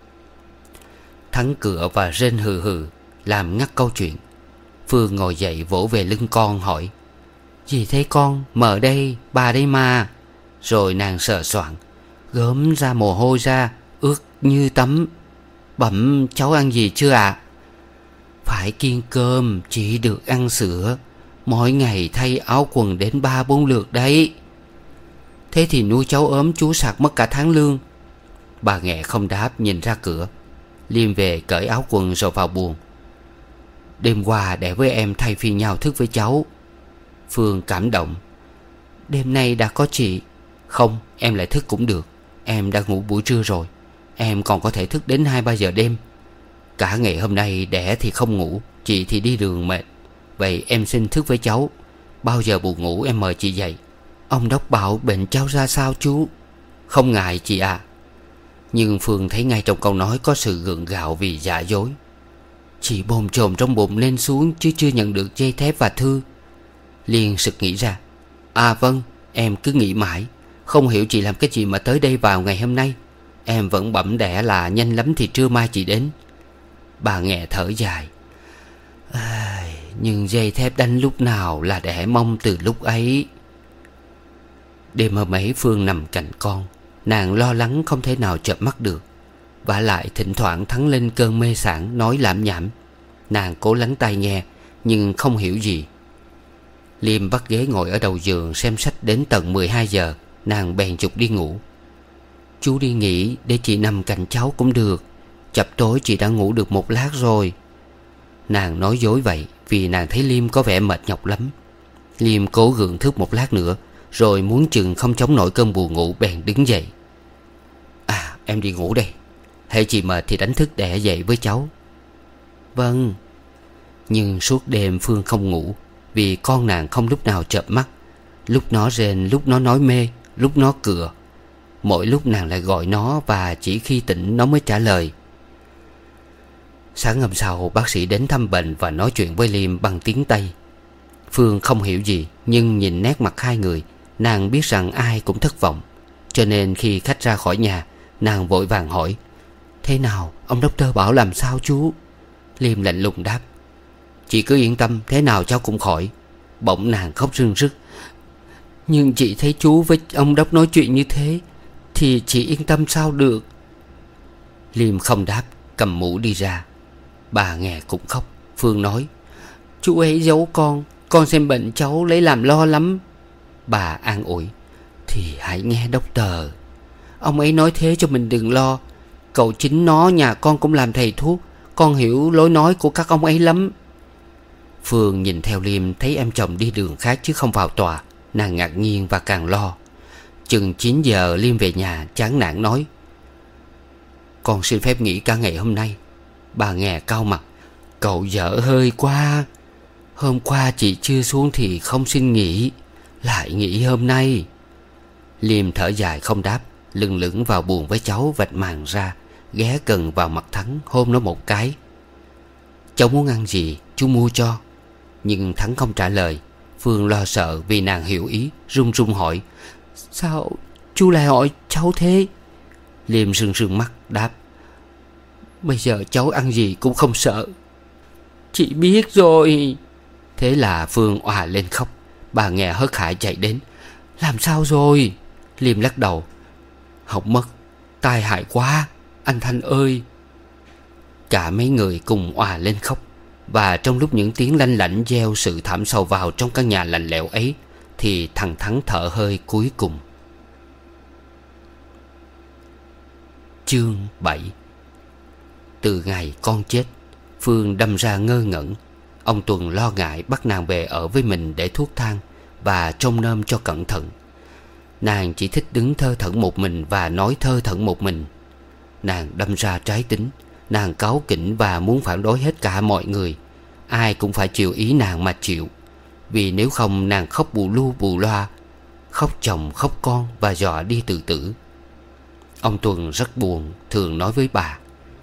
Thắng cửa và rên hừ hừ làm ngắt câu chuyện. Phương ngồi dậy vỗ về lưng con hỏi: gì thế con? Mợ đây, bà đây mà. Rồi nàng sờ soạng, gớm ra mồ hôi ra, ướt như tắm. Bẩm cháu ăn gì chưa ạ? À? Phải kiêng cơm, chỉ được ăn sữa. Mỗi ngày thay áo quần đến ba bốn lượt đấy. Thế thì nuôi cháu ốm chú sạc mất cả tháng lương. Bà Nghè không đáp, nhìn ra cửa. Liêm về cởi áo quần rồi vào buồng. Đêm qua để với em thay phiên nhau thức với cháu. Phương cảm động: đêm nay đã có chị. Không, em lại thức cũng được. Em đã ngủ buổi trưa rồi. Em còn có thể thức đến hai ba giờ đêm. Cả ngày hôm nay đẻ thì không ngủ, chị thì đi đường mệt. Vậy em xin thức với cháu. Bao giờ buồn ngủ em mời chị dậy. Ông đốc bảo bệnh cháu ra sao chú? Không ngại chị à. Nhưng Phương thấy ngay trong câu nói có sự gượng gạo vì giả dối. Chị bồn chồn trong bụng lên xuống chứ chưa nhận được dây thép và thư. Liền sực nghĩ ra. À vâng, em cứ nghĩ mãi, không hiểu chị làm cái gì mà tới đây vào ngày hôm nay. Em vẫn bẩm đẻ là nhanh lắm thì trưa mai chị đến. Bà nghe thở dài. À, nhưng dây thép đánh lúc nào là đẻ mong từ lúc ấy. Đêm hôm ấy Phương nằm cạnh con. Nàng lo lắng không thể nào chợp mắt được. Vả lại thỉnh thoảng thắng lên cơn mê sảng nói lảm nhảm. Nàng cố lắng tai nghe nhưng không hiểu gì. Liêm bắt ghế ngồi ở đầu giường xem sách đến tận mười hai giờ. Nàng bèn chụp đi ngủ. Chú đi nghỉ để chị nằm cạnh cháu cũng được. Chập tối chị đã ngủ được một lát rồi. Nàng nói dối vậy vì nàng thấy Liêm có vẻ mệt nhọc lắm. Liêm cố gượng thức một lát nữa, rồi muốn chừng không chống nổi cơn buồn ngủ bèn đứng dậy. À em đi ngủ đây. Hễ chị mệt thì đánh thức đẻ dậy với cháu. Vâng. Nhưng suốt đêm Phương không ngủ, vì con nàng không lúc nào chợp mắt. Lúc nó rên, lúc nó nói mê, lúc nó cựa. Mỗi lúc nàng lại gọi nó, và chỉ khi tỉnh nó mới trả lời. Sáng hôm sau bác sĩ đến thăm bệnh và nói chuyện với Liêm bằng tiếng Tây. Phương không hiểu gì, nhưng nhìn nét mặt hai người, nàng biết rằng ai cũng thất vọng. Cho nên khi khách ra khỏi nhà, nàng vội vàng hỏi. Thế nào, ông doctor bảo làm sao chú? Liêm lạnh lùng đáp. Chị cứ yên tâm, thế nào cháu cũng khỏi. Bỗng nàng khóc rưng rức. Nhưng chị thấy chú với ông đốc nói chuyện như thế thì chị yên tâm sao được? Liêm không đáp, cầm mũ đi ra. Bà nghe cũng khóc. Phương nói. Chú ấy giấu con, con xem bệnh cháu lấy làm lo lắm. Bà an ủi. Thì hãy nghe doctor. Ông ấy nói thế cho mình đừng lo. Cậu chính nó nhà con cũng làm thầy thuốc, con hiểu lối nói của các ông ấy lắm. Phương nhìn theo Liêm thấy em chồng đi đường khác chứ không vào tòa. Nàng ngạc nhiên và càng lo. Chừng chín giờ Liêm về nhà chán nản nói. Con xin phép nghỉ cả ngày hôm nay. Bà nghe cau mặt. Cậu dở hơi quá. Hôm qua chị chưa xuống thì không xin nghỉ, lại nghỉ hôm nay. Liêm thở dài không đáp, lưng lửng vào buồn với cháu, vạch màn ra, ghé gần vào mặt Thắng hôn nó một cái. Cháu muốn ăn gì chú mua cho. Nhưng Thắng không trả lời. Phương lo sợ vì nàng hiểu ý, run run hỏi. Sao chú lại hỏi cháu thế? Liêm sưng sưng mắt đáp. Bây giờ cháu ăn gì cũng không sợ. Chị biết rồi. Thế là Phương òa lên khóc. Bà nghe hớt hải chạy đến. Làm sao rồi? Liêm lắc đầu. Học mất, tai hại quá anh Thanh ơi. Cả mấy người cùng òa lên khóc. Và trong lúc những tiếng lanh lảnh gieo sự thảm sâu vào trong căn nhà lạnh lẽo ấy, thì thằng Thắng thở hơi cuối cùng. Chương bảy. Từ ngày con chết, Phương đâm ra ngơ ngẩn. Ông Tuần lo ngại bắt nàng về ở với mình để thuốc thang và trông nom cho cẩn thận. Nàng chỉ thích đứng thơ thẩn một mình và nói thơ thẩn một mình. Nàng đâm ra trái tính. Nàng cáu kỉnh và muốn phản đối hết cả mọi người. Ai cũng phải chiều ý nàng mà chịu. Vì nếu không nàng khóc bù lu bù loa, khóc chồng khóc con và dọa đi tự tử. Ông Tuần rất buồn, thường nói với bà.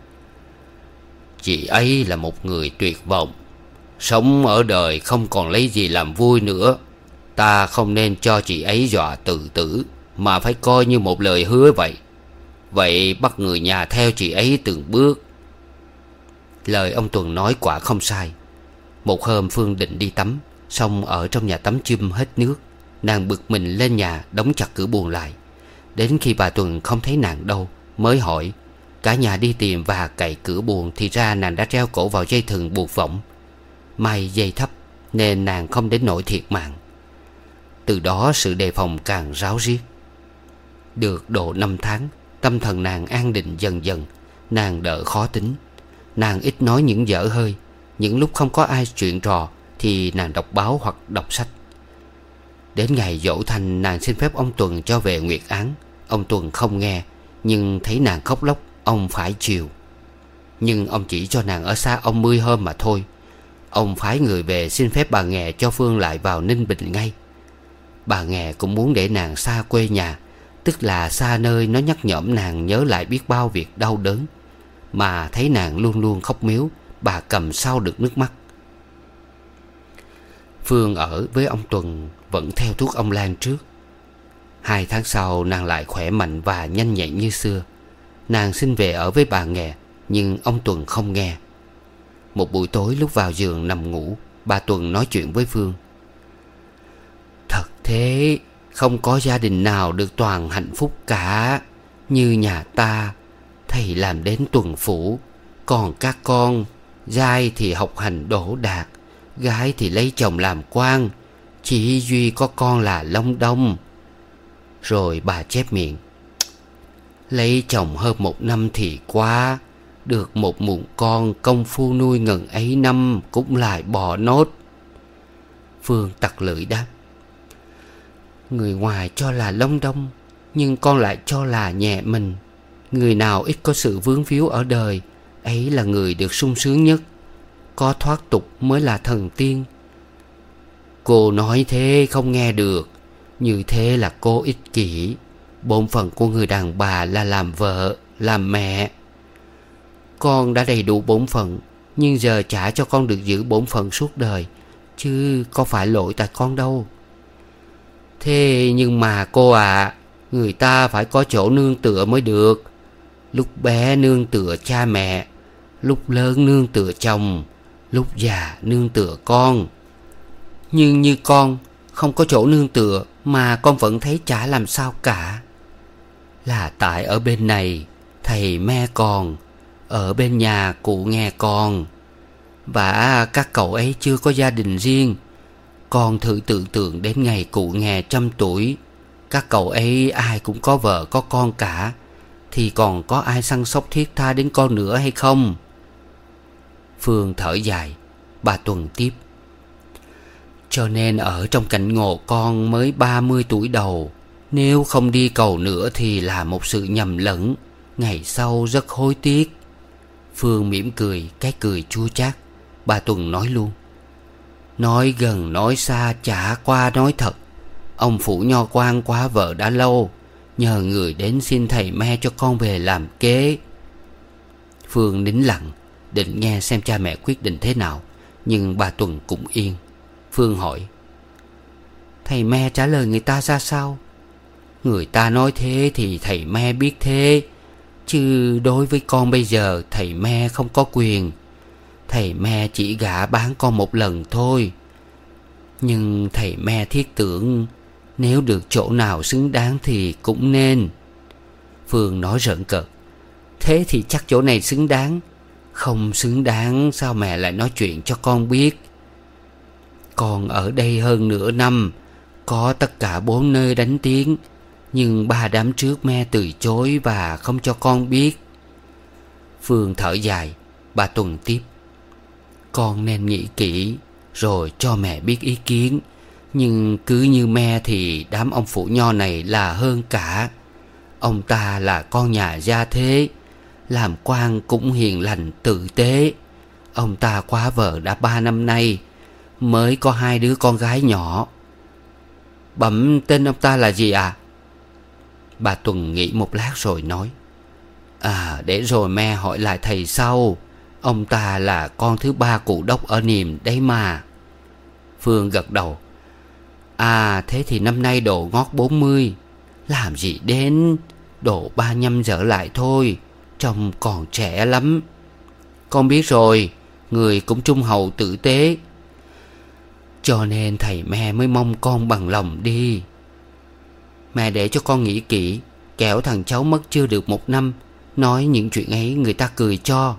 Chị ấy là một người tuyệt vọng. Sống ở đời không còn lấy gì làm vui nữa. Ta không nên cho chị ấy dọa tự tử, mà phải coi như một lời hứa vậy. Vậy bắt người nhà theo chị ấy từng bước. Lời ông Tuần nói quả không sai. Một hôm Phương định đi tắm, xong ở trong nhà tắm chum hết nước. Nàng bực mình lên nhà đóng chặt cửa buồng lại. Đến khi bà Tuần không thấy nàng đâu mới hỏi. Cả nhà đi tìm và cậy cửa buồng thì ra nàng đã treo cổ vào dây thừng buộc võng. May dây thấp nên nàng không đến nỗi thiệt mạng. Từ đó sự đề phòng càng ráo riết. Được độ năm tháng, tâm thần nàng an định dần dần. Nàng đỡ khó tính. Nàng ít nói những dở hơi. Những lúc không có ai chuyện trò thì nàng đọc báo hoặc đọc sách. Đến ngày giỗ thanh, nàng xin phép ông Tuần cho về Nguyệt Án. Ông Tuần không nghe, nhưng thấy nàng khóc lóc, ông phải chiều. Nhưng ông chỉ cho nàng ở xa ông mươi hôm mà thôi. Ông phái người về xin phép bà Nghè cho Phương lại vào Ninh Bình ngay. Bà Nghè cũng muốn để nàng xa quê nhà, tức là xa nơi nó nhắc nhõm nàng nhớ lại biết bao việc đau đớn. Mà thấy nàng luôn luôn khóc miếu, bà cầm sao được nước mắt. Phương ở với ông Tuần vẫn theo thuốc ông Lan trước. Hai tháng sau nàng lại khỏe mạnh và nhanh nhẹn như xưa. Nàng xin về ở với bà Nghè, nhưng ông Tuần không nghe. Một buổi tối lúc vào giường nằm ngủ, bà Tuần nói chuyện với Phương. Thật thế, không có gia đình nào được toàn hạnh phúc cả. Như nhà ta, thầy làm đến tuần phủ, còn các con, trai thì học hành đỗ đạt, gái thì lấy chồng làm quan, chỉ duy có con là Long Đông. Rồi bà chép miệng. Lấy chồng hơn một năm thì quá, được một mụn con công phu nuôi ngần ấy năm cũng lại bỏ nốt. Phương tặc lưỡi đáp. Người ngoài cho là Long Đông, nhưng con lại cho là nhẹ mình. Người nào ít có sự vướng víu ở đời, ấy là người được sung sướng nhất. Có thoát tục mới là thần tiên. Cô nói thế không nghe được. Như thế là cô ích kỷ. Bổn phận của người đàn bà là làm vợ, làm mẹ. Con đã đầy đủ bổn phận, nhưng giờ chả cho con được giữ bổn phận suốt đời, chứ có phải lỗi tại con đâu. Thế nhưng mà cô ạ, à, người ta phải có chỗ nương tựa mới được. Lúc bé nương tựa cha mẹ, lúc lớn nương tựa chồng, lúc già nương tựa con. Nhưng như con không có chỗ nương tựa mà con vẫn thấy chả làm sao cả. Là tại ở bên này thầy me còn, ở bên nhà cụ nghe con. Và các cậu ấy chưa có gia đình riêng. Con thử tưởng tượng đến ngày cụ nghe trăm tuổi, các cậu ấy ai cũng có vợ có con cả, thì còn có ai săn sóc thiết tha đến con nữa hay không? Phương thở dài. Bà Tuần tiếp. Cho nên ở trong cảnh ngộ con mới ba mươi tuổi đầu, nếu không đi cầu nữa thì là một sự nhầm lẫn, ngày sau rất hối tiếc. Phương mỉm cười, cái cười chua chát. Bà Tuần nói luôn. Nói gần nói xa chả qua nói thật. Ông Phủ Nho quan quá vợ đã lâu, nhờ người đến xin thầy me cho con về làm kế. Phương nín lặng, định nghe xem cha mẹ quyết định thế nào, nhưng bà Tuần cũng yên. Phương hỏi. Thầy me trả lời người ta ra sao? Người ta nói thế thì thầy me biết thế, chứ đối với con bây giờ thầy me không có quyền. Thầy me chỉ gả bán con một lần thôi. Nhưng thầy me thiết tưởng nếu được chỗ nào xứng đáng thì cũng nên. Phương nói rợn cợt. Thế thì chắc chỗ này xứng đáng. Không xứng đáng sao mẹ lại nói chuyện cho con biết? Con ở đây hơn nửa năm, có tất cả bốn nơi đánh tiếng, nhưng ba đám trước me từ chối và không cho con biết. Phương thở dài. Bà Tuần tiếp. Con nên nghĩ kỹ rồi cho mẹ biết ý kiến. Nhưng cứ như me thì đám ông Phủ Nho này là hơn cả. Ông ta là con nhà gia thế, làm quan cũng hiền lành tử tế. Ông ta quá vợ đã ba năm nay, mới có hai đứa con gái nhỏ. Bẩm tên ông ta là gì à? Bà Tuần nghĩ một lát rồi nói. À, để rồi me hỏi lại thầy sau. Ông ta là con thứ ba cụ đốc ở Niềm đấy mà. Phương gật đầu. À, thế thì năm nay độ ngót bốn mươi. Làm gì đến, độ ba nhăm trở lại thôi, trông còn trẻ lắm. Con biết rồi, người cũng trung hậu tử tế. Cho nên thầy me mới mong con bằng lòng đi. Mẹ để cho con nghĩ kỹ, kẻo thằng cháu mất chưa được một năm, nói những chuyện ấy người ta cười cho.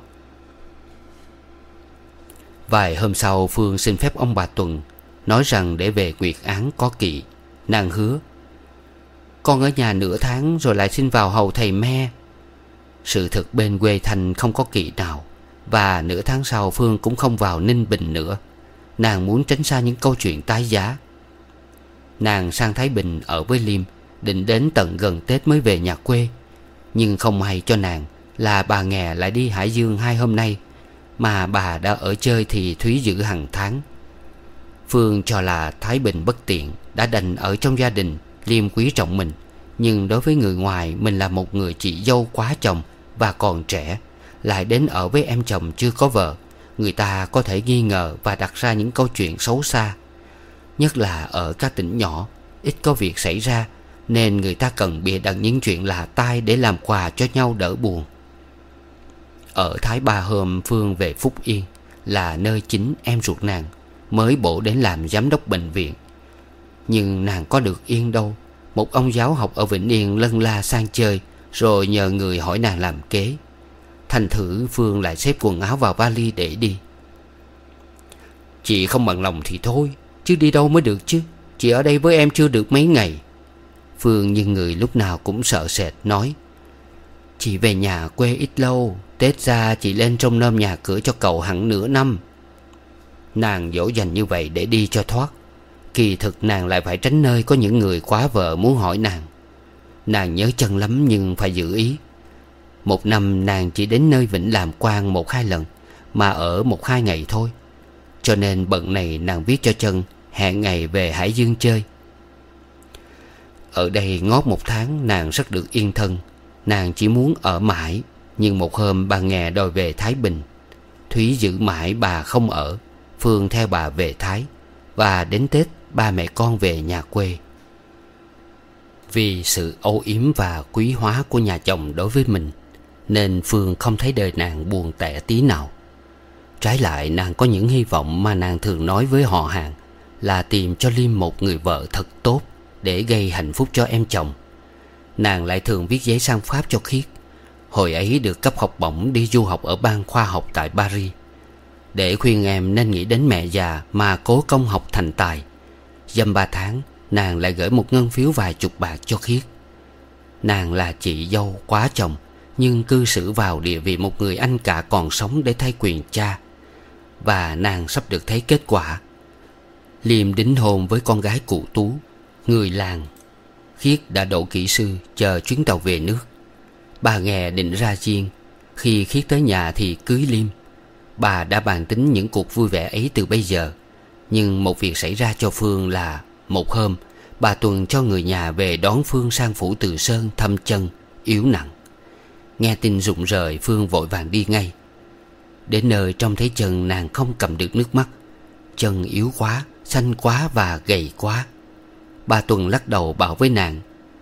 Vài hôm sau Phương xin phép ông bà Tuần, nói rằng để về Nguyệt Án có kỵ. Nàng hứa. Con ở nhà nửa tháng rồi lại xin vào hầu thầy me. Sự thực bên quê Thành không có kỵ nào, và nửa tháng sau Phương cũng không vào Ninh Bình nữa. Nàng muốn tránh xa những câu chuyện tái giá. Nàng sang Thái Bình ở với Liêm, định đến tận gần Tết mới về nhà quê. Nhưng không may cho nàng là bà Nghè lại đi Hải Dương hai hôm nay, mà bà đã ở chơi thì Thúy giữ hàng tháng. Phương cho là Thái Bình bất tiện, đã đành ở trong gia đình. Liêm quý trọng mình, nhưng đối với người ngoài mình là một người chị dâu quá chồng và còn trẻ, lại đến ở với em chồng chưa có vợ, người ta có thể nghi ngờ và đặt ra những câu chuyện xấu xa. Nhất là ở các tỉnh nhỏ, ít có việc xảy ra, nên người ta cần bịa đặt những chuyện lạ tai để làm quà cho nhau đỡ buồn. Ở Thái Ba hôm Phương về Phúc Yên, là nơi chính em ruột nàng mới bổ đến làm giám đốc bệnh viện. Nhưng nàng có được yên đâu. Một ông giáo học ở Vĩnh Yên lân la sang chơi, rồi nhờ người hỏi nàng làm kế. Thành thử Phương lại xếp quần áo vào vali để đi. Chị không bằng lòng thì thôi, chứ đi đâu mới được chứ. Chị ở đây với em chưa được mấy ngày. Phương như người lúc nào cũng sợ sệt nói: Chị về nhà quê ít lâu, Tết ra chị lên trông nom nhà cửa cho cậu hẳn nửa năm. Nàng dỗ dành như vậy để đi cho thoát. Kỳ thực nàng lại phải tránh nơi có những người quá vợ muốn hỏi nàng. Nàng nhớ chân lắm nhưng phải giữ ý. Một năm nàng chỉ đến nơi Vĩnh làm quan một hai lần, mà ở một hai ngày thôi. Cho nên bận này nàng viết cho Chân hẹn ngày về Hải Dương chơi. Ở đây ngót một tháng nàng rất được yên thân. Nàng chỉ muốn ở mãi. Nhưng một hôm bà Nghè đòi về Thái Bình. Thúy giữ mãi bà không ở. Phương theo bà về Thái. Và đến Tết ba mẹ con về nhà quê. Vì sự âu yếm và quý hóa của nhà chồng đối với mình, nên Phương không thấy đời nàng buồn tẻ tí nào. Trái lại nàng có những hy vọng mà nàng thường nói với họ hàng, là tìm cho Liêm một người vợ thật tốt để gây hạnh phúc cho em chồng. Nàng lại thường viết giấy sang Pháp cho Khiết. Hồi ấy được cấp học bổng đi du học ở bang khoa học tại Paris, để khuyên em nên nghĩ đến mẹ già mà cố công học thành tài. Dăm ba tháng nàng lại gửi một ngân phiếu vài chục bạc cho Khiết. Nàng là chị dâu quá chồng, nhưng cư xử vào địa vị một người anh cả còn sống để thay quyền cha. Và nàng sắp được thấy kết quả. Liêm đính hôn với con gái cụ Tú, người làng. Khiết đã đỗ kỹ sư, chờ chuyến tàu về nước. Bà Nghè định ra riêng. Khi Khiết tới nhà thì cưới Liêm. Bà đã bàn tính những cuộc vui vẻ ấy từ bây giờ. Nhưng một việc xảy ra cho Phương là một hôm bà Tuần cho người nhà về đón Phương sang phủ Từ Sơn thăm Chân yếu nặng. Nghe tin rụng rời, Phương vội vàng đi ngay. Đến nơi trông thấy Chân nàng không cầm được nước mắt. Chân yếu quá, xanh quá và gầy quá. Bà Tuần lắc đầu bảo với nàng: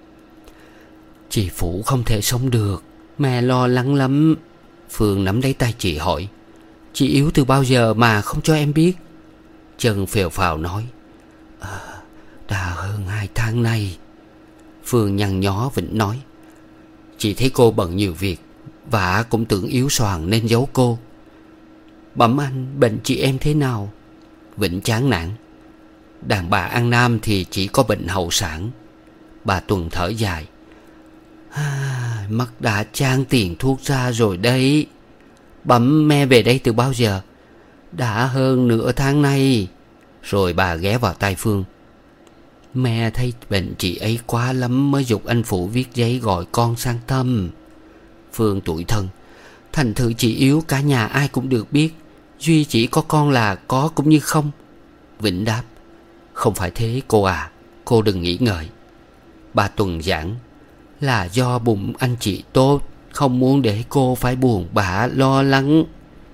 Chị Phủ không thể sống được, mẹ lo lắng lắm. Phương nắm lấy tay chị hỏi: Chị yếu từ bao giờ mà không cho em biết? Chân phèo phào nói: à, đã hơn hai tháng nay. Phương nhăn nhó Vĩnh nói: Chị thấy cô bận nhiều việc, và cũng tưởng yếu xoàng nên giấu cô. Bẩm anh, bệnh chị em thế nào? Vĩnh chán nản: Đàn bà ăn nam thì chỉ có bệnh hậu sản. Bà Tuần thở dài: à, mắt đã trang tiền thuốc ra rồi đấy. Bẩm mẹ về đây từ bao giờ? Đã hơn nửa tháng nay. Rồi bà ghé vào tai Phương: Mẹ thấy bệnh chị ấy quá lắm mới giục anh Phụ viết giấy gọi con sang thăm. Phương tủi thân: Thành thử chị yếu cả nhà ai cũng được biết, duy chỉ có con là có cũng như không. Vĩnh đáp: Không phải thế cô à, cô đừng nghĩ ngợi. Bà Tuần giảng: Là do bụng anh chị tốt, không muốn để cô phải buồn bã lo lắng.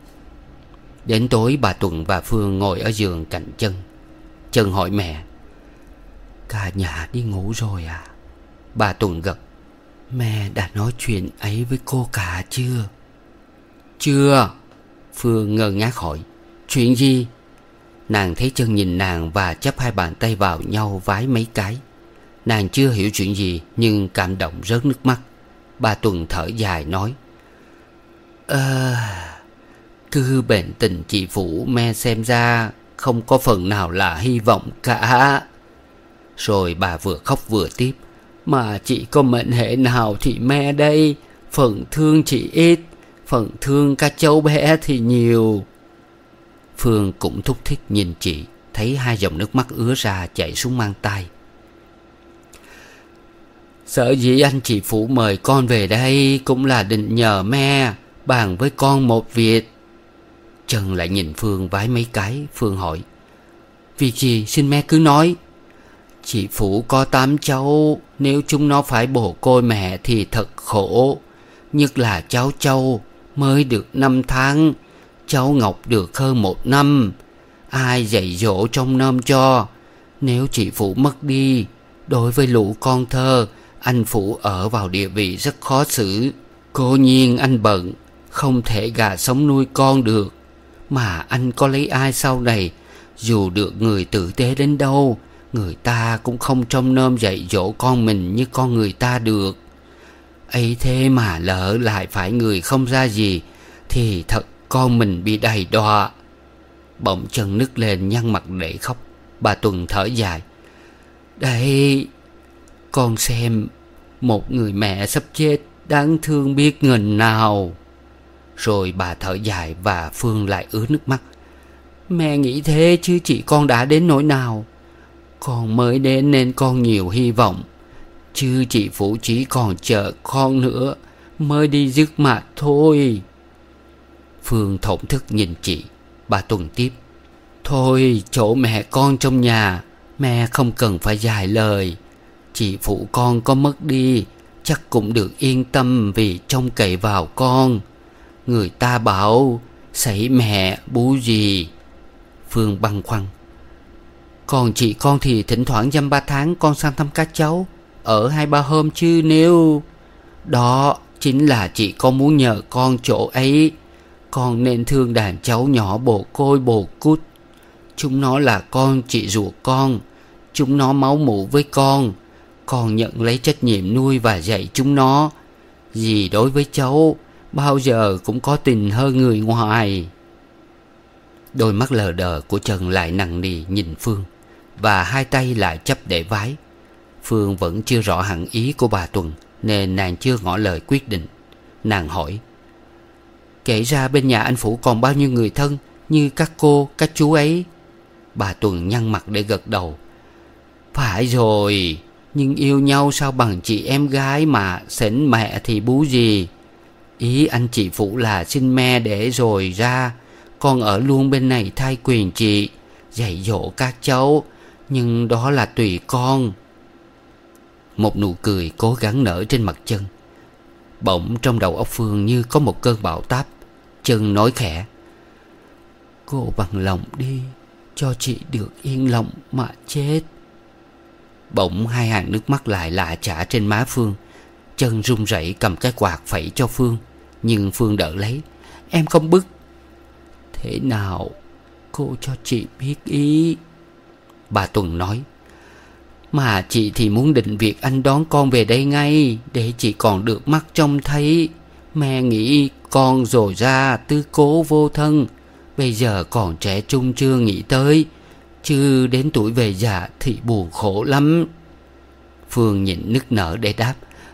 Đến tối bà Tuần và Phương ngồi ở giường cạnh Chân. Chân hỏi mẹ: Cả nhà đi ngủ rồi à? Bà Tuần gật: Mẹ đã nói chuyện ấy với cô cả chưa? Chưa. Phương ngơ ngác hỏi: Chuyện gì? Nàng thấy Chân nhìn nàng và chắp hai bàn tay vào nhau vái mấy cái. Nàng chưa hiểu chuyện gì nhưng cảm động rớt nước mắt. Bà Tuần thở dài nói: Ờ, cứ bệnh tình chị Phủ mẹ xem ra không có phần nào là hy vọng cả. Rồi bà vừa khóc vừa tiếp: Mà chị có mệnh hệ nào thì mẹ đây, phần thương chị ít, phần thương các cháu bé thì nhiều. Phương cũng thúc thích nhìn chị, thấy hai dòng nước mắt ứa ra chảy xuống mang tai. Sợ dĩ anh chị Phủ mời con về đây cũng là định nhờ mẹ bàn với con một việc. Chân lại nhìn Phương vái mấy cái. Phương hỏi: Việc gì xin mẹ cứ nói. Chị Phủ có tám cháu, nếu chúng nó phải bồ côi mẹ thì thật khổ. Nhất là cháu Châu mới được năm tháng, cháu Ngọc được hơn một năm. Ai dạy dỗ trông nom cho? Nếu chị Phụ mất đi, đối với lũ con thơ, anh Phụ ở vào địa vị rất khó xử. Cố nhiên anh bận, không thể gà sống nuôi con được. Mà anh có lấy ai sau này, dù được người tử tế đến đâu, người ta cũng không trông nom dạy dỗ con mình như con người ta được. Ấy thế mà lỡ lại phải người không ra gì, thì thật con mình bị đầy đọa. Bỗng chân nức lên nhăn mặt để khóc. Bà Tuần thở dài. Đây, con xem, một người mẹ sắp chết đáng thương biết ngần nào. Rồi bà thở dài và Phương lại ứa nước mắt. Mẹ nghĩ thế chứ chị con đã đến nỗi nào. Con mới đến nên con nhiều hy vọng, chứ chị Phụ chỉ còn chờ con nữa mới đi dứt mà thôi. Phương thổn thức nhìn chị. Bà Tuần tiếp. Thôi chỗ mẹ con trong nhà, mẹ không cần phải dài lời. Chị Phụ con có mất đi, chắc cũng được yên tâm vì trông cậy vào con. Người ta bảo sảy mẹ bú gì. Phương băn khoăn. Còn chị con thì thỉnh thoảng dăm ba tháng con sang thăm các cháu, ở hai ba hôm chứ nếu... Đó chính là chị con muốn nhờ con chỗ ấy. Con nên thương đàn cháu nhỏ bồ côi bồ cút. Chúng nó là con chị ruột con. Chúng nó máu mủ với con. Con nhận lấy trách nhiệm nuôi và dạy chúng nó. Dì đối với cháu bao giờ cũng có tình hơn người ngoài. Đôi mắt lờ đờ của Trần lại nặng nề nhìn Phương, và hai tay lại chấp để vái. Phương vẫn chưa rõ hẳn ý của bà Tuần, nên nàng chưa ngỏ lời quyết định. Nàng hỏi. Kể ra bên nhà anh Phủ còn bao nhiêu người thân, như các cô, các chú ấy? Bà Tuần nhăn mặt để gật đầu. Phải rồi, nhưng yêu nhau sao bằng chị em gái mà sến mẹ thì bú gì. Ý anh chị Phụ là sinh me để rồi ra, con ở luôn bên này thay quyền chị, dạy dỗ các cháu, nhưng đó là tùy con. Một nụ cười cố gắng nở trên mặt Chân. Bỗng trong đầu óc Phương như có một cơn bão táp. Chân nói khẽ. Cô bằng lòng đi, cho chị được yên lòng mà chết. Bỗng hai hàng nước mắt lại lạ chả trên má Phương. Chân run rẩy cầm cái quạt phẩy cho Phương, nhưng Phương đỡ lấy. Em không bức. Thế nào cô cho chị biết ý. Bà Tuần nói. Mà chị thì muốn định việc anh đón con về đây ngay, để chị còn được mắt trông thấy. Mẹ nghĩ con rồi ra tư cố vô thân, bây giờ còn trẻ trung chưa nghĩ tới, chứ đến tuổi về già thì buồn khổ lắm. Phương nhịn nức nở để đáp.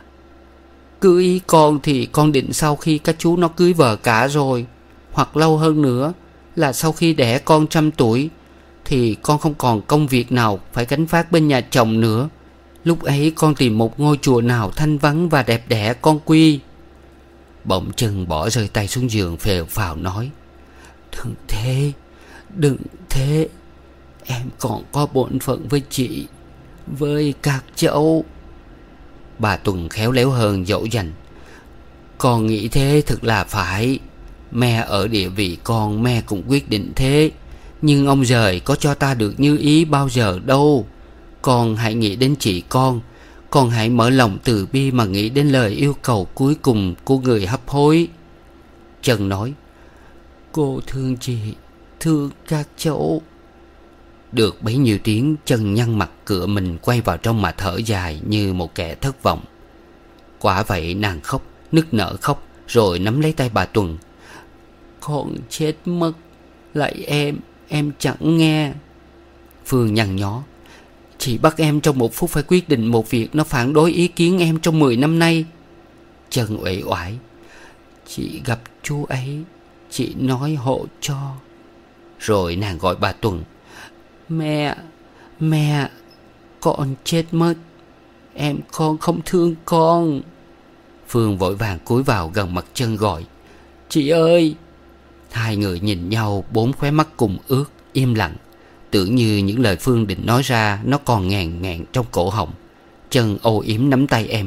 Cưới con thì con định sau khi các chú nó cưới vợ cả rồi, hoặc lâu hơn nữa là sau khi đẻ con trăm tuổi, thì con không còn công việc nào phải gánh vác bên nhà chồng nữa. Lúc ấy con tìm một ngôi chùa nào thanh vắng và đẹp đẽ con quy. Bỗng Chân bỏ rơi tay xuống giường phèo phào nói. Đừng thế, đừng thế. Em còn có bổn phận với chị, với các cháu. Bà Tuần khéo léo hơn dỗ dành. Con nghĩ thế thực là phải. Mẹ ở địa vị con, mẹ cũng quyết định thế, nhưng ông giời có cho ta được như ý bao giờ đâu. Con hãy nghĩ đến chị con. Con hãy mở lòng từ bi mà nghĩ đến lời yêu cầu cuối cùng của người hấp hối. Trần nói. Cô thương chị, thương các cháu. Được bấy nhiêu tiếng, Trần nhăn mặt cựa mình quay vào trong mà thở dài như một kẻ thất vọng. Quả vậy nàng khóc, nức nở khóc, rồi nắm lấy tay bà Tuần. Con chết mất, lạy em, em chẳng nghe. Phương nhăn nhó. Chị bắt em trong một phút phải quyết định một việc nó phản đối ý kiến em trong mười năm nay. Trần uể oải. Chị gặp chú ấy, chị nói hộ cho. Rồi nàng gọi bà Tuần. Mẹ, mẹ, con chết mất. Em con không thương con. Phương vội vàng cúi vào gần mặt Trân gọi. Chị ơi. Hai người nhìn nhau, bốn khóe mắt cùng ướt, im lặng. Tưởng như những lời Phương định nói ra nó còn ngàn ngàn trong cổ họng. Trân âu yếm nắm tay em.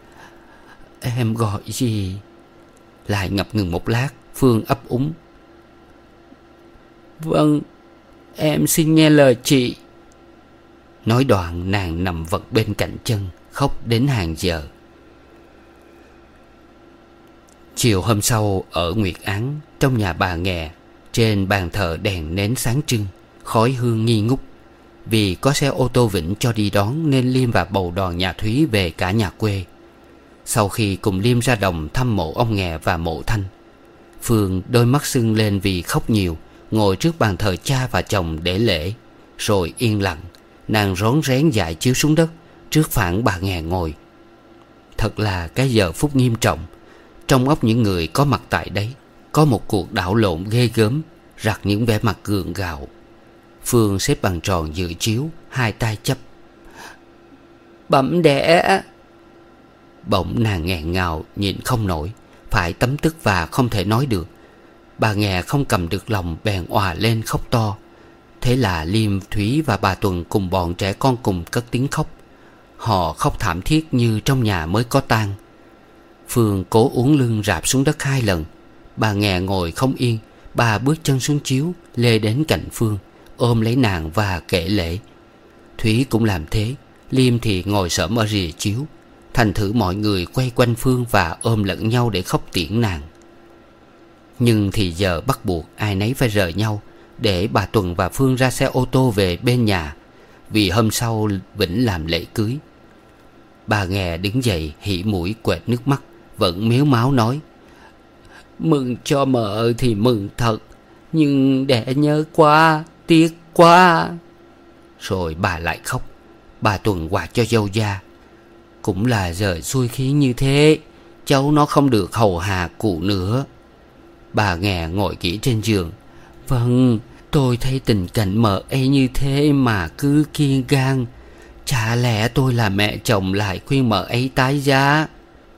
Em gọi gì? Lại ngập ngừng một lát, Phương ấp úng. Vâng, em xin nghe lời chị. Nói đoạn nàng nằm vật bên cạnh chân, khóc đến hàng giờ. Chiều hôm sau ở Nguyệt Án, trong nhà bà Nghè, trên bàn thờ đèn nến sáng trưng, khói hương nghi ngút. Vì có xe ô tô Vĩnh cho đi đón nên Liêm và bầu đoàn nhà Thúy về cả nhà quê. Sau khi cùng Liêm ra đồng thăm mộ ông Nghè và mộ Thanh, Phương đôi mắt sưng lên vì khóc nhiều, ngồi trước bàn thờ cha và chồng để lễ. Rồi yên lặng, nàng rón rén dại chiếu xuống đất trước phản bà Nghè ngồi. Thật là cái giờ phút nghiêm trọng. Trong óc những người có mặt tại đấy có một cuộc đảo lộn ghê gớm, rặt những vẻ mặt gượng gạo. Phương xếp bằng tròn dự chiếu, hai tay chấp. Bẩm đẻ. Bỗng nàng nghẹn ngào nhịn không nổi, phải tấm tức và không thể nói được. Bà Nghè không cầm được lòng bèn òa lên khóc to. Thế là Liêm, Thúy và bà Tuần cùng bọn trẻ con cùng cất tiếng khóc. Họ khóc thảm thiết như trong nhà mới có tang. Phương cố uốn lưng rạp xuống đất hai lần. Bà Nghè ngồi không yên. Bà bước chân xuống chiếu, lê đến cạnh Phương, ôm lấy nàng và kể lễ. Thúy cũng làm thế. Liêm thì ngồi xổm ở rìa chiếu. Thành thử mọi người quay quanh Phương và ôm lẫn nhau để khóc tiễn nàng. Nhưng thì giờ bắt buộc ai nấy phải rời nhau, để bà Tuần và Phương ra xe ô tô về bên nhà, vì hôm sau Vĩnh làm lễ cưới. Bà Nghè đứng dậy hỉ mũi quệt nước mắt, vẫn mếu máo nói: Mừng cho mợ thì mừng thật, nhưng đẻ nhớ quá, tiếc quá. Rồi bà lại khóc. Bà Tuần quạt cho dâu da: Cũng là giờ xui khí như thế, cháu nó không được hầu hạ cụ nữa. Bà Nghè ngồi kỹ trên giường: Vâng, tôi thấy tình cảnh mợ ấy như thế mà cứ kiên gan. Chả lẽ tôi là mẹ chồng lại khuyên mợ ấy tái giá.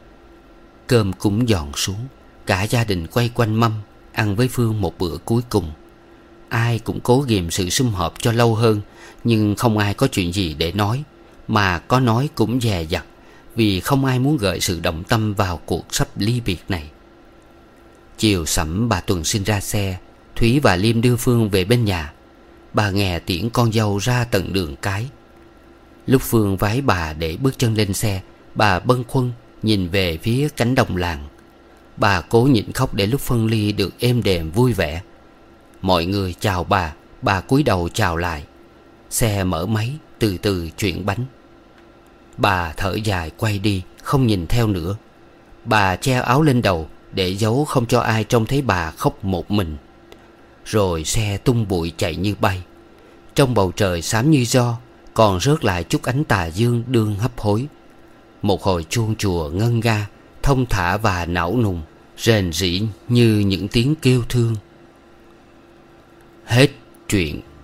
Cơm cúng dọn xuống, cả gia đình quay quanh mâm ăn với Phương một bữa cuối cùng. Ai cũng cố ghìm sự sum họp cho lâu hơn, nhưng không ai có chuyện gì để nói, mà có nói cũng dè dặt, vì không ai muốn gợi sự động tâm vào cuộc sắp ly biệt này. Chiều sẩm bà Tuần xin ra xe. Thúy và Liêm đưa Phương về bên nhà. Bà Nghè tiễn con dâu ra tận đường cái. Lúc Phương vái bà để bước chân lên xe, bà bâng khuâng nhìn về phía cánh đồng làng. Bà cố nhịn khóc để lúc phân ly được êm đềm vui vẻ. Mọi người chào bà, bà cúi đầu chào lại. Xe mở máy, từ từ chuyển bánh. Bà thở dài quay đi, không nhìn theo nữa. Bà treo áo lên đầu để giấu không cho ai trông thấy bà khóc một mình. Rồi xe tung bụi chạy như bay. Trong bầu trời xám như gió còn rớt lại chút ánh tà dương đương hấp hối. Một hồi chuông chùa ngân nga, thông thả và não nùng, rền rĩ như những tiếng kêu thương. Hết truyện.